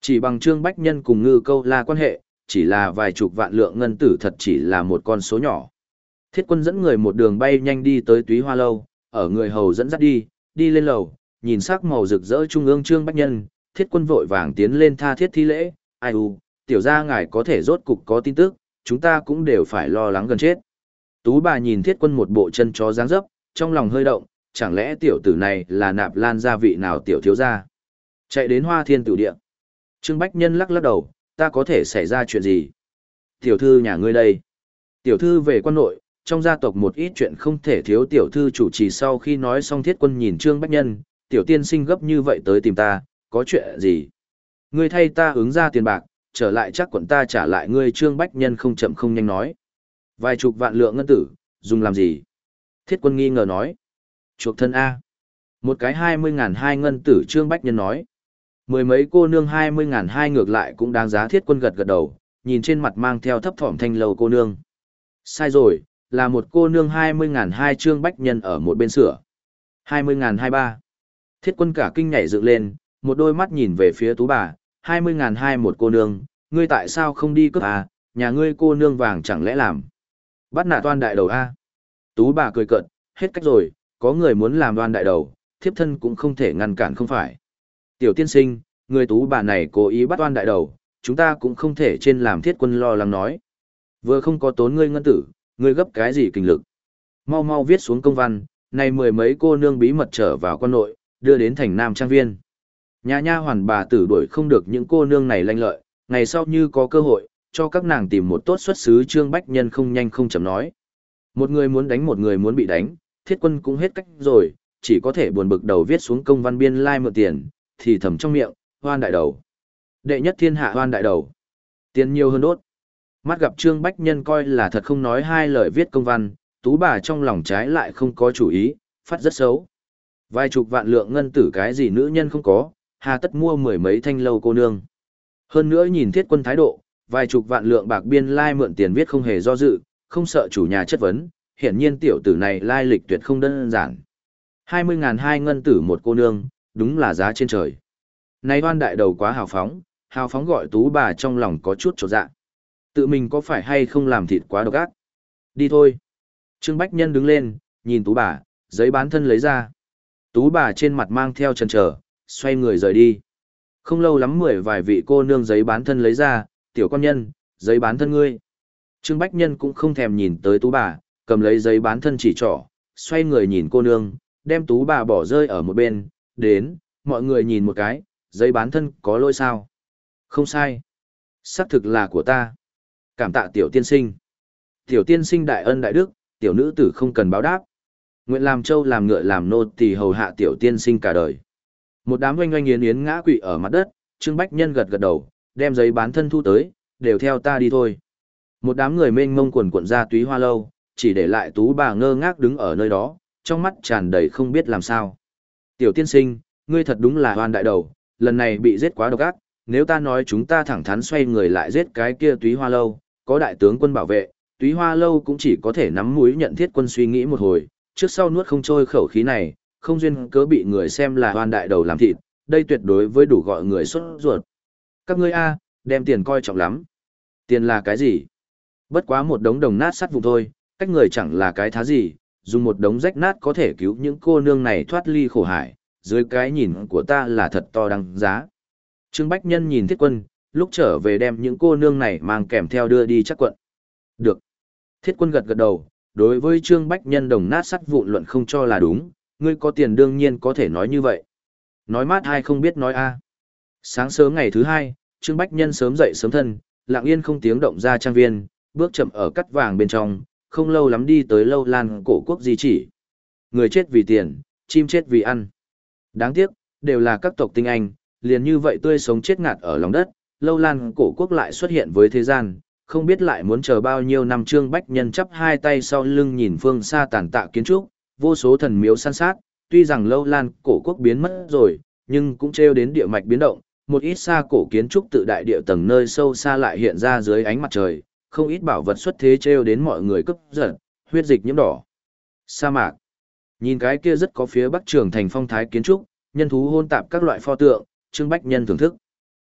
Chỉ bằng Trương Bách Nhân cùng Ngư Câu La quan hệ, chỉ là vài chục vạn lượng ngân tử thật chỉ là một con số nhỏ. Thiết Quân dẫn người một đường bay nhanh đi tới Túy Hoa lâu, ở người hầu dẫn dắt đi, đi lên lầu, nhìn sắc màu rực rỡ trung ương Trương Bách Nhân, Thiết Quân vội vàng tiến lên tha thiết thi lễ, ai u, tiểu gia ngài có thể rốt cục có tin tức, chúng ta cũng đều phải lo lắng gần chết. Tú bà nhìn Thiết Quân một bộ chân chó dáng dấp, trong lòng hơi động, chẳng lẽ tiểu tử này là nạp lan gia vị nào tiểu thiếu gia? Chạy đến Hoa Thiên Tử Điện. Trương Bách Nhân lắc lắc đầu, ta có thể xảy ra chuyện gì? Tiểu thư nhà ngươi đây. Tiểu thư về quan nội, trong gia tộc một ít chuyện không thể thiếu tiểu thư chủ trì. Sau khi nói xong Thiết Quân nhìn Trương Bách Nhân, tiểu tiên sinh gấp như vậy tới tìm ta, có chuyện gì? Ngươi thay ta ứng ra tiền bạc, trở lại chắc quận ta trả lại ngươi. Trương Bách Nhân không chậm không nhanh nói. Vài chục vạn lượng ngân tử, dùng làm gì? Thiết Quân nghi ngờ nói. Chuộc thân A. Một cái hai mươi ngàn hai ngân tử. Trương Bách Nhân nói. Mười mấy cô nương hai mươi ngàn hai ngược lại cũng đáng giá. Thiết Quân gật gật đầu, nhìn trên mặt mang theo thấp thỏm thanh lầu cô nương. Sai rồi, là một cô nương hai mươi ngàn hai. Trương Bách Nhân ở một bên sửa. hai mươi ngàn hai ba. Thiết Quân cả kinh nhảy dựng lên, một đôi mắt nhìn về phía Tú bà. hai mươi ngàn hai một cô nương, ngươi tại sao không đi cướp à, nhà ngươi cô nương vàng chẳng lẽ làm. Bắt nạt toan đại đầu A. Tú bà cười cợt, hết cách rồi, có người muốn làm đoan đại đầu, thiếp thân cũng không thể ngăn cản không phải. Tiểu tiên sinh, người Tú bà này cố ý bắt đoan đại đầu, chúng ta cũng không thể trên làm. Thiết Quân lo lắng nói. Vừa không có tốn ngươi ngân tử, ngươi gấp cái gì kinh lực. Mau mau viết xuống công văn, này mười mấy cô nương bí mật trở vào quan nội, đưa đến thành Nam Trang Viên. Nhà nha hoàn bà tử đuổi không được những cô nương này lanh lợi, ngày sau như có cơ hội, cho các nàng tìm một tốt xuất xứ. Trương Bách Nhân không nhanh không chậm nói. Một người muốn đánh một người muốn bị đánh, Thiết Quân cũng hết cách rồi, chỉ có thể buồn bực đầu viết xuống công văn biên lai like mượn tiền, thì thầm trong miệng, hoan đại đầu. Đệ nhất thiên hạ hoan đại đầu. Tiền nhiều hơn đốt. Mắt gặp Trương Bách Nhân coi là thật không nói hai lời viết công văn, Tú bà trong lòng trái lại không có chủ ý, phát rất xấu. Vài chục vạn lượng ngân tử cái gì nữ nhân không có, hà tất mua mười mấy thanh lâu cô nương. Hơn nữa nhìn Thiết Quân thái độ, vài chục vạn lượng bạc biên lai like mượn tiền viết không hề do dự, không sợ chủ nhà chất vấn, hiển nhiên tiểu tử này lai lịch tuyệt không đơn giản. hai mươi ngàn hai ngân tử một cô nương, đúng là giá trên trời. Này đoan đại đầu quá hào phóng, hào phóng gọi Tú bà trong lòng có chút chột dạ. Tự mình có phải hay không làm thịt quá độc ác? Đi thôi. Trương Bách Nhân đứng lên, nhìn Tú bà, giấy bán thân lấy ra. Tú bà trên mặt mang theo chần chờ, xoay người rời đi. Không lâu lắm mười vài vị cô nương giấy bán thân lấy ra, tiểu con nhân, giấy bán thân ngươi. Trương Bách Nhân cũng không thèm nhìn tới Tú bà, cầm lấy giấy bán thân chỉ trỏ, xoay người nhìn cô nương, đem Tú bà bỏ rơi ở một bên, đến, mọi người nhìn một cái, giấy bán thân có lỗi sao? Không sai. Xác thực là của ta. Cảm tạ tiểu tiên sinh. Tiểu tiên sinh đại ân đại đức, tiểu nữ tử không cần báo đáp. Nguyện làm trâu làm ngựa làm nô tỳ hầu hạ tiểu tiên sinh cả đời. Một đám oanh oanh yến yến ngã quỵ ở mặt đất, Trương Bách Nhân gật gật đầu, đem giấy bán thân thu tới, đều theo ta đi thôi. Một đám người mênh mông quần quận ra Túy Hoa lâu, chỉ để lại Tú bà ngơ ngác đứng ở nơi đó, trong mắt tràn đầy không biết làm sao. Tiểu tiên sinh, ngươi thật đúng là hoan đại đầu, lần này bị giết quá độc ác, nếu ta nói chúng ta thẳng thắn xoay người lại giết cái kia Túy Hoa lâu, có đại tướng quân bảo vệ, Túy Hoa lâu cũng chỉ có thể nắm mũi nhận Thiết Quân suy nghĩ một hồi, trước sau nuốt không trôi khẩu khí này, không duyên cớ bị người xem là hoan đại đầu làm thịt, đây tuyệt đối với đủ gọi người sốt ruột. Các ngươi a, đem tiền coi trọng lắm. Tiền là cái gì? Bất quá một đống đồng nát sắt vụn thôi, cách người chẳng là cái thá gì, dùng một đống rách nát có thể cứu những cô nương này thoát ly khổ hải, dưới cái nhìn của ta là thật to đăng giá. Trương Bách Nhân nhìn Thiết Quân, lúc trở về đem những cô nương này mang kèm theo đưa đi chắc quận. Được. Thiết Quân gật gật đầu, đối với Trương Bách Nhân đồng nát sắt vụn luận không cho là đúng, ngươi có tiền đương nhiên có thể nói như vậy. Nói mát ai không biết nói a. Sáng sớm ngày thứ hai, Trương Bách Nhân sớm dậy sớm thân, lặng yên không tiếng động ra trang viên, bước chậm ở cắt vàng bên trong, không lâu lắm đi tới lâu lan cổ quốc di chỉ. Người chết vì tiền, chim chết vì ăn. Đáng tiếc, đều là các tộc tinh anh, liền như vậy tươi sống chết ngạt ở lòng đất, lâu lan cổ quốc lại xuất hiện với thế gian, không biết lại muốn chờ bao nhiêu năm. Trương Bách Nhân chắp hai tay sau lưng nhìn phương xa tàn tạ kiến trúc, vô số thần miếu san sát, tuy rằng lâu lan cổ quốc biến mất rồi, nhưng cũng trêu đến địa mạch biến động, một ít xa cổ kiến trúc tự đại địa tầng nơi sâu xa lại hiện ra dưới ánh mặt trời, không ít bảo vật xuất thế trêu đến mọi người cấp giận, huyết dịch nhiễm đỏ. Sa mạc. Nhìn cái kia rất có phía bắc trường thành phong thái kiến trúc, nhân thú hôn tạp các loại pho tượng, Trương Bách Nhân thưởng thức.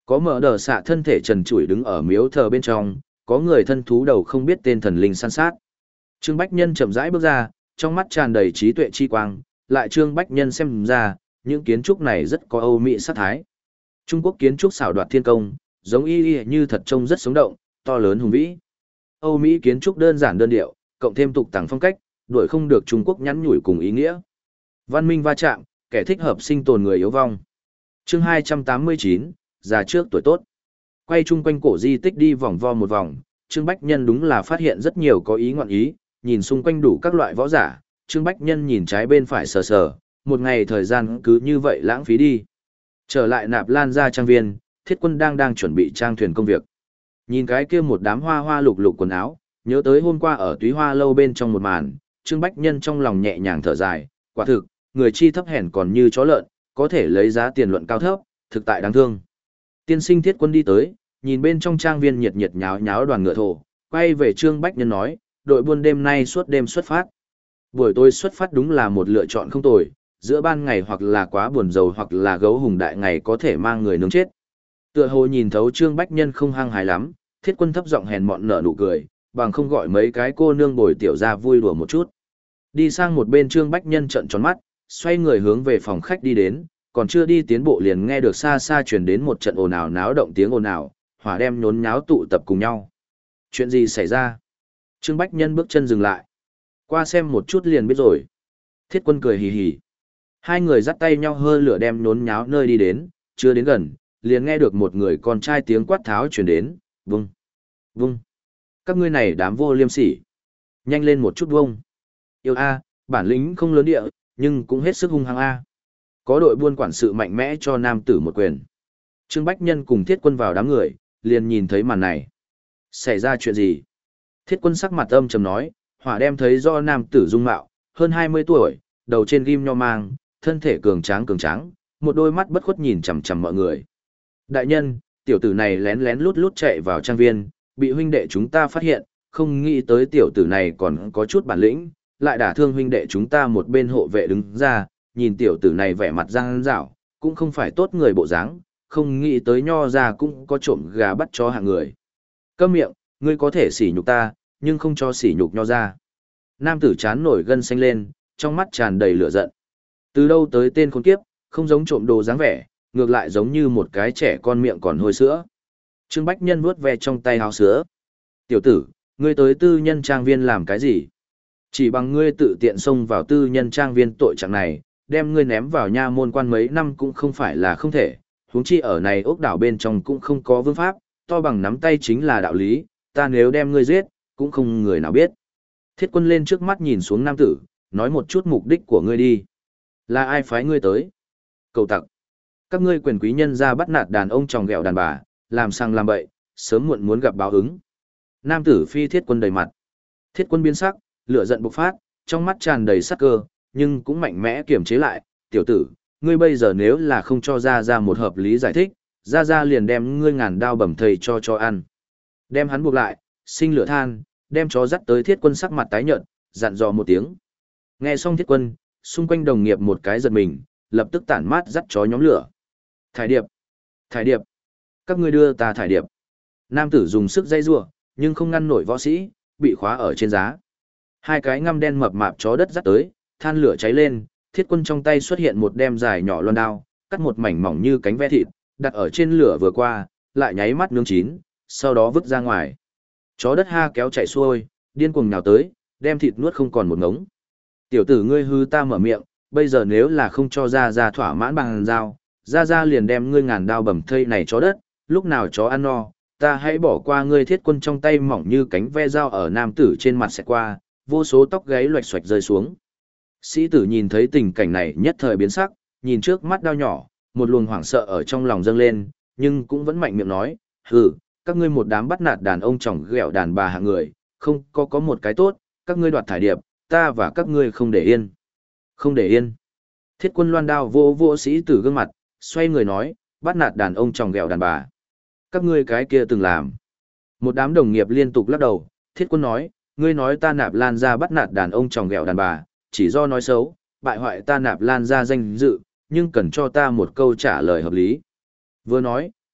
Có mở đờ xạ thân thể trần trụi đứng ở miếu thờ bên trong, có người thân thú đầu không biết tên thần linh săn sát. Trương Bách Nhân chậm rãi bước ra, trong mắt tràn đầy trí tuệ chi quang, lại Trương Bách Nhân xem ra, những kiến trúc này rất có Âu Mỹ sát thái. Trung Quốc kiến trúc xảo đoạt thiên công, giống y y như thật trông rất sống động, to lớn hùng vĩ. Âu Mỹ kiến trúc đơn giản đơn điệu, cộng thêm tục tàng phong cách, đuổi không được Trung Quốc nhắn nhủi cùng ý nghĩa. Văn minh va chạm, kẻ thích hợp sinh tồn người yếu vong. Chương hai trăm tám mươi chín, già trước tuổi tốt. Quay chung quanh cổ di tích đi vòng vo một vòng, Trương Bách Nhân đúng là phát hiện rất nhiều có ý ngoạn ý, nhìn xung quanh đủ các loại võ giả, Trương Bách Nhân nhìn trái bên phải sờ sờ, một ngày thời gian cứ như vậy lãng phí đi. Trở lại Nạp Lan gia trang viên, Thiết Quân đang đang chuẩn bị trang thuyền công việc. Nhìn cái kia một đám hoa hoa lục lục quần áo, nhớ tới hôm qua ở Túy Hoa lâu bên trong một màn, Trương Bách Nhân trong lòng nhẹ nhàng thở dài, quả thực, người chi thấp hèn còn như chó lợn, có thể lấy giá tiền luận cao thấp, thực tại đáng thương. Tiên sinh Thiết Quân đi tới, nhìn bên trong trang viên nhiệt nhiệt nháo nháo đoàn ngựa thổ, quay về Trương Bách Nhân nói, đội buôn đêm nay suốt đêm xuất phát. Buổi tối xuất phát đúng là một lựa chọn không tồi, giữa ban ngày hoặc là quá buồn rầu hoặc là gấu hùng đại ngày có thể mang người nướng chết. Tựa hồ nhìn thấu Trương Bách Nhân không hăng hài lắm, Thiết Quân thấp giọng hèn mọn nở nụ cười, bằng không gọi mấy cái cô nương bồi tiểu ra vui đùa một chút. Đi sang một bên Trương Bách Nhân trợn tròn mắt, xoay người hướng về phòng khách đi đến, còn chưa đi tiến bộ liền nghe được xa xa truyền đến một trận ồn ào náo động tiếng ồn ào, hỏa đem nhốn nháo tụ tập cùng nhau. Chuyện gì xảy ra? Trương Bách Nhân bước chân dừng lại. Qua xem một chút liền biết rồi. Thiết Quân cười hì hì. Hai người dắt tay nhau hơ lửa đem nhốn nháo nơi đi đến, chưa đến gần, liền nghe được một người con trai tiếng quát tháo truyền đến, vung, vung. Các ngươi này đám vô liêm sỉ. Nhanh lên một chút vung. Yêu A, bản lĩnh không lớn địa, nhưng cũng hết sức hung hăng A. Có đội buôn quản sự mạnh mẽ cho nam tử một quyền. Trương Bách Nhân cùng Thiết Quân vào đám người, liền nhìn thấy màn này. Xảy ra chuyện gì? Thiết Quân sắc mặt âm trầm nói, hỏa đem thấy do nam tử dung mạo, hơn hai mươi tuổi, đầu trên ghim nho mang, thân thể cường tráng cường tráng, một đôi mắt bất khuất nhìn chằm chằm mọi người. Đại nhân, tiểu tử này lén lén lút lút chạy vào trang viên, bị huynh đệ chúng ta phát hiện, không nghĩ tới tiểu tử này còn có chút bản lĩnh, lại đả thương huynh đệ chúng ta một bên hộ vệ đứng ra, nhìn tiểu tử này vẻ mặt răng rảo, cũng không phải tốt người bộ dáng, không nghĩ tới nho ra cũng có trộm gà bắt chó hạng người. Câm miệng, ngươi có thể sỉ nhục ta, nhưng không cho sỉ nhục nho ra. Nam tử chán nổi gân xanh lên, trong mắt tràn đầy lửa giận. Từ đâu tới tên khốn kiếp, không giống trộm đồ dáng vẻ, ngược lại giống như một cái trẻ con miệng còn hôi sữa. Trương Bách Nhân vuốt ve trong tay áo sữa. Tiểu tử, ngươi tới tư nhân trang viên làm cái gì? Chỉ bằng ngươi tự tiện xông vào tư nhân trang viên tội trạng này, đem ngươi ném vào nha môn quan mấy năm cũng không phải là không thể, huống chi ở này ốc đảo bên trong cũng không có vương pháp, to bằng nắm tay chính là đạo lý, ta nếu đem ngươi giết, cũng không người nào biết. Thiết Quân lên trước mắt nhìn xuống nam tử, nói một chút mục đích của ngươi đi. Là ai phái ngươi tới? Cầu tặc. Các ngươi quyền quý nhân ra bắt nạt đàn ông tròng ghẹo đàn bà, làm sang làm bậy, sớm muộn muốn gặp báo ứng. Nam tử phi Thiết Quân đầy mặt. Thiết Quân biến sắc, lửa giận bộc phát, trong mắt tràn đầy sắc cơ, nhưng cũng mạnh mẽ kiềm chế lại. Tiểu tử, ngươi bây giờ nếu là không cho ra ra một hợp lý giải thích, ra ra liền đem ngươi ngàn đao bầm thầy cho cho ăn. Đem hắn buộc lại, sinh lửa than, đem chó dắt tới Thiết Quân sắc mặt tái nhợt, dặn dò một tiếng. Nghe xong Thiết Quân, xung quanh đồng nghiệp một cái giật mình, lập tức tản mát dắt chó nhóm lửa. Thải điệp, thải điệp, các ngươi đưa ta thải điệp. Nam tử dùng sức dây rủa, nhưng không ngăn nổi võ sĩ, bị khóa ở trên giá. Hai cái ngăm đen mập mạp chó đất dắt tới, than lửa cháy lên, Thiết Quân trong tay xuất hiện một đem dài nhỏ loan đao, cắt một mảnh mỏng như cánh ve thịt, đặt ở trên lửa vừa qua, lại nháy mắt nướng chín, sau đó vứt ra ngoài. Chó đất ha kéo chạy xuôi, điên cuồng nhào tới, đem thịt nuốt không còn một ngống. Tiểu tử ngươi hư ta mở miệng, bây giờ nếu là không cho ra ra thỏa mãn bằng dao, ra ra liền đem ngươi ngàn đao bầm thây này chó đất, lúc nào chó ăn no, ta hãy bỏ qua ngươi. Thiết Quân trong tay mỏng như cánh ve dao ở nam tử trên mặt xẹt qua, vô số tóc gáy loạch xoạch rơi xuống. Sĩ tử nhìn thấy tình cảnh này nhất thời biến sắc, nhìn trước mắt đao nhỏ, một luồng hoảng sợ ở trong lòng dâng lên, nhưng cũng vẫn mạnh miệng nói, hừ, các ngươi một đám bắt nạt đàn ông chồng ghẹo đàn bà hạng người, không có có một cái tốt, các ngươi đoạt thải điệp, ta và các ngươi không để yên. Không để yên. Thiết Quân loan đao vô vô sĩ tử gương mặt, xoay người nói, bắt nạt đàn ông chồng ghẹo đàn bà. Các ngươi cái kia từng làm. Một đám đồng nghiệp liên tục lắc đầu, Thiết Quân nói, ngươi nói ta Nạp Lan ra bắt nạt đàn ông chồng ghẹo đàn bà, chỉ do nói xấu, bại hoại ta Nạp Lan ra danh dự, nhưng cần cho ta một câu trả lời hợp lý. Vừa nói,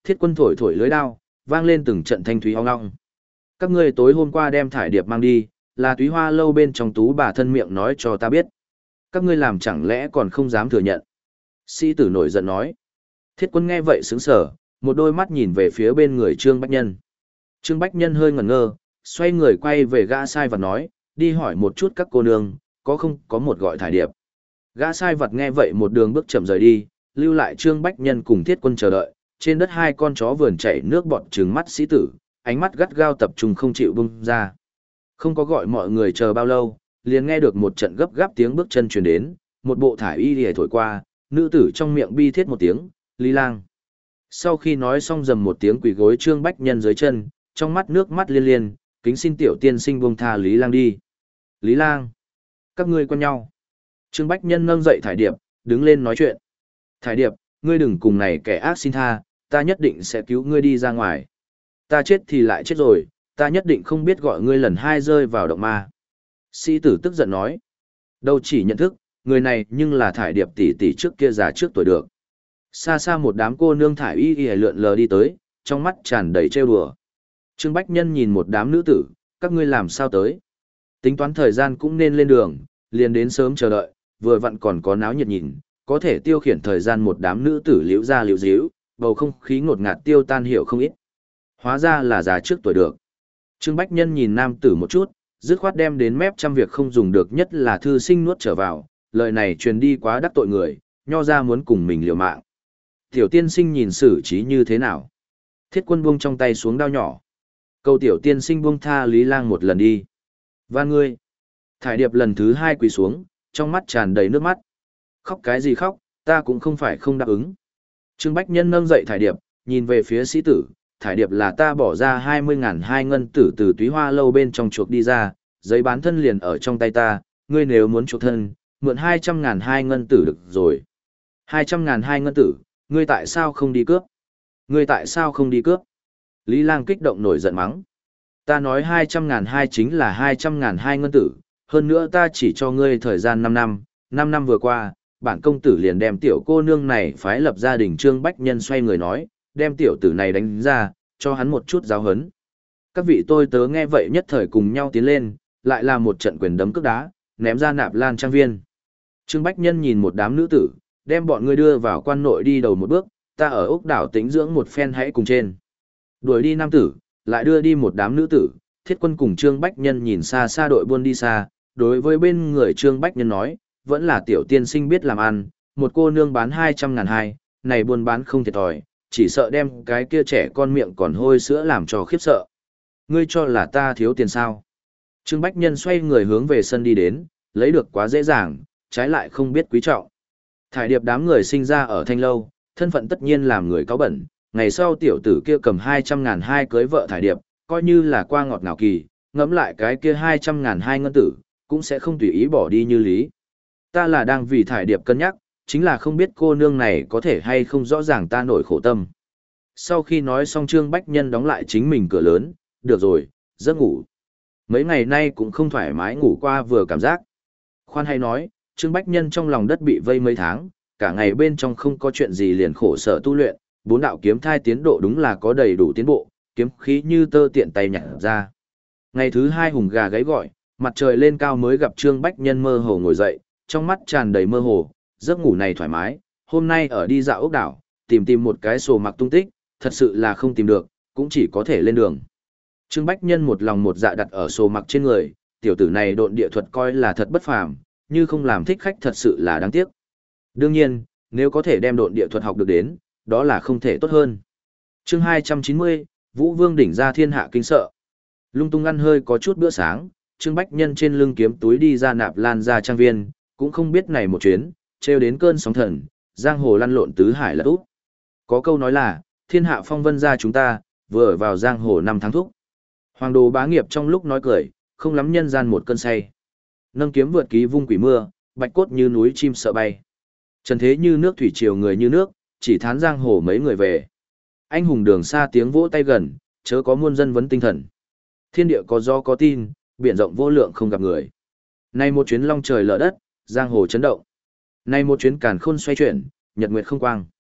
Thiết Quân thổi thổi lưới đao, vang lên từng trận thanh thúy ong ong. Các ngươi tối hôm qua đem thải điệp mang đi, là Túy Hoa lâu bên trong Tú bà thân miệng nói cho ta biết. Các ngươi làm chẳng lẽ còn không dám thừa nhận. Sĩ tử nổi giận nói. Thiết Quân nghe vậy sững sờ, một đôi mắt nhìn về phía bên người Trương Bách Nhân. Trương Bách Nhân hơi ngẩn ngơ, xoay người quay về gã sai vật nói, đi hỏi một chút các cô nương, có không có một gọi thải điệp. Gã sai vật nghe vậy một đường bước chậm rời đi, lưu lại Trương Bách Nhân cùng Thiết Quân chờ đợi, trên đất hai con chó vườn chảy nước bọt trừng mắt sĩ tử, ánh mắt gắt gao tập trung không chịu bung ra. Không có gọi mọi người chờ bao lâu, liền nghe được một trận gấp gáp tiếng bước chân truyền đến, một bộ thải y lìa thổi qua, nữ tử trong miệng bi thiết một tiếng, Lý Lang. Sau khi nói xong dầm một tiếng quỳ gối Trương Bách Nhân dưới chân, trong mắt nước mắt liên liên, kính xin tiểu tiên sinh buông tha Lý Lang đi. Lý Lang, các ngươi quen nhau. Trương Bách Nhân nâng dậy Thải Điệp, đứng lên nói chuyện. Thải Điệp, ngươi đừng cùng này kẻ ác xin tha, ta nhất định sẽ cứu ngươi đi ra ngoài. Ta chết thì lại chết rồi, ta nhất định không biết gọi ngươi lần hai rơi vào động ma. Sĩ tử tức giận nói. Đâu chỉ nhận thức, người này nhưng là Thải Điệp tỷ tỷ trước kia già trước tuổi được. Xa xa một đám cô nương thải y y lượn lờ đi tới, trong mắt tràn đầy trêu đùa. Trương Bách Nhân nhìn một đám nữ tử, các ngươi làm sao tới? Tính toán thời gian cũng nên lên đường, liền đến sớm chờ đợi, vừa vặn còn có náo nhiệt nhìn, có thể tiêu khiển thời gian một đám nữ tử liễu ra liễu díu, bầu không khí ngột ngạt tiêu tan hiểu không ít. Hóa ra là già trước tuổi được. Trương Bách Nhân nhìn nam tử một chút, dứt khoát đem đến mép trăm việc không dùng được nhất là thư sinh nuốt trở vào, lời này truyền đi quá đắc tội người, nho ra muốn cùng mình liều mạng. Tiểu tiên sinh nhìn xử trí như thế nào? Thiết Quân buông trong tay xuống đao nhỏ. Cầu tiểu tiên sinh buông tha Lý Lang một lần đi. Van ngươi. Thải Điệp lần thứ hai quỳ xuống, trong mắt tràn đầy nước mắt. Khóc cái gì khóc, ta cũng không phải không đáp ứng. Trương Bách Nhân nâng dậy Thải Điệp, nhìn về phía sĩ tử. Thải Điệp là ta bỏ ra hai mươi ngàn hai ngân tử từ Túy Hoa lâu bên trong chuộc đi ra, giấy bán thân liền ở trong tay ta, ngươi nếu muốn chuộc thân, mượn hai trăm ngàn hai ngân tử được rồi. Hai trăm ngàn hai ngân tử, ngươi tại sao không đi cướp? Ngươi tại sao không đi cướp? Lý Lang kích động nổi giận mắng. Ta nói hai trăm ngàn hai chính là hai trăm ngàn hai ngân tử, hơn nữa ta chỉ cho ngươi thời gian năm năm, năm năm vừa qua, bản công tử liền đem tiểu cô nương này phái lập gia đình. Trương Bách Nhân xoay người nói, đem tiểu tử này đánh ra, cho hắn một chút giáo hấn. Các vị tôi tớ nghe vậy nhất thời cùng nhau tiến lên, lại là một trận quyền đấm cước đá, ném ra Nạp Lan trang viên. Trương Bách Nhân nhìn một đám nữ tử, đem bọn ngươi đưa vào quan nội đi đầu một bước, ta ở ốc đảo tĩnh dưỡng một phen hãy cùng trên. Đuổi đi nam tử, lại đưa đi một đám nữ tử, Thiết Quân cùng Trương Bách Nhân nhìn xa xa đội buôn đi xa, đối với bên người Trương Bách Nhân nói, vẫn là tiểu tiên sinh biết làm ăn, một cô nương bán hai trăm ngàn hai, này buôn bán không thiệt thòi, chỉ sợ đem cái kia trẻ con miệng còn hôi sữa làm cho khiếp sợ. Ngươi cho là ta thiếu tiền sao? Trương Bách Nhân xoay người hướng về sân đi đến, lấy được quá dễ dàng, trái lại không biết quý trọng. Thải Điệp đám người sinh ra ở Thanh Lâu, thân phận tất nhiên làm người cáo bẩn, ngày sau tiểu tử kia cầm hai trăm ngàn hai cưới vợ Thải Điệp, coi như là qua ngọt ngào kỳ, ngẫm lại cái kia hai trăm ngàn hai ngân tử, cũng sẽ không tùy ý bỏ đi như lý. Ta là đang vì Thải Điệp cân nhắc, chính là không biết cô nương này có thể hay không rõ ràng ta nổi khổ tâm. Sau khi nói xong Trương Bách Nhân đóng lại chính mình cửa lớn, được rồi, giấc ngủ. Mấy ngày nay cũng không thoải mái ngủ qua vừa cảm giác. Khoan hay nói, Trương Bách Nhân trong lòng đất bị vây mấy tháng, cả ngày bên trong không có chuyện gì liền khổ sở tu luyện, bốn đạo kiếm thai tiến độ đúng là có đầy đủ tiến bộ, kiếm khí như tơ tiện tay nhặt ra. Ngày thứ hai hùng gà gáy gọi, mặt trời lên cao mới gặp Trương Bách Nhân mơ hồ ngồi dậy, trong mắt tràn đầy mơ hồ, giấc ngủ này thoải mái, hôm nay ở đi dạo ốc đảo, tìm tìm một cái sổ mặc tung tích, thật sự là không tìm được, cũng chỉ có thể lên đường. Trương Bách Nhân một lòng một dạ đặt ở sổ mặc trên người, tiểu tử này độn địa thuật coi là thật bất phàm, như không làm thích khách thật sự là đáng tiếc. Đương nhiên, nếu có thể đem độn địa thuật học được đến, đó là không thể tốt hơn. Chương hai trăm chín mươi, Vũ Vương đỉnh ra thiên hạ kinh sợ. Lung tung ăn hơi có chút bữa sáng, Trương Bách Nhân trên lưng kiếm túi đi ra Nạp Lan ra trang viên, cũng không biết này một chuyến, trêu đến cơn sóng thần, giang hồ lăn lộn tứ hải là út. Có câu nói là, thiên hạ phong vân ra chúng ta, vừa ở vào giang hồ năm tháng thúc. Hoàng đồ bá nghiệp trong lúc nói cười, không lắm nhân gian một cơn say. Nâng kiếm vượt ký vung quỷ mưa, bạch cốt như núi chim sợ bay. Trần thế như nước thủy triều người như nước, chỉ thán giang hồ mấy người về. Anh hùng đường xa tiếng vỗ tay gần, chớ có muôn dân vấn tinh thần. Thiên địa có do có tin, biển rộng vô lượng không gặp người. Nay một chuyến long trời lở đất, giang hồ chấn động. Nay một chuyến càn khôn xoay chuyển, nhật nguyệt không quang.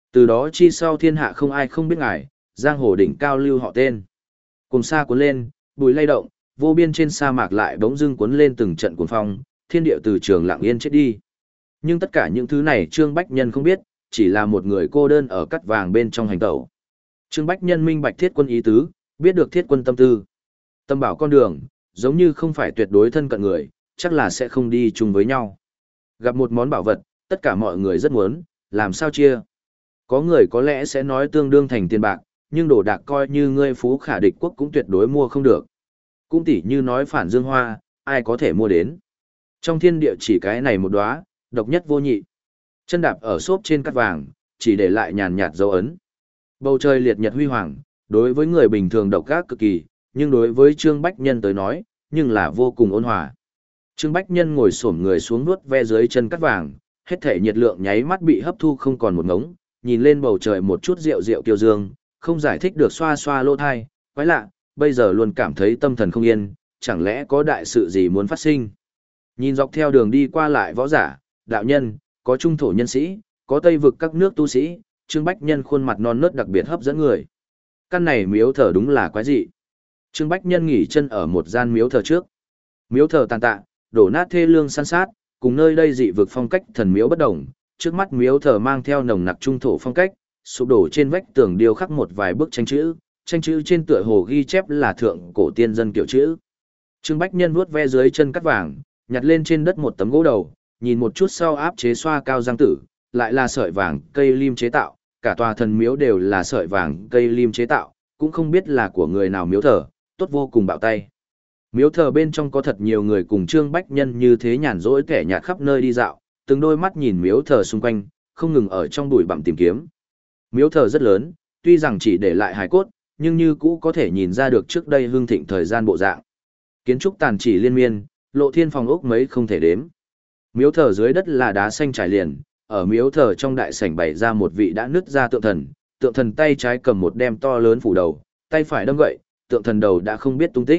Từ đó chi sau thiên hạ không ai không biết ngài, giang hồ đỉnh cao lưu họ tên. Cùng sa cuốn lên, bùi lay động, vô biên trên sa mạc lại bỗng dưng cuốn lên từng trận cuồng phong, thiên địa từ trường lặng yên chết đi. Nhưng tất cả những thứ này Trương Bách Nhân không biết, chỉ là một người cô đơn ở cắt vàng bên trong hành tẩu. Trương Bách Nhân minh bạch thiết quân ý tứ, biết được thiết quân tâm tư. Tâm bảo con đường, giống như không phải tuyệt đối thân cận người, chắc là sẽ không đi chung với nhau. Gặp một món bảo vật, tất cả mọi người rất muốn, làm sao chia. Có người có lẽ sẽ nói tương đương thành tiền bạc, nhưng đồ đạc coi như ngươi phú khả địch quốc cũng tuyệt đối mua không được. Cũng tỉ như nói phản dương hoa, ai có thể mua đến. Trong thiên địa chỉ cái này một đóa, độc nhất vô nhị. Chân đạp ở xốp trên cát vàng, chỉ để lại nhàn nhạt dấu ấn. Bầu trời liệt nhật huy hoàng, đối với người bình thường độc ác cực kỳ, nhưng đối với Trương Bách Nhân tới nói, nhưng là vô cùng ôn hòa. Trương Bách Nhân ngồi xổm người xuống nuốt ve dưới chân cát vàng, hết thể nhiệt lượng nháy mắt bị hấp thu không còn một ngống, nhìn lên bầu trời một chút rượu rượu tiêu dương, không giải thích được xoa xoa lỗ thai, quái lạ, bây giờ luôn cảm thấy tâm thần không yên, chẳng lẽ có đại sự gì muốn phát sinh. Nhìn dọc theo đường đi qua lại võ giả, đạo nhân, có trung thổ nhân sĩ, có tây vực các nước tu sĩ, Trương Bách Nhân khuôn mặt non nớt đặc biệt hấp dẫn người. Căn này miếu thờ đúng là quái dị. Trương Bách Nhân nghỉ chân ở một gian miếu thờ trước. Miếu thờ tàn tạ, đổ nát thê lương san sát, cùng nơi đây dị vực phong cách thần miếu bất đồng. Trước mắt miếu thờ mang theo nồng nặc trung thổ phong cách, sụp đổ trên vách tường điêu khắc một vài bức tranh chữ, tranh chữ trên tựa hồ ghi chép là thượng cổ tiên dân kiểu chữ. Trương Bách Nhân vuốt ve dưới chân cắt vàng, nhặt lên trên đất một tấm gỗ đầu, nhìn một chút sau áp chế xoa cao giang tử, lại là sợi vàng cây lim chế tạo, cả tòa thần miếu đều là sợi vàng cây lim chế tạo, cũng không biết là của người nào miếu thờ, tốt vô cùng bạo tay. Miếu thờ bên trong có thật nhiều người cùng Trương Bách Nhân như thế nhàn rỗi kẻ nhạt khắp nơi đi dạo, từng đôi mắt nhìn miếu thờ xung quanh, không ngừng ở trong bụi bặm tìm kiếm. Miếu thờ rất lớn, tuy rằng chỉ để lại hài cốt, nhưng như cũ có thể nhìn ra được trước đây hưng thịnh thời gian bộ dạng. Kiến trúc tàn chỉ liên miên, lộ thiên phòng ốc mấy không thể đếm. Miếu thờ dưới đất là đá xanh trải liền, ở miếu thờ trong đại sảnh bày ra một vị đã nứt ra tượng thần, tượng thần tay trái cầm một đem to lớn phủ đầu, tay phải đâm gậy, tượng thần đầu đã không biết tung tích.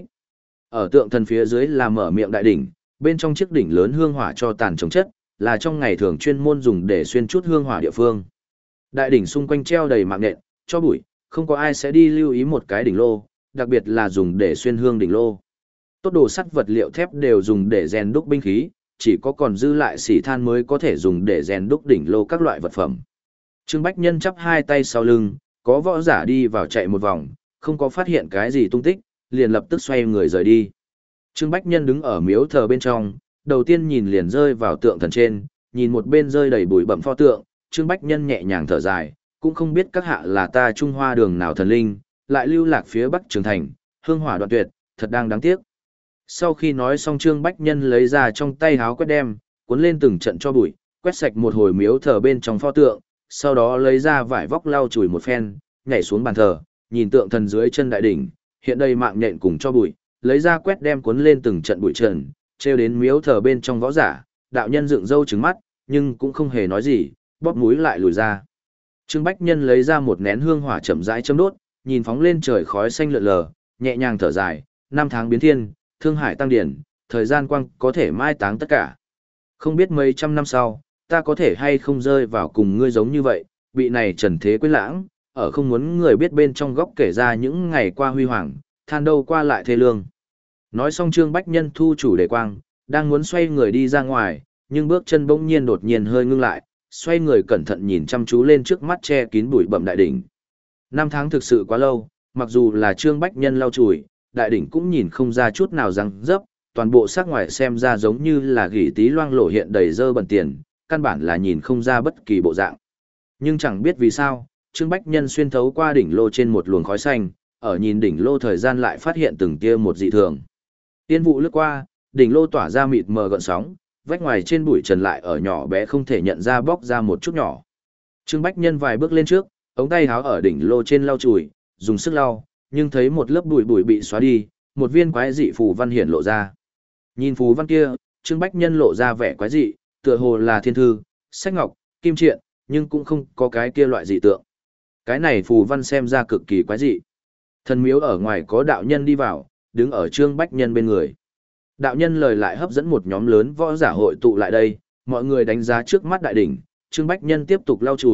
Ở tượng thần phía dưới là mở miệng đại đỉnh, bên trong chiếc đỉnh lớn hương hỏa cho tàn chống chất, là trong ngày thường chuyên môn dùng để xuyên chút hương hỏa địa phương. Đại đỉnh xung quanh treo đầy mạng nhện, cho bụi, không có ai sẽ đi lưu ý một cái đỉnh lô, đặc biệt là dùng để xuyên hương đỉnh lô. Tốt đồ sắt vật liệu thép đều dùng để rèn đúc binh khí, chỉ có còn dư lại xỉ than mới có thể dùng để rèn đúc đỉnh lô các loại vật phẩm. Trương Bách Nhân chắp hai tay sau lưng, có võ giả đi vào chạy một vòng, không có phát hiện cái gì tung tích, liền lập tức xoay người rời đi. Trương Bách Nhân đứng ở miếu thờ bên trong, đầu tiên nhìn liền rơi vào tượng thần trên, nhìn một bên rơi đầy bụi bặm pho tượng, Trương Bách Nhân nhẹ nhàng thở dài, cũng không biết các hạ là ta Trung Hoa đường nào thần linh, lại lưu lạc phía Bắc Trường Thành, hương hỏa đoạn tuyệt, thật đang đáng tiếc. Sau khi nói xong Trương Bách Nhân lấy ra trong tay háo quét đem, cuốn lên từng trận cho bụi, quét sạch một hồi miếu thờ bên trong pho tượng, sau đó lấy ra vải vóc lau chùi một phen, nhảy xuống bàn thờ, nhìn tượng thần dưới chân đại đỉnh, hiện đây mạng nhện cùng cho bụi, lấy ra quét đem cuốn lên từng trận bụi trần, treo đến miếu thờ bên trong võ giả, đạo nhân dựng râu trừng mắt, nhưng cũng không hề nói gì, bóp mũi lại lùi ra. Trương Bách Nhân lấy ra một nén hương hỏa chậm rãi châm đốt, nhìn phóng lên trời khói xanh lượn lờ, nhẹ nhàng thở dài, năm tháng biến thiên, thương hải tăng điển, thời gian quang có thể mai táng tất cả. Không biết mấy trăm năm sau, ta có thể hay không rơi vào cùng ngươi giống như vậy, bị này trần thế quên lãng, ở không muốn người biết bên trong góc kể ra những ngày qua huy hoàng, than đâu qua lại thê lương. Nói xong Trương Bách Nhân thu chủ đề quang, đang muốn xoay người đi ra ngoài, nhưng bước chân bỗng nhiên đột nhiên hơi ngưng lại, xoay người cẩn thận nhìn chăm chú lên trước mắt che kín bụi bặm đại đỉnh. Năm tháng thực sự quá lâu, mặc dù là Trương Bách Nhân lau chùi, đại đỉnh cũng nhìn không ra chút nào răng dấp, toàn bộ sắc ngoài xem ra giống như là gỉ tí loang lổ hiện đầy dơ bẩn tiền, căn bản là nhìn không ra bất kỳ bộ dạng. Nhưng chẳng biết vì sao, Trương Bách Nhân xuyên thấu qua đỉnh lô trên một luồng khói xanh, ở nhìn đỉnh lô thời gian lại phát hiện từng tia một dị thường. Tiên vụ lướt qua, đỉnh lô tỏa ra mịt mờ gợn sóng, vách ngoài trên bụi trần lại ở nhỏ bé không thể nhận ra bóc ra một chút nhỏ. Trương Bách Nhân vài bước lên trước, ống tay háo ở đỉnh lô trên lau chùi, dùng sức lau, nhưng thấy một lớp bụi bụi bị xóa đi, một viên quái dị phù văn hiển lộ ra. Nhìn phù văn kia, Trương Bách Nhân lộ ra vẻ quái dị, tựa hồ là thiên thư, sách ngọc, kim triện, nhưng cũng không có cái kia loại dị tượng. Cái này phù văn xem ra cực kỳ quái dị. Thần miếu ở ngoài có đạo nhân đi vào, đứng ở Trương Bách Nhân bên người. Đạo nhân lời lại hấp dẫn một nhóm lớn võ giả hội tụ lại đây, mọi người đánh giá trước mắt đại đỉnh, Trương Bách Nhân tiếp tục lau chùi,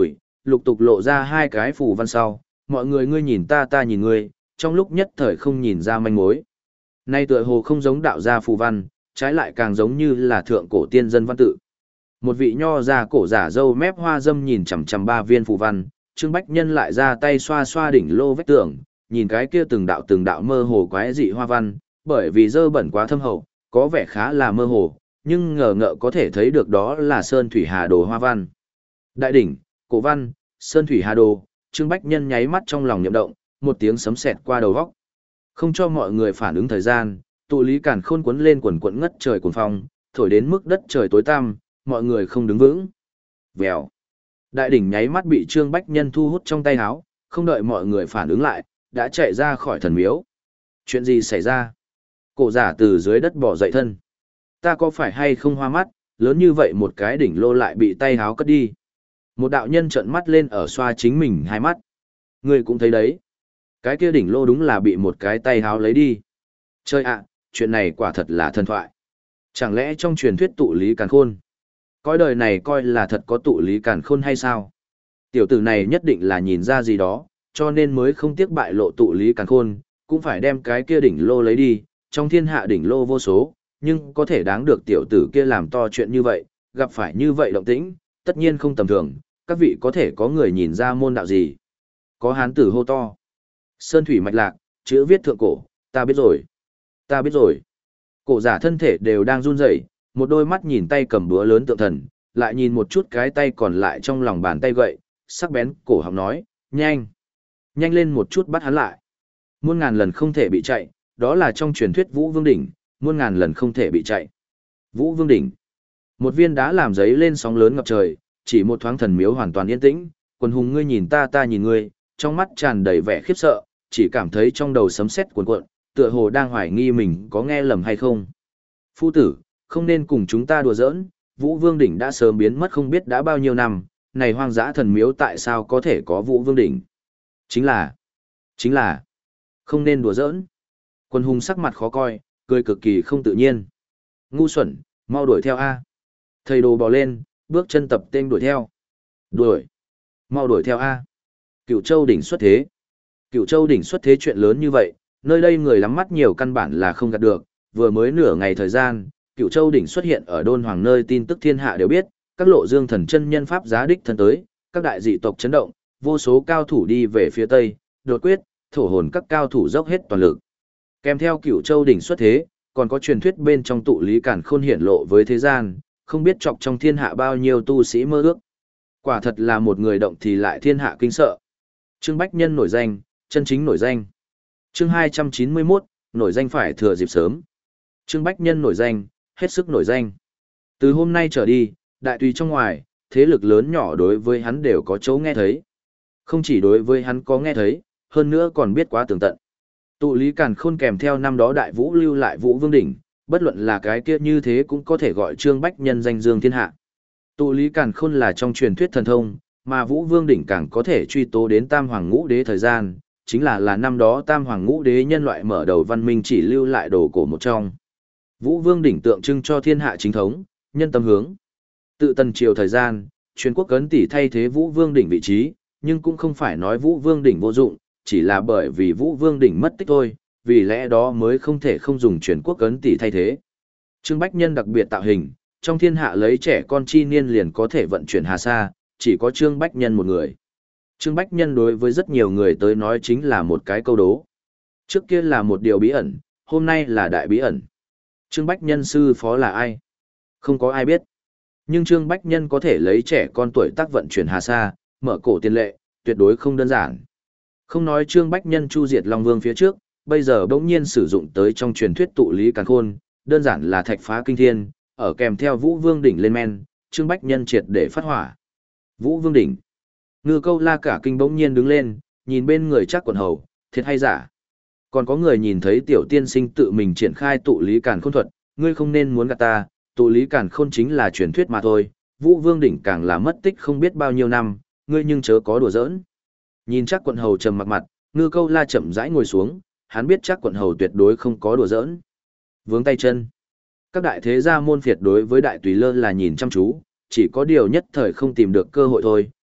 lục tục lộ ra hai cái phù văn sau, mọi người ngươi nhìn ta ta nhìn ngươi, trong lúc nhất thời không nhìn ra manh mối. Nay tựa hồ không giống đạo gia phù văn, trái lại càng giống như là thượng cổ tiên dân văn tự. Một vị nho già cổ giả râu mép hoa dâm nhìn chằm chằm ba viên phù văn, Trương Bách Nhân lại ra tay xoa xoa đỉnh lô vách tường, nhìn cái kia từng đạo từng đạo mơ hồ quái dị hoa văn, bởi vì dơ bẩn quá thâm hậu, có vẻ khá là mơ hồ, nhưng ngờ ngợ có thể thấy được đó là Sơn Thủy Hà Đồ hoa văn. Đại đỉnh, cổ văn, Sơn Thủy Hà Đồ, Trương Bách Nhân nháy mắt trong lòng niệm động, một tiếng sấm sét qua đầu góc. Không cho mọi người phản ứng thời gian, tụ lý càn khôn cuốn lên quần quẫn ngất trời cuồng phong, thổi đến mức đất trời tối tăm, mọi người không đứng vững. Vèo. Đại đỉnh nháy mắt bị Trương Bách Nhân thu hút trong tay áo, không đợi mọi người phản ứng lại, đã chạy ra khỏi thần miếu. Chuyện gì xảy ra? Cổ giả từ dưới đất bò dậy thân. Ta có phải hay không hoa mắt, lớn như vậy một cái đỉnh lô lại bị tay áo cất đi. Một đạo nhân trợn mắt lên ở xoa chính mình hai mắt. Người cũng thấy đấy. Cái kia đỉnh lô đúng là bị một cái tay áo lấy đi. Chơi ạ, chuyện này quả thật là thần thoại. Chẳng lẽ trong truyền thuyết tụ lý càn khôn? Coi đời này coi là thật có tụ lý càn khôn hay sao? Tiểu tử này nhất định là nhìn ra gì đó, cho nên mới không tiếc bại lộ tụ lý càn khôn, cũng phải đem cái kia đỉnh lô lấy đi. Trong thiên hạ đỉnh lô vô số, nhưng có thể đáng được tiểu tử kia làm to chuyện như vậy, gặp phải như vậy động tĩnh, tất nhiên không tầm thường, các vị có thể có người nhìn ra môn đạo gì. Có hán tử hô to. Sơn thủy mạch lạc, chữ viết thượng cổ, ta biết rồi. Ta biết rồi. Cổ giả thân thể đều đang run rẩy, một đôi mắt nhìn tay cầm búa lớn tượng thần, lại nhìn một chút cái tay còn lại trong lòng bàn tay gậy, sắc bén cổ họng nói, nhanh. Nhanh lên một chút bắt hắn lại. Muôn ngàn lần không thể bị chạy, đó là trong truyền thuyết Vũ Vương Đỉnh, muôn ngàn lần không thể bị chạy. Vũ Vương Đỉnh. Một viên đá làm giấy lên sóng lớn ngập trời, chỉ một thoáng thần miếu hoàn toàn yên tĩnh, quần hùng ngươi nhìn ta ta nhìn ngươi, trong mắt tràn đầy vẻ khiếp sợ, chỉ cảm thấy trong đầu sấm sét cuồn cuộn, tựa hồ đang hoài nghi mình có nghe lầm hay không. Phu tử, không nên cùng chúng ta đùa giỡn, Vũ Vương Đỉnh đã sớm biến mất không biết đã bao nhiêu năm, này hoang dã thần miếu tại sao có thể có Vũ Vương Đỉnh? Chính là, chính là, không nên đùa giỡn. Quân hùng sắc mặt khó coi, cười cực kỳ không tự nhiên. Ngu xuẩn, mau đuổi theo A. Thầy đồ bò lên, bước chân tập tên đuổi theo. Đuổi, mau đuổi theo A. Cựu Châu Đỉnh xuất thế. Cựu Châu Đỉnh xuất thế chuyện lớn như vậy, nơi đây người lắm mắt nhiều căn bản là không gạt được, vừa mới nửa ngày thời gian, Cựu Châu Đỉnh xuất hiện ở Đôn Hoàng nơi tin tức thiên hạ đều biết, các lộ dương thần chân nhân pháp giá đích thân tới, các đại dị tộc chấn động, vô số cao thủ đi về phía tây, đột quyết, thổ hồn các cao thủ dốc hết toàn lực. Kèm theo Cựu Châu Đỉnh xuất thế, còn có truyền thuyết bên trong tụ lý càn khôn hiển lộ với thế gian, không biết chọc trong thiên hạ bao nhiêu tu sĩ mơ ước. Quả thật là một người động thì lại thiên hạ kinh sợ. Trương Bách Nhân nổi danh, chân chính nổi danh. Chương hai trăm chín mươi mốt, nổi danh phải thừa dịp sớm. Trương Bách Nhân nổi danh, hết sức nổi danh. Từ hôm nay trở đi, đại tùy trong ngoài, thế lực lớn nhỏ đối với hắn đều có chỗ nghe thấy. Không chỉ đối với hắn có nghe thấy, hơn nữa còn biết quá tường tận. Tụ lý càn khôn kèm theo năm đó đại vũ lưu lại Vũ Vương Đỉnh, bất luận là cái kia như thế cũng có thể gọi Trương Bách Nhân danh dương thiên hạ. Tụ lý càn khôn là trong truyền thuyết thần thông, mà Vũ Vương Đỉnh càng có thể truy tố đến Tam Hoàng Ngũ Đế thời gian, chính là là năm đó Tam Hoàng Ngũ Đế nhân loại mở đầu văn minh chỉ lưu lại đồ cổ một trong. Vũ Vương Đỉnh tượng trưng cho thiên hạ chính thống, nhân tâm hướng. Tự tần triều thời gian, truyền quốc cấn tỷ thay thế Vũ Vương Đỉnh vị trí, nhưng cũng không phải nói Vũ Vương Đỉnh vô dụng, chỉ là bởi vì Vũ Vương Đỉnh mất tích thôi, vì lẽ đó mới không thể không dùng truyền quốc cấn tỷ thay thế. Trương Bách Nhân đặc biệt tạo hình, trong thiên hạ lấy trẻ con chi niên liền có thể vận chuyển hà sa, chỉ có Trương Bách Nhân một người. Trương Bách Nhân đối với rất nhiều người tới nói chính là một cái câu đố. Trước kia là một điều bí ẩn, hôm nay là đại bí ẩn. Trương Bách Nhân sư phó là ai? Không có ai biết. Nhưng Trương Bách Nhân có thể lấy trẻ con tuổi tác vận chuyển hà sa, mở cổ tiền lệ, tuyệt đối không đơn giản. Không nói Trương Bách Nhân chu diệt Long Vương phía trước, bây giờ bỗng nhiên sử dụng tới trong truyền thuyết tụ lý càn khôn, đơn giản là thạch phá kinh thiên, ở kèm theo Vũ Vương Đỉnh lên men, Trương Bách Nhân triệt để phát hỏa. Vũ Vương Đỉnh. Ngư Câu La cả kinh bỗng nhiên đứng lên, nhìn bên người chắc quần hầu, thiệt hay giả. Còn có người nhìn thấy tiểu tiên sinh tự mình triển khai tụ lý càn khôn thuật, ngươi không nên muốn gạt ta, tụ lý càn khôn chính là truyền thuyết mà thôi, Vũ Vương Đỉnh càng là mất tích không biết bao nhiêu năm, ngươi nhưng chớ có đùa giỡn. Nhìn chắc quận hầu trầm mặc mặt, Ngư Câu La chậm rãi ngồi xuống, hắn biết chắc quận hầu tuyệt đối không có đùa giỡn. Vướng tay chân. Các đại thế gia môn phiệt đối với đại tùy lơ là nhìn chăm chú, chỉ có điều nhất thời không tìm được cơ hội thôi,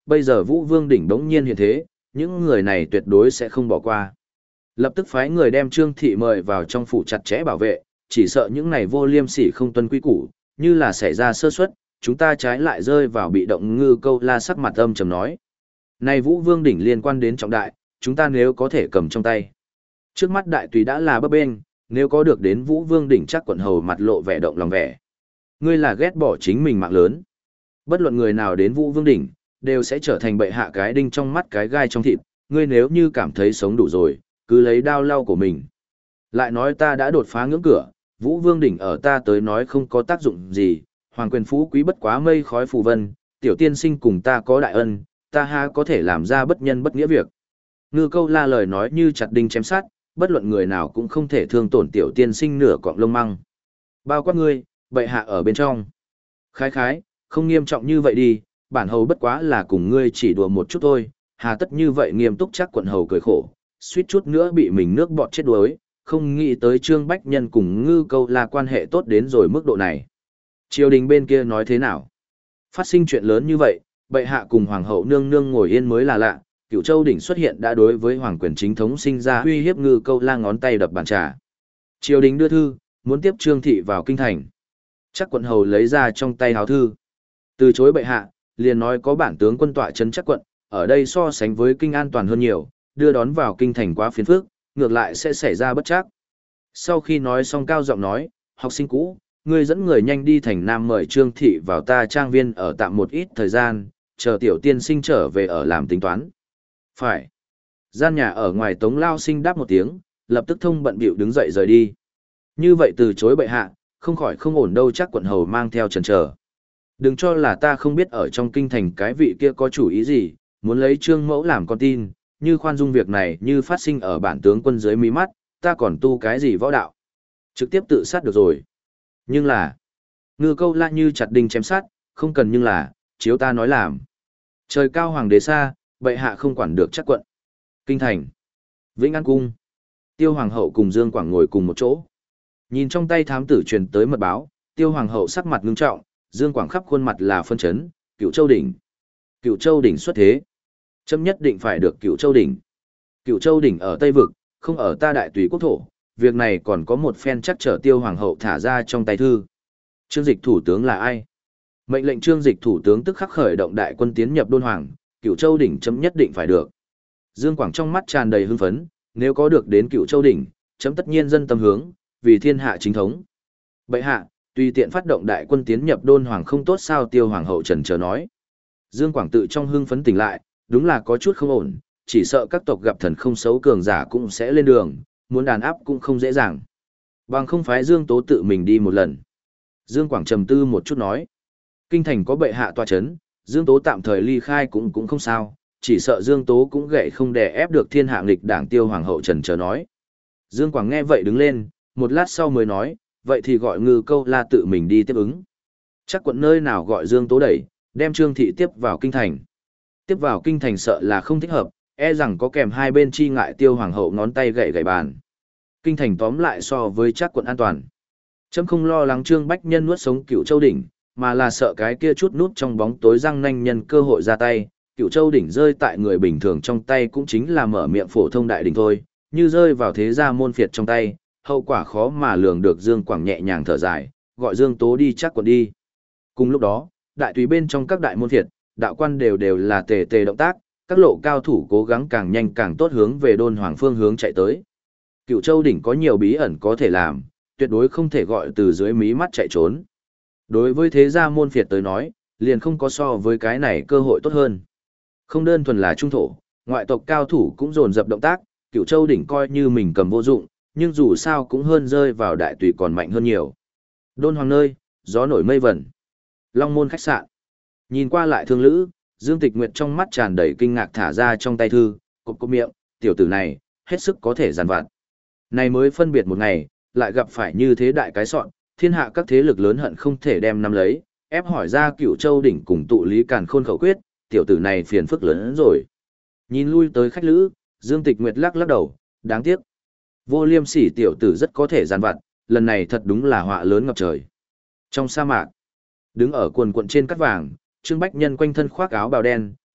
bây giờ Vũ Vương đỉnh đống nhiên hiện thế, những người này tuyệt đối sẽ không bỏ qua. Lập tức phái người đem Trương Thị mời vào trong phủ chặt chẽ bảo vệ, chỉ sợ những này vô liêm sỉ không tuân quy củ, như là xảy ra sơ suất, chúng ta trái lại rơi vào bị động. Ngư Câu La sắc mặt âm trầm nói. Này Vũ Vương đỉnh liên quan đến trọng đại, chúng ta nếu có thể cầm trong tay. Trước mắt đại tùy đã là bấp bênh, nếu có được đến Vũ Vương đỉnh chắc quận hầu mặt lộ vẻ động lòng vẻ. Ngươi là ghét bỏ chính mình mạng lớn. Bất luận người nào đến Vũ Vương đỉnh, đều sẽ trở thành bệ hạ cái đinh trong mắt cái gai trong thịt, ngươi nếu như cảm thấy sống đủ rồi, cứ lấy đao lau của mình. Lại nói ta đã đột phá ngưỡng cửa, Vũ Vương đỉnh ở ta tới nói không có tác dụng gì, hoàng quyền phú quý bất quá mây khói phù vân, tiểu tiên sinh cùng ta có đại ân, ta ha có thể làm ra bất nhân bất nghĩa việc. Ngư Câu La lời nói như chặt đinh chém sát, bất luận người nào cũng không thể thương tổn tiểu tiên sinh nửa cọng lông măng. Bao quát ngươi, bệ hạ ở bên trong. Khái khái, không nghiêm trọng như vậy đi, bản hầu bất quá là cùng ngươi chỉ đùa một chút thôi, hà tất như vậy nghiêm túc. Chắc quận hầu cười khổ, suýt chút nữa bị mình nước bọt chết đuối, không nghĩ tới Trương Bách Nhân cùng Ngư Câu La quan hệ tốt đến rồi mức độ này. Triều đình bên kia nói thế nào? Phát sinh chuyện lớn như vậy, bệ hạ cùng hoàng hậu nương nương ngồi yên mới là lạ, Cửu Châu đỉnh xuất hiện đã đối với hoàng quyền chính thống sinh ra uy hiếp. Ngư Câu La ngón tay đập bàn trà. Triều đình đưa thư, muốn tiếp Trương Thị vào kinh thành. Chắc quận hầu lấy ra trong tay háo thư. Từ chối bệ hạ, liền nói có bản tướng quân tọa trấn Chắc quận, ở đây so sánh với kinh an toàn hơn nhiều, đưa đón vào kinh thành quá phiền phức, ngược lại sẽ xảy ra bất trắc. Sau khi nói xong cao giọng nói, học sinh cũ, ngươi dẫn người nhanh đi thành Nam mời Trương Thị vào ta trang viên ở tạm một ít thời gian, chờ tiểu tiên sinh trở về ở làm tính toán. Phải. Gian nhà ở ngoài Tống Lao Sinh đáp một tiếng, lập tức thông bận bịu đứng dậy rời đi. Như vậy từ chối bệ hạ, không khỏi không ổn đâu. Chắc quận hầu mang theo chần chờ. Đừng cho là ta không biết ở trong kinh thành cái vị kia có chủ ý gì, muốn lấy Trương mẫu làm con tin, như khoan dung việc này như phát sinh ở bản tướng quân dưới mí mắt, ta còn tu cái gì võ đạo. Trực tiếp tự sát được rồi. Nhưng là, Ngư Câu La như chặt đinh chém sát, không cần nhưng là, chiếu ta nói làm. Trời cao hoàng đế xa, bệ hạ không quản được Chắc quận. Kinh thành, Vĩnh An cung, Tiêu hoàng hậu cùng Dương Quảng ngồi cùng một chỗ. Nhìn trong tay thám tử truyền tới mật báo, Tiêu hoàng hậu sắc mặt ngưng trọng, Dương Quảng khắp khuôn mặt là phân chấn. Cửu Châu đỉnh, Cửu Châu đỉnh xuất thế, chấm nhất định phải được Cửu Châu đỉnh. Cửu Châu đỉnh ở Tây vực, không ở ta đại tùy quốc thổ, việc này còn có một phen chắc trở. Tiêu hoàng hậu thả ra trong tay thư. Trương Dịch thủ tướng là ai? Mệnh lệnh Trương Dịch thủ tướng tức khắc khởi động đại quân tiến nhập Đôn Hoàng, Cửu Châu đỉnh chấm nhất định phải được. Dương Quảng trong mắt tràn đầy hưng phấn, nếu có được đến Cửu Châu đỉnh, chấm tất nhiên dân tâm hướng, vì thiên hạ chính thống. Bệ hạ, tùy tiện phát động đại quân tiến nhập Đôn Hoàng không tốt sao? Tiêu hoàng hậu trần chờ nói. Dương Quảng tự trong hưng phấn tỉnh lại, đúng là có chút không ổn, chỉ sợ các tộc gặp thần không xấu cường giả cũng sẽ lên đường, muốn đàn áp cũng không dễ dàng. Bằng không phái Dương Tố tự mình đi một lần. Dương Quảng trầm tư một chút nói. Kinh thành có bệ hạ tọa chấn, Dương Tố tạm thời ly khai cũng cũng không sao, chỉ sợ Dương Tố cũng gậy không đè ép được thiên hạ nghịch đảng. Tiêu hoàng hậu trần chờ nói. Dương Quảng nghe vậy đứng lên, một lát sau mới nói, vậy thì gọi Ngư Câu La tự mình đi tiếp ứng. Chắc quận nơi nào gọi Dương Tố đẩy, đem Trương Thị tiếp vào kinh thành. Tiếp vào kinh thành sợ là không thích hợp, e rằng có kèm hai bên chi ngại. Tiêu hoàng hậu ngón tay gậy gậy bàn. Kinh thành tóm lại so với Chắc quận an toàn. Chấm không lo lắng Trương Bách Nhân nuốt sống Cửu Châu đỉnh, mà là sợ cái kia chút nút trong bóng tối răng nanh nhân cơ hội ra tay. Cửu Châu đỉnh rơi tại người bình thường trong tay cũng chính là mở miệng phổ thông đại đỉnh thôi, như rơi vào thế gia môn phiệt trong tay, hậu quả khó mà lường được. Dương Quảng nhẹ nhàng thở dài, gọi Dương Tố đi Chắc quận đi. Cùng lúc đó, đại tùy bên trong các đại môn phiệt, đạo quan đều đều là tề tề động tác, các lộ cao thủ cố gắng càng nhanh càng tốt hướng về Đôn Hoàng phương hướng chạy tới. Cửu Châu đỉnh có nhiều bí ẩn có thể làm, tuyệt đối không thể gọi từ dưới mí mắt chạy trốn. Đối với thế gia môn phiệt tới nói, liền không có so với cái này cơ hội tốt hơn. Không đơn thuần là trung thổ, ngoại tộc cao thủ cũng dồn dập động tác, Cửu Châu đỉnh coi như mình cầm vô dụng, nhưng dù sao cũng hơn rơi vào đại tùy còn mạnh hơn nhiều. Đôn Hoàng nơi, gió nổi mây vẩn. Long Môn khách sạn. Nhìn qua lại thương lữ, Dương Tịch Nguyệt trong mắt tràn đầy kinh ngạc thả ra trong tay thư, cộp cộp miệng, tiểu tử này, hết sức có thể giàn vặt. Này mới phân biệt một ngày, lại gặp phải như thế đại cái sọn, thiên hạ các thế lực lớn hận không thể đem nắm lấy, ép hỏi ra Cửu Châu đỉnh cùng tụ lý càn khôn khẩu quyết, tiểu tử này phiền phức lớn hơn rồi. Nhìn lui tới khách lữ, Dương Tịch Nguyệt lắc lắc đầu, đáng tiếc. Vô liêm sỉ tiểu tử rất có thể giàn vặt, lần này thật đúng là họa lớn ngập trời. Trong sa mạc, đứng ở quần quận trên cát vàng, Trương Bách Nhân quanh thân khoác áo bào đen,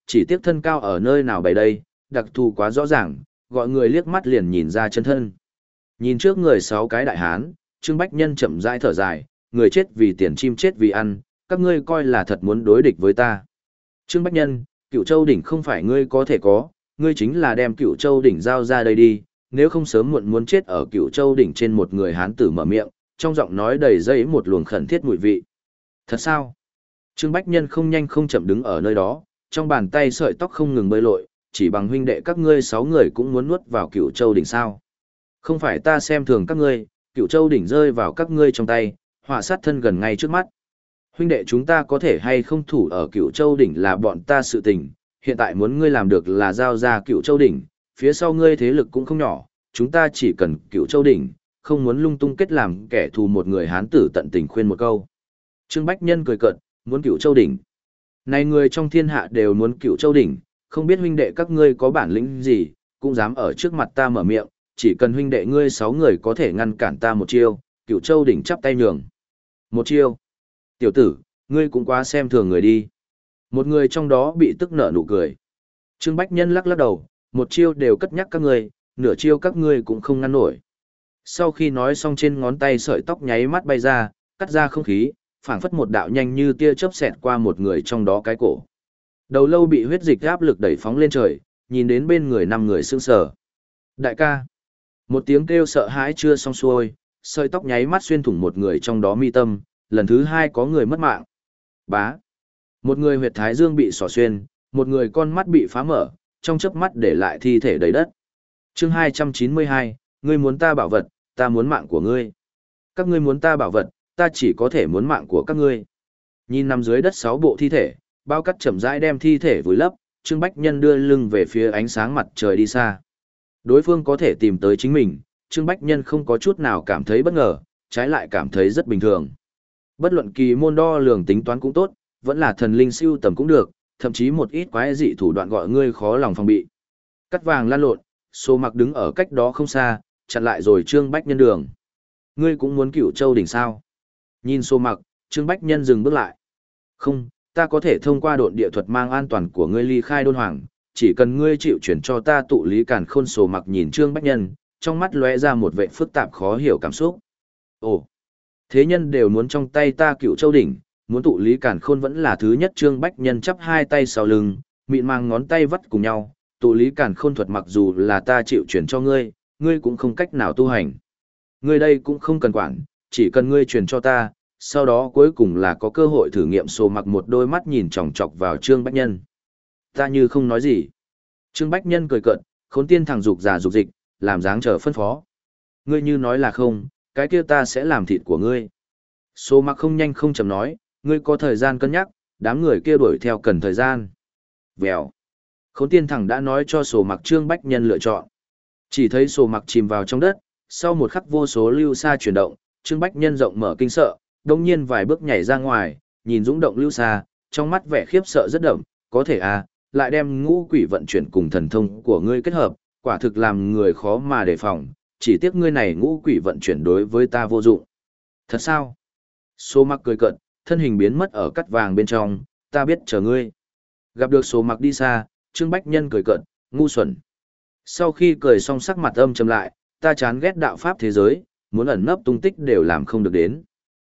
chỉ tiếc thân cao ở nơi nào bày đây, đặc thù quá rõ ràng, gọi người liếc mắt liền nhìn ra chân thân. Nhìn trước người sáu cái đại hán, Trương Bách Nhân chậm rãi thở dài, người chết vì tiền chim chết vì ăn, các ngươi coi là thật muốn đối địch với ta. Trương Bách Nhân, Cựu Châu đỉnh không phải ngươi có thể có, ngươi chính là đem Cựu Châu đỉnh giao ra đây đi, nếu không sớm muộn muốn chết ở Cựu Châu đỉnh trên một người hán tử mở miệng, trong giọng nói đầy dây một luồng khẩn thiết mùi vị. Thật sao? Trương Bách Nhân không nhanh không chậm đứng ở nơi đó, trong bàn tay sợi tóc không ngừng bơi lội, chỉ bằng huynh đệ các ngươi sáu người cũng muốn nuốt vào Cựu Châu đỉnh sao? Không phải ta xem thường các ngươi, Cựu Châu đỉnh rơi vào các ngươi trong tay, họa sát thân gần ngay trước mắt. Huynh đệ chúng ta có thể hay không thủ ở Cựu Châu đỉnh là bọn ta sự tình, hiện tại muốn ngươi làm được là giao ra Cựu Châu đỉnh, phía sau ngươi thế lực cũng không nhỏ, chúng ta chỉ cần Cựu Châu đỉnh, không muốn lung tung kết làm kẻ thù một người hán tử tận tình khuyên một câu. Trương Bách Nhân cười cợt, muốn Cựu Châu đỉnh. Này người trong thiên hạ đều muốn Cựu Châu đỉnh, không biết huynh đệ các ngươi có bản lĩnh gì, cũng dám ở trước mặt ta mở miệng, chỉ cần huynh đệ ngươi sáu người có thể ngăn cản ta một chiêu, Cựu Châu đỉnh chắp tay nhường. Một chiêu. Tiểu tử, ngươi cũng quá xem thường người đi. Một người trong đó bị tức nở nụ cười. Trương Bách Nhân lắc lắc đầu, một chiêu đều cất nhắc các ngươi, nửa chiêu các ngươi cũng không ngăn nổi. Sau khi nói xong trên ngón tay sợi tóc nháy mắt bay ra, cắt ra không khí, phảng phất một đạo nhanh như tia chớp xẹt qua một người trong đó cái cổ. Đầu lâu bị huyết dịch áp lực đẩy phóng lên trời, nhìn đến bên người năm người sững sờ. Đại ca. Một tiếng kêu sợ hãi chưa xong xuôi, sợi tóc nháy mắt xuyên thủng một người trong đó mi tâm, lần thứ hai có người mất mạng. Bá. Một người huyệt thái dương bị xỏ xuyên, một người con mắt bị phá mở, trong chớp mắt để lại thi thể đầy đất. Chương hai trăm chín mươi hai, ngươi muốn ta bảo vật, ta muốn mạng của ngươi. Các ngươi muốn ta bảo vật, ta chỉ có thể muốn mạng của các ngươi. Nhìn nằm dưới đất sáu bộ thi thể, bao cắt chậm rãi đem thi thể vùi lấp, Trương Bách Nhân đưa lưng về phía ánh sáng mặt trời đi xa. Đối phương có thể tìm tới chính mình, Trương Bách Nhân không có chút nào cảm thấy bất ngờ, trái lại cảm thấy rất bình thường. Bất luận kỳ môn đo lường tính toán cũng tốt, vẫn là thần linh siêu tầm cũng được, thậm chí một ít quái dị thủ đoạn gọi ngươi khó lòng phòng bị. Cắt vàng lan lộn, Số Mặc đứng ở cách đó không xa, chặn lại rồi Trương Bách Nhân đường. Ngươi cũng muốn Cựu Châu đỉnh sao? Nhìn Số Mặc, Trương Bách Nhân dừng bước lại. Không, ta có thể thông qua độn địa thuật mang an toàn của ngươi ly khai Đôn Hoàng, chỉ cần ngươi chịu chuyển cho ta tụ lý càn khôn. Số Mặc nhìn Trương Bách Nhân, trong mắt lóe ra một vẻ phức tạp khó hiểu cảm xúc. Ồ, thế nhân đều muốn trong tay ta Cựu Châu đỉnh, muốn tụ lý càn khôn vẫn là thứ nhất. Trương Bách Nhân chắp hai tay sau lưng, mịn màng ngón tay vắt cùng nhau, tụ lý càn khôn thuật mặc dù là ta chịu chuyển cho ngươi, ngươi cũng không cách nào tu hành. Ngươi đây cũng không cần quản, chỉ cần ngươi truyền cho ta, sau đó cuối cùng là có cơ hội thử nghiệm. Số Mặc một đôi mắt nhìn chòng chọc vào Trương Bách Nhân. Ta như không nói gì. Trương Bách Nhân cười cợt, khốn tiên thằng dục già dục dịch, làm dáng chờ phân phó. Ngươi như nói là không, cái kia ta sẽ làm thịt của ngươi. Số Mặc không nhanh không chậm nói, ngươi có thời gian cân nhắc, đám người kia đuổi theo cần thời gian. Vèo. Khốn tiên thằng đã nói cho Số Mặc Trương Bách Nhân lựa chọn. Chỉ thấy Số Mặc chìm vào trong đất, sau một khắc vô số lưu xa chuyển động, Trương Bách Nhân rộng mở kinh sợ, đồng nhiên vài bước nhảy ra ngoài, nhìn dũng động lưu xa, trong mắt vẻ khiếp sợ rất đậm, có thể à, lại đem ngũ quỷ vận chuyển cùng thần thông của ngươi kết hợp, quả thực làm người khó mà đề phòng, chỉ tiếc ngươi này ngũ quỷ vận chuyển đối với ta vô dụng. Thật sao? Số Mặc cười cợt, thân hình biến mất ở cắt vàng bên trong, ta biết chờ ngươi. Gặp được Số Mặc đi xa, Trương Bách Nhân cười cợt, ngu xuẩn. Sau khi cười xong sắc mặt âm trầm lại, ta chán ghét đạo pháp thế giới, muốn ẩn nấp tung tích đều làm không được đến.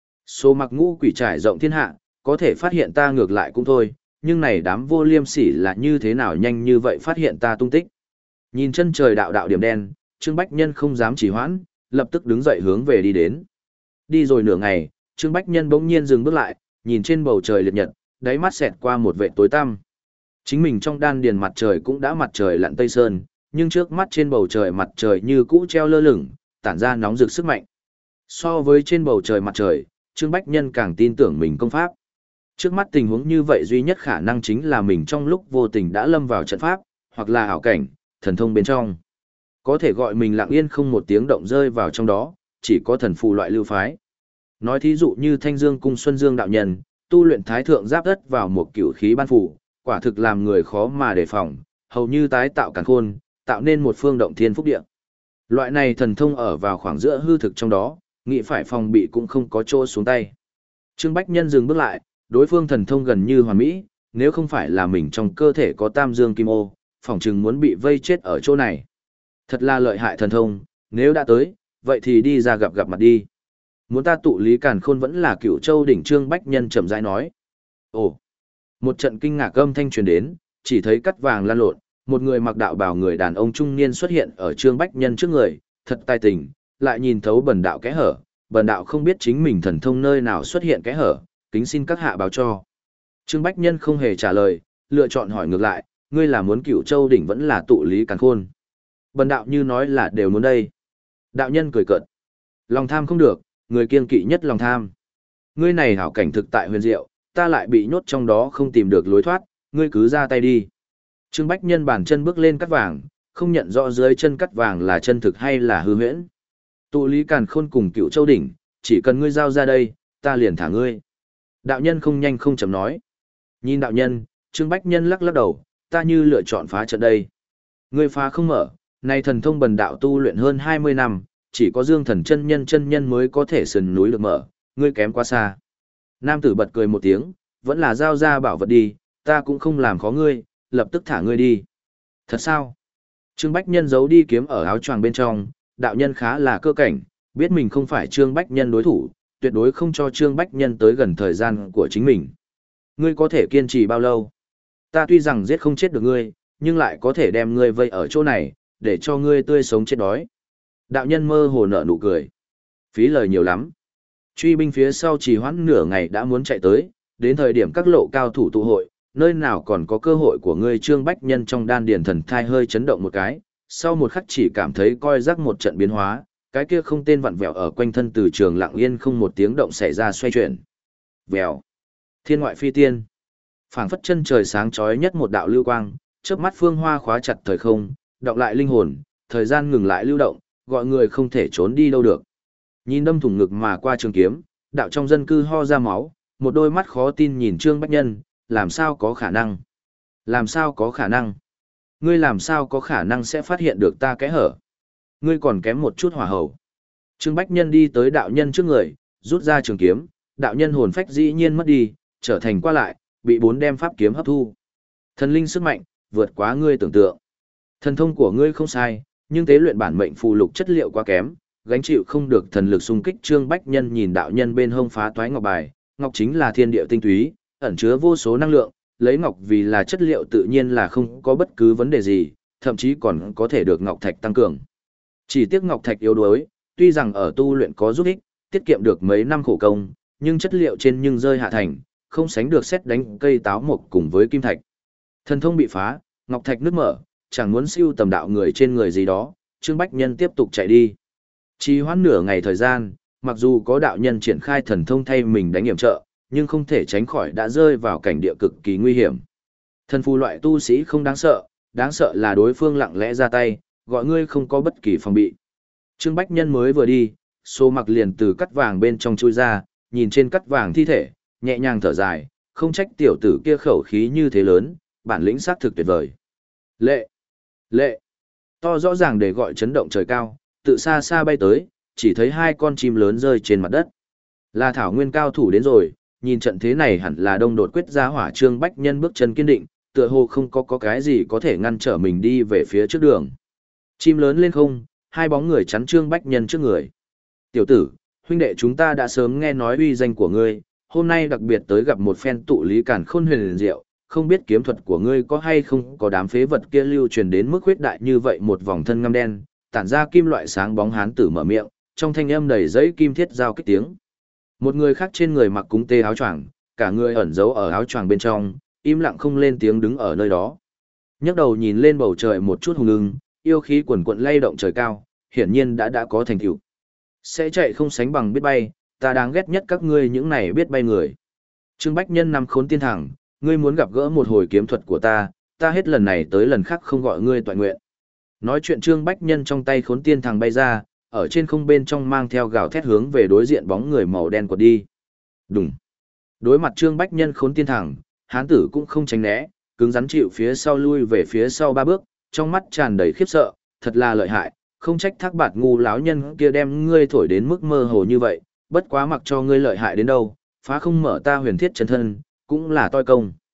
Số Mặc ngũ quỷ trải rộng thiên hạ, có thể phát hiện ta ngược lại cũng thôi, nhưng này đám vô liêm sỉ là như thế nào nhanh như vậy phát hiện ta tung tích. Nhìn chân trời đạo đạo điểm đen, Trương Bách Nhân không dám trì hoãn, lập tức đứng dậy hướng về đi đến. Đi rồi nửa ngày, Trương Bách Nhân bỗng nhiên dừng bước lại, nhìn trên bầu trời liệt nhật, đáy mắt xẹt qua một vệt tối tăm. Chính mình trong đan điền mặt trời cũng đã mặt trời lặn tây sơn, nhưng trước mắt trên bầu trời mặt trời như cũ treo lơ lửng, tản ra nóng rực sức mạnh. So với trên bầu trời mặt trời, Trương Bách Nhân càng tin tưởng mình công pháp. Trước mắt tình huống như vậy duy nhất khả năng chính là mình trong lúc vô tình đã lâm vào trận pháp, hoặc là ảo cảnh, thần thông bên trong. Có thể gọi mình lặng yên không một tiếng động rơi vào trong đó, chỉ có thần phù loại lưu phái. Nói thí dụ như Thanh Dương Cung Xuân Dương đạo nhân, tu luyện thái thượng giáp đất vào một cửu khí ban phủ, quả thực làm người khó mà đề phòng, hầu như tái tạo càn khôn, tạo nên một phương động thiên phúc địa. Loại này thần thông ở vào khoảng giữa hư thực trong đó, nghĩ phải phòng bị cũng không có chỗ xuống tay. Trương Bách Nhân dừng bước lại, đối phương thần thông gần như hoàn mỹ, nếu không phải là mình trong cơ thể có tam dương kim ô, phỏng chừng muốn bị vây chết ở chỗ này. Thật là lợi hại thần thông, nếu đã tới, vậy thì đi ra gặp gặp mặt đi. Muốn ta tụ lý càn khôn vẫn là Cửu Châu đỉnh Trương Bách Nhân chậm rãi nói. Ồ, một trận kinh ngạc âm thanh truyền đến, chỉ thấy cắt vàng lan lộn, một người mặc đạo bào người đàn ông trung niên xuất hiện ở Trương Bách Nhân trước người, thật tài tình, lại nhìn thấu bần đạo kẽ hở, bần đạo không biết chính mình thần thông nơi nào xuất hiện kẽ hở, kính xin các hạ báo cho. Trương Bách Nhân không hề trả lời, lựa chọn hỏi ngược lại, ngươi là muốn Cửu Châu đỉnh vẫn là tụ lý càn khôn? Bần đạo như nói là đều muốn đây. Đạo nhân cười cợt. Lòng tham không được, người kiêng kỵ nhất lòng tham. Ngươi này hảo cảnh thực tại huyền diệu, ta lại bị nhốt trong đó không tìm được lối thoát, ngươi cứ ra tay đi. Trương Bách Nhân bàn chân bước lên cắt vàng, không nhận rõ dưới chân cắt vàng là chân thực hay là hư huyễn. Tụ lý càn khôn cùng Cửu Châu đỉnh, chỉ cần ngươi giao ra đây, ta liền thả ngươi. Đạo nhân không nhanh không chậm nói. Nhìn đạo nhân, Trương Bách Nhân lắc lắc đầu, ta như lựa chọn phá trận đây. Ngươi phá không mở, này thần thông bần đạo tu luyện hơn hai mươi năm, chỉ có Dương Thần chân nhân chân nhân mới có thể sườn núi được mở, ngươi kém quá xa. Nam tử bật cười một tiếng, vẫn là giao ra bảo vật đi, ta cũng không làm khó ngươi, lập tức thả ngươi đi. Thật sao? Trương Bách Nhân giấu đi kiếm ở áo choàng bên trong, đạo nhân khá là cơ cảnh, biết mình không phải Trương Bách Nhân đối thủ, tuyệt đối không cho Trương Bách Nhân tới gần thời gian của chính mình. Ngươi có thể kiên trì bao lâu? Ta tuy rằng giết không chết được ngươi, nhưng lại có thể đem ngươi vây ở chỗ này, để cho ngươi tươi sống chết đói. Đạo nhân mơ hồ nở nụ cười. Phí lời nhiều lắm. Truy binh phía sau trì hoãn nửa ngày đã muốn chạy tới, đến thời điểm các lộ cao thủ tụ hội, nơi nào còn có cơ hội của ngươi. Trương Bách Nhân trong đan điền thần thai hơi chấn động một cái, sau một khắc chỉ cảm thấy coi rắc một trận biến hóa, cái kia không tên vặn vẹo ở quanh thân từ trường lặng yên không một tiếng động xảy ra xoay chuyển. Vèo. Thiên ngoại phi tiên. Phảng phất chân trời sáng chói nhất một đạo lưu quang, chớp mắt phương hoa khóa chặt thời không, đọng lại linh hồn, thời gian ngừng lại lưu động, gọi người không thể trốn đi đâu được. Nhìn đâm thủng ngực mà qua trường kiếm, đạo trong dân cư ho ra máu, một đôi mắt khó tin nhìn Trương Bách Nhân, làm sao có khả năng? Làm sao có khả năng? Ngươi làm sao có khả năng sẽ phát hiện được ta kẽ hở? Ngươi còn kém một chút hỏa hầu. Trương Bách Nhân đi tới đạo nhân trước người, rút ra trường kiếm, đạo nhân hồn phách dĩ nhiên mất đi, trở thành qua lại, bị bốn đem pháp kiếm hấp thu. Thần linh sức mạnh, vượt quá ngươi tưởng tượng. Thần thông của ngươi không sai, nhưng tế luyện bản mệnh phù lục chất liệu quá kém, gánh chịu không được thần lực xung kích. Trương Bách Nhân nhìn đạo nhân bên hông phá toái ngọc bài, ngọc chính là thiên địa tinh túy, ẩn chứa vô số năng lượng, lấy ngọc vì là chất liệu tự nhiên là không có bất cứ vấn đề gì, thậm chí còn có thể được ngọc thạch tăng cường. Chỉ tiếc ngọc thạch yếu đuối, tuy rằng ở tu luyện có giúp ích, tiết kiệm được mấy năm khổ công, nhưng chất liệu trên nhưng rơi hạ thành, không sánh được xét đánh cây táo mộc cùng với kim thạch. Thần thông bị phá, ngọc thạch nứt mở, chẳng muốn siêu tầm đạo người trên người gì đó, Trương Bách Nhân tiếp tục chạy đi. Trì hoãn nửa ngày thời gian, mặc dù có đạo nhân triển khai thần thông thay mình đánh hiểm trợ, nhưng không thể tránh khỏi đã rơi vào cảnh địa cực kỳ nguy hiểm. Thần phù loại tu sĩ không đáng sợ, đáng sợ là đối phương lặng lẽ ra tay, gọi ngươi không có bất kỳ phòng bị. Trương Bách Nhân mới vừa đi, Xô Mặc liền từ cắt vàng bên trong chui ra, nhìn trên cắt vàng thi thể, nhẹ nhàng thở dài, không trách tiểu tử kia khẩu khí như thế lớn, bản lĩnh xác thực tuyệt vời. Lệ! Lệ! To rõ ràng để gọi chấn động trời cao, tự xa xa bay tới, chỉ thấy hai con chim lớn rơi trên mặt đất. Là Thảo Nguyên cao thủ đến rồi, nhìn trận thế này hẳn là đông đột quyết ra hỏa. Trương Bách Nhân bước chân kiên định, tựa hồ không có, có cái gì có thể ngăn trở mình đi về phía trước đường. Chim lớn lên không, hai bóng người chắn Trương Bách Nhân trước người. Tiểu tử, huynh đệ chúng ta đã sớm nghe nói uy danh của ngươi, hôm nay đặc biệt tới gặp một phen tụ lý càn khôn huyền liền diệu, không biết kiếm thuật của ngươi có hay không có đám phế vật kia lưu truyền đến mức huyết đại như vậy. Một vòng thân ngăm đen, tản ra kim loại sáng bóng hán tử mở miệng, trong thanh âm đầy giấy kim thiết giao kích tiếng. Một người khác trên người mặc cúng tê áo choàng, cả người ẩn giấu ở áo choàng bên trong, im lặng không lên tiếng đứng ở nơi đó. Nhấc đầu nhìn lên bầu trời một chút hùng ưng, yêu khí quần quận lay động trời cao, hiển nhiên đã đã có thành tựu. Sẽ chạy không sánh bằng biết bay, ta đáng ghét nhất các ngươi những này biết bay người. Trương Bách Nhân nằm khốn tiên thẳng, ngươi muốn gặp gỡ một hồi kiếm thuật của ta, ta hết lần này tới lần khác không gọi ngươi toại nguyện. Nói chuyện Trương Bách Nhân trong tay khốn tiên thẳng bay ra, ở trên không bên trong mang theo gào thét hướng về đối diện bóng người màu đen quật đi. Đùng. Đối mặt Trương Bách Nhân khốn tiên thẳng, hán tử cũng không tránh né, cứng rắn chịu phía sau lui về phía sau ba bước, trong mắt tràn đầy khiếp sợ, thật là lợi hại, không trách Thác Bạt ngu láo nhân kia đem ngươi thổi đến mức mơ hồ như vậy, bất quá mặc cho ngươi lợi hại đến đâu, phá không mở ta huyền thiết chân thân, cũng là toi công.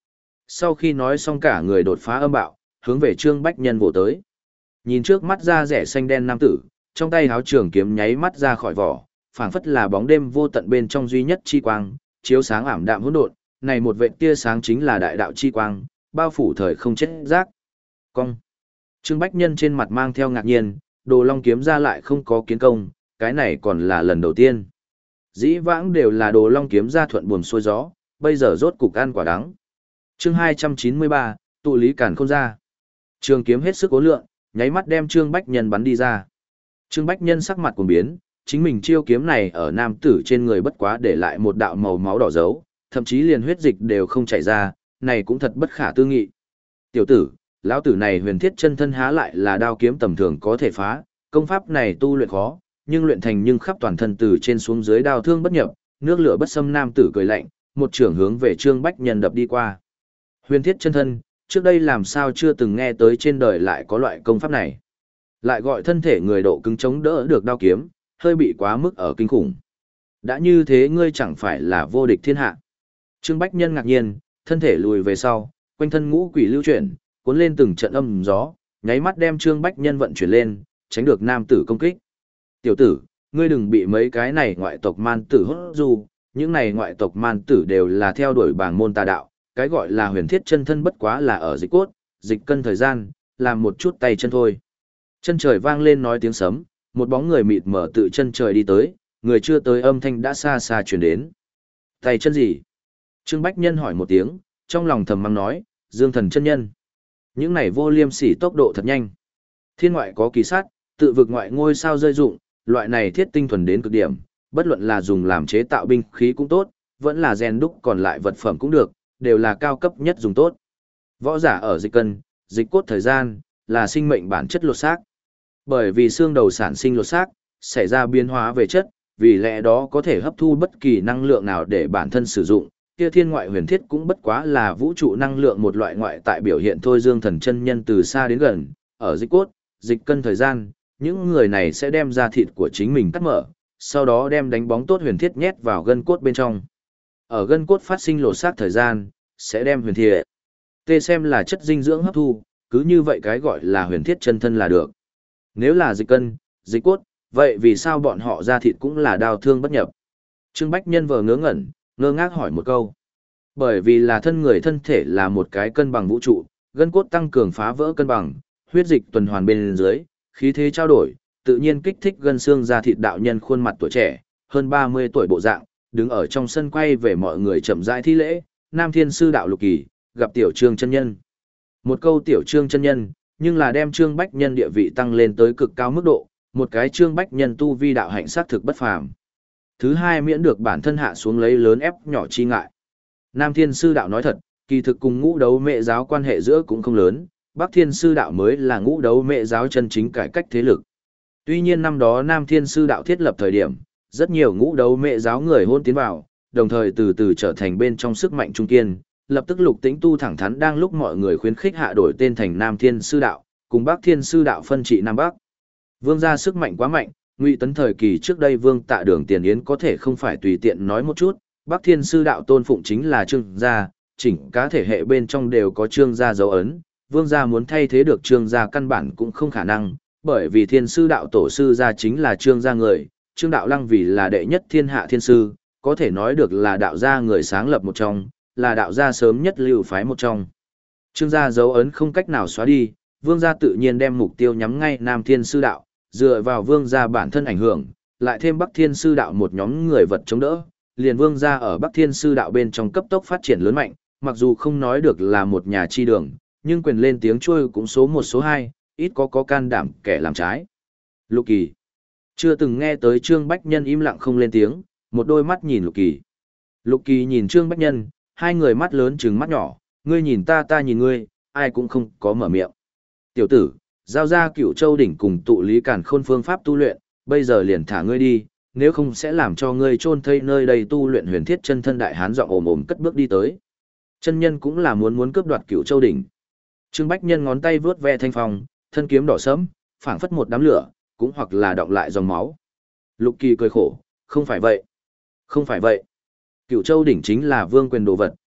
Sau khi nói xong cả người đột phá âm bạo, hướng về Trương Bách Nhân vồ tới. Nhìn trước mắt da rẻ xanh đen nam tử, trong tay háo trường kiếm nháy mắt ra khỏi vỏ, phảng phất là bóng đêm vô tận bên trong duy nhất chi quang, chiếu sáng ảm đạm hỗn độn, này một vệt tia sáng chính là đại đạo chi quang, bao phủ thời không chết rác. Cong. Trương Bách Nhân trên mặt mang theo ngạc nhiên, Đồ Long kiếm ra lại không có kiến công, cái này còn là lần đầu tiên. Dĩ vãng đều là Đồ Long kiếm ra thuận buồm xuôi gió, bây giờ rốt cục ăn quả đắng. Chương hai trăm chín mươi ba, tụ lý càn khôn ra. Trường kiếm hết sức cố lượng, nháy mắt đem Trương Bách Nhân bắn đi ra. Trương Bách Nhân sắc mặt cuồng biến, chính mình chiêu kiếm này ở nam tử trên người bất quá để lại một đạo màu máu đỏ dấu, thậm chí liền huyết dịch đều không chảy ra, này cũng thật bất khả tư nghị. Tiểu tử, lão tử này huyền thiết chân thân há lại là đao kiếm tầm thường có thể phá, công pháp này tu luyện khó, nhưng luyện thành nhưng khắp toàn thân từ trên xuống dưới đao thương bất nhập, nước lửa bất xâm. Nam tử cười lạnh, một trường hướng về Trương Bách Nhân đập đi qua. Huyền thiết chân thân, trước đây làm sao chưa từng nghe tới trên đời lại có loại công pháp này. Lại gọi thân thể người độ cứng chống đỡ được đao kiếm, hơi bị quá mức ở kinh khủng. Đã như thế ngươi chẳng phải là vô địch thiên hạ. Trương Bách Nhân ngạc nhiên, thân thể lùi về sau, quanh thân ngũ quỷ lưu chuyển, cuốn lên từng trận âm gió, nháy mắt đem Trương Bách Nhân vận chuyển lên, tránh được nam tử công kích. Tiểu tử, ngươi đừng bị mấy cái này ngoại tộc man tử hốt du, những này ngoại tộc man tử đều là theo đuổi bảng môn tà đạo, cái gọi là huyền thiết chân thân bất quá là ở dịch cốt, dịch cân thời gian, làm một chút tay chân thôi. Chân trời vang lên nói tiếng sấm, một bóng người mịt mở tự chân trời đi tới, người chưa tới âm thanh đã xa xa truyền đến. Tay chân gì? Trương Bách Nhân hỏi một tiếng, trong lòng thầm mắng nói, Dương Thần chân nhân. Những này vô liêm sỉ tốc độ thật nhanh. Thiên ngoại có kỳ sát, tự vực ngoại ngôi sao rơi dụng, loại này thiết tinh thuần đến cực điểm, bất luận là dùng làm chế tạo binh khí cũng tốt, vẫn là rèn đúc còn lại vật phẩm cũng được, đều là cao cấp nhất dùng tốt. Võ giả ở dịch cân, dịch cốt thời gian, là sinh mệnh bản chất lột xác. Bởi vì xương đầu sản sinh lột xác, xảy ra biến hóa về chất, vì lẽ đó có thể hấp thu bất kỳ năng lượng nào để bản thân sử dụng. Kia thiên ngoại huyền thiết cũng bất quá là vũ trụ năng lượng một loại ngoại tại biểu hiện thôi. Dương Thần chân nhân từ xa đến gần, ở dịch cốt, dịch cân thời gian, những người này sẽ đem ra thịt của chính mình cắt mở, sau đó đem đánh bóng tốt huyền thiết nhét vào gân cốt bên trong. Ở gân cốt phát sinh lột xác thời gian, sẽ đem huyền thiết tê xem là chất dinh dưỡng hấp thu, cứ như vậy cái gọi là huyền thiết chân thân là được. Nếu là dịch cân, dịch cốt, vậy vì sao bọn họ ra thịt cũng là đao thương bất nhập? Trương Bách Nhân vờ ngớ ngẩn, ngơ ngác hỏi một câu. Bởi vì là thân người thân thể là một cái cân bằng vũ trụ, gân cốt tăng cường phá vỡ cân bằng, huyết dịch tuần hoàn bên dưới, khí thế trao đổi, tự nhiên kích thích gân xương ra thịt. Đạo nhân khuôn mặt tuổi trẻ, hơn ba mươi tuổi bộ dạng, đứng ở trong sân quay về mọi người chậm rãi thi lễ, Nam Thiên Sư Đạo Lục Kỳ, gặp tiểu Trương chân nhân. Một câu tiểu Trương chân nhân, nhưng là đem Trương Bách Nhân địa vị tăng lên tới cực cao mức độ, một cái Trương Bách Nhân tu vi đạo hạnh sát thực bất phàm. Thứ hai miễn được bản thân hạ xuống lấy lớn ép nhỏ chi ngại. Nam Thiên Sư Đạo nói thật, kỳ thực cùng ngũ đấu mẹ giáo quan hệ giữa cũng không lớn, Bắc Thiên Sư Đạo mới là ngũ đấu mẹ giáo chân chính cải cách thế lực. Tuy nhiên năm đó Nam Thiên Sư Đạo thiết lập thời điểm, rất nhiều ngũ đấu mẹ giáo người hôn tiến vào, đồng thời từ từ trở thành bên trong sức mạnh trung kiên, lập tức Lục Tĩnh Tu thẳng thắn đang lúc mọi người khuyến khích hạ đổi tên thành Nam Thiên Sư Đạo, cùng Bắc Thiên Sư Đạo phân trị Nam Bắc. Vương gia sức mạnh quá mạnh, Ngụy Tấn thời kỳ trước đây Vương Tạ Đường Tiền Yến có thể không phải tùy tiện nói một chút, Bắc Thiên Sư Đạo tôn phụng chính là Trương gia, chỉnh cá thể hệ bên trong đều có Trương gia dấu ấn, Vương gia muốn thay thế được Trương gia căn bản cũng không khả năng, bởi vì Thiên Sư Đạo tổ sư gia chính là Trương gia người, Trương Đạo Lăng vì là đệ nhất thiên hạ thiên sư, có thể nói được là đạo gia người sáng lập một trong, là đạo gia sớm nhất lưu phái một trong. Trương gia dấu ấn không cách nào xóa đi, Vương gia tự nhiên đem mục tiêu nhắm ngay Nam Thiên Sư Đạo, dựa vào Vương gia bản thân ảnh hưởng, lại thêm Bắc Thiên Sư Đạo một nhóm người vật chống đỡ, liền Vương gia ở Bắc Thiên Sư Đạo bên trong cấp tốc phát triển lớn mạnh, mặc dù không nói được là một nhà chi đường, nhưng quyền lên tiếng chuôi cũng số một số hai, ít có có can đảm kẻ làm trái. Lục Kỳ chưa từng nghe tới Trương Bách Nhân im lặng không lên tiếng, một đôi mắt nhìn Lục Kỳ. Lục Kỳ nhìn Trương Bách Nhân, hai người mắt lớn trừng mắt nhỏ, ngươi nhìn ta ta nhìn ngươi, ai cũng không có mở miệng. Tiểu tử, giao ra Cửu Châu đỉnh cùng tụ lý càn khôn phương pháp tu luyện, bây giờ liền thả ngươi đi, nếu không sẽ làm cho ngươi chôn thây nơi đây. Tu luyện huyền thiết chân thân đại hán giọng ồm ồm cất bước đi tới. Chân nhân cũng là muốn muốn cướp đoạt Cửu Châu đỉnh. Trương Bách Nhân ngón tay vướt ve thanh phong, thân kiếm đỏ sẫm, phảng phất một đám lửa, cũng hoặc là đọng lại dòng máu. Lục Kỳ cười khổ, không phải vậy. Không phải vậy. Cửu Châu đỉnh chính là vương quyền đồ vật,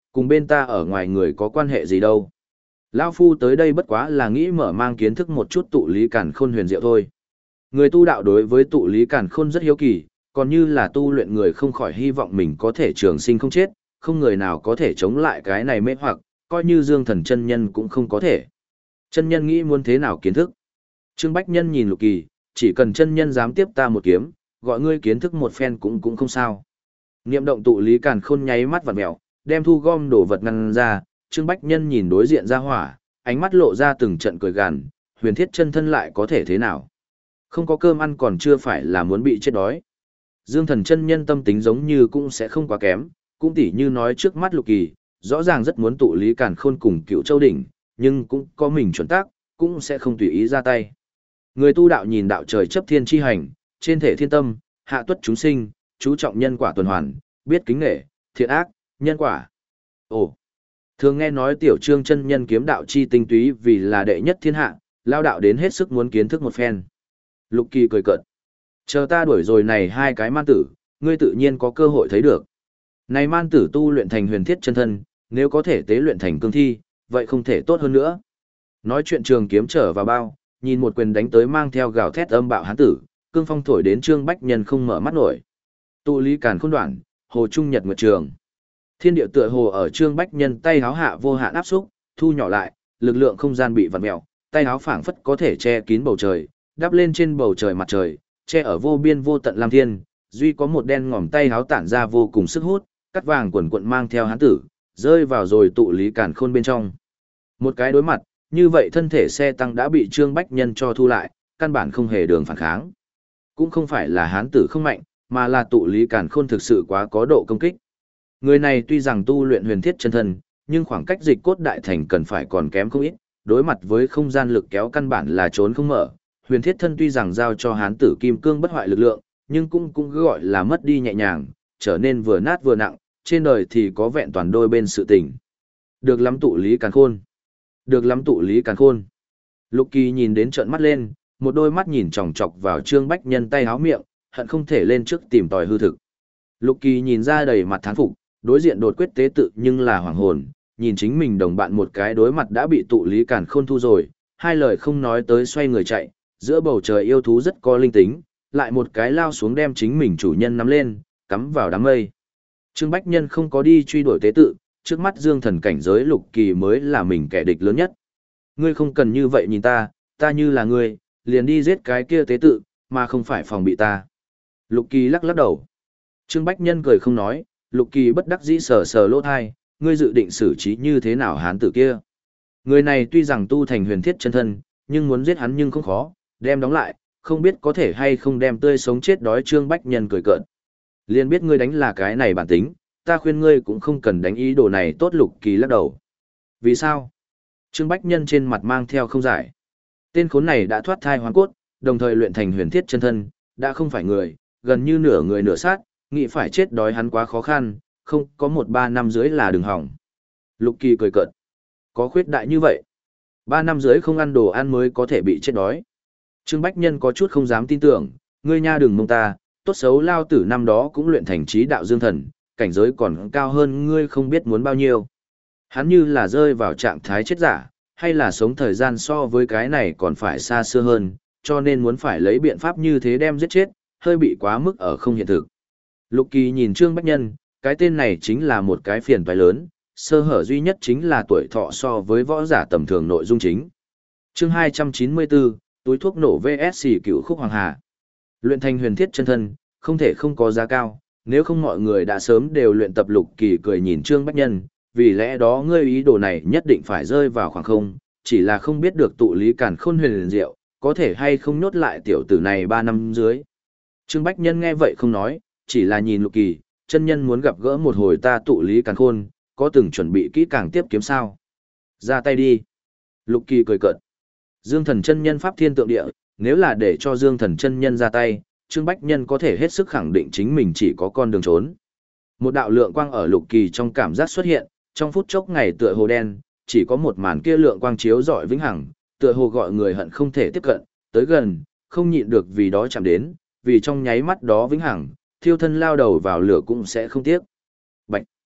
Cùng bên ta ở ngoài người có quan hệ gì đâu. Lão Phu tới đây bất quá là nghĩ mở mang kiến thức một chút tụ lý càn khôn huyền diệu thôi. Người tu đạo đối với tụ lý càn khôn rất hiếu kỳ, còn như là tu luyện người không khỏi hy vọng mình có thể trường sinh không chết, không người nào có thể chống lại cái này mê hoặc, coi như Dương Thần chân nhân cũng không có thể. Chân nhân nghĩ muốn thế nào kiến thức? Trương Bách Nhân nhìn Lục Kỳ, chỉ cần chân nhân dám tiếp ta một kiếm, gọi ngươi kiến thức một phen cũng cũng không sao. Niệm động tụ lý càn khôn nháy mắt vặn mèo, đem thu gom đồ vật ngăn ra, Trương Bách Nhân nhìn đối diện ra hỏa, ánh mắt lộ ra từng trận cười gằn, huyền thiết chân thân lại có thể thế nào? Không có cơm ăn còn chưa phải là muốn bị chết đói. Dương Thần chân nhân tâm tính giống như cũng sẽ không quá kém, cũng tỉ như nói trước mắt Lục Kỳ, rõ ràng rất muốn tụ lý càn khôn cùng Cựu Châu đỉnh, nhưng cũng có mình chuẩn tác, cũng sẽ không tùy ý ra tay. Người tu đạo nhìn đạo trời chấp thiên chi hành, trên thể thiên tâm, hạ tuất chúng sinh, chú trọng nhân quả tuần hoàn, biết kính nghệ, thiện ác, nhân quả. Ồ, thường nghe nói tiểu Trương chân nhân kiếm đạo chi tinh túy vì là đệ nhất thiên hạ, lao đạo đến hết sức muốn kiến thức một phen. Lục Kỳ cười cợt. Chờ ta đuổi rồi này hai cái man tử, ngươi tự nhiên có cơ hội thấy được. Này man tử tu luyện thành huyền thiết chân thân, nếu có thể tế luyện thành cương thi, vậy không thể tốt hơn nữa. Nói chuyện trường kiếm trở vào bao, nhìn một quyền đánh tới mang theo gào thét âm bạo hán tử, cương phong thổi đến Trương Bách Nhân không mở mắt nổi. Tụ lý càn khôn đoạn, hồ trung nhật nguyệt trường. Thiên địa tựa hồ ở Trương Bách Nhân tay háo hạ vô hạn áp xúc, thu nhỏ lại, lực lượng không gian bị vặn mèo, tay háo phảng phất có thể che kín bầu trời, đắp lên trên bầu trời mặt trời, che ở vô biên vô tận lam thiên, duy có một đen ngòm tay háo tản ra vô cùng sức hút, cắt vàng quần quận mang theo hán tử, rơi vào rồi tụ lý càn khôn bên trong. Một cái đối mặt, như vậy thân thể xe tăng đã bị Trương Bách Nhân cho thu lại, căn bản không hề đường phản kháng. Cũng không phải là hán tử không mạnh, mà là tụ lý càn khôn thực sự quá có độ công kích. Người này tuy rằng tu luyện huyền thiết chân thân, nhưng khoảng cách dịch cốt đại thành cần phải còn kém không ít, đối mặt với không gian lực kéo căn bản là trốn không mở. Huyền thiết thân tuy rằng giao cho hán tử kim cương bất hoại lực lượng, nhưng cũng cũng gọi là mất đi nhẹ nhàng, trở nên vừa nát vừa nặng, trên đời thì có vẹn toàn đôi bên sự tình. Được lắm tụ lý càn khôn. Được lắm tụ lý càn khôn. Lục Kỳ nhìn đến trợn mắt lên, một đôi mắt nhìn chòng chọc vào Trương Bách Nhân tay háo miệng, hận không thể lên trước tìm tòi hư thực. Lục Kỳ nhìn ra đầy mặt thán phục, đối diện đột quyết tế tự nhưng là hoàng hồn, nhìn chính mình đồng bạn một cái đối mặt đã bị tụ lý càn khôn thu rồi, hai lời không nói tới xoay người chạy, giữa bầu trời yêu thú rất có linh tính, lại một cái lao xuống đem chính mình chủ nhân nắm lên, cắm vào đám mây. Trương Bách Nhân không có đi truy đuổi tế tự, trước mắt Dương Thần cảnh giới Lục Kỳ mới là mình kẻ địch lớn nhất. Ngươi không cần như vậy nhìn ta, ta như là ngươi, liền đi giết cái kia tế tự, mà không phải phòng bị ta. Lục Kỳ lắc lắc đầu. Trương Bách Nhân cười không nói, Lục Kỳ bất đắc dĩ sờ sờ lỗ thai, ngươi dự định xử trí như thế nào hán tử kia. Người này tuy rằng tu thành huyền thiết chân thân, nhưng muốn giết hắn nhưng không khó, đem đóng lại, không biết có thể hay không đem tươi sống chết đói. Trương Bách Nhân cười cợt. Liền biết ngươi đánh là cái này bản tính, ta khuyên ngươi cũng không cần đánh ý đồ này tốt. Lục Kỳ lắc đầu. Vì sao? Trương Bách Nhân trên mặt mang theo không giải. Tên khốn này đã thoát thai hoán cốt, đồng thời luyện thành huyền thiết chân thân, đã không phải người, gần như nửa người nửa sát, nghĩ phải chết đói hắn quá khó khăn, không có một ba năm dưới là đừng hỏng. Lục Kỳ cười cợt. Có khuyết đại như vậy? Ba năm dưới không ăn đồ ăn mới có thể bị chết đói. Trương Bách Nhân có chút không dám tin tưởng, ngươi nha đừng mông ta, tốt xấu lao tử năm đó cũng luyện thành trí đạo dương thần, cảnh giới còn cao hơn ngươi không biết muốn bao nhiêu. Hắn như là rơi vào trạng thái chết giả, hay là sống thời gian so với cái này còn phải xa xưa hơn, cho nên muốn phải lấy biện pháp như thế đem giết chết, hơi bị quá mức ở không hiện thực. Lục Kỳ nhìn Trương Bách Nhân, cái tên này chính là một cái phiền toái lớn, sơ hở duy nhất chính là tuổi thọ so với võ giả tầm thường nội dung chính. Chương hai trăm chín mươi bốn, túi thuốc nổ vs xỉ cựu khúc hoàng hà. Luyện thành huyền thiết chân thân, không thể không có giá cao, nếu không mọi người đã sớm đều luyện tập. Lục Kỳ cười nhìn Trương Bách Nhân, vì lẽ đó ngươi ý đồ này nhất định phải rơi vào khoảng không, chỉ là không biết được tụ lý càn khôn huyền liền diệu, có thể hay không nhốt lại tiểu tử này ba năm dưới. Trương Bách Nhân nghe vậy không nói, chỉ là nhìn Lục Kỳ, chân nhân muốn gặp gỡ một hồi ta tụ lý càn khôn, có từng chuẩn bị kỹ càng tiếp kiếm sao? Ra tay đi. Lục Kỳ cười cợt. Dương Thần chân nhân pháp thiên tượng địa, nếu là để cho Dương Thần chân nhân ra tay, Trương Bách Nhân có thể hết sức khẳng định chính mình chỉ có con đường trốn. Một đạo lượng quang ở Lục Kỳ trong cảm giác xuất hiện, trong phút chốc ngày tựa hồ đen, chỉ có một màn kia lượng quang chiếu rọi vĩnh hằng, tựa hồ gọi người hận không thể tiếp cận, tới gần, không nhịn được vì đó chạm đến, vì trong nháy mắt đó vĩnh hằng, thiêu thân lao đầu vào lửa cũng sẽ không tiếc. Bạch.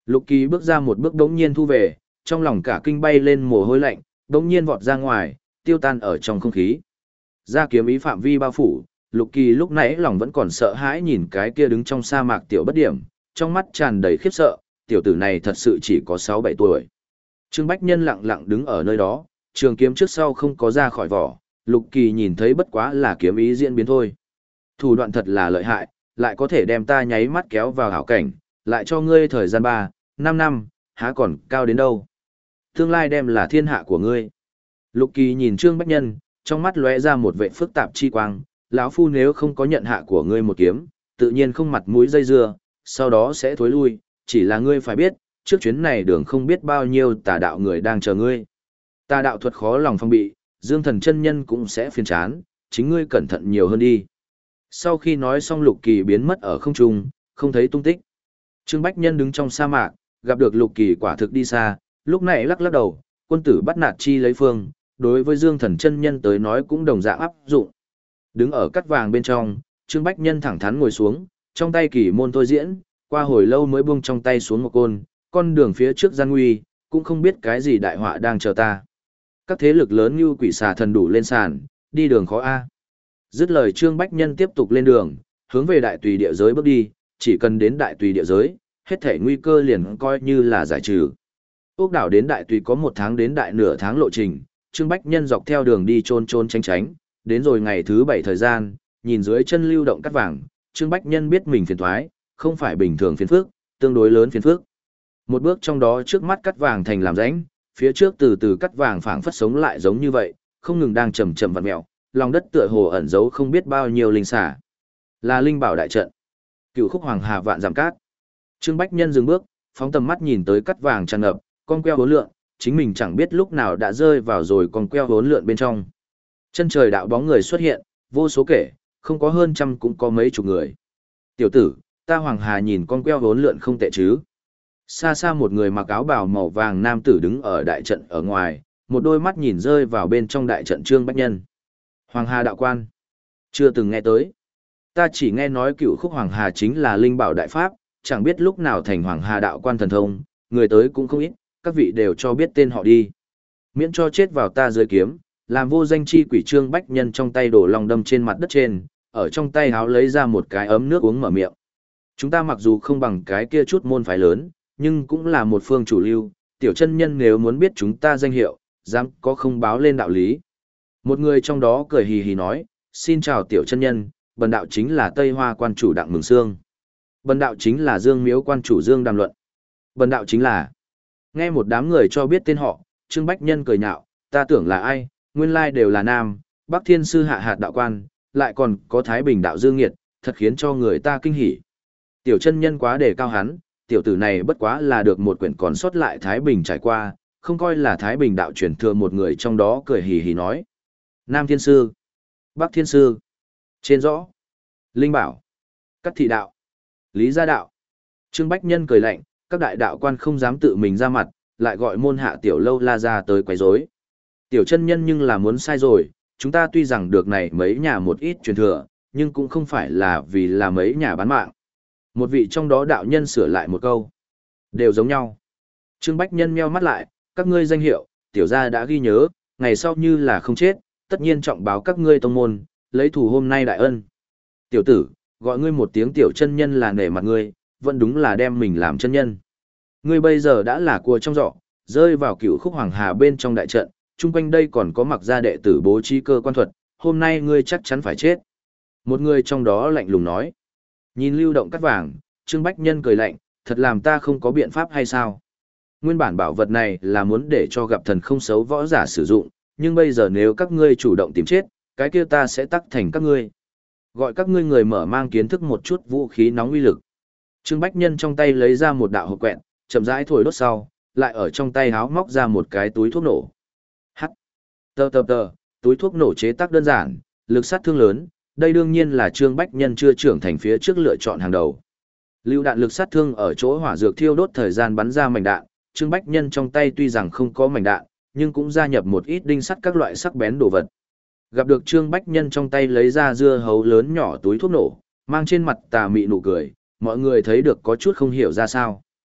Lục Kỳ bước ra một bước đống nhiên thu về, trong lòng cả kinh bay lên mồ hôi lạnh, đống nhiên vọt ra ngoài, tiêu tan ở trong không khí. Ra kiếm ý phạm vi bao phủ, Lục Kỳ lúc nãy lòng vẫn còn sợ hãi nhìn cái kia đứng trong sa mạc tiểu bất điểm, trong mắt tràn đầy khiếp sợ, tiểu tử này thật sự chỉ có sáu bảy tuổi. Trương Bách Nhân lặng lặng đứng ở nơi đó, trường kiếm trước sau không có ra khỏi vỏ, Lục Kỳ nhìn thấy bất quá là kiếm ý diễn biến thôi. Thủ đoạn thật là lợi hại, lại có thể đem ta nháy mắt kéo vào hảo cảnh, lại cho ngươi thời gian ba, năm năm, há còn cao đến đâu. Tương lai đem là thiên hạ của ngươi. Lục Kỳ nhìn Trương Bách Nhân, trong mắt lóe ra một vẻ phức tạp chi quang, lão phu nếu không có nhận hạ của ngươi một kiếm, tự nhiên không mặt mũi dây dưa, sau đó sẽ thối lui, chỉ là ngươi phải biết, trước chuyến này đường không biết bao nhiêu tà đạo người đang chờ ngươi. Tà đạo thuật khó lòng phong bị, Dương Thần chân nhân cũng sẽ phiền chán, chính ngươi cẩn thận nhiều hơn đi. Sau khi nói xong Lục Kỳ biến mất ở không trung, không thấy tung tích. Trương Bách Nhân đứng trong sa mạc, gặp được Lục Kỳ quả thực đi xa, lúc này lắc lắc đầu, quân tử bắt nạt chi lấy phương, đối với Dương Thần chân nhân tới nói cũng đồng dạng áp dụng. Đứng ở cắt vàng bên trong, Trương Bách Nhân thẳng thắn ngồi xuống, trong tay kỳ môn thôi diễn, qua hồi lâu mới buông trong tay xuống một côn, con đường phía trước gian nguy, cũng không biết cái gì đại họa đang chờ ta. Các thế lực lớn như quỷ xà thần đủ lên sàn, đi đường khó a. Dứt lời Trương Bách Nhân tiếp tục lên đường, hướng về đại tùy địa giới bước đi, chỉ cần đến đại tùy địa giới, hết thể nguy cơ liền coi như là giải trừ. Ốc đảo đến đại tùy có một tháng đến đại nửa tháng lộ trình, Trương Bách Nhân dọc theo đường đi trôn trôn tránh tránh, đến rồi ngày thứ bảy thời gian, nhìn dưới chân lưu động cắt vàng, Trương Bách Nhân biết mình phiền thoái, không phải bình thường phiền phức, tương đối lớn phiền phức. Một bước trong đó trước mắt cắt vàng thành làm rãnh, phía trước từ từ cắt vàng phảng phất sống lại giống như vậy, không ngừng đang chậm chậm vặn mèo, lòng đất tựa hồ ẩn giấu không biết bao nhiêu linh xả. Là linh bảo đại trận. Cửu khúc hoàng hà vạn giảm cát. Trương Bách Nhân dừng bước, phóng tầm mắt nhìn tới cắt vàng tràn ngập, con queo hỗn lượn, chính mình chẳng biết lúc nào đã rơi vào rồi con queo hỗn lượn bên trong. Chân trời đạo bóng người xuất hiện, vô số kể, không có hơn trăm cũng có mấy chục người. Tiểu tử, ta Hoàng Hà nhìn con queo hỗn lượn không tệ chứ. Xa xa một người mặc áo bào màu vàng nam tử đứng ở đại trận ở ngoài, một đôi mắt nhìn rơi vào bên trong đại trận Trương Bách Nhân. Hoàng Hà đạo quan. Chưa từng nghe tới. Ta chỉ nghe nói cựu khúc Hoàng Hà chính là linh bảo đại pháp, chẳng biết lúc nào thành Hoàng Hà đạo quan thần thông, người tới cũng không ít, các vị đều cho biết tên họ đi. Miễn cho chết vào ta dưới kiếm, làm vô danh chi quỷ Trương Bách Nhân trong tay đổ lòng đâm trên mặt đất trên, ở trong tay háo lấy ra một cái ấm nước uống mở miệng. Chúng ta mặc dù không bằng cái kia chút môn phái lớn, nhưng cũng là một phương chủ lưu, tiểu chân nhân nếu muốn biết chúng ta danh hiệu, dám có không báo lên đạo lý. Một người trong đó cười hì hì nói, xin chào tiểu chân nhân, bần đạo chính là Tây Hoa quan chủ Đặng Mừng Sương. Bần đạo chính là Dương Miếu quan chủ Dương Đàm Luận. Bần đạo chính là... Nghe một đám người cho biết tên họ, Trương Bách Nhân cười nhạo, ta tưởng là ai, nguyên lai đều là nam, Bắc Thiên Sư hạ hạt đạo quan, lại còn có Thái Bình đạo Dương Nghiệt, thật khiến cho người ta kinh hỉ. Tiểu chân nhân quá đề cao hắn, tiểu tử này bất quá là được một quyển còn sót lại Thái Bình trải qua, không coi là Thái Bình đạo truyền thừa một người trong đó cười hì hì nói. Nam Thiên Sư, Bắc Thiên Sư, trên rõ, Linh Bảo, Cắt Thị Đạo, Lý Gia Đạo. Trương Bách Nhân cười lạnh, các đại đạo quan không dám tự mình ra mặt, lại gọi môn hạ tiểu lâu la ra tới quấy rối. Tiểu chân nhân nhưng là muốn sai rồi, chúng ta tuy rằng được này mấy nhà một ít truyền thừa, nhưng cũng không phải là vì là mấy nhà bán mạng. Một vị trong đó đạo nhân sửa lại một câu. Đều giống nhau. Trương Bách Nhân meo mắt lại, các ngươi danh hiệu, tiểu gia đã ghi nhớ, ngày sau như là không chết, tất nhiên trọng báo các ngươi tông môn, lấy thù hôm nay đại ân. Tiểu tử, gọi ngươi một tiếng tiểu chân nhân là nể mặt ngươi, vẫn đúng là đem mình làm chân nhân. Ngươi bây giờ đã là cua trong giỏ, rơi vào cựu khúc hoàng hà bên trong đại trận, chung quanh đây còn có mặc gia đệ tử bố trí cơ quan thuật, hôm nay ngươi chắc chắn phải chết. Một người trong đó lạnh lùng nói. Nhìn lưu động cắt vàng, Trương Bách Nhân cười lạnh, thật làm ta không có biện pháp hay sao? Nguyên bản bảo vật này là muốn để cho gặp thần không xấu võ giả sử dụng, nhưng bây giờ nếu các ngươi chủ động tìm chết, cái kia ta sẽ tắc thành các ngươi. Gọi các ngươi người mở mang kiến thức một chút vũ khí nóng uy lực. Trương Bách Nhân trong tay lấy ra một đạo hộp quẹt, chậm rãi thổi đốt sau, lại ở trong tay háo móc ra một cái túi thuốc nổ. Hắt. Tờ tờ tờ, túi thuốc nổ chế tác đơn giản, lực sát thương lớn, đây đương nhiên là Trương Bách Nhân chưa trưởng thành phía trước lựa chọn hàng đầu. Lưu đạn lực sát thương ở chỗ hỏa dược thiêu đốt thời gian bắn ra mảnh đạn, Trương Bách Nhân trong tay tuy rằng không có mảnh đạn, nhưng cũng gia nhập một ít đinh sắt các loại sắc bén đồ vật. Gặp được Trương Bách Nhân trong tay lấy ra dưa hấu lớn nhỏ túi thuốc nổ, mang trên mặt tà mị nụ cười, mọi người thấy được có chút không hiểu ra sao.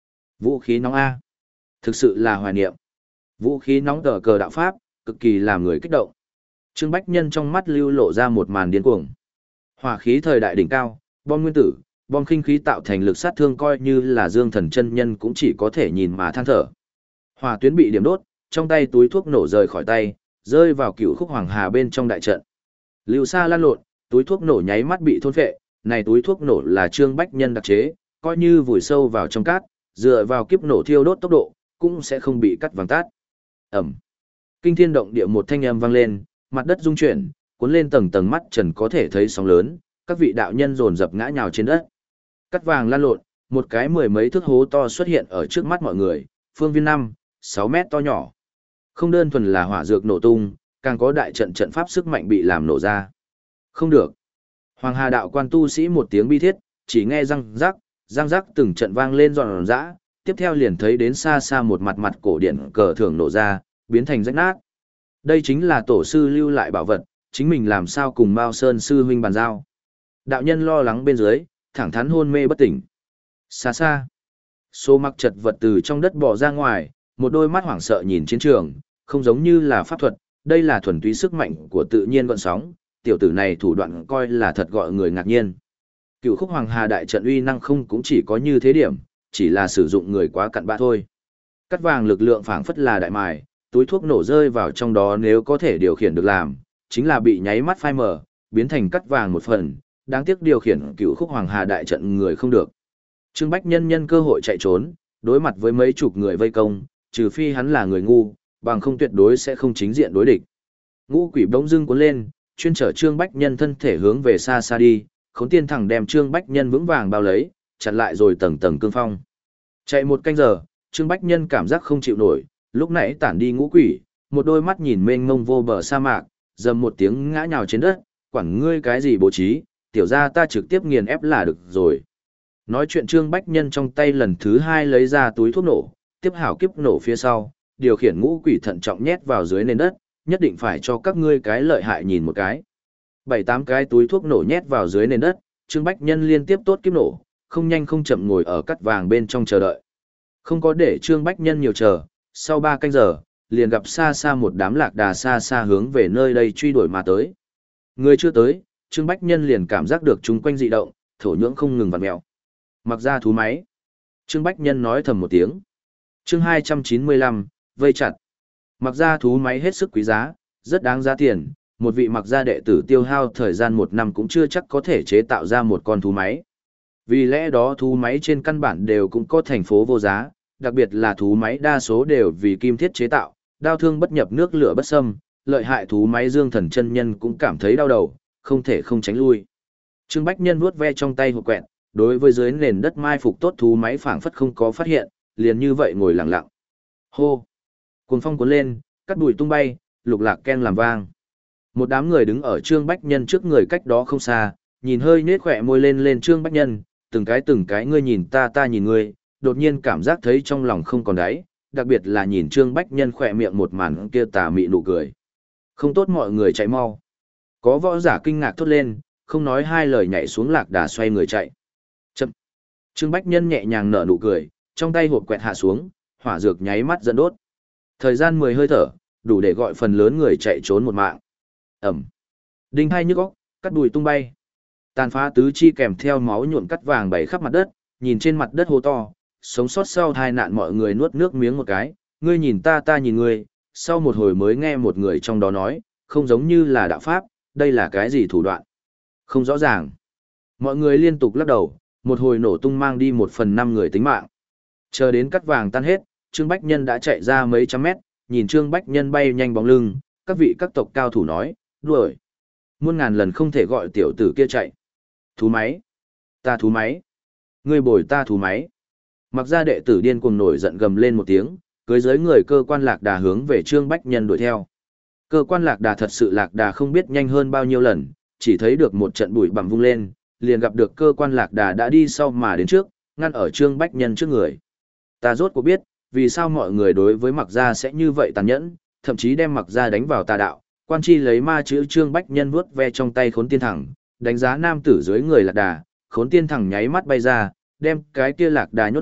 Vũ khí nóng A. Thực sự là hoài niệm. Vũ khí nóng tờ cờ đạo Pháp, cực kỳ làm người kích động. Trương Bách Nhân trong mắt lưu lộ ra một màn điên cuồng. Hỏa khí thời đại đỉnh cao, bom nguyên tử, bom khinh khí tạo thành lực sát thương coi như là Dương Thần chân nhân cũng chỉ có thể nhìn mà than thở. Hỏa tuyến bị điểm đốt, trong tay túi thuốc nổ rời khỏi tay, rơi vào cựu khúc hoàng hà bên trong đại trận. Lưu Sa lan lộn, túi thuốc nổ nháy mắt bị thôn phệ, này túi thuốc nổ là Trương Bách Nhân đặc chế, coi như vùi sâu vào trong cát, dựa vào kiếp nổ thiêu đốt tốc độ, cũng sẽ không bị cắt vàng tát. Ẩm. Kinh thiên động địa một thanh âm vang lên, mặt đất rung chuyển, cuốn lên tầng tầng mắt trần có thể thấy sóng lớn, các vị đạo nhân dồn dập ngã nhào trên đất. Cắt vàng lan lộn, một cái mười mấy thước hố to xuất hiện ở trước mắt mọi người, phương viên năm, sáu mét to nhỏ. Không đơn thuần là hỏa dược nổ tung, càng có đại trận trận pháp sức mạnh bị làm nổ ra. Không được. Hoàng Hà đạo quan tu sĩ một tiếng bi thiết, chỉ nghe răng rắc, răng rắc từng trận vang lên giòn giã, tiếp theo liền thấy đến xa xa một mặt mặt cổ điển cờ thưởng nổ ra, biến thành rách nát. Đây chính là tổ sư lưu lại bảo vật, chính mình làm sao cùng Mao Sơn sư huynh bàn giao. Đạo nhân lo lắng bên dưới, thẳng thắn hôn mê bất tỉnh. Xa xa, số mặc chật vật từ trong đất bò ra ngoài, một đôi mắt hoảng sợ nhìn chiến trường, không giống như là pháp thuật, đây là thuần túy sức mạnh của tự nhiên gọn sóng, tiểu tử này thủ đoạn coi là thật gọi người ngạc nhiên. Cựu khúc hoàng hà đại trận uy năng không cũng chỉ có như thế điểm, chỉ là sử dụng người quá cặn bã thôi. Cắt vàng lực lượng phảng phất là đại mài, túi thuốc nổ rơi vào trong đó nếu có thể điều khiển được làm, chính là bị nháy mắt phai mờ, biến thành cắt vàng một phần, đáng tiếc điều khiển cựu khúc hoàng hà đại trận người không được. Trương Bách Nhân nhân cơ hội chạy trốn, đối mặt với mấy chục người vây công, trừ phi hắn là người ngu, bằng không tuyệt đối sẽ không chính diện đối địch. Ngũ quỷ bỗng dưng cuốn lên, chuyên trở Trương Bách Nhân thân thể hướng về xa xa đi, Khốn Tiên thẳng đem Trương Bách Nhân vững vàng bao lấy, chặn lại rồi tầng tầng cương phong. Chạy một canh giờ, Trương Bách Nhân cảm giác không chịu nổi, lúc nãy tản đi ngũ quỷ, một đôi mắt nhìn mênh mông vô bờ sa mạc, dầm một tiếng ngã nhào trên đất, quản ngươi cái gì bố trí, tiểu ra ta trực tiếp nghiền ép là được rồi. Nói chuyện Trương Bách Nhân trong tay lần thứ hai lấy ra túi thuốc nổ, tiếp hảo kiếp nổ phía sau, điều khiển ngũ quỷ thận trọng nhét vào dưới nền đất, nhất định phải cho các ngươi cái lợi hại nhìn một cái. Bảy tám cái túi thuốc nổ nhét vào dưới nền đất, Trương Bách Nhân liên tiếp tốt kiếp nổ, không nhanh không chậm ngồi ở cắt vàng bên trong chờ đợi. Không có để Trương Bách Nhân nhiều chờ, sau ba canh giờ, liền gặp xa xa một đám lạc đà xa xa hướng về nơi đây truy đuổi mà tới. Người chưa tới, Trương Bách Nhân liền cảm giác được chung quanh dị động, thổ nhưỡng không ngừng vặn mèo. Mặc ra thú máy. Trương Bách Nhân nói thầm một tiếng. Chương hai trăm chín mươi lăm, vây chặt. Mặc ra thú máy hết sức quý giá, rất đáng giá tiền, một vị mặc ra đệ tử tiêu hao thời gian một năm cũng chưa chắc có thể chế tạo ra một con thú máy. Vì lẽ đó thú máy trên căn bản đều cũng có thành phố vô giá, đặc biệt là thú máy đa số đều vì kim thiết chế tạo, đao thương bất nhập nước lửa bất xâm, lợi hại thú máy Dương Thần chân nhân cũng cảm thấy đau đầu, không thể không tránh lui. Trương Bách Nhân vuốt ve trong tay hộp quẹt, đối với dưới nền đất mai phục tốt thú máy phảng phất không có phát hiện, liền như vậy ngồi lặng lặng. Hô! Cuồng phong cuốn lên, cắt bụi tung bay, lục lạc ken làm vang. Một đám người đứng ở Trương Bách Nhân trước người cách đó không xa, nhìn hơi nết khỏe môi lên lên Trương Bách Nhân, từng cái từng cái ngươi nhìn ta ta nhìn ngươi, đột nhiên cảm giác thấy trong lòng không còn đáy, đặc biệt là nhìn Trương Bách Nhân khỏe miệng một màn kia tà mị nụ cười. Không tốt mọi người chạy mau. Có võ giả kinh ngạc thốt lên, không nói hai lời nhảy xuống lạc đà xoay người chạy. Chậm. Trương Bách Nhân nhẹ nhàng nở nụ cười, trong tay hộp quẹt hạ xuống, hỏa dược nháy mắt dẫn đốt. Thời gian mười hơi thở, đủ để gọi phần lớn người chạy trốn một mạng. Ẩm. Đinh hai nhức óc, cắt đùi tung bay. Tàn phá tứ chi kèm theo máu nhuộm cắt vàng bày khắp mặt đất, nhìn trên mặt đất hô to, sống sót sau tai nạn mọi người nuốt nước miếng một cái, ngươi nhìn ta ta nhìn ngươi, sau một hồi mới nghe một người trong đó nói, không giống như là đạo pháp, đây là cái gì thủ đoạn. Không rõ ràng. Mọi người liên tục lắc đầu, một hồi nổ tung mang đi một phần năm người tính mạng. Chờ đến cắt vàng tan hết, Trương Bách Nhân đã chạy ra mấy trăm mét, nhìn Trương Bách Nhân bay nhanh bóng lưng, các vị các tộc cao thủ nói, đuổi. Muôn ngàn lần không thể gọi tiểu tử kia chạy. Thú máy. Ta thú máy. Ngươi bồi ta thú máy. Mặc ra đệ tử điên cuồng nổi giận gầm lên một tiếng, cưới dưới người cơ quan lạc đà hướng về Trương Bách Nhân đuổi theo. Cơ quan lạc đà thật sự lạc đà không biết nhanh hơn bao nhiêu lần, chỉ thấy được một trận bụi bặm vung lên, liền gặp được cơ quan lạc đà đã đi sau mà đến trước, ngăn ở Trương Bách Nhân trước người. Ta rốt cuộc biết, vì sao mọi người đối với Mặc gia sẽ như vậy tàn nhẫn, thậm chí đem Mặc gia đánh vào tà đạo. Quan chi lấy ma chữ Trương Bách Nhân vuốt ve trong tay Khốn Tiên Thẳng, đánh giá nam tử dưới người lạc đà, Khốn Tiên Thẳng nháy mắt bay ra, đem cái kia lạc đà nhốt lại,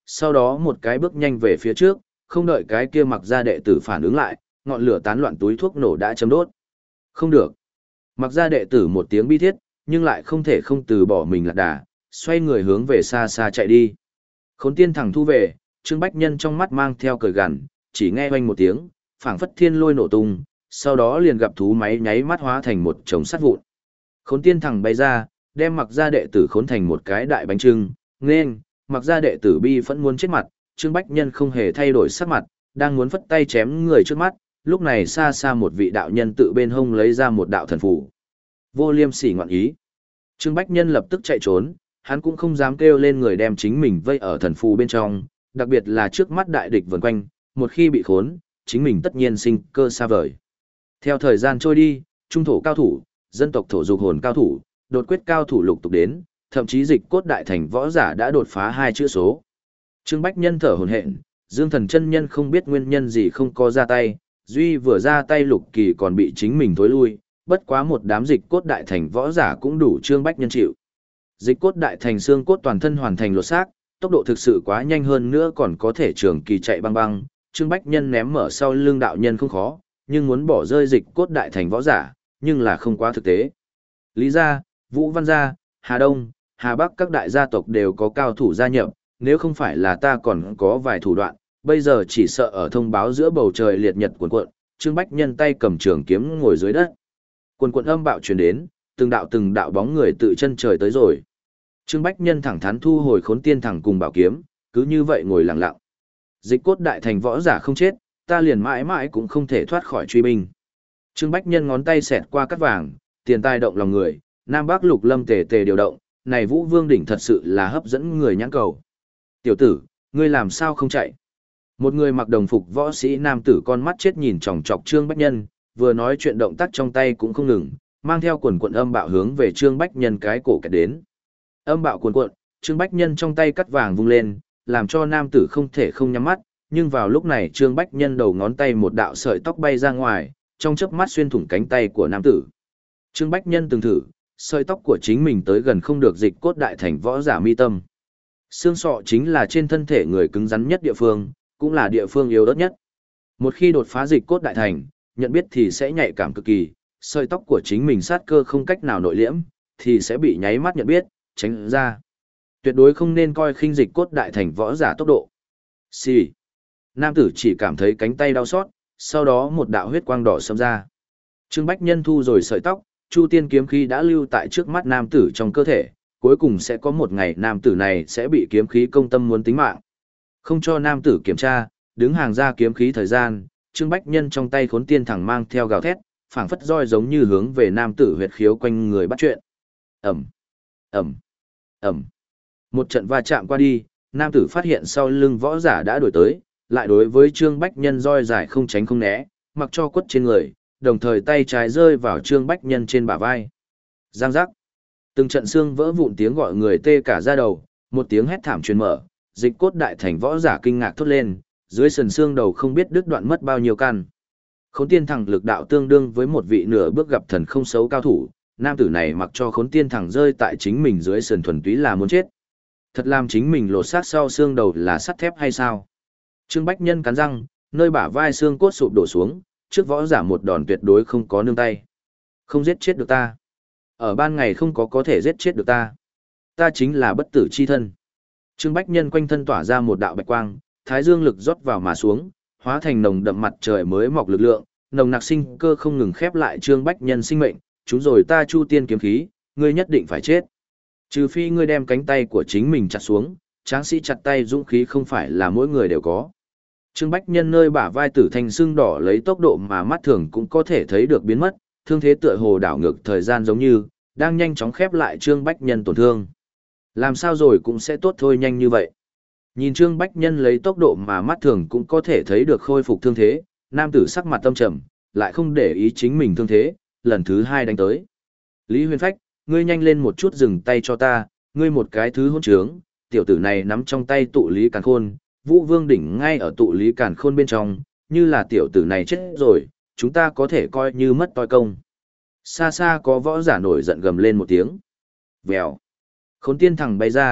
sau đó một cái bước nhanh về phía trước, không đợi cái kia mặc ra đệ tử phản ứng lại, ngọn lửa tán loạn túi thuốc nổ đã chấm đốt. Không được. Mặc ra đệ tử một tiếng bi thiết, nhưng lại không thể không từ bỏ mình lạc đà, xoay người hướng về xa xa chạy đi. Khốn tiên thẳng thu về, Trương Bách Nhân trong mắt mang theo cười gằn, chỉ nghe oanh một tiếng, phảng phất thiên lôi nổ tung, sau đó liền gặp thú máy nháy mắt hóa thành một chồng sắt vụn. Khốn tiên thẳng bay ra, đem mặc ra đệ tử khốn thành một cái đại bánh trưng, nên, mặc ra đệ tử bi vẫn muốn chết mặt, Trương Bách Nhân không hề thay đổi sắc mặt, đang muốn phất tay chém người trước mắt, lúc này xa xa một vị đạo nhân tự bên hông lấy ra một đạo thần phù. Vô Liêm Sỉ ngoạn ý. Trương Bách Nhân lập tức chạy trốn, hắn cũng không dám kêu lên người đem chính mình vây ở thần phù bên trong, đặc biệt là trước mắt đại địch vần quanh, một khi bị khốn, chính mình tất nhiên sinh cơ xa vời. Theo thời gian trôi đi, trung thổ cao thủ, dân tộc thổ dục hồn cao thủ, đột quyết cao thủ lục tục đến, thậm chí dịch cốt đại thành võ giả đã đột phá hai chữ số. Trương Bách Nhân thở hổn hển, Dương Thần chân nhân không biết nguyên nhân gì không có ra tay, duy vừa ra tay Lục Kỳ còn bị chính mình thối lui, bất quá một đám dịch cốt đại thành võ giả cũng đủ Trương Bách Nhân chịu. Dịch cốt đại thành xương cốt toàn thân hoàn thành lột xác, tốc độ thực sự quá nhanh hơn nữa còn có thể trường kỳ chạy băng băng, Trương Bách Nhân ném mở sau lưng đạo nhân không khó, nhưng muốn bỏ rơi dịch cốt đại thành võ giả, nhưng là không quá thực tế. Lý gia, Vũ Văn gia, Hà Đông, Hà Bắc các đại gia tộc đều có cao thủ gia nhập, nếu không phải là ta còn có vài thủ đoạn, bây giờ chỉ sợ ở thông báo giữa bầu trời liệt nhật cuồn cuộn, Trương Bách Nhân tay cầm trường kiếm ngồi dưới đất. Cuồn cuộn âm bạo truyền đến, từng đạo từng đạo bóng người tự chân trời tới rồi. Trương Bách Nhân thẳng thắn thu hồi khốn tiên thẳng cùng bảo kiếm, cứ như vậy ngồi lặng lặng. Dịch cốt đại thành võ giả không chết, ta liền mãi mãi cũng không thể thoát khỏi truy binh. Trương Bách Nhân ngón tay xẹt qua cắt vàng, tiền tài động lòng người, Nam Bắc Lục Lâm tề tề điều động, này Vũ Vương đỉnh thật sự là hấp dẫn người nhãn cầu. Tiểu tử, ngươi làm sao không chạy? Một người mặc đồng phục võ sĩ nam tử con mắt chết nhìn chòng chọc Trương Bách Nhân, vừa nói chuyện động tác trong tay cũng không ngừng, mang theo quần quần âm bạo hướng về Trương Bách Nhân cái cổ kẹt đến. Âm bạo cuồn cuộn, Trương Bách Nhân trong tay cắt vàng vung lên, làm cho nam tử không thể không nhắm mắt, nhưng vào lúc này Trương Bách Nhân đầu ngón tay một đạo sợi tóc bay ra ngoài, trong chớp mắt xuyên thủng cánh tay của nam tử. Trương Bách Nhân từng thử, sợi tóc của chính mình tới gần không được dịch cốt đại thành võ giả mi tâm. Xương sọ chính là trên thân thể người cứng rắn nhất địa phương, cũng là địa phương yếu ớt nhất. Một khi đột phá dịch cốt đại thành, nhận biết thì sẽ nhạy cảm cực kỳ, sợi tóc của chính mình sát cơ không cách nào nội liễm, thì sẽ bị nháy mắt nhận biết, tránh ra. Tuyệt đối không nên coi khinh dịch cốt đại thành võ giả tốc độ. Xì. Nam tử chỉ cảm thấy cánh tay đau xót, sau đó một đạo huyết quang đỏ xâm ra. Trương Bách Nhân thu rồi sợi tóc, Chu Tiên kiếm khí đã lưu tại trước mắt nam tử trong cơ thể, cuối cùng sẽ có một ngày nam tử này sẽ bị kiếm khí công tâm muốn tính mạng. Không cho nam tử kiểm tra, đứng hàng ra kiếm khí thời gian, Trương Bách Nhân trong tay khốn tiên thẳng mang theo gào thét, phảng phất roi giống như hướng về nam tử huyệt khiếu quanh người bắt chuyện. Ẩm, Ẩm, Ẩm. Một trận va chạm qua đi, nam tử phát hiện sau lưng võ giả đã đuổi tới, lại đối với Trương Bách Nhân roi dài không tránh không né, mặc cho quất trên người, đồng thời tay trái rơi vào Trương Bách Nhân trên bả vai. Giang giác. Từng trận xương vỡ vụn tiếng gọi người tê cả da đầu, một tiếng hét thảm truyền mở, dịch cốt đại thành võ giả kinh ngạc thốt lên, dưới sườn xương đầu không biết đứt đoạn mất bao nhiêu căn. Khốn tiên thẳng lực đạo tương đương với một vị nửa bước gặp thần không xấu cao thủ, nam tử này mặc cho khốn tiên thẳng rơi tại chính mình dưới sườn thuần túy là muốn chết. Thật làm chính mình lột xác sau xương đầu là sắt thép hay sao? Trương Bách Nhân cắn răng, nơi bả vai xương cốt sụp đổ xuống, trước võ giả một đòn tuyệt đối không có nương tay. Không giết chết được ta. Ở ban ngày không có có thể giết chết được ta. Ta chính là bất tử chi thân. Trương Bách Nhân quanh thân tỏa ra một đạo bạch quang, thái dương lực rót vào mà xuống, hóa thành nồng đậm mặt trời mới mọc lực lượng, nồng nặc sinh cơ không ngừng khép lại Trương Bách Nhân sinh mệnh, chúng rồi ta Chu Tiên kiếm khí, ngươi nhất định phải chết. Trừ phi ngươi đem cánh tay của chính mình chặt xuống, tráng sĩ chặt tay dũng khí không phải là mỗi người đều có. Trương Bách Nhân nơi bả vai tử thành xương đỏ lấy tốc độ mà mắt thường cũng có thể thấy được biến mất, thương thế tựa hồ đảo ngược thời gian giống như, đang nhanh chóng khép lại Trương Bách Nhân tổn thương. Làm sao rồi cũng sẽ tốt thôi nhanh như vậy. Nhìn Trương Bách Nhân lấy tốc độ mà mắt thường cũng có thể thấy được khôi phục thương thế, nam tử sắc mặt tâm trầm, lại không để ý chính mình thương thế, lần thứ hai đánh tới. Lý Huyền Phách, ngươi nhanh lên một chút dừng tay cho ta, ngươi một cái thứ hỗn trướng, tiểu tử này nắm trong tay tụ lý càn khôn, Vũ Vương đỉnh ngay ở tụ lý càn khôn bên trong, như là tiểu tử này chết rồi, chúng ta có thể coi như mất toi công. Xa xa có võ giả nổi giận gầm lên một tiếng. Vèo. Khốn tiên thẳng bay ra,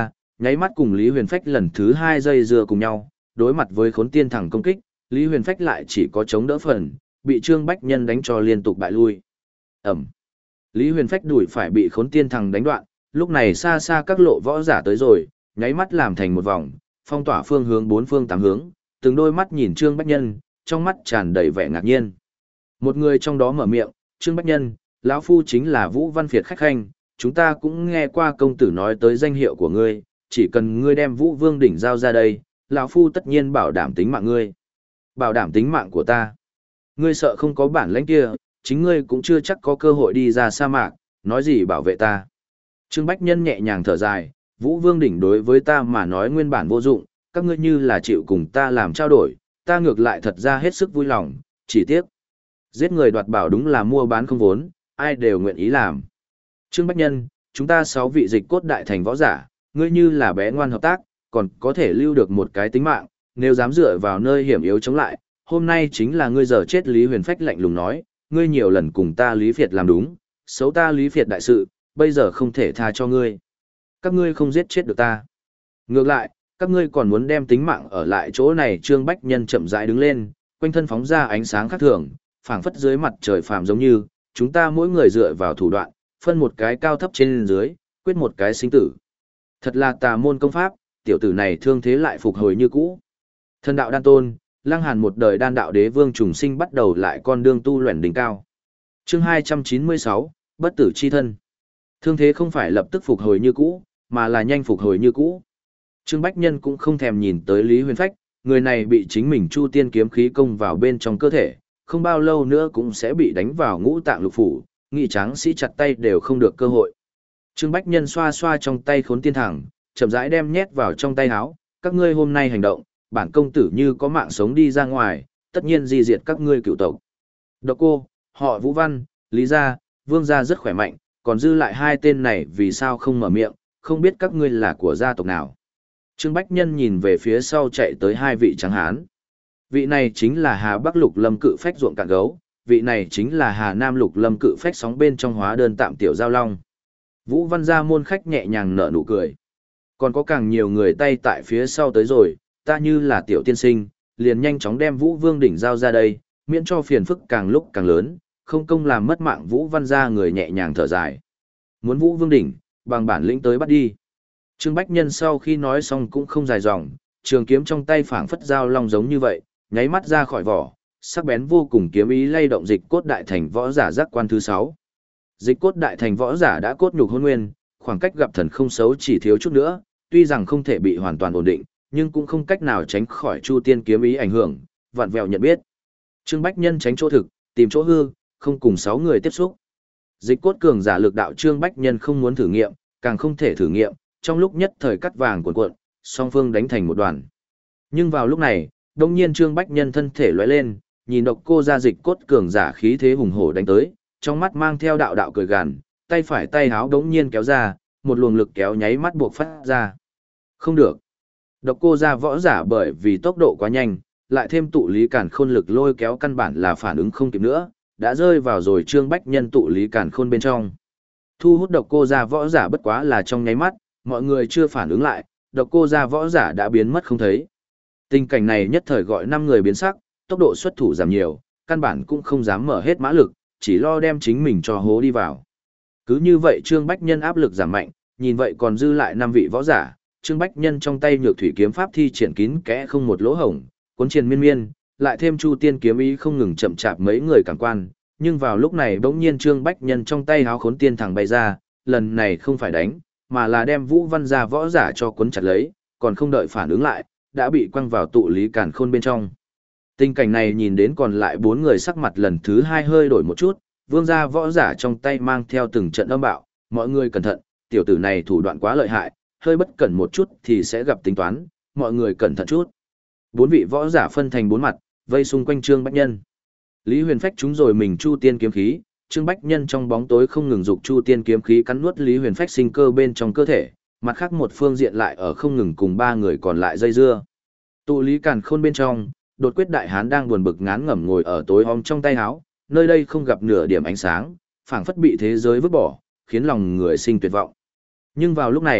nháy mắt cùng Lý Huyền Phách lần thứ hai dây dưa cùng nhau, đối mặt với Khốn Tiên Thẳng công kích, Lý Huyền Phách lại chỉ có chống đỡ phần, bị Trương Bách Nhân đánh cho liên tục bại lui. Ẩm. Lý Huyền Phách đuổi phải bị Khốn Tiên Thẳng đánh đoạn, lúc này xa xa các lộ võ giả tới rồi, nháy mắt làm thành một vòng, phong tỏa phương hướng bốn phương tám hướng, từng đôi mắt nhìn Trương Bách Nhân, trong mắt tràn đầy vẻ ngạc nhiên. Một người trong đó mở miệng, Trương Bách Nhân, lão phu chính là Vũ Văn Việt khách khanh, chúng ta cũng nghe qua công tử nói tới danh hiệu của ngươi, chỉ cần ngươi đem Vũ Vương đỉnh giao ra đây, lão phu tất nhiên bảo đảm tính mạng ngươi. Bảo đảm tính mạng của ta. Ngươi sợ không có bản lĩnh kia, chính ngươi cũng chưa chắc có cơ hội đi ra sa mạc, nói gì bảo vệ ta. Trương Bách Nhân nhẹ nhàng thở dài, Vũ Vương đỉnh đối với ta mà nói nguyên bản vô dụng, các ngươi như là chịu cùng ta làm trao đổi, ta ngược lại thật ra hết sức vui lòng, chỉ tiếc. Giết người đoạt bảo đúng là mua bán không vốn, ai đều nguyện ý làm. Trương Bách Nhân, chúng ta sáu vị dịch cốt đại thành võ giả, ngươi như là bé ngoan hợp tác, còn có thể lưu được một cái tính mạng, nếu dám dựa vào nơi hiểm yếu chống lại, hôm nay chính là ngươi giờ chết. Lý Huyền Phách lạnh lùng nói, ngươi nhiều lần cùng ta Lý Việt làm đúng, xấu ta Lý Việt đại sự, bây giờ không thể tha cho ngươi. Các ngươi không giết chết được ta. Ngược lại, các ngươi còn muốn đem tính mạng ở lại chỗ này. Trương Bách Nhân chậm rãi đứng lên, quanh thân phóng ra ánh sáng khác thường, phảng phất dưới mặt trời phàm giống như, chúng ta mỗi người dựa vào thủ đoạn, phân một cái cao thấp trên dưới, quyết một cái sinh tử. Thật là tà môn công pháp, tiểu tử này thương thế lại phục hồi như cũ. Thần đạo đan tôn, Lăng Hàn một đời đan đạo đế vương trùng sinh bắt đầu lại con đường tu luyện đỉnh cao. Chương hai trăm chín mươi sáu, bất tử chi thân. Thương thế không phải lập tức phục hồi như cũ, mà là nhanh phục hồi như cũ. Trương Bách Nhân cũng không thèm nhìn tới Lý Huyền Phách, người này bị chính mình Chu Tiên kiếm khí công vào bên trong cơ thể, không bao lâu nữa cũng sẽ bị đánh vào ngũ tạng lục phủ, nghị tráng sĩ chặt tay đều không được cơ hội. Trương Bách Nhân xoa xoa trong tay Khốn Tiên Thẳng, chậm rãi đem nhét vào trong tay áo, các ngươi hôm nay hành động, bản công tử như có mạng sống đi ra ngoài, tất nhiên di diệt các ngươi cựu tộc. Độc Cô, họ Vũ Văn, Lý gia, Vương gia rất khỏe mạnh, còn dư lại hai tên này vì sao không mở miệng, không biết các ngươi là của gia tộc nào. Trương Bách Nhân nhìn về phía sau chạy tới hai vị trắng hán. Vị này chính là Hà Bắc Lục Lâm cự phách ruộng cạn gấu, vị này chính là Hà Nam Lục Lâm cự phách sóng bên trong hóa đơn tạm tiểu giao long. Vũ Văn gia môn khách nhẹ nhàng nở nụ cười. Còn có càng nhiều người tay tại phía sau tới rồi, ta như là tiểu tiên sinh, liền nhanh chóng đem Vũ Vương đỉnh giao ra đây, miễn cho phiền phức càng lúc càng lớn, không công làm mất mạng. Vũ Văn gia người nhẹ nhàng thở dài. Muốn Vũ Vương đỉnh, bằng bản lĩnh tới bắt đi. Trương Bách Nhân sau khi nói xong cũng không dài dòng, trường kiếm trong tay phảng phất dao long giống như vậy, nháy mắt ra khỏi vỏ, sắc bén vô cùng kiếm ý lay động dịch cốt đại thành võ giả giác quan thứ sáu. Dịch cốt đại thành võ giả đã cốt nhục hôn nguyên, khoảng cách gặp thần không xấu chỉ thiếu chút nữa, tuy rằng không thể bị hoàn toàn ổn định, nhưng cũng không cách nào tránh khỏi Chu Tiên kiếm ý ảnh hưởng, vặn vẹo nhận biết. Trương Bách Nhân tránh chỗ thực, tìm chỗ hư, không cùng sáu người tiếp xúc. Dịch cốt cường giả lực đạo Trương Bách Nhân không muốn thử nghiệm, càng không thể thử nghiệm, trong lúc nhất thời cắt vàng cuộn cuộn, song phương đánh thành một đoàn. Nhưng vào lúc này, đông nhiên Trương Bách Nhân thân thể lóe lên, nhìn Độc Cô gia dịch cốt cường giả khí thế hùng hổ đánh tới, trong mắt mang theo đạo đạo cười gằn, tay phải tay háo đống nhiên kéo ra, một luồng lực kéo nháy mắt buộc phát ra. Không được. Độc Cô gia võ giả bởi vì tốc độ quá nhanh, lại thêm tụ lý càn khôn lực lôi kéo căn bản là phản ứng không kịp nữa, đã rơi vào rồi Trương Bách Nhân tụ lý càn khôn bên trong. Thu hút Độc Cô gia võ giả bất quá là trong nháy mắt, mọi người chưa phản ứng lại, Độc Cô gia võ giả đã biến mất không thấy. Tình cảnh này nhất thời gọi năm người biến sắc, tốc độ xuất thủ giảm nhiều, căn bản cũng không dám mở hết mã lực, chỉ lo đem chính mình cho hố đi vào. Cứ như vậy Trương Bách Nhân áp lực giảm mạnh, nhìn vậy còn dư lại năm vị võ giả, Trương Bách Nhân trong tay nhược thủy kiếm pháp thi triển kín kẽ không một lỗ hổng, cuốn triền miên miên, lại thêm Chu Tiên kiếm ý không ngừng chậm chạp mấy người cảm quan, nhưng vào lúc này bỗng nhiên Trương Bách Nhân trong tay háo Khốn Tiên thẳng bay ra, lần này không phải đánh, mà là đem Vũ Văn gia võ giả cho cuốn chặt lấy, còn không đợi phản ứng lại, đã bị quăng vào tụ lý càn khôn bên trong. Tình cảnh này nhìn đến còn lại bốn người sắc mặt lần thứ hai hơi đổi một chút, Vương gia võ giả trong tay mang theo từng trận âm bạo, mọi người cẩn thận, tiểu tử này thủ đoạn quá lợi hại, hơi bất cẩn một chút thì sẽ gặp tính toán, mọi người cẩn thận chút. Bốn vị võ giả phân thành bốn mặt, vây xung quanh Trương Bách Nhân. Lý Huyền Phách trúng rồi mình Chu Tiên kiếm khí, Trương Bách Nhân trong bóng tối không ngừng dục Chu Tiên kiếm khí cắn nuốt Lý Huyền Phách sinh cơ bên trong cơ thể, mặt khác một phương diện lại ở không ngừng cùng ba người còn lại dây dưa. Tụ lý càn khôn bên trong, Đột Quyết đại hán đang buồn bực ngán ngẩm ngồi ở tối om trong tay áo, nơi đây không gặp nửa điểm ánh sáng, phảng phất bị thế giới vứt bỏ, khiến lòng người sinh tuyệt vọng. Nhưng vào lúc này,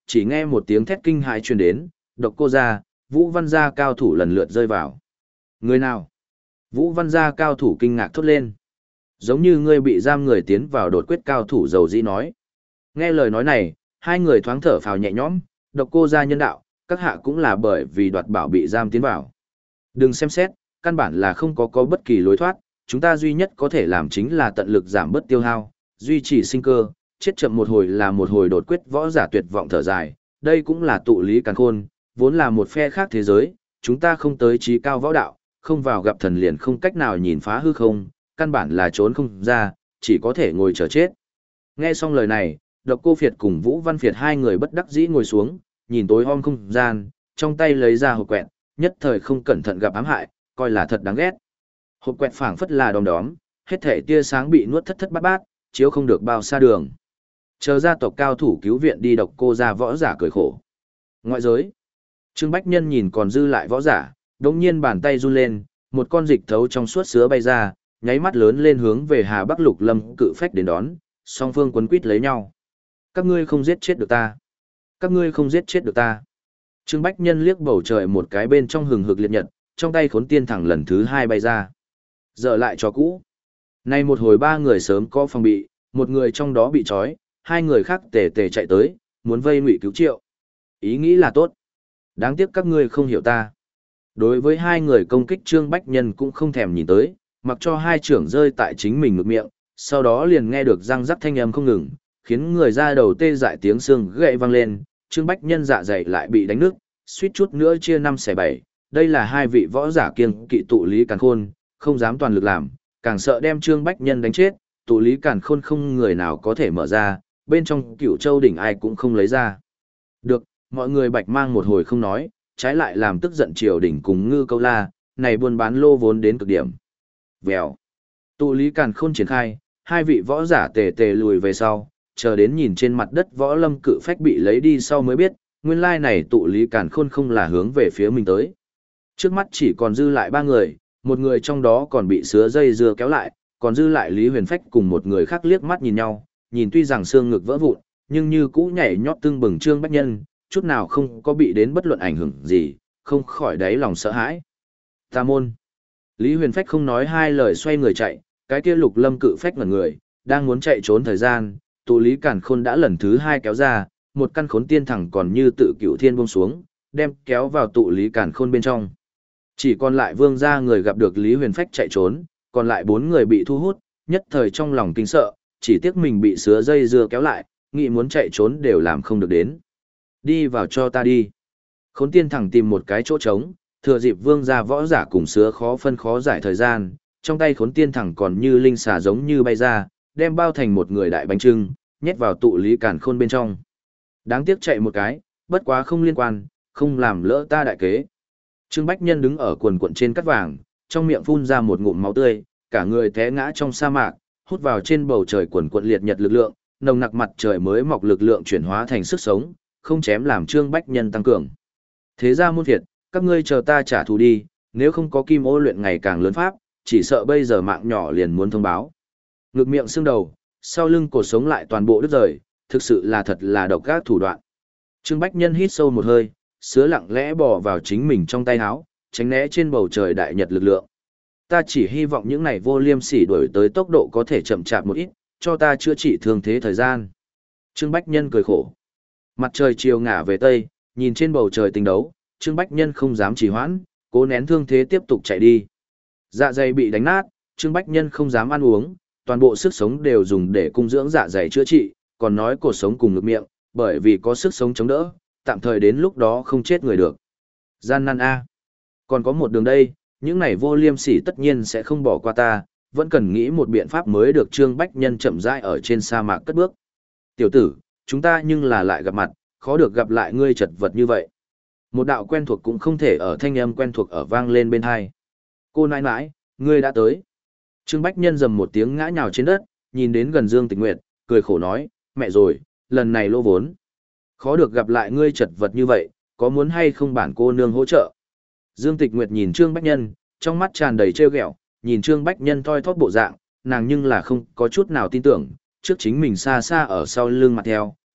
chỉ nghe một tiếng thét kinh hãi truyền đến, Độc Cô gia, Vũ Văn gia cao thủ lần lượt rơi vào. Người nào? Vũ Văn gia cao thủ kinh ngạc thốt lên. Giống như ngươi bị giam người tiến vào đột quyết cao thủ dầu dĩ nói. Nghe lời nói này, hai người thoáng thở phào nhẹ nhõm, Độc Cô gia nhân đạo, các hạ cũng là bởi vì đoạt bảo bị giam tiến vào. Đừng xem xét, căn bản là không có có bất kỳ lối thoát, chúng ta duy nhất có thể làm chính là tận lực giảm bớt tiêu hao, duy trì sinh cơ, chết chậm một hồi là một hồi đột quyết võ giả tuyệt vọng thở dài, đây cũng là tụ lý càn khôn, vốn là một phe khác thế giới, chúng ta không tới trí cao võ đạo, không vào gặp thần liền không cách nào nhìn phá hư không, căn bản là trốn không ra, chỉ có thể ngồi chờ chết. Nghe xong lời này, Độc Cô Phiệt cùng Vũ Văn Phiệt hai người bất đắc dĩ ngồi xuống, nhìn tối om không gian, trong tay lấy ra hộp quẹt, nhất thời không cẩn thận gặp ám hại, coi là thật đáng ghét. Hộp quẹt phảng phất là đom đóm, hết thể tia sáng bị nuốt thất thất bát bát, chiếu không được bao xa đường. Chờ gia tộc cao thủ cứu viện đi Độc Cô gia võ giả cười khổ. Ngoại giới, Trương Bách Nhân nhìn còn dư lại võ giả, đột nhiên bàn tay run lên, một con dịch thấu trong suốt sứa bay ra, nháy mắt lớn lên hướng về Hà Bắc Lục Lâm cự phách đến đón, song phương quấn quýt lấy nhau. Các ngươi không giết chết được ta. Các ngươi không giết chết được ta. Trương Bách Nhân liếc bầu trời một cái bên trong hừng hực liệt nhật, trong tay khốn tiên thẳng lần thứ hai bay ra. Dở lại cho cũ. Nay một hồi ba người sớm có phòng bị, một người trong đó bị trói, hai người khác tề tề chạy tới, muốn vây Ngụy Cứu Triệu. Ý nghĩ là tốt. Đáng tiếc các ngươi không hiểu ta. Đối với hai người công kích Trương Bách Nhân cũng không thèm nhìn tới, mặc cho hai trưởng rơi tại chính mình ngực miệng, sau đó liền nghe được răng rắc thanh âm không ngừng, khiến người ra đầu tê dại tiếng xương gãy vang lên, Trương Bách Nhân dạ dày lại bị đánh nứt, suýt chút nữa chia năm xẻ bảy. Đây là hai vị võ giả kiêng kỵ tụ lý càn khôn, không dám toàn lực làm, càng sợ đem Trương Bách Nhân đánh chết, tụ lý càn khôn không người nào có thể mở ra, bên trong Cửu Châu đỉnh ai cũng không lấy ra. Được, mọi người bạch mang một hồi không nói, trái lại làm tức giận triều đỉnh cùng Ngư Câu La, này buôn bán lô vốn đến cực điểm. Vèo. Tụ lý càn khôn triển khai, hai vị võ giả tề tề lùi về sau, chờ đến nhìn trên mặt đất võ lâm cự phách bị lấy đi sau mới biết, nguyên lai này tụ lý càn khôn không là hướng về phía mình tới. Trước mắt chỉ còn dư lại ba người, một người trong đó còn bị sứa dây dưa kéo lại, còn dư lại Lý Huyền Phách cùng một người khác liếc mắt nhìn nhau, nhìn tuy rằng xương ngực vỡ vụn, nhưng như cũ nhảy nhót tưng bừng Trương Bách Nhân, chút nào không có bị đến bất luận ảnh hưởng gì, không khỏi đáy lòng sợ hãi. Tà môn. Lý Huyền Phách không nói hai lời xoay người chạy, cái kia Lục Lâm cự phách ngẩn người, đang muốn chạy trốn thời gian, tụ lý càn khôn đã lần thứ hai kéo ra, một căn khốn tiên thẳng còn như tự cửu thiên buông xuống, đem kéo vào tụ lý càn khôn bên trong. Chỉ còn lại Vương gia người gặp được Lý Huyền Phách chạy trốn, còn lại bốn người bị thu hút, nhất thời trong lòng kinh sợ, chỉ tiếc mình bị sứa dây dưa kéo lại, nghĩ muốn chạy trốn đều làm không được đến. Đi vào cho ta đi. Khốn tiên thẳng tìm một cái chỗ trống, thừa dịp Vương gia võ giả cùng sứa khó phân khó giải thời gian, trong tay khốn tiên thẳng còn như linh xà giống như bay ra, đem bao thành một người đại bánh trưng, nhét vào tụ lý càn khôn bên trong. Đáng tiếc chạy một cái, bất quá không liên quan, không làm lỡ ta đại kế. Trương Bách Nhân đứng ở quần quận trên cắt vàng, trong miệng phun ra một ngụm máu tươi, cả người té ngã trong sa mạc, hút vào trên bầu trời quần quận liệt nhật lực lượng, nồng nặc mặt trời mới mọc lực lượng chuyển hóa thành sức sống, không chém làm Trương Bách Nhân tăng cường. Thế ra muôn thiệt, các ngươi chờ ta trả thù đi, nếu không có kim ô luyện ngày càng lớn pháp, chỉ sợ bây giờ mạng nhỏ liền muốn thông báo. Ngực miệng xương đầu, sau lưng cột sống lại toàn bộ đứt rời, thực sự là thật là độc ác thủ đoạn. Trương Bách Nhân hít sâu một hơi, sứa lặng lẽ bò vào chính mình trong tay áo, tránh né trên bầu trời đại nhật lực lượng. Ta chỉ hy vọng những này vô liêm sỉ đuổi tới tốc độ có thể chậm chạp một ít, cho ta chữa trị thương thế thời gian. Trương Bách Nhân cười khổ. Mặt trời chiều ngả về tây, nhìn trên bầu trời tình đấu, Trương Bách Nhân không dám trì hoãn, cố nén thương thế tiếp tục chạy đi. Dạ dày bị đánh nát, Trương Bách Nhân không dám ăn uống, toàn bộ sức sống đều dùng để cung dưỡng dạ dày chữa trị, còn nói cột sống cùng ngực miệng, bởi vì có sức sống chống đỡ, tạm thời đến lúc đó không chết người được. Gian nan A. Còn có một đường đây, những này vô liêm sỉ tất nhiên sẽ không bỏ qua ta, vẫn cần nghĩ một biện pháp mới được. Trương Bách Nhân chậm rãi ở trên sa mạc cất bước. Tiểu tử, chúng ta nhưng là lại gặp mặt, khó được gặp lại ngươi chật vật như vậy. Một đạo quen thuộc cũng không thể ở thanh âm quen thuộc ở vang lên bên hai. Cô nãi nãi, ngươi đã tới. Trương Bách Nhân rầm một tiếng ngã nhào trên đất, nhìn đến gần Dương Tịch Nguyệt, cười khổ nói, mẹ rồi, lần này lỗ vốn. Khó được gặp lại ngươi chật vật như vậy, có muốn hay không bản cô nương hỗ trợ? Dương Tịch Nguyệt nhìn Trương Bách Nhân, trong mắt tràn đầy trêu ghẹo, nhìn Trương Bách Nhân thoi thóp bộ dạng, nàng nhưng là không có chút nào tin tưởng, trước chính mình xa xa ở sau lưng mặt theo,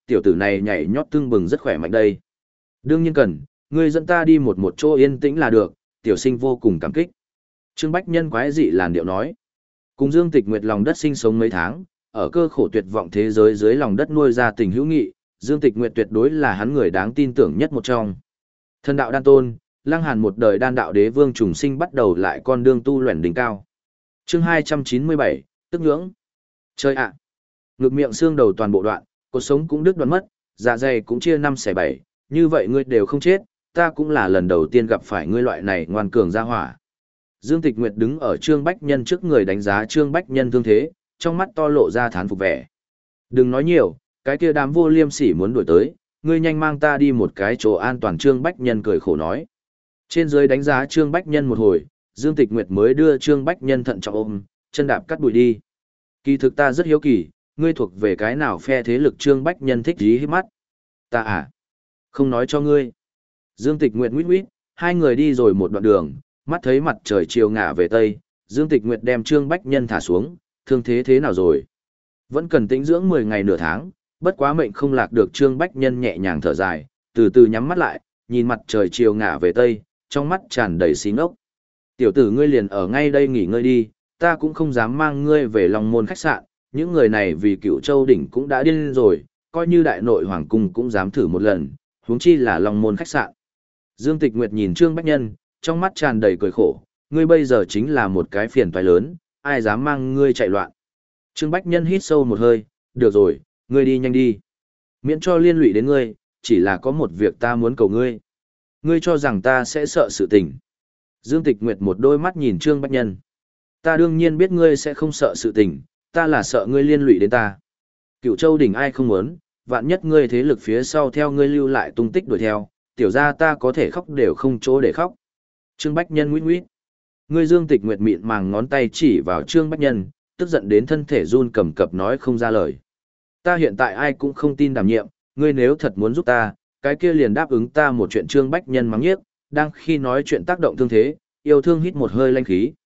tiểu tử này nhảy nhót tưng bừng rất khỏe mạnh đây. Đương nhiên cần, ngươi dẫn ta đi một một chỗ yên tĩnh là được, tiểu sinh vô cùng cảm kích. Trương Bách Nhân quái dị làn điệu nói. Cùng Dương Tịch Nguyệt lòng đất sinh sống mấy tháng, ở cơ khổ tuyệt vọng thế giới dưới lòng đất nuôi ra tình hữu nghị, Dương Tịch Nguyệt tuyệt đối là hắn người đáng tin tưởng nhất một trong. Thần đạo đan tôn, Lăng Hàn một đời đan đạo đế vương trùng sinh bắt đầu lại con đường tu luyện đỉnh cao. Chương hai trăm chín mươi bảy, tức ngưỡng. Chơi ạ. Ngực miệng xương đầu toàn bộ đoạn, cột sống cũng đứt đoạn mất, dạ dày cũng chia năm xẻ bảy, như vậy ngươi đều không chết, ta cũng là lần đầu tiên gặp phải ngươi loại này ngoan cường ra hỏa. Dương Tịch Nguyệt đứng ở Trương Bách Nhân trước người đánh giá Trương Bách Nhân thương thế, trong mắt to lộ ra thán phục vẻ. Đừng nói nhiều, cái kia đám vô liêm sỉ muốn đuổi tới, ngươi nhanh mang ta đi một cái chỗ an toàn. Trương Bách Nhân cười khổ nói. Trên dưới đánh giá Trương Bách Nhân một hồi, Dương Tịch Nguyệt mới đưa Trương Bách Nhân thận trọng ôm, chân đạp cắt bụi đi. Kỳ thực ta rất hiếu kỳ, ngươi thuộc về cái nào phe thế lực? Trương Bách Nhân thích dí hít mắt. Ta à? Không nói cho ngươi. Dương Tịch Nguyệt nguyết nguyết, hai người đi rồi một đoạn đường, mắt thấy mặt trời chiều ngả về tây, Dương Tịch Nguyệt đem Trương Bách Nhân thả xuống, thương thế thế nào rồi? Vẫn cần tĩnh dưỡng mười ngày nửa tháng, bất quá mệnh không lạc được. Trương Bách Nhân nhẹ nhàng thở dài, từ từ nhắm mắt lại, nhìn mặt trời chiều ngả về tây, trong mắt tràn đầy xí ngốc. Tiểu tử ngươi liền ở ngay đây nghỉ ngơi đi, ta cũng không dám mang ngươi về Long Môn khách sạn, những người này vì Cựu Châu đỉnh cũng đã điên rồi, coi như đại nội hoàng cung cũng dám thử một lần, huống chi là Long Môn khách sạn. Dương Tịch Nguyệt nhìn Trương Bách Nhân, trong mắt tràn đầy cười khổ, ngươi bây giờ chính là một cái phiền toái lớn, ai dám mang ngươi chạy loạn. Trương Bách Nhân hít sâu một hơi, được rồi, ngươi đi nhanh đi. Miễn cho liên lụy đến ngươi, chỉ là có một việc ta muốn cầu ngươi. Ngươi cho rằng ta sẽ sợ sự tình. Dương Tịch Nguyệt một đôi mắt nhìn Trương Bách Nhân. Ta đương nhiên biết ngươi sẽ không sợ sự tình, ta là sợ ngươi liên lụy đến ta. Cựu Châu đỉnh ai không muốn, vạn nhất ngươi thế lực phía sau theo ngươi lưu lại tung tích đuổi theo, tiểu ra ta có thể khóc đều không chỗ để khóc. Trương Bách Nhân nguyết nguyết. Ngươi Dương Tịch Nguyệt mịn màng ngón tay chỉ vào Trương Bách Nhân, tức giận đến thân thể run cầm cập nói không ra lời. Ta hiện tại ai cũng không tin đảm nhiệm, ngươi nếu thật muốn giúp ta, cái kia liền đáp ứng ta một chuyện. Trương Bách Nhân mắng nhiếc, đang khi nói chuyện tác động thương thế, yêu thương hít một hơi lanh khí.